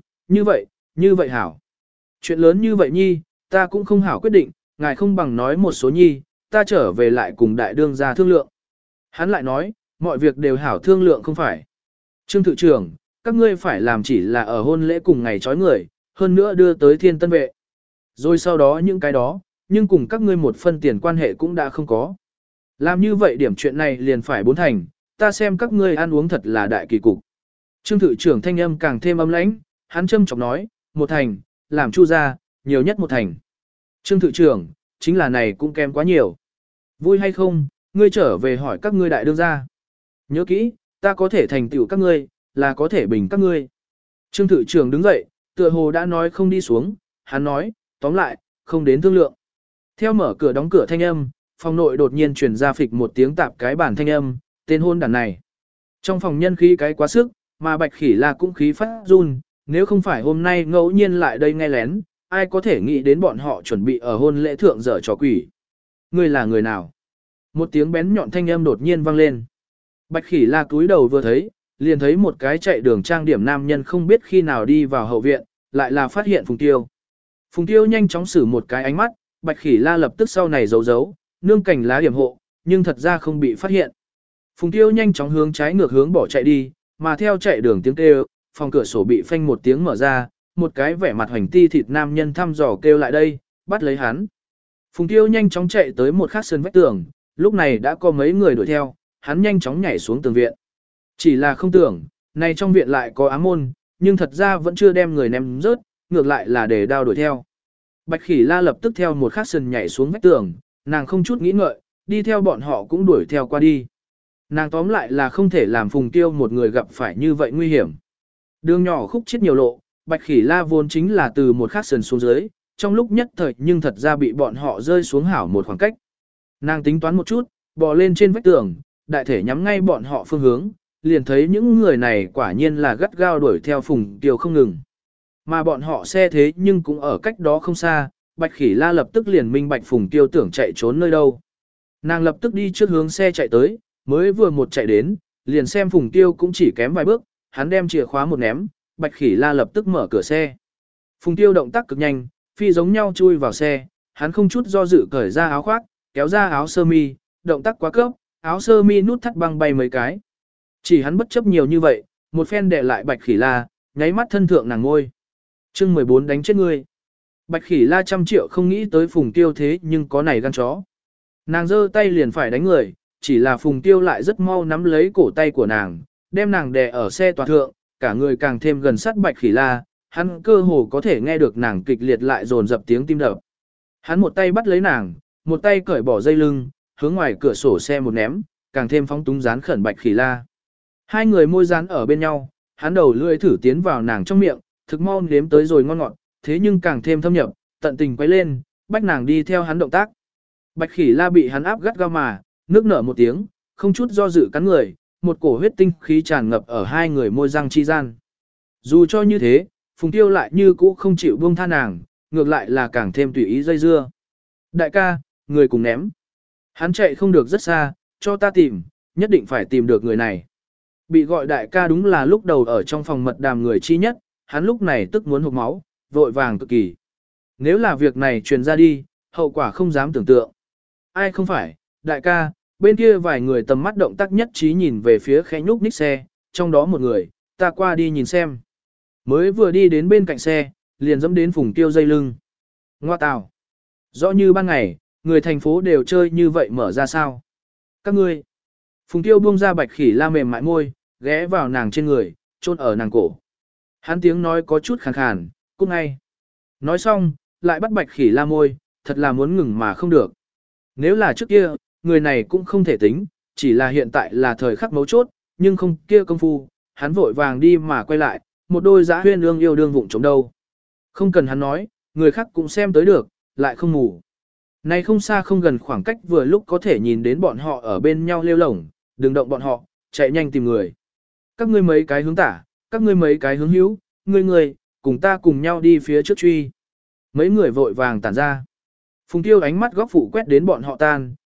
[SPEAKER 1] như vậy hảo. Chuyện lớn như vậy nhi, ta cũng không hảo quyết định, ngài không bằng nói một số nhi, ta trở về lại cùng đại đương gia thương lượng. Hắn lại nói, mọi việc đều hảo thương lượng không phải. Trương thự trưởng, các ngươi phải làm chỉ là ở hôn lễ cùng ngày trói người, hơn nữa đưa tới Thiên Tân Vệ. Rồi sau đó những cái đó, nhưng cùng các ngươi một phân tiền quan hệ cũng đã không có. Làm như vậy điểm chuyện này liền phải 4 thành, ta xem các ngươi ăn uống thật là đại kỳ cục. Trương thự trưởng thanh âm càng thêm âm lãnh, hắn châm chọc nói, 1 thành, làm chu ra, nhiều nhất 1 thành. Trương thự trưởng, chính là này cũng kém quá nhiều. Vui hay không, ngươi trở về hỏi các ngươi đại đương gia. Nhớ kỹ, ta có thể thành tựu các ngươi, là có thể bình các ngươi. Trương thự trưởng đứng dậy, tựa hồ đã nói không đi xuống, hắn nói, tóm lại, không đến thương lượng. Theo mở cửa đóng cửa thanh âm, phòng nội đột nhiên truyền ra phịch một tiếng tạp cái bản thanh âm, tên hôn đàn này. Trong phòng nhân khí cái quá sức, mà Bạch Khỉ La cũng khí phát run, nếu không phải hôm nay ngẫu nhiên lại đây nghe lén, ai có thể nghĩ đến bọn họ chuẩn bị ở hôn lễ thượng dở trò quỷ. Ngươi là người nào? Một tiếng bén nhọn thanh âm đột nhiên vang lên. Bạch Khỉ La cúi đầu vừa thấy, liền thấy một cái chạy đường trang điểm nam nhân không biết khi nào đi vào hậu viện, lại là phát hiện Phùng Tiêu. Phùng Tiêu nhanh chóng xử một cái ánh mắt, Bạch Khỉ La lập tức sau này giấu, nương cành lá điểm hộ, nhưng thật ra không bị phát hiện. Phùng Tiêu nhanh chóng hướng trái ngược hướng bỏ chạy đi, mà theo chạy đường tiếng kêu, phòng cửa sổ bị phanh một tiếng mở ra, một cái vẻ mặt hoành ti thịt nam nhân thăm dò kêu lại đây, bắt lấy hắn. Phùng Tiêu nhanh chóng chạy tới một khắc sân vách tường, lúc này đã có mấy người đuổi theo, hắn nhanh chóng nhảy xuống tường viện. Chỉ là không tưởng, này trong viện lại có ám môn, nhưng thật ra vẫn chưa đem người ném rớt, ngược lại là để đao đuổi theo. Bạch Khỉ La lập tức theo một khắc sân nhảy xuống vách tường, nàng không chút nghĩ ngợi, đi theo bọn họ cũng đuổi theo qua đi. Nàng tóm lại là không thể làm Phùng Tiêu một người gặp phải như vậy nguy hiểm. Đường nhỏ khúc chết nhiều lộ, Bạch Khỉ La vốn chính là từ một khắc sân xuống dưới, trong lúc nhất thời nhưng thật ra bị bọn họ rơi xuống hảo một khoảng cách. Nàng tính toán một chút, bò lên trên vách tường, đại thể nhắm ngay bọn họ phương hướng, liền thấy những người này quả nhiên là gắt gao đuổi theo Phùng Tiêu không ngừng. Mà bọn họ xe thế nhưng cũng ở cách đó không xa, Bạch Khỉ La lập tức liền minh bạch Phùng Tiêu tưởng chạy trốn nơi đâu. Nàng lập tức đi trước hướng xe chạy tới, mới vừa một chạy đến, liền xem Phùng Tiêu cũng chỉ kém vài bước, hắn đem chìa khóa một ném, Bạch Khỉ La lập tức mở cửa xe. Phùng Tiêu động tác cực nhanh, phi giống nhau chui vào xe, hắn không chút do dự cởi ra áo khoác, kéo ra áo sơ mi, động tác quá cấp, áo sơ mi nút thắt băng bay mấy cái. Chỉ hắn bất chấp nhiều như vậy, một phen đè lại Bạch Khỉ La, nháy mắt thân thượng nàng ngôi. Chương 14 đánh chết ngươi. Bạch Khỉ La trăm triệu không nghĩ tới Phùng Tiêu thế nhưng có này gan chó. Nàng giơ tay liền phải đánh người, chỉ là Phùng Tiêu lại rất mau nắm lấy cổ tay của nàng, đem nàng đè ở xe tòa thượng, cả người càng thêm gần sát Bạch Khỉ La, hắn cơ hồ có thể nghe được nàng kịch liệt lại dồn dập tiếng tim đập. Hắn một tay bắt lấy nàng, một tay cởi bỏ dây lưng, hướng ngoài cửa sổ xe một ném, càng thêm phóng túng dán khẩn Bạch Khỉ La. Hai người môi dán ở bên nhau, hắn đầu lưỡi thử tiến vào nàng trong miệng, thực mau nếm tới rồi ngon ngọt, thế nhưng càng thêm thâm nhập, tận tình quay lên, bách nàng đi theo hắn động tác. Bạch Khỉ La bị hắn áp gắt gao mà, nước nở một tiếng, không chút do dự cắn người, một cổ huyết tinh khí tràn ngập ở hai người môi răng chi gian. Dù cho như thế, Phùng Tiêu lại như cũ không chịu buông tha nàng, ngược lại là càng thêm tùy ý dây dưa. Đại ca, người cùng ném. Hắn chạy không được rất xa, cho ta tìm, nhất định phải tìm được người này. Bị gọi đại ca đúng là lúc đầu ở trong phòng mật đàm người chi nhất, hắn lúc này tức muốn hộc máu, vội vàng cực kỳ. Nếu là việc này truyền ra đi, hậu quả không dám tưởng tượng. Ai không phải, đại ca, bên kia vài người tầm mắt động tác nhất trí nhìn về phía khẽ nhúc ních xe, trong đó một người, ta qua đi nhìn xem. Mới vừa đi đến bên cạnh xe, liền dẫm đến Phùng Tiêu dây lưng. Ngoa tào. Rõ như ban ngày, người thành phố đều chơi như vậy mở ra sao. Các ngươi. Phùng Tiêu buông ra Bạch Khỉ La mềm mại môi, ghé vào nàng trên người, chôn ở nàng cổ. Hắn tiếng nói có chút khàn khàn, cút ngay. Nói xong, lại bắt Bạch Khỉ La môi, thật là muốn ngừng mà không được. Nếu là trước kia, người này cũng không thể tính, chỉ là hiện tại là thời khắc mấu chốt, nhưng không kia công phu, hắn vội vàng đi mà quay lại, một đôi dã huyên ương yêu đương vụng chống đâu. Không cần hắn nói, người khác cũng xem tới được, lại không ngủ. Này không xa không gần khoảng cách vừa lúc có thể nhìn đến bọn họ ở bên nhau lêu lổng, đừng động bọn họ, chạy nhanh tìm người. Các ngươi mấy cái hướng tả, các ngươi mấy cái hướng hữu, ngươi, cùng ta cùng nhau đi phía trước truy. Mấy người vội vàng tản ra. Phùng Tiêu ánh mắt góc phụ quét đến bọn họ tan,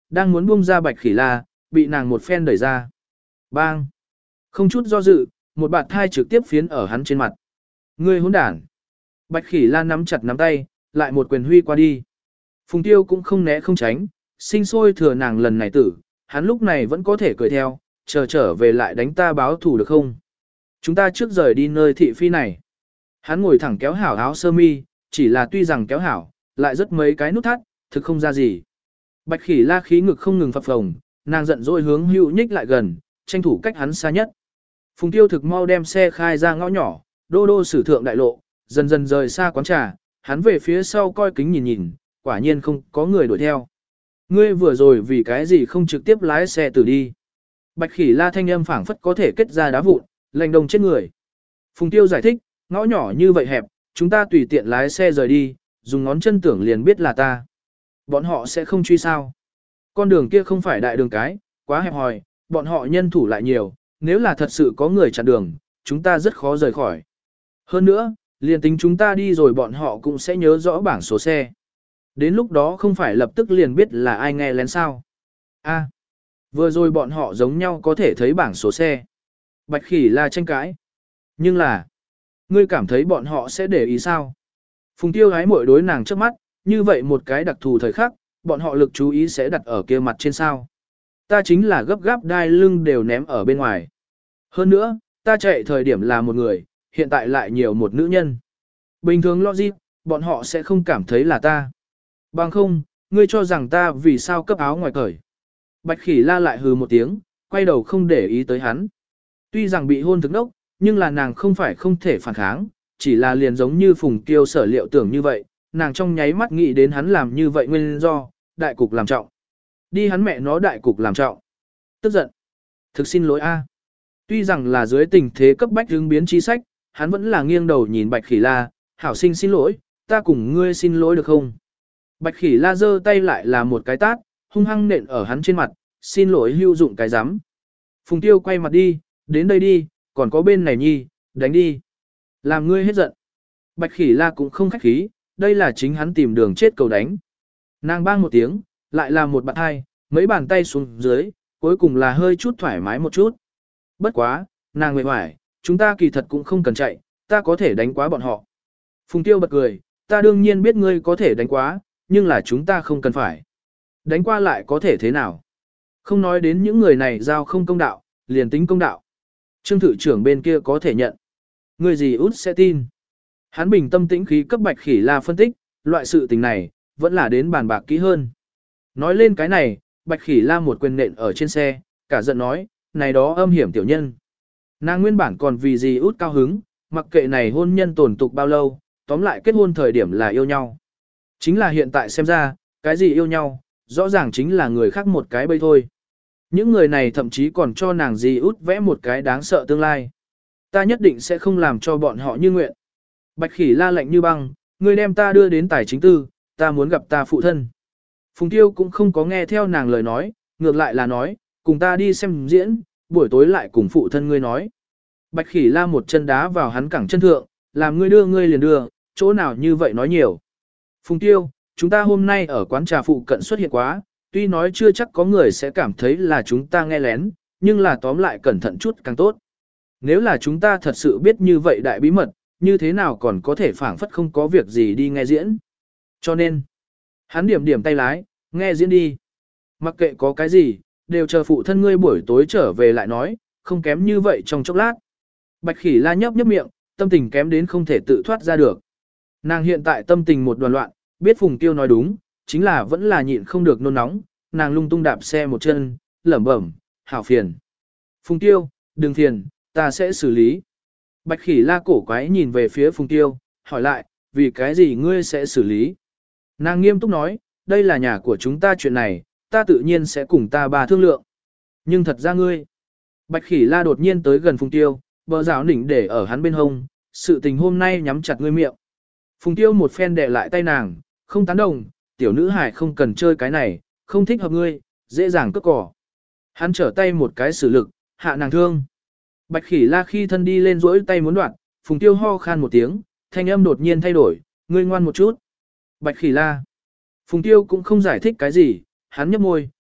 [SPEAKER 1] đang muốn buông ra Bạch Khỉ La, bị nàng một phen đẩy ra. Bang! Không chút do dự, một bạt thai trực tiếp phiến ở hắn trên mặt. Ngươi hỗn đản! Bạch Khỉ La nắm chặt nắm tay, lại một quyền huy qua đi. Phùng Tiêu cũng không né không tránh, sinh sôi thừa nàng lần này tử, hắn lúc này vẫn có thể cười theo, trở về lại đánh ta báo thù được không? Chúng ta trước rời đi nơi thị phi này. Hắn ngồi thẳng kéo hảo áo sơ mi, chỉ là tuy rằng kéo hảo, lại rất mấy cái nút thắt, thực không ra gì. Bạch Khỉ La khí ngực không ngừng phập phồng, nàng giận dỗi hướng Hữu Nhích lại gần, tranh thủ cách hắn xa nhất. Phùng Tiêu thực mau đem xe khai ra ngõ nhỏ, đô đô sử thượng đại lộ, dần dần rời xa quán trà, hắn về phía sau coi kính nhìn nhìn, quả nhiên không có người đuổi theo. Ngươi vừa rồi vì cái gì không trực tiếp lái xe từ đi. Bạch Khỉ La thanh âm phảng phất có thể kết ra đá vụn, lạnh đông chết người. Phùng Tiêu giải thích, ngõ nhỏ như vậy hẹp, chúng ta tùy tiện lái xe rời đi, dùng ngón chân tưởng liền biết là ta. Bọn họ sẽ không truy sao. Con đường kia không phải đại đường cái, quá hẹp hòi, bọn họ nhân thủ lại nhiều, nếu là thật sự có người chặn đường, chúng ta rất khó rời khỏi. Hơn nữa, liền tính chúng ta đi rồi bọn họ cũng sẽ nhớ rõ bảng số xe. Đến lúc đó không phải lập tức liền biết là ai nghe lén sao. A, vừa rồi bọn họ giống nhau có thể thấy bảng số xe. Bạch Khỉ La tranh cãi. Nhưng là, ngươi cảm thấy bọn họ sẽ để ý sao? Phùng Tiêu gái muội đối nàng trước mắt, như vậy một cái đặc thù thời khắc, bọn họ lực chú ý sẽ đặt ở kia mặt trên sao. Ta chính là gấp gáp đai lưng đều ném ở bên ngoài. Hơn nữa, ta chạy thời điểm là một người, hiện tại lại nhiều một nữ nhân. Bình thường logic, bọn họ sẽ không cảm thấy là ta. Bằng không, ngươi cho rằng ta vì sao cấp áo ngoài cởi. Bạch Khỉ La lại hừ một tiếng, quay đầu không để ý tới hắn. Tuy rằng bị hôn thực đốc, nhưng là nàng không phải không thể phản kháng, chỉ là liền giống như Phùng Kiêu sở liệu tưởng như vậy, nàng trong nháy mắt nghĩ đến hắn làm như vậy nguyên do, đại cục làm trọng. Đi hắn mẹ nó đại cục làm trọng. Tức giận. Thực xin lỗi a. Tuy rằng là dưới tình thế cấp bách ứng biến chi sách, hắn vẫn là nghiêng đầu nhìn Bạch Khỉ La, hảo sinh xin lỗi, ta cùng ngươi xin lỗi được không? Bạch Khỉ La giơ tay lại là một cái tát, hung hăng nện ở hắn trên mặt, xin lỗi hữu dụng cái rắm. Phùng Tiêu quay mặt đi, đến đây đi, còn có bên này nhi, đánh đi. Làm ngươi hết giận. Bạch Khỉ La cũng không khách khí, đây là chính hắn tìm đường chết cầu đánh. Nàng bang một tiếng, lại là một bạn hai, mấy bàn tay xuống dưới, cuối cùng là hơi chút thoải mái một chút. Bất quá, nàng nguệ hoài, chúng ta kỳ thật cũng không cần chạy, ta có thể đánh quá bọn họ. Phùng Tiêu bật cười, ta đương nhiên biết ngươi có thể đánh quá, nhưng là chúng ta không cần phải. Đánh qua lại có thể thế nào? Không nói đến những người này giao không công đạo, liền tính công đạo. Trương thự trưởng bên kia có thể nhận. Người gì út sẽ tin. Hắn bình tâm tĩnh khí cấp Bạch Khỉ La phân tích, loại sự tình này, vẫn là đến bàn bạc kỹ hơn. Nói lên cái này, Bạch Khỉ La một quyền nện ở trên xe, cả giận nói, này đó âm hiểm tiểu nhân. Nàng nguyên bản còn vì gì út cao hứng, mặc kệ này hôn nhân tồn tục bao lâu, tóm lại kết hôn thời điểm là yêu nhau. Chính là hiện tại xem ra, cái gì yêu nhau, rõ ràng chính là người khác một cái bây thôi. Những người này thậm chí còn cho nàng gì út vẽ một cái đáng sợ tương lai. Ta nhất định sẽ không làm cho bọn họ như nguyện. Bạch Khỉ La lạnh như băng, ngươi đem ta đưa đến tài chính tư, ta muốn gặp ta phụ thân. Phùng Tiêu cũng không có nghe theo nàng lời nói, ngược lại là nói, cùng ta đi xem diễn, buổi tối lại cùng phụ thân ngươi nói. Bạch Khỉ La một chân đá vào hắn cẳng chân thượng, làm ngươi đưa ngươi liền đưa, chỗ nào như vậy nói nhiều. Phùng Tiêu, chúng ta hôm nay ở quán trà phụ cận xuất hiện quá, tuy nói chưa chắc có người sẽ cảm thấy là chúng ta nghe lén, nhưng là tóm lại cẩn thận chút càng tốt. Nếu là chúng ta thật sự biết như vậy đại bí mật, như thế nào còn có thể phảng phất không có việc gì đi nghe diễn. Cho nên, hắn điểm điểm tay lái, nghe diễn đi. Mặc kệ có cái gì, đều chờ phụ thân ngươi buổi tối trở về lại nói, không kém như vậy trong chốc lát. Bạch Khỉ La nhấp nhấp miệng, tâm tình kém đến không thể tự thoát ra được. Nàng hiện tại tâm tình một đoàn loạn, biết Phùng Tiêu nói đúng, chính là vẫn là nhịn không được nôn nóng, nàng lung tung đạp xe một chân, lẩm bẩm, hảo phiền. Phùng Tiêu, đừng phiền, ta sẽ xử lý. Bạch Khỉ La cổ quái nhìn về phía Phùng Tiêu, hỏi lại, vì cái gì ngươi sẽ xử lý? Nàng nghiêm túc nói, đây là nhà của chúng ta chuyện này, ta tự nhiên sẽ cùng ta bà thương lượng. Nhưng thật ra ngươi. Bạch Khỉ La đột nhiên tới gần Phùng Tiêu, bờ rào nỉnh để ở hắn bên hông, sự tình hôm nay nhắm chặt ngươi miệng. Phùng Tiêu một phen đè lại tay nàng, không tán đồng, tiểu nữ hải không cần chơi cái này, không thích hợp ngươi, dễ dàng cướp cỏ. Hắn trở tay một cái sử lực, hạ nàng thương. Bạch Khỉ La khi thân đi lên rỗi tay muốn đoạt, Phùng Tiêu ho khan một tiếng, thanh âm đột nhiên thay đổi, ngươi ngoan một chút. Bạch Khỉ La. Phùng Tiêu cũng không giải thích cái gì, hắn nhấp môi,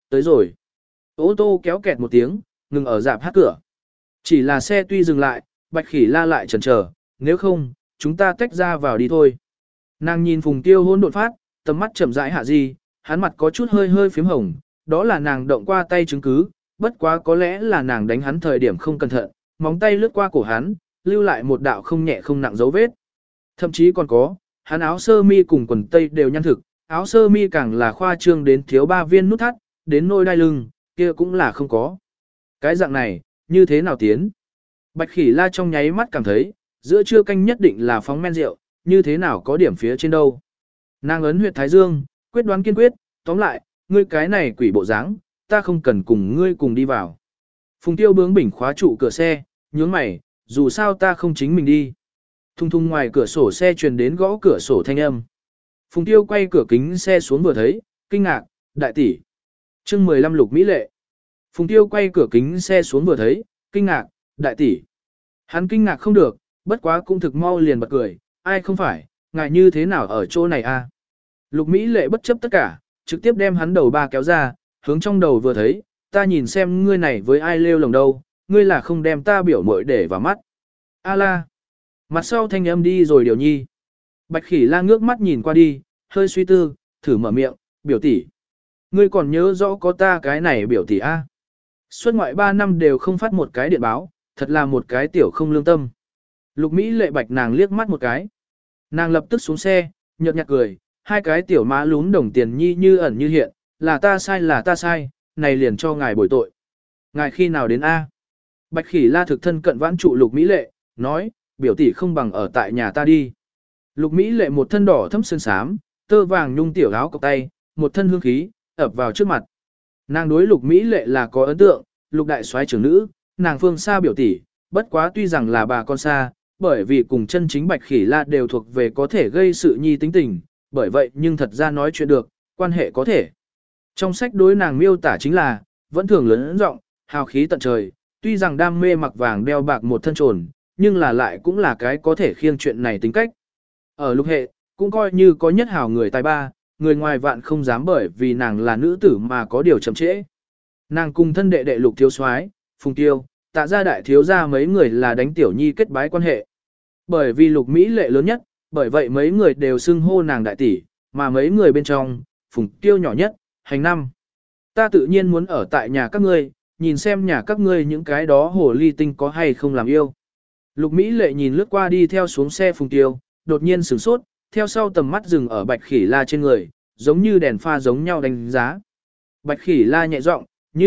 [SPEAKER 1] Tới rồi. Ô tô kéo kẹt một tiếng, ngừng ở rạp hát cửa. Chỉ là xe tuy dừng lại, Bạch Khỉ La lại chần chờ, nếu không, chúng ta tách ra vào đi thôi. Nàng nhìn Phùng Tiêu hôn đột phát, tầm mắt chậm rãi hạ di, hắn mặt có chút hơi hơi phím hồng, đó là nàng động qua tay chứng cứ, bất quá có lẽ là nàng đánh hắn thời điểm không cẩn thận, móng tay lướt qua cổ hắn, lưu lại một đạo không nhẹ không nặng dấu vết. Thậm chí còn có, hắn áo sơ mi cùng quần tây đều nhăn thực, áo sơ mi càng là khoa trương đến thiếu 3 viên nút thắt, đến nôi đai lưng, kia cũng là không có. Cái dạng này, như thế nào tiến? Bạch Khỉ La trong nháy mắt cảm thấy, giữa trưa canh nhất định là phóng men rượu, như thế nào có điểm phía trên đâu. Nàng ấn huyệt thái dương, quyết đoán kiên quyết, tóm lại, ngươi cái này quỷ bộ dáng, ta không cần cùng ngươi cùng đi vào. Phùng Tiêu bướng bỉnh khóa trụ cửa xe, nhướng mày, dù sao ta không chính mình đi. Thung thung ngoài cửa sổ xe truyền đến gõ cửa sổ thanh âm. Phùng Tiêu quay cửa kính xe xuống vừa thấy, kinh ngạc, đại tỷ. Chương 15 Lục Mỹ Lệ. Phùng Tiêu quay cửa kính xe xuống vừa thấy, kinh ngạc, đại tỷ. Hắn kinh ngạc không được, bất quá cũng thực mau liền bật cười, ai không phải, ngại như thế nào ở chỗ này a? Lục Mỹ Lệ bất chấp tất cả, trực tiếp đem hắn đầu ba kéo ra, hướng trong đầu vừa thấy, ta nhìn xem ngươi này với ai lêu lồng đâu, ngươi là không đem ta biểu muội để vào mắt. A la. Mặt sau thanh âm đi rồi điều nhi. Bạch Khỉ La ngước mắt nhìn qua đi, hơi suy tư, thử mở miệng, biểu tỷ. Ngươi còn nhớ rõ có ta cái này biểu tỷ a? Suốt ngoại 3 năm đều không phát một cái điện báo, thật là một cái tiểu không lương tâm. Lục Mỹ Lệ bạch nàng liếc mắt một cái. Nàng lập tức xuống xe, nhợt nhạt cười, hai cái tiểu má lún đồng tiền nhi như ẩn như hiện, là ta sai, này liền cho ngài bồi tội. Ngài khi nào đến a? Bạch Khỉ La thực thân cận vãn trụ Lục Mỹ Lệ, nói, biểu tỷ không bằng ở tại nhà ta đi. Lục Mỹ Lệ một thân đỏ thâm sơn xám, tơ vàng nhung tiểu áo cộc tay, một thân hương khí, ập vào trước mặt. Nàng đối Lục Mỹ Lệ là có ấn tượng, Lục đại soái trưởng nữ, nàng phương xa biểu tỷ, bất quá tuy rằng là bà con xa, bởi vì cùng chân chính Bạch Khỉ La đều thuộc về có thể gây sự nhi tính tình, bởi vậy nhưng thật ra nói chuyện được, quan hệ có thể. Trong sách đối nàng miêu tả chính là, vẫn thường lớn rộng, hào khí tận trời, tuy rằng đam mê mặc vàng đeo bạc một thân trồn, nhưng là lại cũng là cái có thể khiêng chuyện này tính cách. Ở Lục hệ, cũng coi như có nhất hào người tài ba, người ngoài vạn không dám bởi vì nàng là nữ tử mà có điều chậm trễ. Nàng cùng thân đệ đệ Lục thiếu soái, Phùng Tiêu, Tạ gia đại thiếu gia mấy người là đánh tiểu nhi kết bái quan hệ. Bởi vì Lục Mỹ Lệ lớn nhất, bởi vậy mấy người đều xưng hô nàng đại tỷ, mà mấy người bên trong, Phùng Tiêu nhỏ nhất, hành năm. Ta tự nhiên muốn ở tại nhà các ngươi, nhìn xem nhà các ngươi những cái đó hồ ly tinh có hay không làm yêu. Lục Mỹ Lệ nhìn lướt qua đi theo xuống xe Phùng Tiêu, đột nhiên sửng sốt, theo sau tầm mắt dừng ở Bạch Khỉ La trên người, giống như đèn pha giống nhau đánh giá. Bạch Khỉ La nhẹ giọng,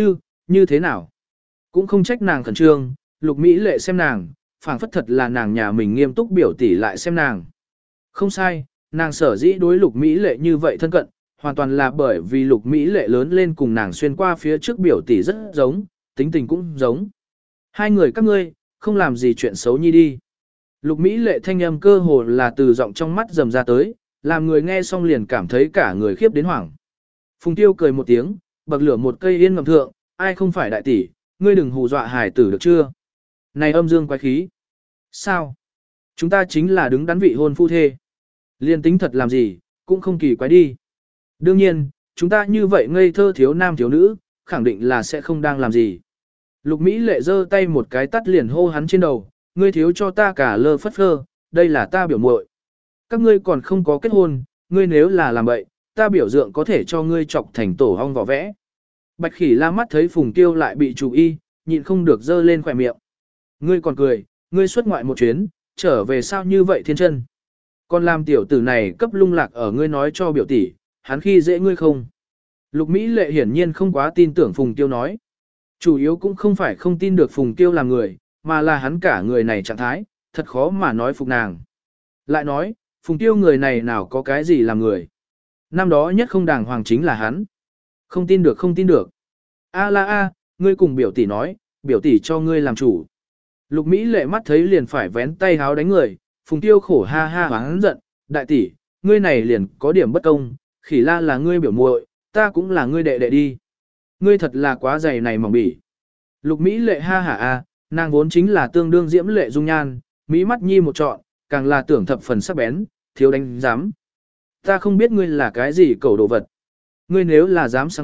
[SPEAKER 1] như thế nào? Cũng không trách nàng khẩn trương, Lục Mỹ Lệ xem nàng, phảng phất thật là nàng nhà mình nghiêm túc biểu tỷ lại xem nàng. Không sai, nàng sở dĩ đối Lục Mỹ Lệ như vậy thân cận, hoàn toàn là bởi vì Lục Mỹ Lệ lớn lên cùng nàng xuyên qua phía trước biểu tỷ rất giống, tính tình cũng giống. Hai người các ngươi, không làm gì chuyện xấu nhi đi. Lục Mỹ Lệ thanh âm cơ hồ là từ giọng trong mắt rầm ra tới, làm người nghe xong liền cảm thấy cả người khiếp đến hoảng. Phùng Tiêu cười một tiếng, bậc lửa một cây yên ngầm thượng, ai không phải đại tỷ, ngươi đừng hù dọa hài tử được chưa? Này âm dương quái khí. Sao? Chúng ta chính là đứng đắn vị hôn phu thê. Liên tính thật làm gì, cũng không kỳ quái đi. Đương nhiên, chúng ta như vậy ngây thơ thiếu nam thiếu nữ, khẳng định là sẽ không đang làm gì. Lục Mỹ Lệ giơ tay một cái tắt liền hô hắn trên đầu, ngươi thiếu cho ta cả lơ phất phơ, đây là ta biểu muội. Các ngươi còn không có kết hôn, ngươi nếu là làm bậy, ta biểu dượng có thể cho ngươi chọc thành tổ hong vỏ vẽ. Bạch Khỉ La mắt thấy Phùng Tiêu lại bị chủ y, nhịn không được giơ lên khỏe miệng. Ngươi còn cười, ngươi xuất ngoại một chuyến, trở về sao như vậy thiên chân. Còn làm tiểu tử này cấp lung lạc ở ngươi nói cho biểu tỷ, hắn khi dễ ngươi không. Lục Mỹ Lệ hiển nhiên không quá tin tưởng Phùng Tiêu nói. Chủ yếu cũng không phải không tin được Phùng Tiêu làm người, mà là hắn cả người này trạng thái, thật khó mà nói phục nàng. Lại nói, Phùng Tiêu người này nào có cái gì làm người. Năm đó nhất không đàng hoàng chính là hắn. Không tin được. A, ngươi cùng biểu tỷ nói, biểu tỷ cho ngươi làm chủ. Lục Mỹ Lệ mắt thấy liền phải vén tay háo đánh người, Phùng Tiêu khổ ha ha hoáng giận, đại tỷ, ngươi này liền có điểm bất công, Khỉ La là ngươi biểu muội, ta cũng là ngươi đệ đệ đi. Ngươi thật là quá dày này mỏng bỉ. Lục Mỹ Lệ ha hả a, nàng vốn chính là tương đương diễm lệ dung nhan, mỹ mắt nhi một trọn, càng là tưởng thập phần sắc bén, thiếu đánh dám. Ta không biết ngươi là cái gì cầu đồ vật. Ngươi nếu là dám sang bậy,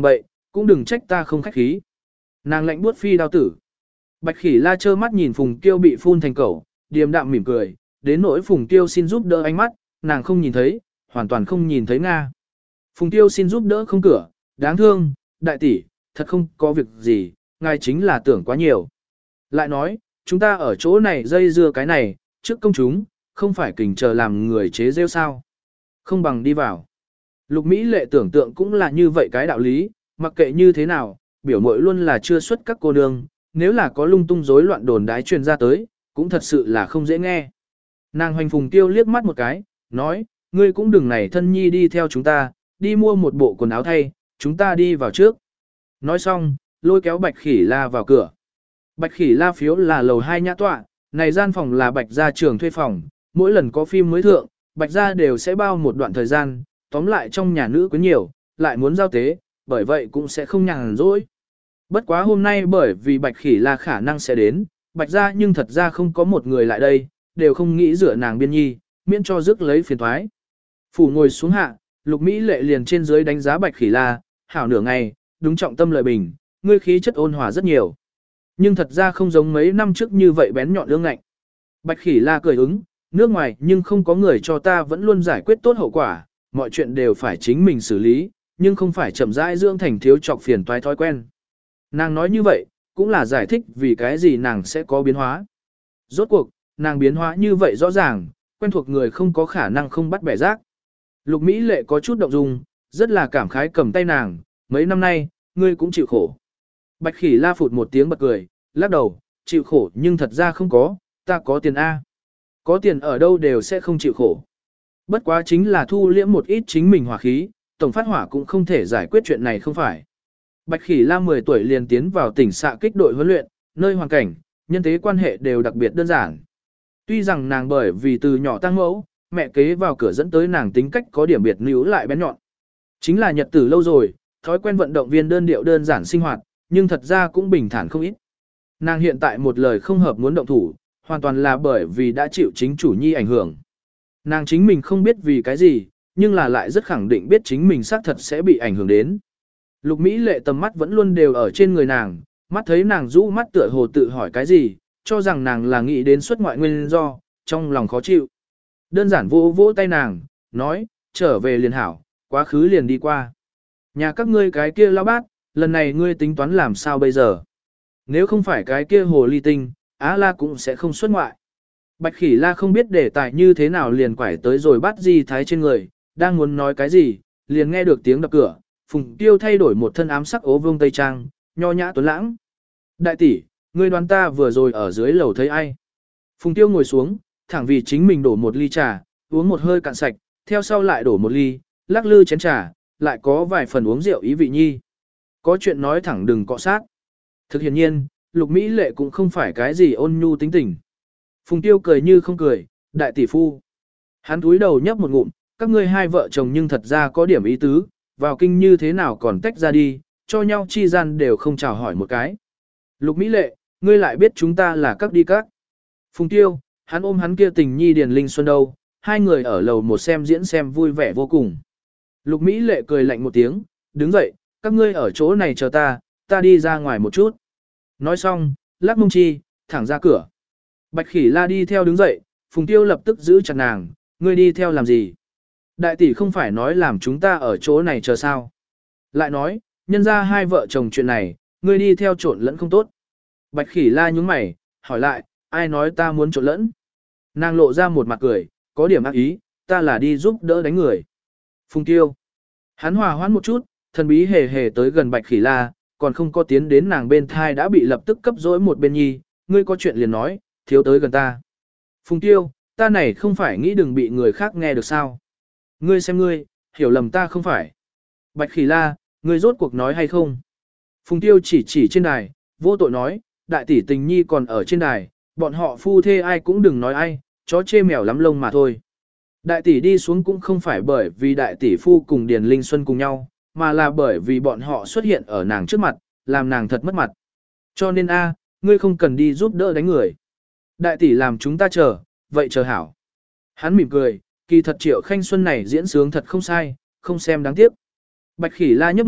[SPEAKER 1] cũng đừng trách ta không khách khí. Nàng lạnh buốt phi đao tử. Bạch Khỉ La trơ mắt nhìn Phùng Tiêu bị phun thành cẩu, điềm đạm mỉm cười, đến nỗi Phùng Tiêu xin giúp đỡ ánh mắt, nàng không nhìn thấy, hoàn toàn không nhìn thấy Nga. Phùng Tiêu xin giúp đỡ không cửa, đáng thương, đại tỷ, thật không có việc gì, ngài chính là tưởng quá nhiều. Lại nói, chúng ta ở chỗ này dây dưa cái này, trước công chúng, không phải kình chờ làm người chế rêu sao. Không bằng đi vào. Lục Mỹ Lệ tưởng tượng cũng là như vậy cái đạo lý, mặc kệ như thế nào, biểu mội luôn là chưa xuất các cô nương, nếu là có lung tung rối loạn đồn đái truyền ra tới, cũng thật sự là không dễ nghe. Nàng hoành Phùng Tiêu liếc mắt một cái, nói, ngươi cũng đừng này thân nhi đi theo chúng ta, đi mua một bộ quần áo thay, chúng ta đi vào trước. Nói xong, lôi kéo Bạch Khỉ La vào cửa. Bạch Khỉ La phiếu là lầu 2 nhã tọa, này gian phòng là Bạch gia trường thuê phòng, mỗi lần có phim mới thượng, Bạch gia đều sẽ bao một đoạn thời gian, tóm lại trong nhà nữ có nhiều, lại muốn giao tế, bởi vậy cũng sẽ không nhàn rỗi. Bất quá hôm nay bởi vì Bạch Khỉ La khả năng sẽ đến, Bạch gia nhưng thật ra không có một người lại đây, đều không nghĩ rửa nàng biên nhi, miễn cho rước lấy phiền thoái. Phủ ngồi xuống hạ, Lục Mỹ Lệ liền trên dưới đánh giá Bạch Khỉ La, hảo nửa ngày, đúng trọng tâm lợi bình, ngươi khí chất ôn hòa rất nhiều. Nhưng thật ra không giống mấy năm trước như vậy bén nhọn ương ngạnh. Bạch Khỉ La cười ứng, nước ngoài nhưng không có người cho ta vẫn luôn giải quyết tốt hậu quả, mọi chuyện đều phải chính mình xử lý, nhưng không phải chậm rãi dưỡng thành thiếu trọc phiền toái thói quen. Nàng nói như vậy, cũng là giải thích vì cái gì nàng sẽ có biến hóa. Rốt cuộc, nàng biến hóa như vậy rõ ràng, quen thuộc người không có khả năng không bắt bẻ rác. Lục Mỹ Lệ có chút động dung, rất là cảm khái cầm tay nàng, mấy năm nay, ngươi cũng chịu khổ. Bạch Khỉ La phụt một tiếng bật cười, lắc đầu, chịu khổ nhưng thật ra không có, ta có tiền A. Có tiền ở đâu đều sẽ không chịu khổ. Bất quá chính là thu liễm một ít chính mình hỏa khí, tổng phát hỏa cũng không thể giải quyết chuyện này không phải. Bạch Khỉ La 10 tuổi liền tiến vào tỉnh xạ kích đội huấn luyện, nơi hoàn cảnh, nhân tế quan hệ đều đặc biệt đơn giản. Tuy rằng nàng bởi vì từ nhỏ tăng mẫu, mẹ kế vào cửa dẫn tới nàng tính cách có điểm biệt níu lại bén nhọn. Chính là nhật tử lâu rồi, thói quen vận động viên đơn điệu đơn giản sinh hoạt, nhưng thật ra cũng bình thản không ít. Nàng hiện tại một lời không hợp muốn động thủ, hoàn toàn là bởi vì đã chịu chính chủ nhi ảnh hưởng. Nàng chính mình không biết vì cái gì, nhưng là lại rất khẳng định biết chính mình xác thật sẽ bị ảnh hưởng đến. Lục Mỹ Lệ tầm mắt vẫn luôn đều ở trên người nàng, mắt thấy nàng rũ mắt tựa hồ tự hỏi cái gì, cho rằng nàng là nghĩ đến xuất ngoại nguyên do, trong lòng khó chịu. Đơn giản vỗ vỗ tay nàng, nói, trở về liền hảo, quá khứ liền đi qua. Nhà các ngươi cái kia lão bát, lần này ngươi tính toán làm sao bây giờ? Nếu không phải cái kia hồ ly tinh, Á La cũng sẽ không xuất ngoại. Bạch Khỉ La không biết đề tài như thế nào liền quải tới rồi bắt Di Thái trên người, đang muốn nói cái gì, liền nghe được tiếng đập cửa, Phùng Tiêu thay đổi một thân ám sắc ố vương tây trang, nho nhã tuấn lãng. Đại tỷ, ngươi đoán ta vừa rồi ở dưới lầu thấy ai? Phùng Tiêu ngồi xuống, thẳng vì chính mình đổ một ly trà, uống một hơi cạn sạch, theo sau lại đổ một ly, lắc lư chén trà, lại có vài phần uống rượu ý vị nhi. Có chuyện nói thẳng đừng cọ sát. Thực hiện nhiên, Lục Mỹ Lệ cũng không phải cái gì ôn nhu tính tình. Phùng Tiêu cười như không cười, đại tỷ phu. Hắn túi đầu nhấp một ngụm, các ngươi hai vợ chồng nhưng thật ra có điểm ý tứ, vào kinh như thế nào còn tách ra đi, cho nhau chi gian đều không chào hỏi một cái. Lục Mỹ Lệ, ngươi lại biết chúng ta là các đi các. Phùng Tiêu, hắn ôm hắn kia tình nhi Điền Linh Xuân đâu, hai người ở lầu một xem diễn xem vui vẻ vô cùng. Lục Mỹ Lệ cười lạnh một tiếng, đứng dậy, các ngươi ở chỗ này chờ ta, ta đi ra ngoài một chút. Nói xong, lắc mông chi, thẳng ra cửa. Bạch Khỉ La đi theo đứng dậy, Phùng Tiêu lập tức giữ chặt nàng, ngươi đi theo làm gì? Đại tỷ không phải nói làm chúng ta ở chỗ này chờ sao? Lại nói, nhân ra hai vợ chồng chuyện này, ngươi đi theo trộn lẫn không tốt. Bạch Khỉ La nhúng mày, hỏi lại, ai nói ta muốn trộn lẫn? Nàng lộ ra một mặt cười, có điểm ác ý, ta là đi giúp đỡ đánh người. Phùng Tiêu. Hắn hòa hoãn một chút, thần bí hề hề tới gần Bạch Khỉ La, còn không có tiến đến nàng bên thai đã bị lập tức cấp dối một bên nhi, ngươi có chuyện liền nói, thiếu tới gần ta. Phùng Tiêu, ta này không phải nghĩ đừng bị người khác nghe được sao. Ngươi xem ngươi, hiểu lầm ta không phải. Bạch Khỉ La, ngươi rốt cuộc nói hay không? Phùng Tiêu chỉ trên đài, vô tội nói, đại tỷ tình nhi còn ở trên đài, bọn họ phu thê ai cũng đừng nói ai, chó chê mèo lắm lông mà thôi. Đại tỷ đi xuống cũng không phải bởi vì đại tỷ phu cùng Điền Linh Xuân cùng nhau, mà là bởi vì bọn họ xuất hiện ở nàng trước mặt, làm nàng thật mất mặt. Cho nên ngươi không cần đi giúp đỡ đánh người. Đại tỷ làm chúng ta chờ, vậy chờ hảo. Hắn mỉm cười, kỳ thật Triệu Khanh Xuân này diễn sướng thật không sai, không xem đáng tiếc. Bạch Khỉ La nhấp môi,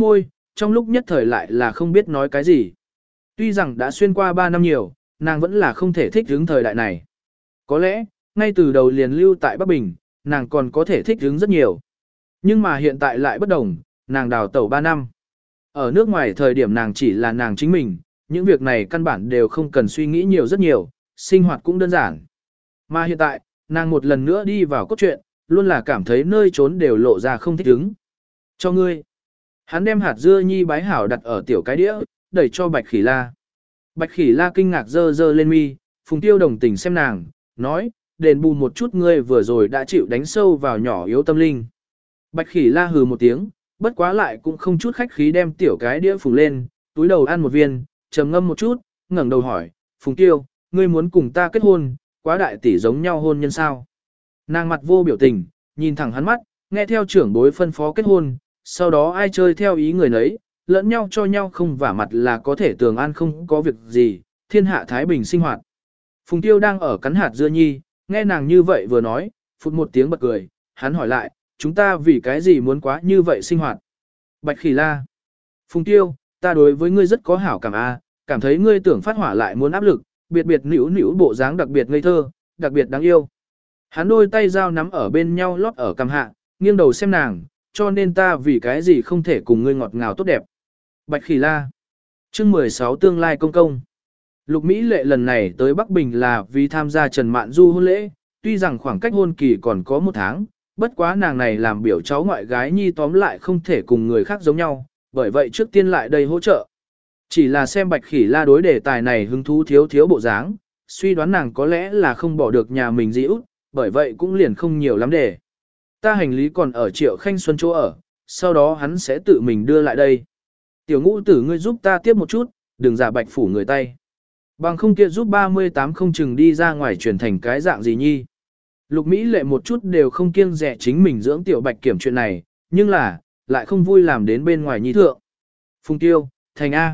[SPEAKER 1] trong lúc nhất thời lại là không biết nói cái gì. Tuy rằng đã xuyên qua 3 năm nhiều, nàng vẫn là không thể thích ứng thời đại này. Có lẽ, ngay từ đầu liền lưu tại Bắc Bình, nàng còn có thể thích ứng rất nhiều. Nhưng mà hiện tại lại bất đồng, nàng đào tẩu 3 năm. Ở nước ngoài thời điểm nàng chỉ là nàng chính mình, những việc này căn bản đều không cần suy nghĩ nhiều rất nhiều, sinh hoạt cũng đơn giản. Mà hiện tại, nàng một lần nữa đi vào cốt truyện, luôn là cảm thấy nơi trốn đều lộ ra không thích ứng. Cho ngươi. Hắn đem hạt dưa nhi bái hảo đặt ở tiểu cái đĩa, đẩy cho Bạch Khỉ La. Bạch Khỉ La kinh ngạc dơ dơ lên mi, Phùng Tiêu đồng tình xem nàng, nói, đền bù một chút ngươi vừa rồi đã chịu đánh sâu vào nhỏ yếu tâm linh. Bạch Khỉ La hừ một tiếng, bất quá lại cũng không chút khách khí đem tiểu cái đĩa phùng lên, túi đầu ăn một viên, trầm ngâm một chút, ngẩng đầu hỏi, Phùng Tiêu, ngươi muốn cùng ta kết hôn, quá đại tỷ giống nhau hôn nhân sao? Nàng mặt vô biểu tình, nhìn thẳng hắn mắt, nghe theo trưởng bối phân phó kết hôn, sau đó ai chơi theo ý người nấy, lẫn nhau cho nhau không vả mặt là có thể tường an không có việc gì, thiên hạ thái bình sinh hoạt. Phùng Tiêu đang ở cắn hạt dưa nhi, nghe nàng như vậy vừa nói, phụt một tiếng bật cười, hắn hỏi lại, chúng ta vì cái gì muốn quá như vậy sinh hoạt? Bạch Khỉ La. Phùng Tiêu, ta đối với ngươi rất có hảo cảm a, cảm thấy ngươi tưởng phát hỏa lại muốn áp lực, biệt biệt nữu nữu bộ dáng đặc biệt ngây thơ, đặc biệt đáng yêu. Hắn đôi tay dao nắm ở bên nhau lót ở cằm hạ, nghiêng đầu xem nàng, cho nên ta vì cái gì không thể cùng ngươi ngọt ngào tốt đẹp. Bạch Khỉ La. Chương 16 tương lai công công. Lục Mỹ Lệ lần này tới Bắc Bình là vì tham gia Trần Mạn Du hôn lễ, tuy rằng khoảng cách hôn kỳ còn có 1 tháng, bất quá nàng này làm biểu cháu ngoại gái nhi tóm lại không thể cùng người khác giống nhau, bởi vậy trước tiên lại đây hỗ trợ. Chỉ là xem Bạch Khỉ La đối đề tài này hứng thú thiếu bộ dáng, suy đoán nàng có lẽ là không bỏ được nhà mình dĩ út, bởi vậy cũng liền không nhiều lắm đề. Ta hành lý còn ở Triệu Khanh Xuân chỗ ở, sau đó hắn sẽ tự mình đưa lại đây. Tiểu Ngũ tử ngươi giúp ta tiếp một chút, đừng giả Bạch phủ người tay. Bằng không kia giúp 38 không chừng đi ra ngoài chuyển thành cái dạng gì nhi. Lục Mỹ Lệ một chút đều không kiêng dè chính mình dưỡng tiểu Bạch kiểm chuyện này, nhưng là, lại không vui làm đến bên ngoài nhi thượng. Phùng Tiêu, thành A.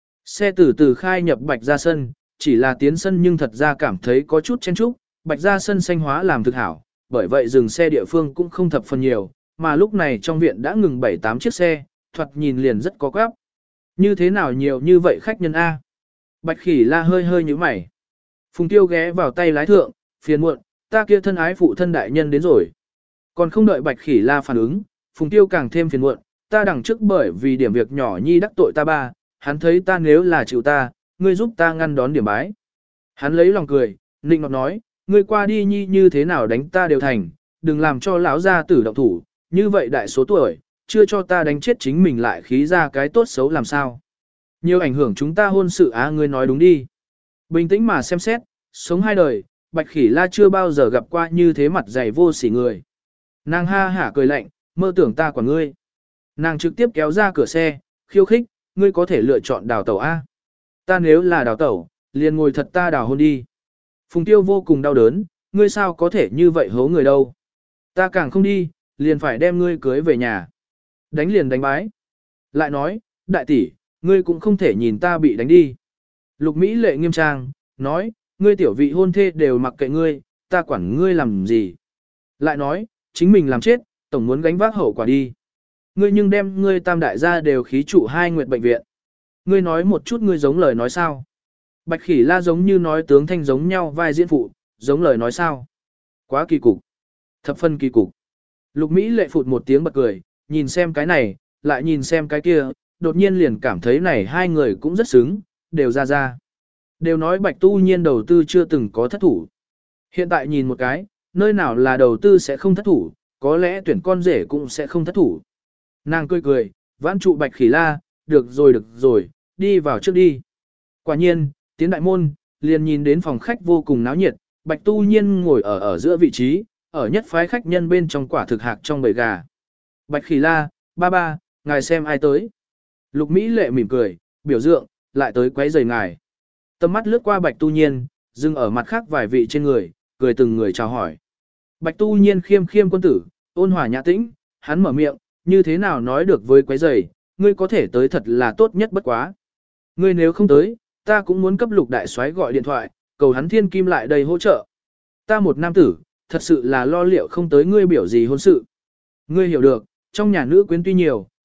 [SPEAKER 1] Xe từ từ khai nhập Bạch ra sân, chỉ là tiến sân nhưng thật ra cảm thấy có chút chen chúc, Bạch ra sân xanh hóa làm thực hảo, bởi vậy dừng xe địa phương cũng không thập phần nhiều, mà lúc này trong viện đã ngừng 7-8 chiếc xe, thoạt nhìn liền rất có quáp. Như thế nào nhiều như vậy khách nhân A? Bạch Khỉ La hơi hơi như mày. Phùng Tiêu ghé vào tay lái thượng, phiền muộn, ta kia thân ái phụ thân đại nhân đến rồi. Còn không đợi Bạch Khỉ La phản ứng, Phùng Tiêu càng thêm phiền muộn, ta đằng trước bởi vì điểm việc nhỏ nhi đắc tội ta ba, hắn thấy ta nếu là chịu ta, ngươi giúp ta ngăn đón điểm bái. Hắn lấy lòng cười, nịnh nọt nói, ngươi qua đi nhi như thế nào đánh ta đều thành, đừng làm cho lão gia tử động thủ, như vậy đại số tuổi, chưa cho ta đánh chết chính mình lại khí ra cái tốt xấu làm sao. Nhiều ảnh hưởng chúng ta hôn sự á, ngươi nói đúng đi. Bình tĩnh mà xem xét, sống 2 đời, Bạch Khỉ La chưa bao giờ gặp qua như thế mặt dày vô sỉ người. Nàng ha hả cười lạnh, mơ tưởng ta quản ngươi. Nàng trực tiếp kéo ra cửa xe, khiêu khích, ngươi có thể lựa chọn đào tẩu A. Ta nếu là đào tẩu, liền ngồi thật ta đào hôn đi. Phùng Tiêu vô cùng đau đớn, ngươi sao có thể như vậy hố người đâu. Ta càng không đi, liền phải đem ngươi cưới về nhà. Đánh liền đánh bái. Lại nói, đại tỷ, ngươi cũng không thể nhìn ta bị đánh đi. Lục Mỹ Lệ nghiêm trang, nói, ngươi tiểu vị hôn thê đều mặc kệ ngươi, ta quản ngươi làm gì. Lại nói, chính mình làm chết, tổng muốn gánh vác hậu quả đi. Ngươi nhưng đem ngươi tam đại gia đều khí trụ 2 nguyệt bệnh viện. Ngươi nói một chút ngươi giống lời nói sao. Bạch Khỉ La giống như nói tướng thanh giống nhau vai diễn phụ, giống lời nói sao. Quá kỳ cục. Thập phân kỳ cục. Lục Mỹ Lệ phụt một tiếng bật cười, nhìn xem cái này, lại nhìn xem cái kia, đột nhiên liền cảm thấy này 2 người cũng rất xứng, đều ra. Đều nói Bạch Tu Nhiên đầu tư chưa từng có thất thủ. Hiện tại nhìn một cái, nơi nào là đầu tư sẽ không thất thủ, có lẽ tuyển con rể cũng sẽ không thất thủ. Nàng cười, vãn trụ Bạch Khỉ La, được rồi, đi vào trước đi. Quả nhiên, tiến đại môn, liền nhìn đến phòng khách vô cùng náo nhiệt, Bạch Tu Nhiên ngồi ở giữa vị trí, ở nhất phái khách nhân bên trong quả thực hạc trong bầy gà. Bạch Khỉ La, ba, ngài xem ai tới. Lục Mỹ Lệ mỉm cười, biểu tượng, lại tới quấy rầy ngài. Tầm mắt lướt qua Bạch Tu Nhiên, dừng ở mặt khác vài vị trên người, cười từng người chào hỏi. Bạch Tu Nhiên khiêm quân tử, ôn hòa nhã tĩnh, hắn mở miệng, như thế nào nói được với quấy rầy, ngươi có thể tới thật là tốt nhất bất quá. Ngươi nếu không tới, ta cũng muốn cấp Lục đại soái gọi điện thoại, cầu hắn thiên kim lại đây hỗ trợ. Ta một nam tử, thật sự là lo liệu không tới ngươi biểu gì hôn sự. Ngươi hiểu được, trong nhà nữ quyến tuy nhiều,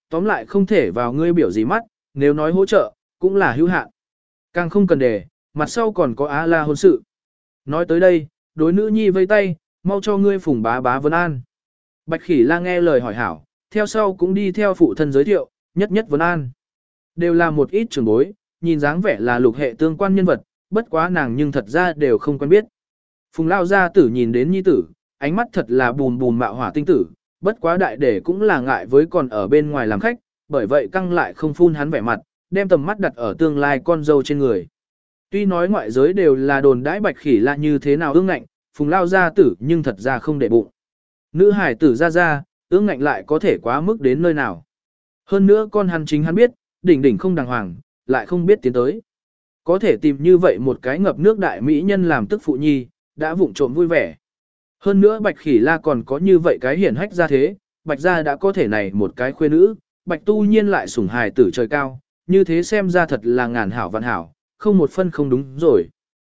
[SPEAKER 1] tóm lại không thể vào ngươi biểu gì mắt, nếu nói hỗ trợ, cũng là hữu hạn. Càng không cần để, mặt sau còn có Á La hôn sự. Nói tới đây, đối nữ nhi vây tay, mau cho ngươi Phùng bá bá vấn an. Bạch Khỉ La nghe lời hỏi hảo, theo sau cũng đi theo phụ thân giới thiệu, nhất nhất vấn an. Đều là một ít trưởng bối, nhìn dáng vẻ là lục hệ tương quan nhân vật, bất quá nàng nhưng thật ra đều không quen biết. Phùng lao gia tử nhìn đến nhi tử, ánh mắt thật là bùn bùn mạo hỏa tinh tử, bất quá đại để cũng là ngại với còn ở bên ngoài làm khách, bởi vậy căng lại không phun hắn vẻ mặt, đem tầm mắt đặt ở tương lai con dâu trên người. Tuy nói ngoại giới đều là đồn đãi Bạch Khỉ La như thế nào ương ngạnh, Phùng lao gia tử nhưng thật ra không để bụng. Nữ hải tử ra, ương ngạnh lại có thể quá mức đến nơi nào. Hơn nữa con hắn chính hắn biết, đỉnh đỉnh không đàng hoàng, lại không biết tiến tới. Có thể tìm như vậy một cái ngập nước đại mỹ nhân làm tức phụ nhi, đã vụng trộm vui vẻ. Hơn nữa Bạch Khỉ La còn có như vậy cái hiển hách ra thế, Bạch gia đã có thể này một cái khuê nữ, Bạch tu nhiên lại sủng hài tử trời cao, như thế xem ra thật là ngàn hảo vạn hảo, không một phân không đúng rồi.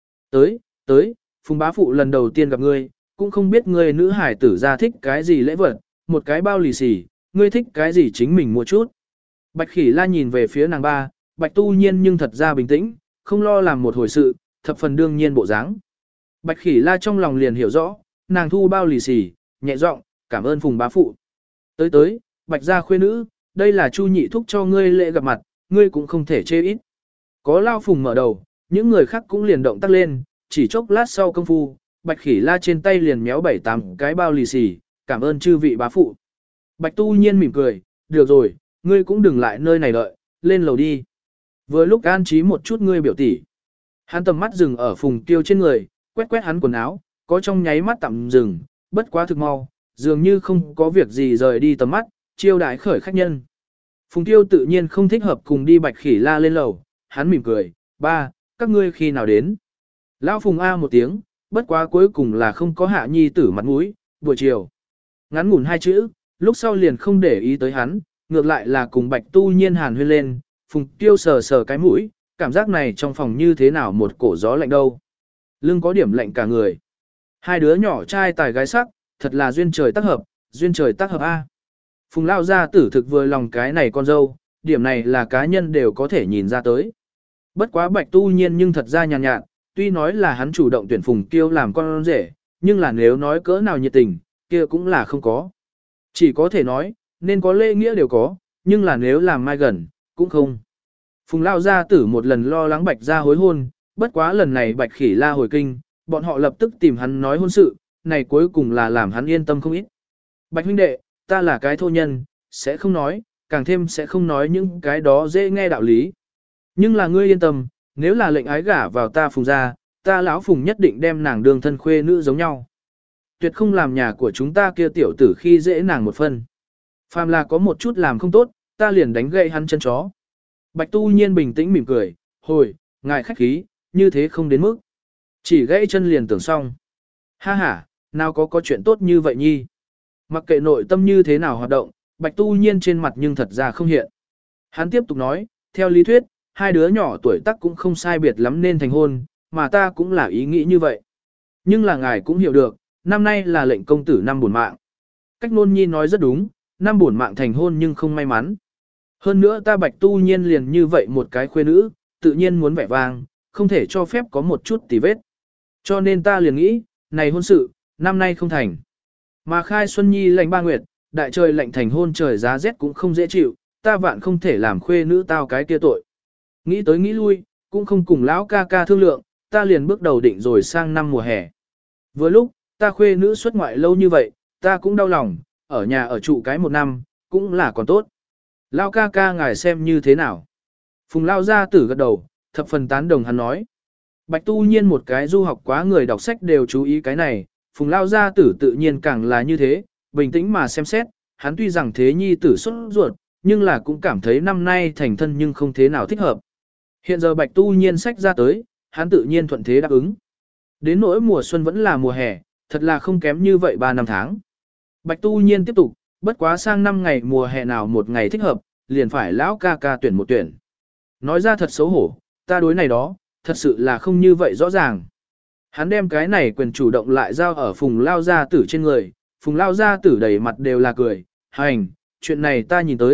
[SPEAKER 1] Tới, Phùng bá phụ lần đầu tiên gặp ngươi, cũng không biết ngươi nữ hài tử ra thích cái gì lễ vật, một cái bao lì xì, ngươi thích cái gì chính mình mua chút. Bạch Khỉ La nhìn về phía nàng ba, Bạch tu nhiên nhưng thật ra bình tĩnh, không lo làm một hồi sự, thập phần đương nhiên bộ dáng. Bạch Khỉ La trong lòng liền hiểu rõ, nàng thu bao lì xì, nhẹ giọng, cảm ơn Phùng bá phụ. Tới, Bạch gia khuê nữ, đây là Chu nhị thúc cho ngươi lễ gặp mặt, ngươi cũng không thể chê ít. Có Lao Phùng mở đầu, những người khác cũng liền động tác lên, chỉ chốc lát sau công phu, Bạch Khỉ La trên tay liền méo 7-8 cái bao lì xì, cảm ơn chư vị bá phụ. Bạch tu nhiên mỉm cười, được rồi, ngươi cũng đừng lại nơi này đợi, lên lầu đi. Vừa lúc an trí một chút ngươi biểu tỷ. Hắn tầm mắt dừng ở Phùng Tiêu trên người, quét hắn quần áo, có trong nháy mắt tạm dừng, bất quá thực mau, dường như không có việc gì rời đi tầm mắt, chiêu đãi khởi khách nhân. Phùng Tiêu tự nhiên không thích hợp cùng đi Bạch Khỉ La lên lầu, hắn mỉm cười, ba, các ngươi khi nào đến. Lão Phùng A một tiếng, bất quá cuối cùng là không có hạ nhi tử mặt mũi, buổi chiều. Ngắn ngủn hai chữ, lúc sau liền không để ý tới hắn, ngược lại là cùng Bạch tu nhiên hàn huyên lên, Phùng Tiêu sờ sờ cái mũi, cảm giác này trong phòng như thế nào một cổ gió lạnh đâu. Lưng có điểm lạnh cả người. Hai đứa nhỏ trai tài gái sắc, thật là duyên trời tác hợp, duyên trời tác hợp A. Phùng lao gia tử thực vừa lòng cái này con dâu, điểm này là cá nhân đều có thể nhìn ra tới. Bất quá Bạch tu nhiên nhưng thật ra nhàn nhạt, tuy nói là hắn chủ động tuyển Phùng Tiêu làm con rể, nhưng là nếu nói cỡ nào nhiệt tình, kia cũng là không có. Chỉ có thể nói, nên có lễ nghĩa đều có, nhưng là nếu làm mai gần, cũng không. Phùng lao gia tử một lần lo lắng Bạch gia hối hôn, bất quá lần này Bạch Khỉ La hồi kinh, bọn họ lập tức tìm hắn nói hôn sự, này cuối cùng là làm hắn yên tâm không ít. Bạch huynh đệ, ta là cái thô nhân, sẽ không nói, càng thêm sẽ không nói những cái đó dễ nghe đạo lý. Nhưng là ngươi yên tâm, nếu là lệnh ái gả vào ta Phùng gia, ta lão Phùng nhất định đem nàng đường thân khuê nữ giống nhau. Tuyệt không làm nhà của chúng ta kia tiểu tử khi dễ nàng một phân. Phàm là có một chút làm không tốt, ta liền đánh gậy hắn chân chó. Bạch tu nhiên bình tĩnh mỉm cười, hồi, ngài khách khí, như thế không đến mức. Chỉ gãy chân liền tưởng xong. Ha ha, nào có chuyện tốt như vậy nhi. Mặc kệ nội tâm như thế nào hoạt động, Bạch tu nhiên trên mặt nhưng thật ra không hiện. Hắn tiếp tục nói, theo lý thuyết, hai đứa nhỏ tuổi tác cũng không sai biệt lắm nên thành hôn, mà ta cũng là ý nghĩ như vậy. Nhưng là ngài cũng hiểu được, năm nay là lệnh công tử năm buồn mạng. Cách Nôn Nhi nói rất đúng, năm buồn mạng thành hôn nhưng không may mắn. Hơn nữa ta Bạch tu nhiên liền như vậy một cái khuê nữ, tự nhiên muốn vẻ vang, không thể cho phép có một chút tì vết. Cho nên ta liền nghĩ, này hôn sự, năm nay không thành. Mà khai Xuân Nhi lạnh 3 nguyệt, đại trời lạnh thành hôn trời giá rét cũng không dễ chịu, ta vạn không thể làm khuê nữ tao cái kia tội. Nghĩ tới nghĩ lui, cũng không cùng lão ca ca thương lượng, ta liền bước đầu định rồi sang năm mùa hè. Vừa lúc, ta khuê nữ xuất ngoại lâu như vậy, ta cũng đau lòng, ở nhà ở trụ cái 1 năm, cũng là còn tốt. Lão ca ca ngài xem như thế nào? Phùng lao gia tử gật đầu, thập phần tán đồng hắn nói. Bạch tu nhiên một cái du học quá người đọc sách đều chú ý cái này, Phùng lao gia tử tự nhiên càng là như thế, bình tĩnh mà xem xét, hắn tuy rằng thế nhi tử xuất ruột, nhưng là cũng cảm thấy năm nay thành thân nhưng không thế nào thích hợp. Hiện giờ Bạch tu nhiên sách ra tới, hắn tự nhiên thuận thế đáp ứng. Đến nỗi mùa xuân vẫn là mùa hè, thật là không kém như vậy 3 năm tháng. Bạch tu nhiên tiếp tục, bất quá sang năm ngày mùa hè nào một ngày thích hợp, liền phải lão ca ca tuyển một tuyển. Nói ra thật xấu hổ, ta đối này đó, thật sự là không như vậy rõ ràng. Hắn đem cái này quyền chủ động lại giao ở Phùng lao gia tử trên người, Phùng lao gia tử đầy mặt đều là cười, hành, chuyện này ta nhìn tới,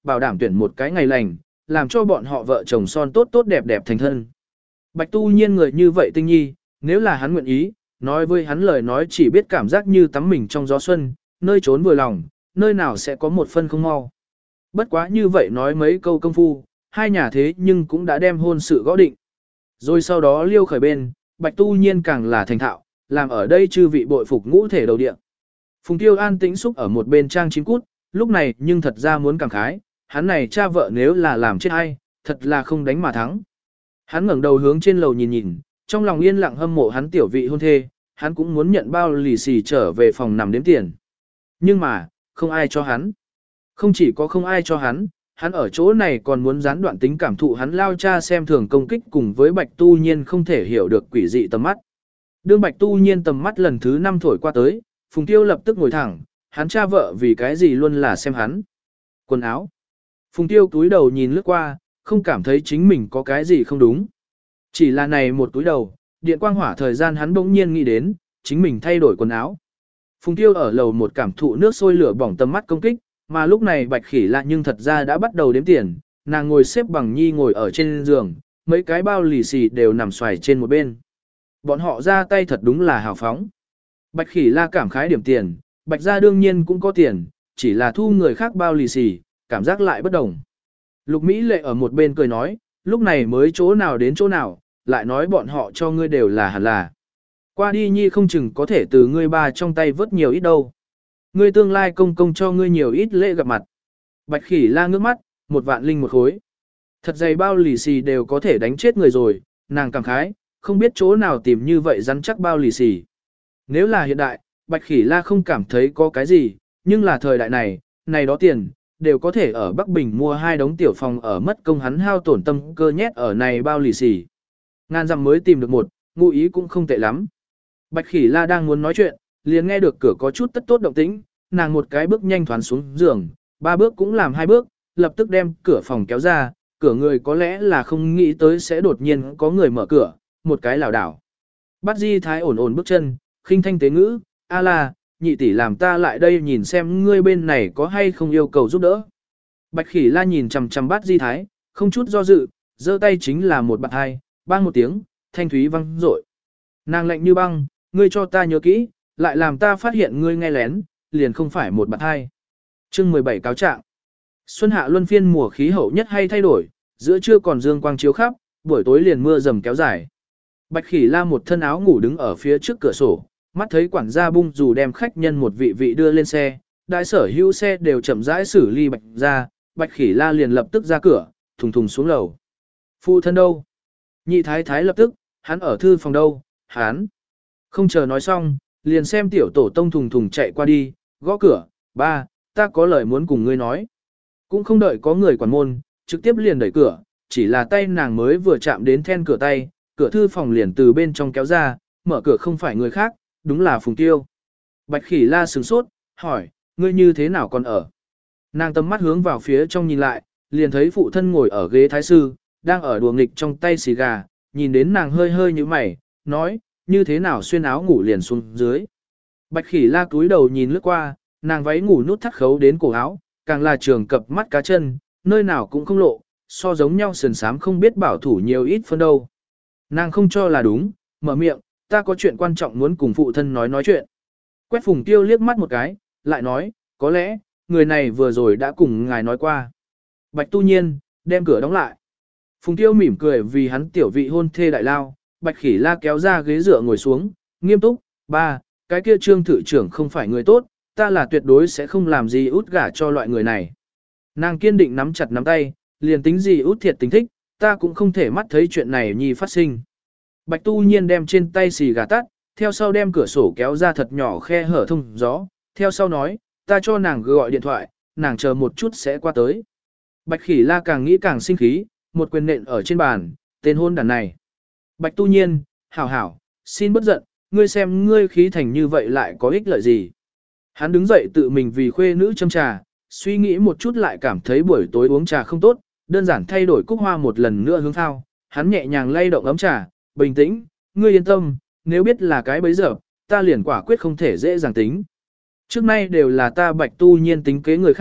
[SPEAKER 1] bảo đảm tuyển một cái ngày lành, làm cho bọn họ vợ chồng son tốt tốt đẹp đẹp thành thân. Bạch Tu Nhiên người như vậy tinh nhi, nếu là hắn nguyện ý, nói với hắn lời nói chỉ biết cảm giác như tắm mình trong gió xuân, nơi trốn vừa lòng, nơi nào sẽ có một phân không mau. Bất quá như vậy nói mấy câu công phu, hai nhà thế nhưng cũng đã đem hôn sự gõ định. Rồi sau đó liêu khởi bên, Bạch Tu Nhiên càng là thành thạo, làm ở đây chư vị bội phục ngũ thể đầu địa. Phùng Tiêu an tĩnh xúc ở một bên trang chín cút, lúc này nhưng thật ra muốn cảm khái, hắn này cha vợ nếu là làm chết hay, thật là không đánh mà thắng. Hắn ngẩng đầu hướng trên lầu nhìn nhìn, trong lòng yên lặng hâm mộ hắn tiểu vị hôn thê, hắn cũng muốn nhận bao lì xì trở về phòng nằm đếm tiền. Nhưng mà, không ai cho hắn. Không chỉ có không ai cho hắn ở chỗ này còn muốn gián đoạn tính cảm thụ hắn lao cha xem thường công kích cùng với Bạch Tu Nhiên không thể hiểu được quỷ dị tầm mắt. Đương Bạch Tu Nhiên tầm mắt lần thứ 5 thổi qua tới, Phùng Tiêu lập tức ngồi thẳng, hắn cha vợ vì cái gì luôn là xem hắn. Quần áo. Phùng Tiêu túi đầu nhìn lướt qua, không cảm thấy chính mình có cái gì không đúng. Chỉ là này một túi đầu, điện quang hỏa thời gian hắn bỗng nhiên nghĩ đến, chính mình thay đổi quần áo. Phùng Tiêu ở lầu một cảm thụ nước sôi lửa bỏng tầm mắt công kích, mà lúc này Bạch Khỉ La nhưng thật ra đã bắt đầu đếm tiền, nàng ngồi xếp bằng nhi ngồi ở trên giường, mấy cái bao lì xì đều nằm xoài trên một bên. Bọn họ ra tay thật đúng là hào phóng. Bạch Khỉ La cảm khái điểm tiền, Bạch gia đương nhiên cũng có tiền, chỉ là thu người khác bao lì xì, cảm giác lại bất đồng. Lục Mỹ Lệ ở một bên cười nói, lúc này mới chỗ nào đến chỗ nào, lại nói bọn họ cho ngươi đều là hẳn là. Qua đi nhi không chừng có thể từ ngươi ba trong tay vớt nhiều ít đâu. Ngươi tương lai công công cho ngươi nhiều ít lễ gặp mặt. Bạch Khỉ La ngước mắt, 1.000.000 một khối. Thật dày bao lì xì đều có thể đánh chết người rồi, nàng cảm khái, không biết chỗ nào tìm như vậy rắn chắc bao lì xì. Nếu là hiện đại, Bạch Khỉ La không cảm thấy có cái gì, nhưng là thời đại này, này đó tiền, đều có thể ở Bắc Bình mua 2 đống tiểu phòng ở mất công hắn hao tổn tâm cơ nhét ở này bao lì xì. Ngàn dặm mới tìm được một, ngụ ý cũng không tệ lắm. Bạch Khỉ La đang muốn nói chuyện, liền nghe được cửa có chút tất tốt động tĩnh, nàng một cái bước nhanh thoán xuống giường, 3 bước cũng làm 2 bước, lập tức đem cửa phòng kéo ra, cửa người có lẽ là không nghĩ tới sẽ đột nhiên có người mở cửa, một cái lảo đảo. Bát Di Thái ổn ổn bước chân, khinh thanh tế ngữ, a la, nhị tỷ làm ta lại đây nhìn xem ngươi bên này có hay không yêu cầu giúp đỡ. Bạch Khỉ La nhìn chằm chằm Bát Di Thái, không chút do dự, giơ tay chính là một bạt hai, bang một tiếng, thanh thúy vang rội. Nàng lạnh như băng, ngươi cho ta nhớ kỹ, lại làm ta phát hiện ngươi nghe lén, liền không phải một bạt hai. Chương 17 cáo trạng. Xuân hạ luân phiên mùa khí hậu nhất hay thay đổi, giữa trưa còn dương quang chiếu khắp, buổi tối liền mưa rầm kéo dài. Bạch Khỉ La một thân áo ngủ đứng ở phía trước cửa sổ, mắt thấy quản gia bung dù đem khách nhân một vị vị đưa lên xe, đại sở hữu xe đều chậm rãi xử ly Bạch ra, Bạch Khỉ La liền lập tức ra cửa, thùng thùng xuống lầu. Phụ thân đâu? Nhị thái thái lập tức, hắn ở thư phòng đâu, hắn. Không chờ nói xong, liền xem tiểu tổ tông thùng thùng chạy qua đi, gõ cửa, ba, ta có lời muốn cùng ngươi nói. Cũng không đợi có người quản môn, trực tiếp liền đẩy cửa, chỉ là tay nàng mới vừa chạm đến then cửa tay, cửa thư phòng liền từ bên trong kéo ra, mở cửa không phải người khác, đúng là Phùng Tiêu. Bạch Khỉ La sửng sốt, hỏi, ngươi như thế nào còn ở? Nàng tầm mắt hướng vào phía trong nhìn lại, liền thấy phụ thân ngồi ở ghế thái sư, đang ở đùa nghịch trong tay xì gà, nhìn đến nàng hơi hơi như mày, nói, như thế nào xuyên áo ngủ liền xuống dưới. Bạch Khỉ La cúi đầu nhìn lướt qua, nàng váy ngủ nút thắt khấu đến cổ áo, càng là trường cập mắt cá chân, nơi nào cũng không lộ, so giống nhau sườn sám không biết bảo thủ nhiều ít phân đâu. Nàng không cho là đúng, mở miệng, ta có chuyện quan trọng muốn cùng phụ thân nói chuyện. Quét Phùng Tiêu liếc mắt một cái, lại nói, có lẽ, người này vừa rồi đã cùng ngài nói qua. Bạch Tu Nhiên, đem cửa đóng lại. Phùng Tiêu mỉm cười vì hắn tiểu vị hôn thê đại lao, Bạch Khỉ La kéo ra ghế dựa ngồi xuống, nghiêm túc, ba, cái kia trương thự trưởng không phải người tốt, ta là tuyệt đối sẽ không làm gì út gả cho loại người này. Nàng kiên định nắm chặt nắm tay, liền tính gì út thiệt tính thích, ta cũng không thể mắt thấy chuyện này nhi phát sinh. Bạch Tu Nhiên đem trên tay xì gà tắt, theo sau đem cửa sổ kéo ra thật nhỏ khe hở thông gió, theo sau nói, ta cho nàng gọi điện thoại, nàng chờ một chút sẽ qua tới. Bạch Khỉ La càng nghĩ càng sinh khí, một quyền nện ở trên bàn, tên hôn đàn này. Bạch Tu Nhiên, hảo hảo, xin bất giận, ngươi xem ngươi khí thành như vậy lại có ích lợi gì. Hắn đứng dậy tự mình vì khuê nữ châm trà, suy nghĩ một chút lại cảm thấy buổi tối uống trà không tốt, đơn giản thay đổi cúc hoa một lần nữa hướng thao, hắn nhẹ nhàng lay động ấm trà, bình tĩnh, ngươi yên tâm, nếu biết là cái bấy giờ, ta liền quả quyết không thể dễ dàng tính. Trước nay đều là ta Bạch Tu Nhiên tính kế người khác,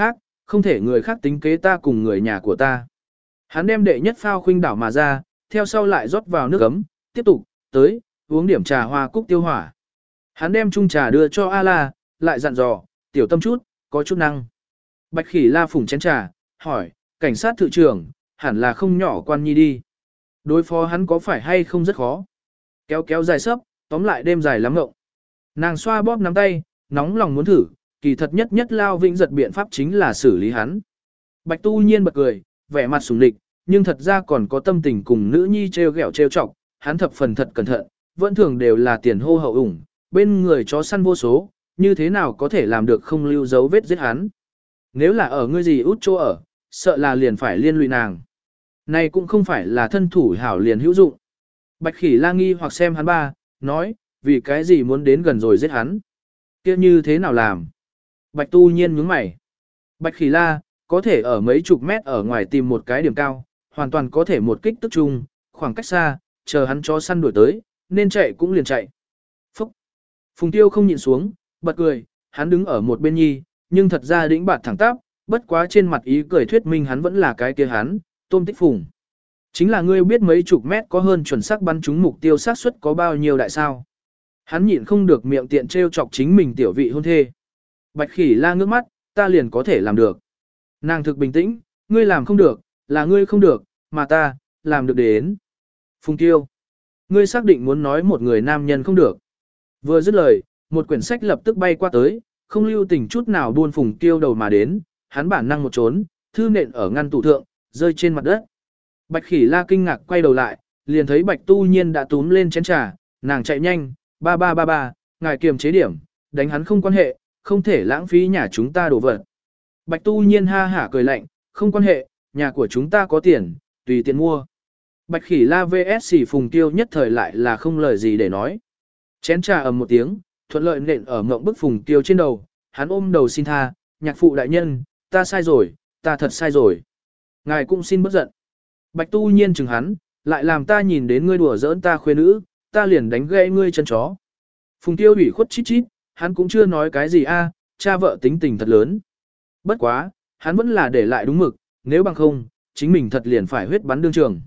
[SPEAKER 1] không thể người khác tính kế ta cùng người nhà của ta. Hắn đem đệ nhất phao khuynh đảo mà ra, theo sau lại rót vào nước ấm, tiếp tục, tới, uống điểm trà hoa cúc tiêu hỏa. Hắn đem chung trà đưa cho A-la, lại dặn dò, tiểu tâm chút, có chút năng. Bạch Khỉ La phủng chén trà, hỏi, cảnh sát thự trưởng, hẳn là không nhỏ quan nhi đi. Đối phó hắn có phải hay không rất khó. Kéo kéo dài sấp, tóm lại đêm dài lắm ngộng. Nàng xoa bóp nắm tay, nóng lòng muốn thử, kỳ thật nhất nhất lao vĩnh giật biện pháp chính là xử lý hắn. Bạch Tu Nhiên bật cười, vẻ mặt sùng địch, nhưng thật ra còn có tâm tình cùng nữ nhi treo gẹo treo chọc, hắn thập phần thật cẩn thận, vẫn thường đều là tiền hô hậu ủng, bên người chó săn vô số, như thế nào có thể làm được không lưu dấu vết giết hắn. Nếu là ở ngươi gì út chỗ ở, sợ là liền phải liên lụy nàng. Này cũng không phải là thân thủ hảo liền hữu dụng. Bạch Khỉ La nghi hoặc xem hắn ba, nói, vì cái gì muốn đến gần rồi giết hắn. Kia như thế nào làm? Bạch Tu Nhiên nhướng mày. Bạch Khỉ La, có thể ở mấy chục mét ở ngoài tìm một cái điểm cao, hoàn toàn có thể một kích tức chung, khoảng cách xa, chờ hắn chó săn đuổi tới, nên chạy cũng liền chạy. Phúc! Phùng Tiêu không nhịn xuống, bật cười, hắn đứng ở một bên nhi, nhưng thật ra đĩnh bạt thẳng tắp, bất quá trên mặt ý cười thuyết minh hắn vẫn là cái kia hắn, Tôm Tích Phùng. Chính là ngươi biết mấy chục mét có hơn chuẩn xác bắn trúng mục tiêu xác suất có bao nhiêu đại sao? Hắn nhịn không được miệng tiện trêu chọc chính mình tiểu vị hôn thê. Bạch Khỉ La ngước mắt, ta liền có thể làm được. Nàng thực bình tĩnh, ngươi làm không được, là ngươi không được, mà ta, làm được đến. Phùng Tiêu, ngươi xác định muốn nói một người nam nhân không được. Vừa dứt lời, một quyển sách lập tức bay qua tới, không lưu tình chút nào buôn Phùng Tiêu đầu mà đến, hắn bản năng một trốn, thư nện ở ngăn tủ thượng, rơi trên mặt đất. Bạch Khỉ La kinh ngạc quay đầu lại, liền thấy Bạch Tu Nhiên đã túm lên chén trà, nàng chạy nhanh, ba, ngài kiềm chế điểm, đánh hắn không quan hệ, không thể lãng phí nhà chúng ta đồ vật. Bạch Tu Nhiên ha hả cười lạnh, không quan hệ, nhà của chúng ta có tiền, tùy tiện mua. Bạch Khỉ La vs Phùng Tiêu nhất thời lại là không lời gì để nói. Chén trà ầm một tiếng, thuận lợi nện ở ngộng bức Phùng Tiêu trên đầu, hắn ôm đầu xin tha, nhạc phụ đại nhân, ta sai rồi, ta thật sai rồi. Ngài cũng xin bất giận. Bạch Tu Nhiên chừng hắn, lại làm ta nhìn đến ngươi đùa giỡn ta khuê nữ, ta liền đánh gãy ngươi chân chó. Phùng Tiêu ủy khuất chít chít, hắn cũng chưa nói cái gì a, cha vợ tính tình thật lớn. Bất quá, hắn vẫn là để lại đúng mực, nếu bằng không, chính mình thật liền phải huyết bắn đương trường.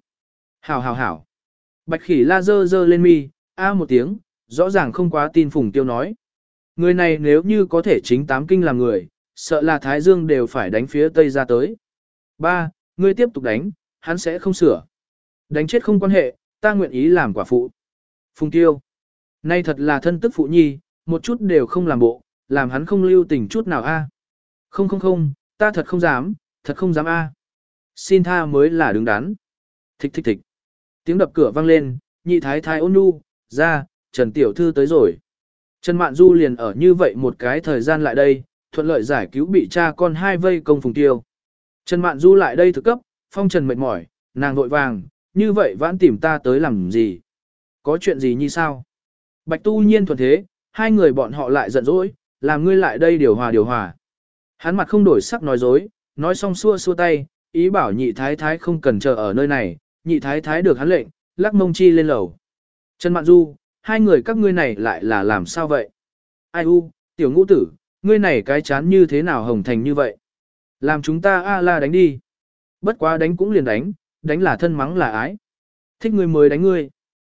[SPEAKER 1] Hảo. Bạch Khỉ La dơ lên mi, a một tiếng, rõ ràng không quá tin Phùng Tiêu nói. Người này nếu như có thể chính tám kinh làm người, sợ là Thái Dương đều phải đánh phía Tây ra tới. Ba, ngươi tiếp tục đánh, hắn sẽ không sửa. Đánh chết không quan hệ, ta nguyện ý làm quả phụ. Phùng Tiêu, nay thật là thân tức phụ nhi, một chút đều không làm bộ, làm hắn không lưu tình chút nào a. Không, ta thật không dám a. Xin tha mới là đứng đắn. Thịch. Tiếng đập cửa vang lên, nhị thái thái ôn nhu, ra, Trần Tiểu Thư tới rồi. Trần Mạn Du liền ở như vậy một cái thời gian lại đây, thuận lợi giải cứu bị cha con hai vây công Phùng Tiêu. Trần Mạn Du lại đây thực cấp, phong trần mệt mỏi, nàng vội vàng, như vậy vãn tìm ta tới làm gì? Có chuyện gì như sao? Bạch Tu Nhiên thuần thế, hai người bọn họ lại giận dỗi, làm ngươi lại đây điều hòa. Hắn mặt không đổi sắc nói dối, nói xong xua tay, ý bảo nhị thái thái không cần chờ ở nơi này, nhị thái thái được hắn lệnh, lắc mông chi lên lầu. Trần Mạn Du, hai người các ngươi này lại là làm sao vậy? Ai u, tiểu ngũ tử, ngươi này cái chán như thế nào hồng thành như vậy? Làm chúng ta la đánh đi. Bất quá đánh cũng liền đánh là thân mắng là ái. Thích ngươi mới đánh ngươi.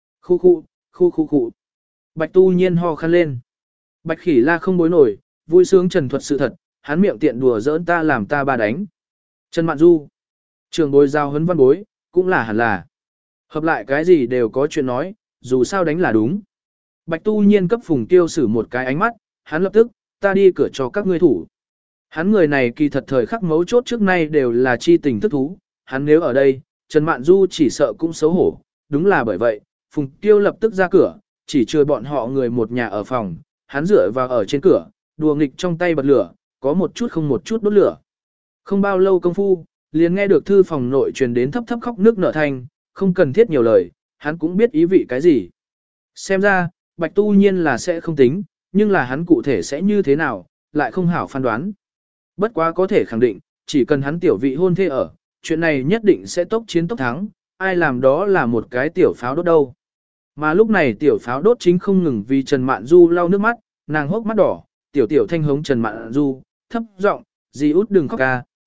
[SPEAKER 1] Khu. Bạch Tu Nhiên ho khăn lên. Bạch Khỉ La không bối nổi, vui sướng trần thuật sự thật, hắn miệng tiện đùa giỡn ta làm ta ba đánh. Trần Mạn Du, trường bối giao huấn văn bối, cũng là hẳn là. Hợp lại cái gì đều có chuyện nói, dù sao đánh là đúng. Bạch Tu Nhiên cấp Phùng Tiêu sử một cái ánh mắt, hắn lập tức, ta đi cửa cho các ngươi thủ. Hắn người này kỳ thật thời khắc mấu chốt trước nay đều là chi tình thức thú, hắn nếu ở đây, Trần Mạn Du chỉ sợ cũng xấu hổ, đúng là bởi vậy, Phùng Tiêu lập tức ra cửa, chỉ chừa bọn họ người một nhà ở phòng, hắn dựa vào ở trên cửa, đùa nghịch trong tay bật lửa, có một chút không một chút đốt lửa. Không bao lâu công phu, liền nghe được thư phòng nội truyền đến thấp khóc nước nở thanh, không cần thiết nhiều lời, hắn cũng biết ý vị cái gì. Xem ra, Bạch Tu Nhiên là sẽ không tính, nhưng là hắn cụ thể sẽ như thế nào, lại không hảo phán đoán. Bất quá có thể khẳng định, chỉ cần hắn tiểu vị hôn thê ở, chuyện này nhất định sẽ tốc chiến tốc thắng, ai làm đó là một cái tiểu pháo đốt đâu. Mà lúc này tiểu pháo đốt chính không ngừng vì Trần Mạn Du lau nước mắt, nàng hốc mắt đỏ, tiểu thanh hống Trần Mạn Du, thấp giọng, dì út đừng khóc ca,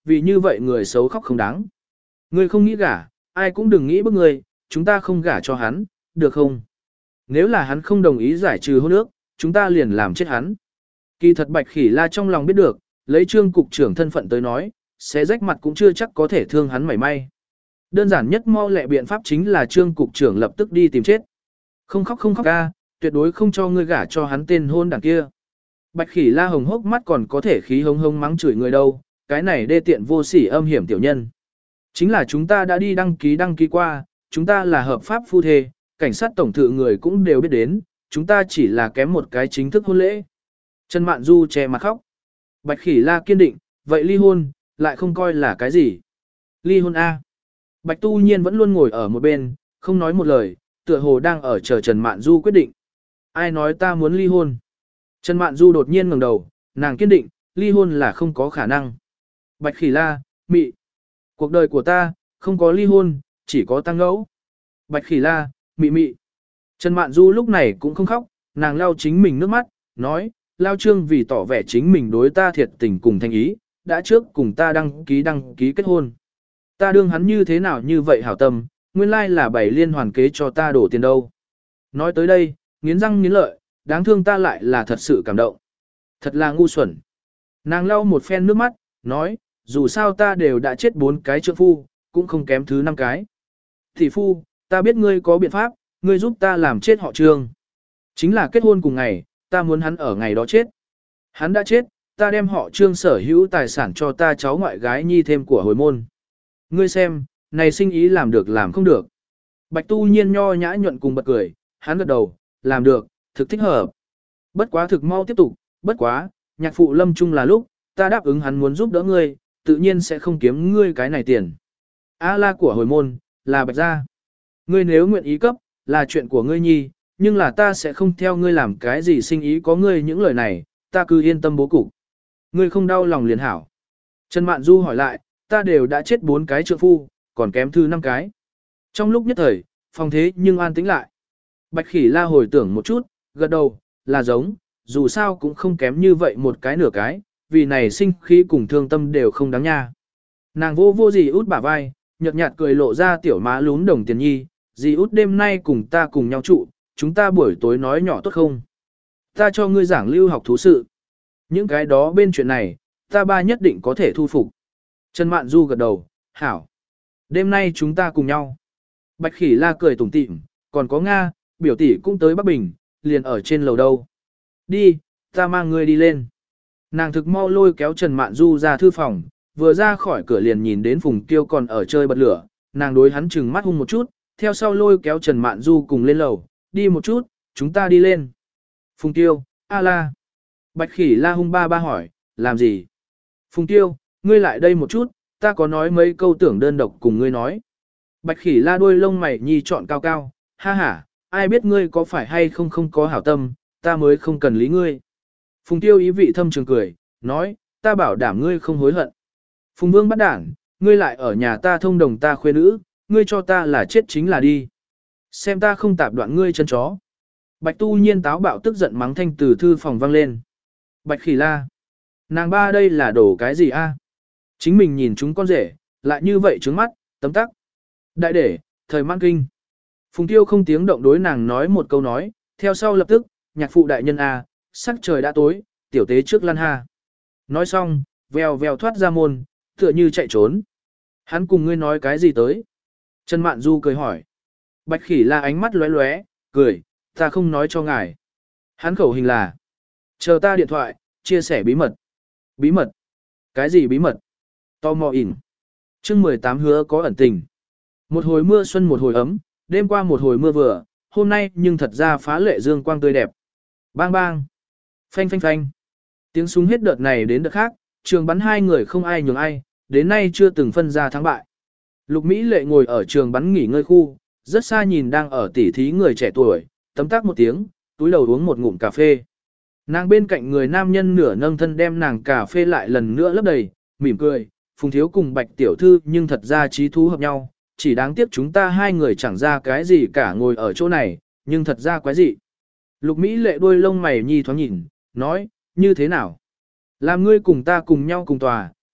[SPEAKER 1] vì như vậy người xấu khóc không đáng. Ngươi không nghĩ gả, ai cũng đừng nghĩ bức ngươi, chúng ta không gả cho hắn, được không? Nếu là hắn không đồng ý giải trừ hôn ước, chúng ta liền làm chết hắn. Kỳ thật Bạch Khỉ La trong lòng biết được, lấy Trương cục trưởng thân phận tới nói, sẽ rách mặt cũng chưa chắc có thể thương hắn mảy may. Đơn giản nhất mau lẹ biện pháp chính là Trương cục trưởng lập tức đi tìm chết. Không khóc ca, tuyệt đối không cho ngươi gả cho hắn tên hôn đảng kia. Bạch Khỉ La hồng hốc mắt còn có thể khí hống hống mắng chửi người đâu, cái này đê tiện vô sỉ âm hiểm tiểu nhân. Chính là chúng ta đã đi đăng ký qua, chúng ta là hợp pháp phu thê, cảnh sát tổng thự người cũng đều biết đến, chúng ta chỉ là kém một cái chính thức hôn lễ. Trần Mạn Du che mặt khóc. Bạch Khỉ La kiên định, vậy ly hôn, lại không coi là cái gì. Ly hôn A. Bạch Tu Nhiên vẫn luôn ngồi ở một bên, không nói một lời, tựa hồ đang ở chờ Trần Mạn Du quyết định. Ai nói ta muốn ly hôn? Trần Mạn Du đột nhiên ngẩng đầu, nàng kiên định, ly hôn là không có khả năng. Bạch Khỉ La, mị. Cuộc đời của ta, không có ly hôn, chỉ có tăng ngẫu. Bạch Khỉ La, mị mị. Trần Mạn Du lúc này cũng không khóc, nàng lau chính mình nước mắt, nói, Lao Trương vì tỏ vẻ chính mình đối ta thiệt tình cùng thành ý, đã trước cùng ta đăng ký kết hôn. Ta đương hắn như thế nào như vậy hảo tâm, nguyên lai là bảy liên hoàn kế cho ta đổ tiền đâu. Nói tới đây, nghiến răng nghiến lợi, đáng thương ta lại là thật sự cảm động. Thật là ngu xuẩn. Nàng lau một phen nước mắt, nói, dù sao ta đều đã chết 4 cái trượng phu, cũng không kém thứ 5 cái. Thị phu, ta biết ngươi có biện pháp, ngươi giúp ta làm chết họ Trương. Chính là kết hôn cùng ngày, ta muốn hắn ở ngày đó chết. Hắn đã chết, ta đem họ Trương sở hữu tài sản cho ta cháu ngoại gái nhi thêm của hồi môn. Ngươi xem, này sinh ý làm được làm không được. Bạch Tu Nhiên nho nhã nhuận cùng bật cười, hắn gật đầu, làm được, thực thích hợp. Bất quá thực mau tiếp tục, bất quá, nhạc phụ lâm chung là lúc, ta đáp ứng hắn muốn giúp đỡ ngươi, tự nhiên sẽ không kiếm ngươi cái này tiền. A la của hồi môn, là Bạch gia. Ngươi nếu nguyện ý cấp, là chuyện của ngươi nhi, nhưng là ta sẽ không theo ngươi làm cái gì sinh ý có ngươi những lời này, ta cứ yên tâm bố cục. Ngươi không đau lòng liền hảo. Trần Mạn Du hỏi lại, ta đều đã chết 4 cái trượng phu, còn kém thứ 5 cái. Trong lúc nhất thời, phòng thế nhưng an tĩnh lại. Bạch Khỉ La hồi tưởng một chút, gật đầu, là giống, dù sao cũng không kém như vậy một cái nửa cái, vì này sinh khí cùng thương tâm đều không đáng nha. Nàng vô gì út bả vai, nhợt nhạt cười lộ ra tiểu má lún đồng tiền nhi, dì út đêm nay cùng ta cùng nhau trụ, chúng ta buổi tối nói nhỏ tốt không? Ta cho ngươi giảng lưu học thú sự. Những cái đó bên chuyện này, ta ba nhất định có thể thu phục. Trần Mạn Du gật đầu, hảo. Đêm nay chúng ta cùng nhau. Bạch Khỉ La cười tủm tỉm, còn có Nga, biểu tỷ cũng tới Bắc Bình, liền ở trên lầu đâu. Đi, ta mang ngươi đi lên. Nàng thực mau lôi kéo Trần Mạn Du ra thư phòng, vừa ra khỏi cửa liền nhìn đến Phùng Kiêu còn ở chơi bật lửa, nàng đối hắn chừng mắt hung một chút, theo sau lôi kéo Trần Mạn Du cùng lên lầu, đi một chút, chúng ta đi lên. Phùng Kiêu, a la. Bạch Khỉ La hung ba hỏi, làm gì? Phùng Kiêu, ngươi lại đây một chút, ta có nói mấy câu tưởng đơn độc cùng ngươi nói. Bạch Khỉ La đuôi lông mày nhi trọn cao cao, ha ha, ai biết ngươi có phải hay không có hảo tâm, ta mới không cần lý ngươi. Phùng Tiêu ý vị thâm trường cười, nói, ta bảo đảm ngươi không hối hận. Phùng Vương bắt đảng, ngươi lại ở nhà ta thông đồng ta khuê nữ, ngươi cho ta là chết chính là đi. Xem ta không tạp đoạn ngươi chân chó. Bạch Tu Nhiên táo bạo tức giận mắng thanh từ thư phòng vang lên. Bạch Khỉ La, nàng ba đây là đổ cái gì a? Chính mình nhìn chúng con rể, lại như vậy trướng mắt, tấm tắc. Đại để, thời man kinh. Phùng Tiêu không tiếng động đối nàng nói một câu nói, theo sau lập tức, nhạc phụ đại nhân a, sắc trời đã tối, tiểu tế trước lăn ha. Nói xong, vèo thoát ra môn, tựa như chạy trốn. Hắn cùng ngươi nói cái gì tới? Trần Mạn Du cười hỏi. Bạch Khỉ La ánh mắt lóe lóe, cười, ta không nói cho ngài. Hắn khẩu hình là, chờ ta điện thoại, chia sẻ bí mật. Bí mật? Cái gì bí mật? Tò mò ỉn. Chương 18 hứa có ẩn tình. Một hồi mưa xuân một hồi ấm, đêm qua một hồi mưa vừa, hôm nay nhưng thật ra phá lệ dương quang tươi đẹp. Bang bang. Phanh phanh phanh. Tiếng súng hết đợt này đến đợt khác, trường bắn hai người không ai nhường ai, đến nay chưa từng phân ra thắng bại. Lục Mỹ Lệ ngồi ở trường bắn nghỉ ngơi khu, rất xa nhìn đang ở tỉ thí người trẻ tuổi, tấm tắc một tiếng, túi đầu uống một ngụm cà phê. Nàng bên cạnh người nam nhân nửa nâng thân đem nàng cà phê lại lần nữa lấp đầy, mỉm cười, Phùng Thiếu cùng Bạch Tiểu Thư nhưng thật ra trí thú hợp nhau, chỉ đáng tiếc chúng ta hai người chẳng ra cái gì cả ngồi ở chỗ này, nhưng thật ra quái gì. Lục Mỹ Lệ đôi lông mày nhi thoáng nhìn, nói, như thế nào? Làm ngươi cùng ta cùng nhau cùng tòa,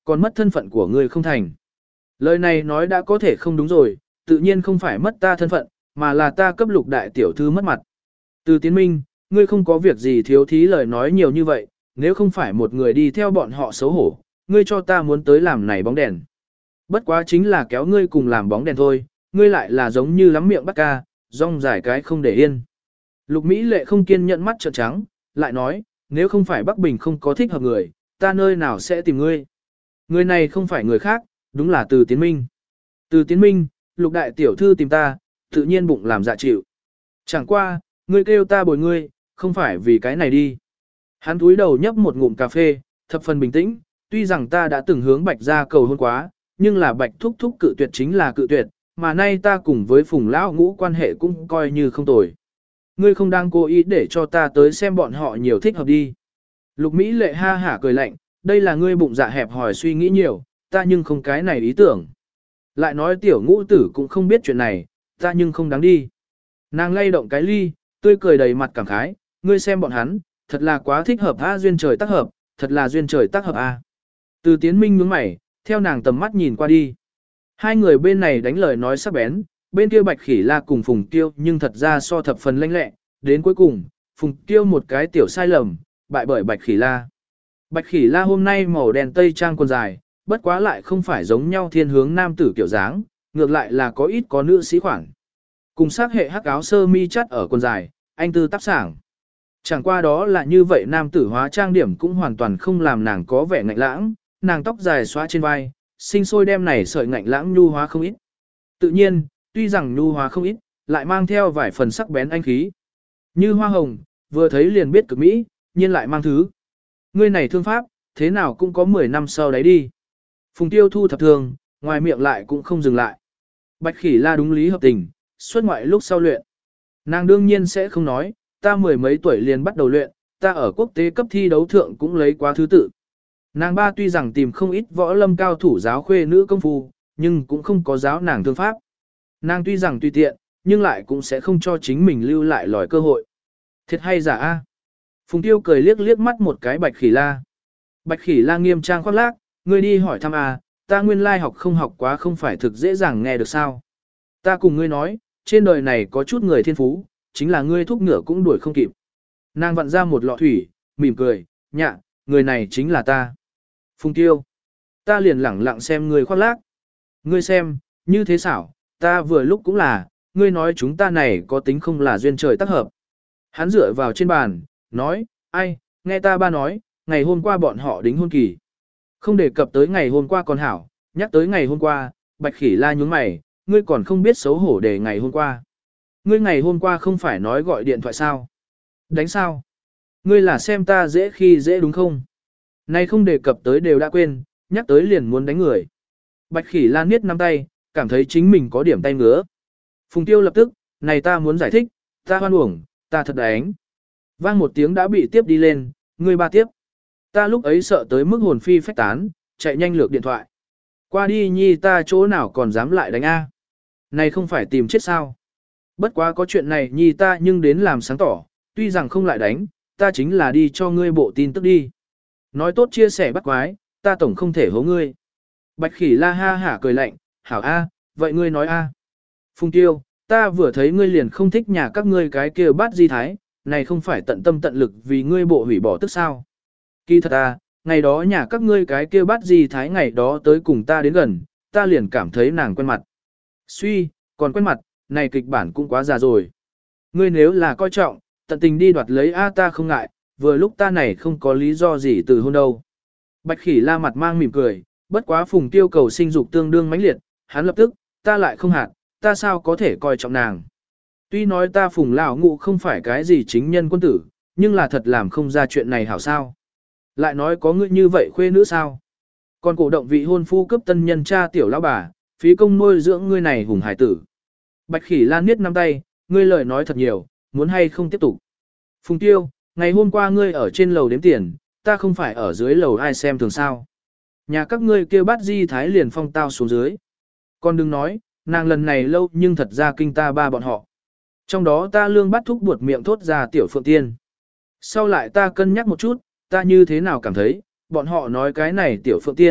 [SPEAKER 1] còn mất thân phận của ngươi không thành. Lời này nói đã có thể không đúng rồi, tự nhiên không phải mất ta thân phận, mà là ta cấp Lục đại tiểu thư mất mặt. Từ Tiến Minh, ngươi không có việc gì thiếu thí lời nói nhiều như vậy, nếu không phải một người đi theo bọn họ xấu hổ, ngươi cho ta muốn tới làm này bóng đèn. Bất quá chính là kéo ngươi cùng làm bóng đèn thôi, ngươi lại là giống như lắm miệng bắt ca, rong dài cái không để yên. Lục Mỹ Lệ không kiên nhẫn mắt trợn trắng, lại nói, nếu không phải Bắc Bình không có thích hợp người, ta nơi nào sẽ tìm ngươi. Người này không phải người khác, đúng là Từ Tiến Minh. Từ Tiến Minh, Lục đại tiểu thư tìm ta, tự nhiên bụng làm dạ chịu. Chẳng qua, ngươi kêu ta bồi ngươi, không phải vì cái này đi. Hắn túi đầu nhấp một ngụm cà phê, thập phần bình tĩnh, tuy rằng ta đã từng hướng Bạch ra cầu hôn quá, nhưng là Bạch thúc thúc cự tuyệt chính là cự tuyệt, mà nay ta cùng với Phùng lão ngũ quan hệ cũng coi như không tồi. Ngươi không đang cố ý để cho ta tới xem bọn họ nhiều thích hợp đi. Lục Mỹ Lệ ha hả cười lạnh, đây là ngươi bụng dạ hẹp hòi suy nghĩ nhiều, ta nhưng không cái này ý tưởng. Lại nói tiểu ngũ tử cũng không biết chuyện này, ta nhưng không đáng đi. Nàng lay động cái ly, tươi cười đầy mặt cảm khái, ngươi xem bọn hắn, thật là quá thích hợp a, duyên trời tác hợp, thật là duyên trời tác hợp a. Từ Tiến Minh nhướng mày, theo nàng tầm mắt nhìn qua đi. Hai người bên này đánh lời nói sắc bén, bên kia Bạch Khỉ La cùng Phùng Tiêu nhưng thật ra so thập phần lanh lẹ, đến cuối cùng, Phùng Tiêu một cái tiểu sai lầm, bại bởi Bạch Khỉ La. Bạch Khỉ La hôm nay màu đen tây trang quần dài, bất quá lại không phải giống nhau thiên hướng nam tử kiểu dáng, ngược lại là có ít có nữ sĩ khoảng. Cùng sắc hệ hắc áo sơ mi chắt ở quần dài, anh tư tác sảng. Chẳng qua đó là như vậy nam tử hóa trang điểm cũng hoàn toàn không làm nàng có vẻ ngạnh lãng, nàng tóc dài xóa trên vai, sinh sôi đem này sợi ngạnh lãng nhu hóa không ít. Tự nhiên, tuy rằng nhu hóa không ít, lại mang theo vài phần sắc bén anh khí. Như hoa hồng, vừa thấy liền biết cực mỹ, nhiên lại mang thứ. Ngươi này thương pháp, thế nào cũng có 10 năm sau đấy đi. Phùng Tiêu thu thập thường, ngoài miệng lại cũng không dừng lại. Bạch Khỉ La đúng lý hợp tình, xuất ngoại lúc sau luyện. Nàng đương nhiên sẽ không nói, ta mười mấy tuổi liền bắt đầu luyện, ta ở quốc tế cấp thi đấu thượng cũng lấy quá thứ tự. Nàng ba tuy rằng tìm không ít võ lâm cao thủ giáo khuê nữ công phu, nhưng cũng không có giáo nàng thương pháp. Nàng tuy rằng tùy tiện, nhưng lại cũng sẽ không cho chính mình lưu lại lòi cơ hội. Thiệt hay giả a? Phùng Tiêu cười liếc liếc mắt một cái Bạch Khỉ La. Bạch Khỉ La nghiêm trang khoác lác, ngươi đi hỏi thăm a, ta nguyên lai học không học quá không phải thực dễ dàng nghe được sao. Ta cùng ngươi nói, trên đời này có chút người thiên phú, chính là ngươi thúc ngựa cũng đuổi không kịp. Nàng vặn ra một lọ thủy, mỉm cười, nhạ, người này chính là ta. Phùng Tiêu, ta liền lẳng lặng xem ngươi khoác lác. Ngươi xem, như thế xảo, ta vừa lúc cũng là, ngươi nói chúng ta này có tính không là duyên trời tác hợp. Hắn dựa vào trên bàn, nói, ai, nghe ta ba nói, ngày hôm qua bọn họ đính hôn kỳ. Không đề cập tới ngày hôm qua còn hảo, nhắc tới ngày hôm qua, Bạch Khỉ La nhướng mày, ngươi còn không biết xấu hổ để ngày hôm qua. Ngươi ngày hôm qua không phải nói gọi điện thoại sao? Đánh sao? Ngươi là xem ta dễ khi dễ đúng không? Nay không đề cập tới đều đã quên, nhắc tới liền muốn đánh người. Bạch Khỉ La niết nắm tay, cảm thấy chính mình có điểm tay ngứa. Phùng Tiêu lập tức, này ta muốn giải thích, ta hoan uổng, ta thật đánh. Vang một tiếng đã bị tiếp đi lên, ngươi ba tiếp. Ta lúc ấy sợ tới mức hồn phi phách tán, chạy nhanh lược điện thoại. Qua đi nhi ta chỗ nào còn dám lại đánh A. Này không phải tìm chết sao. Bất quá có chuyện này nhi ta nhưng đến làm sáng tỏ, tuy rằng không lại đánh, ta chính là đi cho ngươi bộ tin tức đi. Nói tốt chia sẻ bắt quái, ta tổng không thể hố ngươi. Bạch Khỉ La ha hả cười lạnh, hảo A, vậy ngươi nói A. Phùng Tiêu, ta vừa thấy ngươi liền không thích nhà các ngươi cái kia bát di thái, này không phải tận tâm tận lực vì ngươi bộ hủy bỏ tức sao. Kỳ thật à, ngày đó nhà các ngươi cái kia bát di thái ngày đó tới cùng ta đến gần, ta liền cảm thấy nàng quen mặt. Suy, còn quen mặt, này kịch bản cũng quá già rồi. Ngươi nếu là coi trọng, tận tình đi đoạt lấy A ta không ngại, vừa lúc ta này không có lý do gì từ hôn đâu. Bạch Khỉ La mặt mang mỉm cười, bất quá Phùng Tiêu cầu sinh dục tương đương mãnh liệt, hắn lập tức, ta lại không hạt, ta sao có thể coi trọng nàng. Tuy nói ta Phùng lão ngụ không phải cái gì chính nhân quân tử, nhưng là thật làm không ra chuyện này hảo sao. Lại nói có ngươi như vậy khuê nữ sao. Còn cổ động vị hôn phu cấp tân nhân cha tiểu lão bà, phí công nuôi dưỡng ngươi này hùng hải tử. Bạch Khỉ La niết nắm tay, ngươi lời nói thật nhiều, muốn hay không tiếp tục. Phùng Tiêu, ngày hôm qua ngươi ở trên lầu đếm tiền, ta không phải ở dưới lầu ai xem thường sao. Nhà các ngươi kêu bắt di thái liền phong tao xuống dưới. Còn đừng nói, nàng lần này lâu nhưng thật ra kinh ta ba bọn họ. Trong đó ta lương bắt thúc buột miệng thốt ra tiểu phượng tiên. Sau lại ta cân nhắc một chút, ta như thế nào cảm thấy, bọn họ nói cái này tiểu phượng tiên,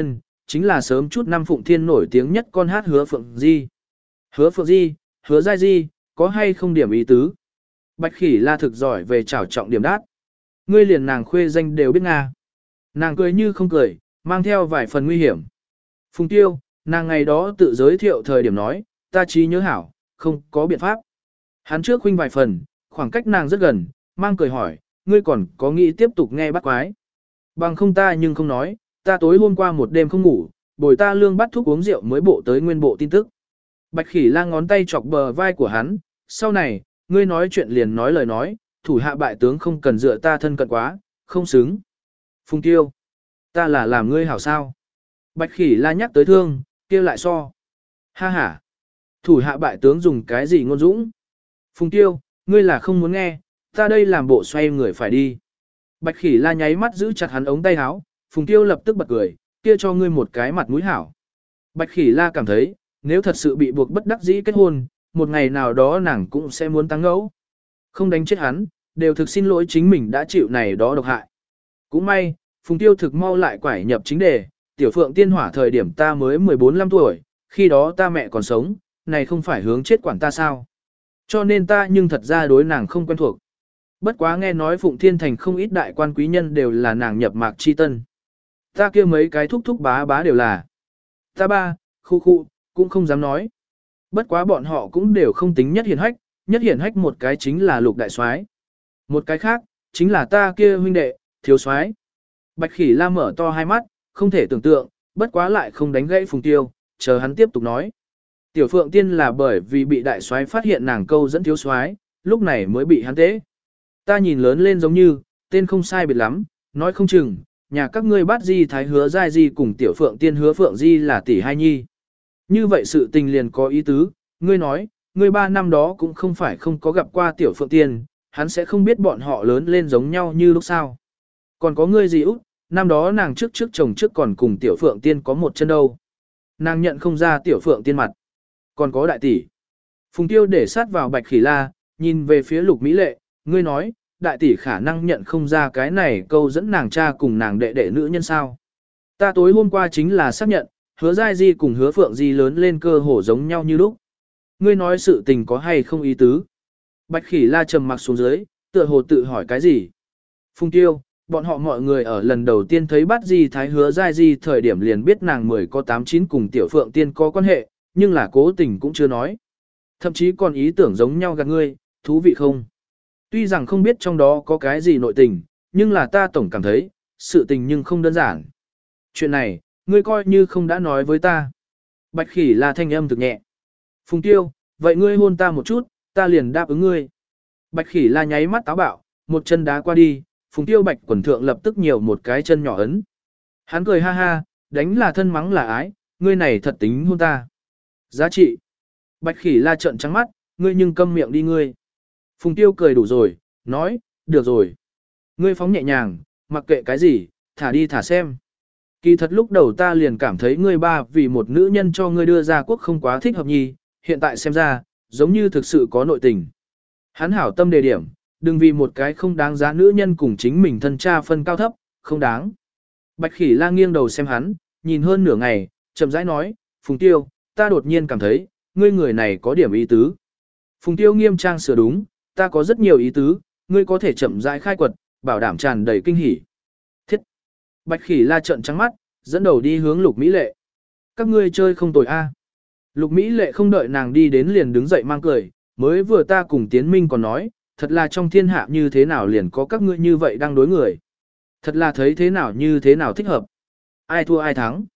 [SPEAKER 1] chính là sớm chút năm Phụng Thiên nổi tiếng nhất con hát Hứa Phượng Di. Hứa Phượng Di, Hứa Giai Di, có hay không điểm ý tứ? Bạch Khỉ La thực giỏi về trảo trọng điểm đát. Ngươi liền nàng khuê danh đều biết Nga. Nàng cười như không cười, mang theo vài phần nguy hiểm. Phùng Tiêu, nàng ngày đó tự giới thiệu thời điểm nói, ta trí nhớ hảo, không có biện pháp. Hắn trước khuynh vài phần, khoảng cách nàng rất gần, mang cười hỏi, ngươi còn có nghĩ tiếp tục nghe bắt quái. Bằng không ta nhưng không nói, ta tối hôm qua một đêm không ngủ, bồi ta lương bắt thuốc uống rượu mới bộ tới nguyên bộ tin tức. Bạch Khỉ La ngón tay chọc bờ vai của hắn, sau này, ngươi nói chuyện liền nói lời nói, thủ hạ bại tướng không cần dựa ta thân cận quá, không xứng. Phùng Tiêu, ta là làm ngươi hảo sao. Bạch Khỉ La nhắc tới thương, kia lại so. Ha ha, thủ hạ bại tướng dùng cái gì ngôn dũng. Phùng Tiêu, ngươi là không muốn nghe, ta đây làm bộ xoay người phải đi. Bạch Khỉ La nháy mắt giữ chặt hắn ống tay áo, Phùng Tiêu lập tức bật cười, kia cho ngươi một cái mặt mũi hảo. Bạch Khỉ La cảm thấy, nếu thật sự bị buộc bất đắc dĩ kết hôn, một ngày nào đó nàng cũng sẽ muốn tăng ngẫu. Không đánh chết hắn, đều thực xin lỗi chính mình đã chịu này đó độc hại. Cũng may, Phùng Tiêu thực mau lại quải nhập chính đề, tiểu phượng tiên hỏa thời điểm ta mới 14-15 tuổi, khi đó ta mẹ còn sống, này không phải hướng chết quản ta sao. Cho nên ta nhưng thật ra đối nàng không quen thuộc. Bất quá nghe nói Phụng Thiên Thành không ít đại quan quý nhân đều là nàng nhập mạc chi tân. Ta kia mấy cái thúc thúc bá bá đều là. Ta ba, khu, cũng không dám nói. Bất quá bọn họ cũng đều không tính nhất hiển hách một cái chính là Lục đại soái, một cái khác chính là ta kia huynh đệ, Thiếu soái. Bạch Khỉ La mở to hai mắt, không thể tưởng tượng, bất quá lại không đánh gãy Phùng Tiêu, chờ hắn tiếp tục nói. Tiểu Phượng Tiên là bởi vì bị đại soái phát hiện nàng câu dẫn Thiếu soái, lúc này mới bị hắn tế. Ta nhìn lớn lên giống như, tên không sai biệt lắm, nói không chừng, nhà các ngươi bắt Di Thái Hứa Giai Di cùng Tiểu Phượng Tiên Hứa Phượng Di là tỷ hai nhi. Như vậy sự tình liền có ý tứ, ngươi nói, ngươi 3 năm đó cũng không phải không có gặp qua Tiểu Phượng Tiên, hắn sẽ không biết bọn họ lớn lên giống nhau như lúc sau. Còn có ngươi gì út, năm đó nàng trước chồng trước còn cùng Tiểu Phượng Tiên có một chân đâu. Nàng nhận không ra Tiểu Phượng Tiên mặt. Còn có đại tỷ. Phùng Tiêu để sát vào Bạch Khỉ La, nhìn về phía Lục Mỹ Lệ, ngươi nói, đại tỷ khả năng nhận không ra cái này câu dẫn nàng cha cùng nàng đệ đệ nữ nhân sao. Ta tối hôm qua chính là xác nhận, Hứa Giai Di cùng Hứa Phượng Di lớn lên cơ hồ giống nhau như lúc. Ngươi nói sự tình có hay không ý tứ. Bạch Khỉ La trầm mặc xuống dưới, tựa hồ tự hỏi cái gì. Phùng Tiêu, bọn họ mọi người ở lần đầu tiên thấy bắt Di Thái Hứa Giai Di thời điểm liền biết nàng 10 có 8-9 cùng Tiểu Phượng Tiên có quan hệ, nhưng là cố tình cũng chưa nói. Thậm chí còn ý tưởng giống nhau gạt ngươi, thú vị không? Tuy rằng không biết trong đó có cái gì nội tình, nhưng là ta tổng cảm thấy, sự tình nhưng không đơn giản. Chuyện này, ngươi coi như không đã nói với ta. Bạch Khỉ là thanh âm thực nhẹ. Phùng Tiêu, vậy ngươi hôn ta một chút, ta liền đáp ứng ngươi. Bạch Khỉ là nháy mắt táo bạo, một chân đá qua đi, Phùng Tiêu Bạch quần thượng lập tức nhiều một cái chân nhỏ ấn. Hắn cười ha ha, đánh là thân mắng là ái, ngươi này thật tính hôn ta. Giá trị. Bạch Khỉ la trợn trắng mắt, ngươi nhưng câm miệng đi ngươi. Phùng Tiêu cười đủ rồi, nói, được rồi. Ngươi phóng nhẹ nhàng, mặc kệ cái gì, thả đi thả xem. Kỳ thật lúc đầu ta liền cảm thấy ngươi ba vì một nữ nhân cho ngươi đưa ra quốc không quá thích hợp nhì, hiện tại xem ra, giống như thực sự có nội tình. Hắn hảo tâm đề điểm, đừng vì một cái không đáng giá nữ nhân cùng chính mình thân cha phân cao thấp, không đáng. Bạch Khỉ la nghiêng đầu xem hắn, nhìn hơn nửa ngày, chậm rãi nói, Phùng Tiêu, ta đột nhiên cảm thấy, ngươi người này có điểm ý tứ. Phùng Tiêu nghiêm trang sửa đúng, ta có rất nhiều ý tứ, ngươi có thể chậm rãi khai quật, bảo đảm tràn đầy kinh hỉ. Thiết! Bạch Khỉ la trợn trắng mắt, dẫn đầu đi hướng Lục Mỹ Lệ. Các ngươi chơi không tồi a. Lục Mỹ Lệ không đợi nàng đi đến liền đứng dậy mang cười, mới vừa ta cùng Tiến Minh còn nói, thật là trong thiên hạ như thế nào liền có các ngươi như vậy đang đối người. Thật là thấy thế nào như thế nào thích hợp. Ai thua ai thắng.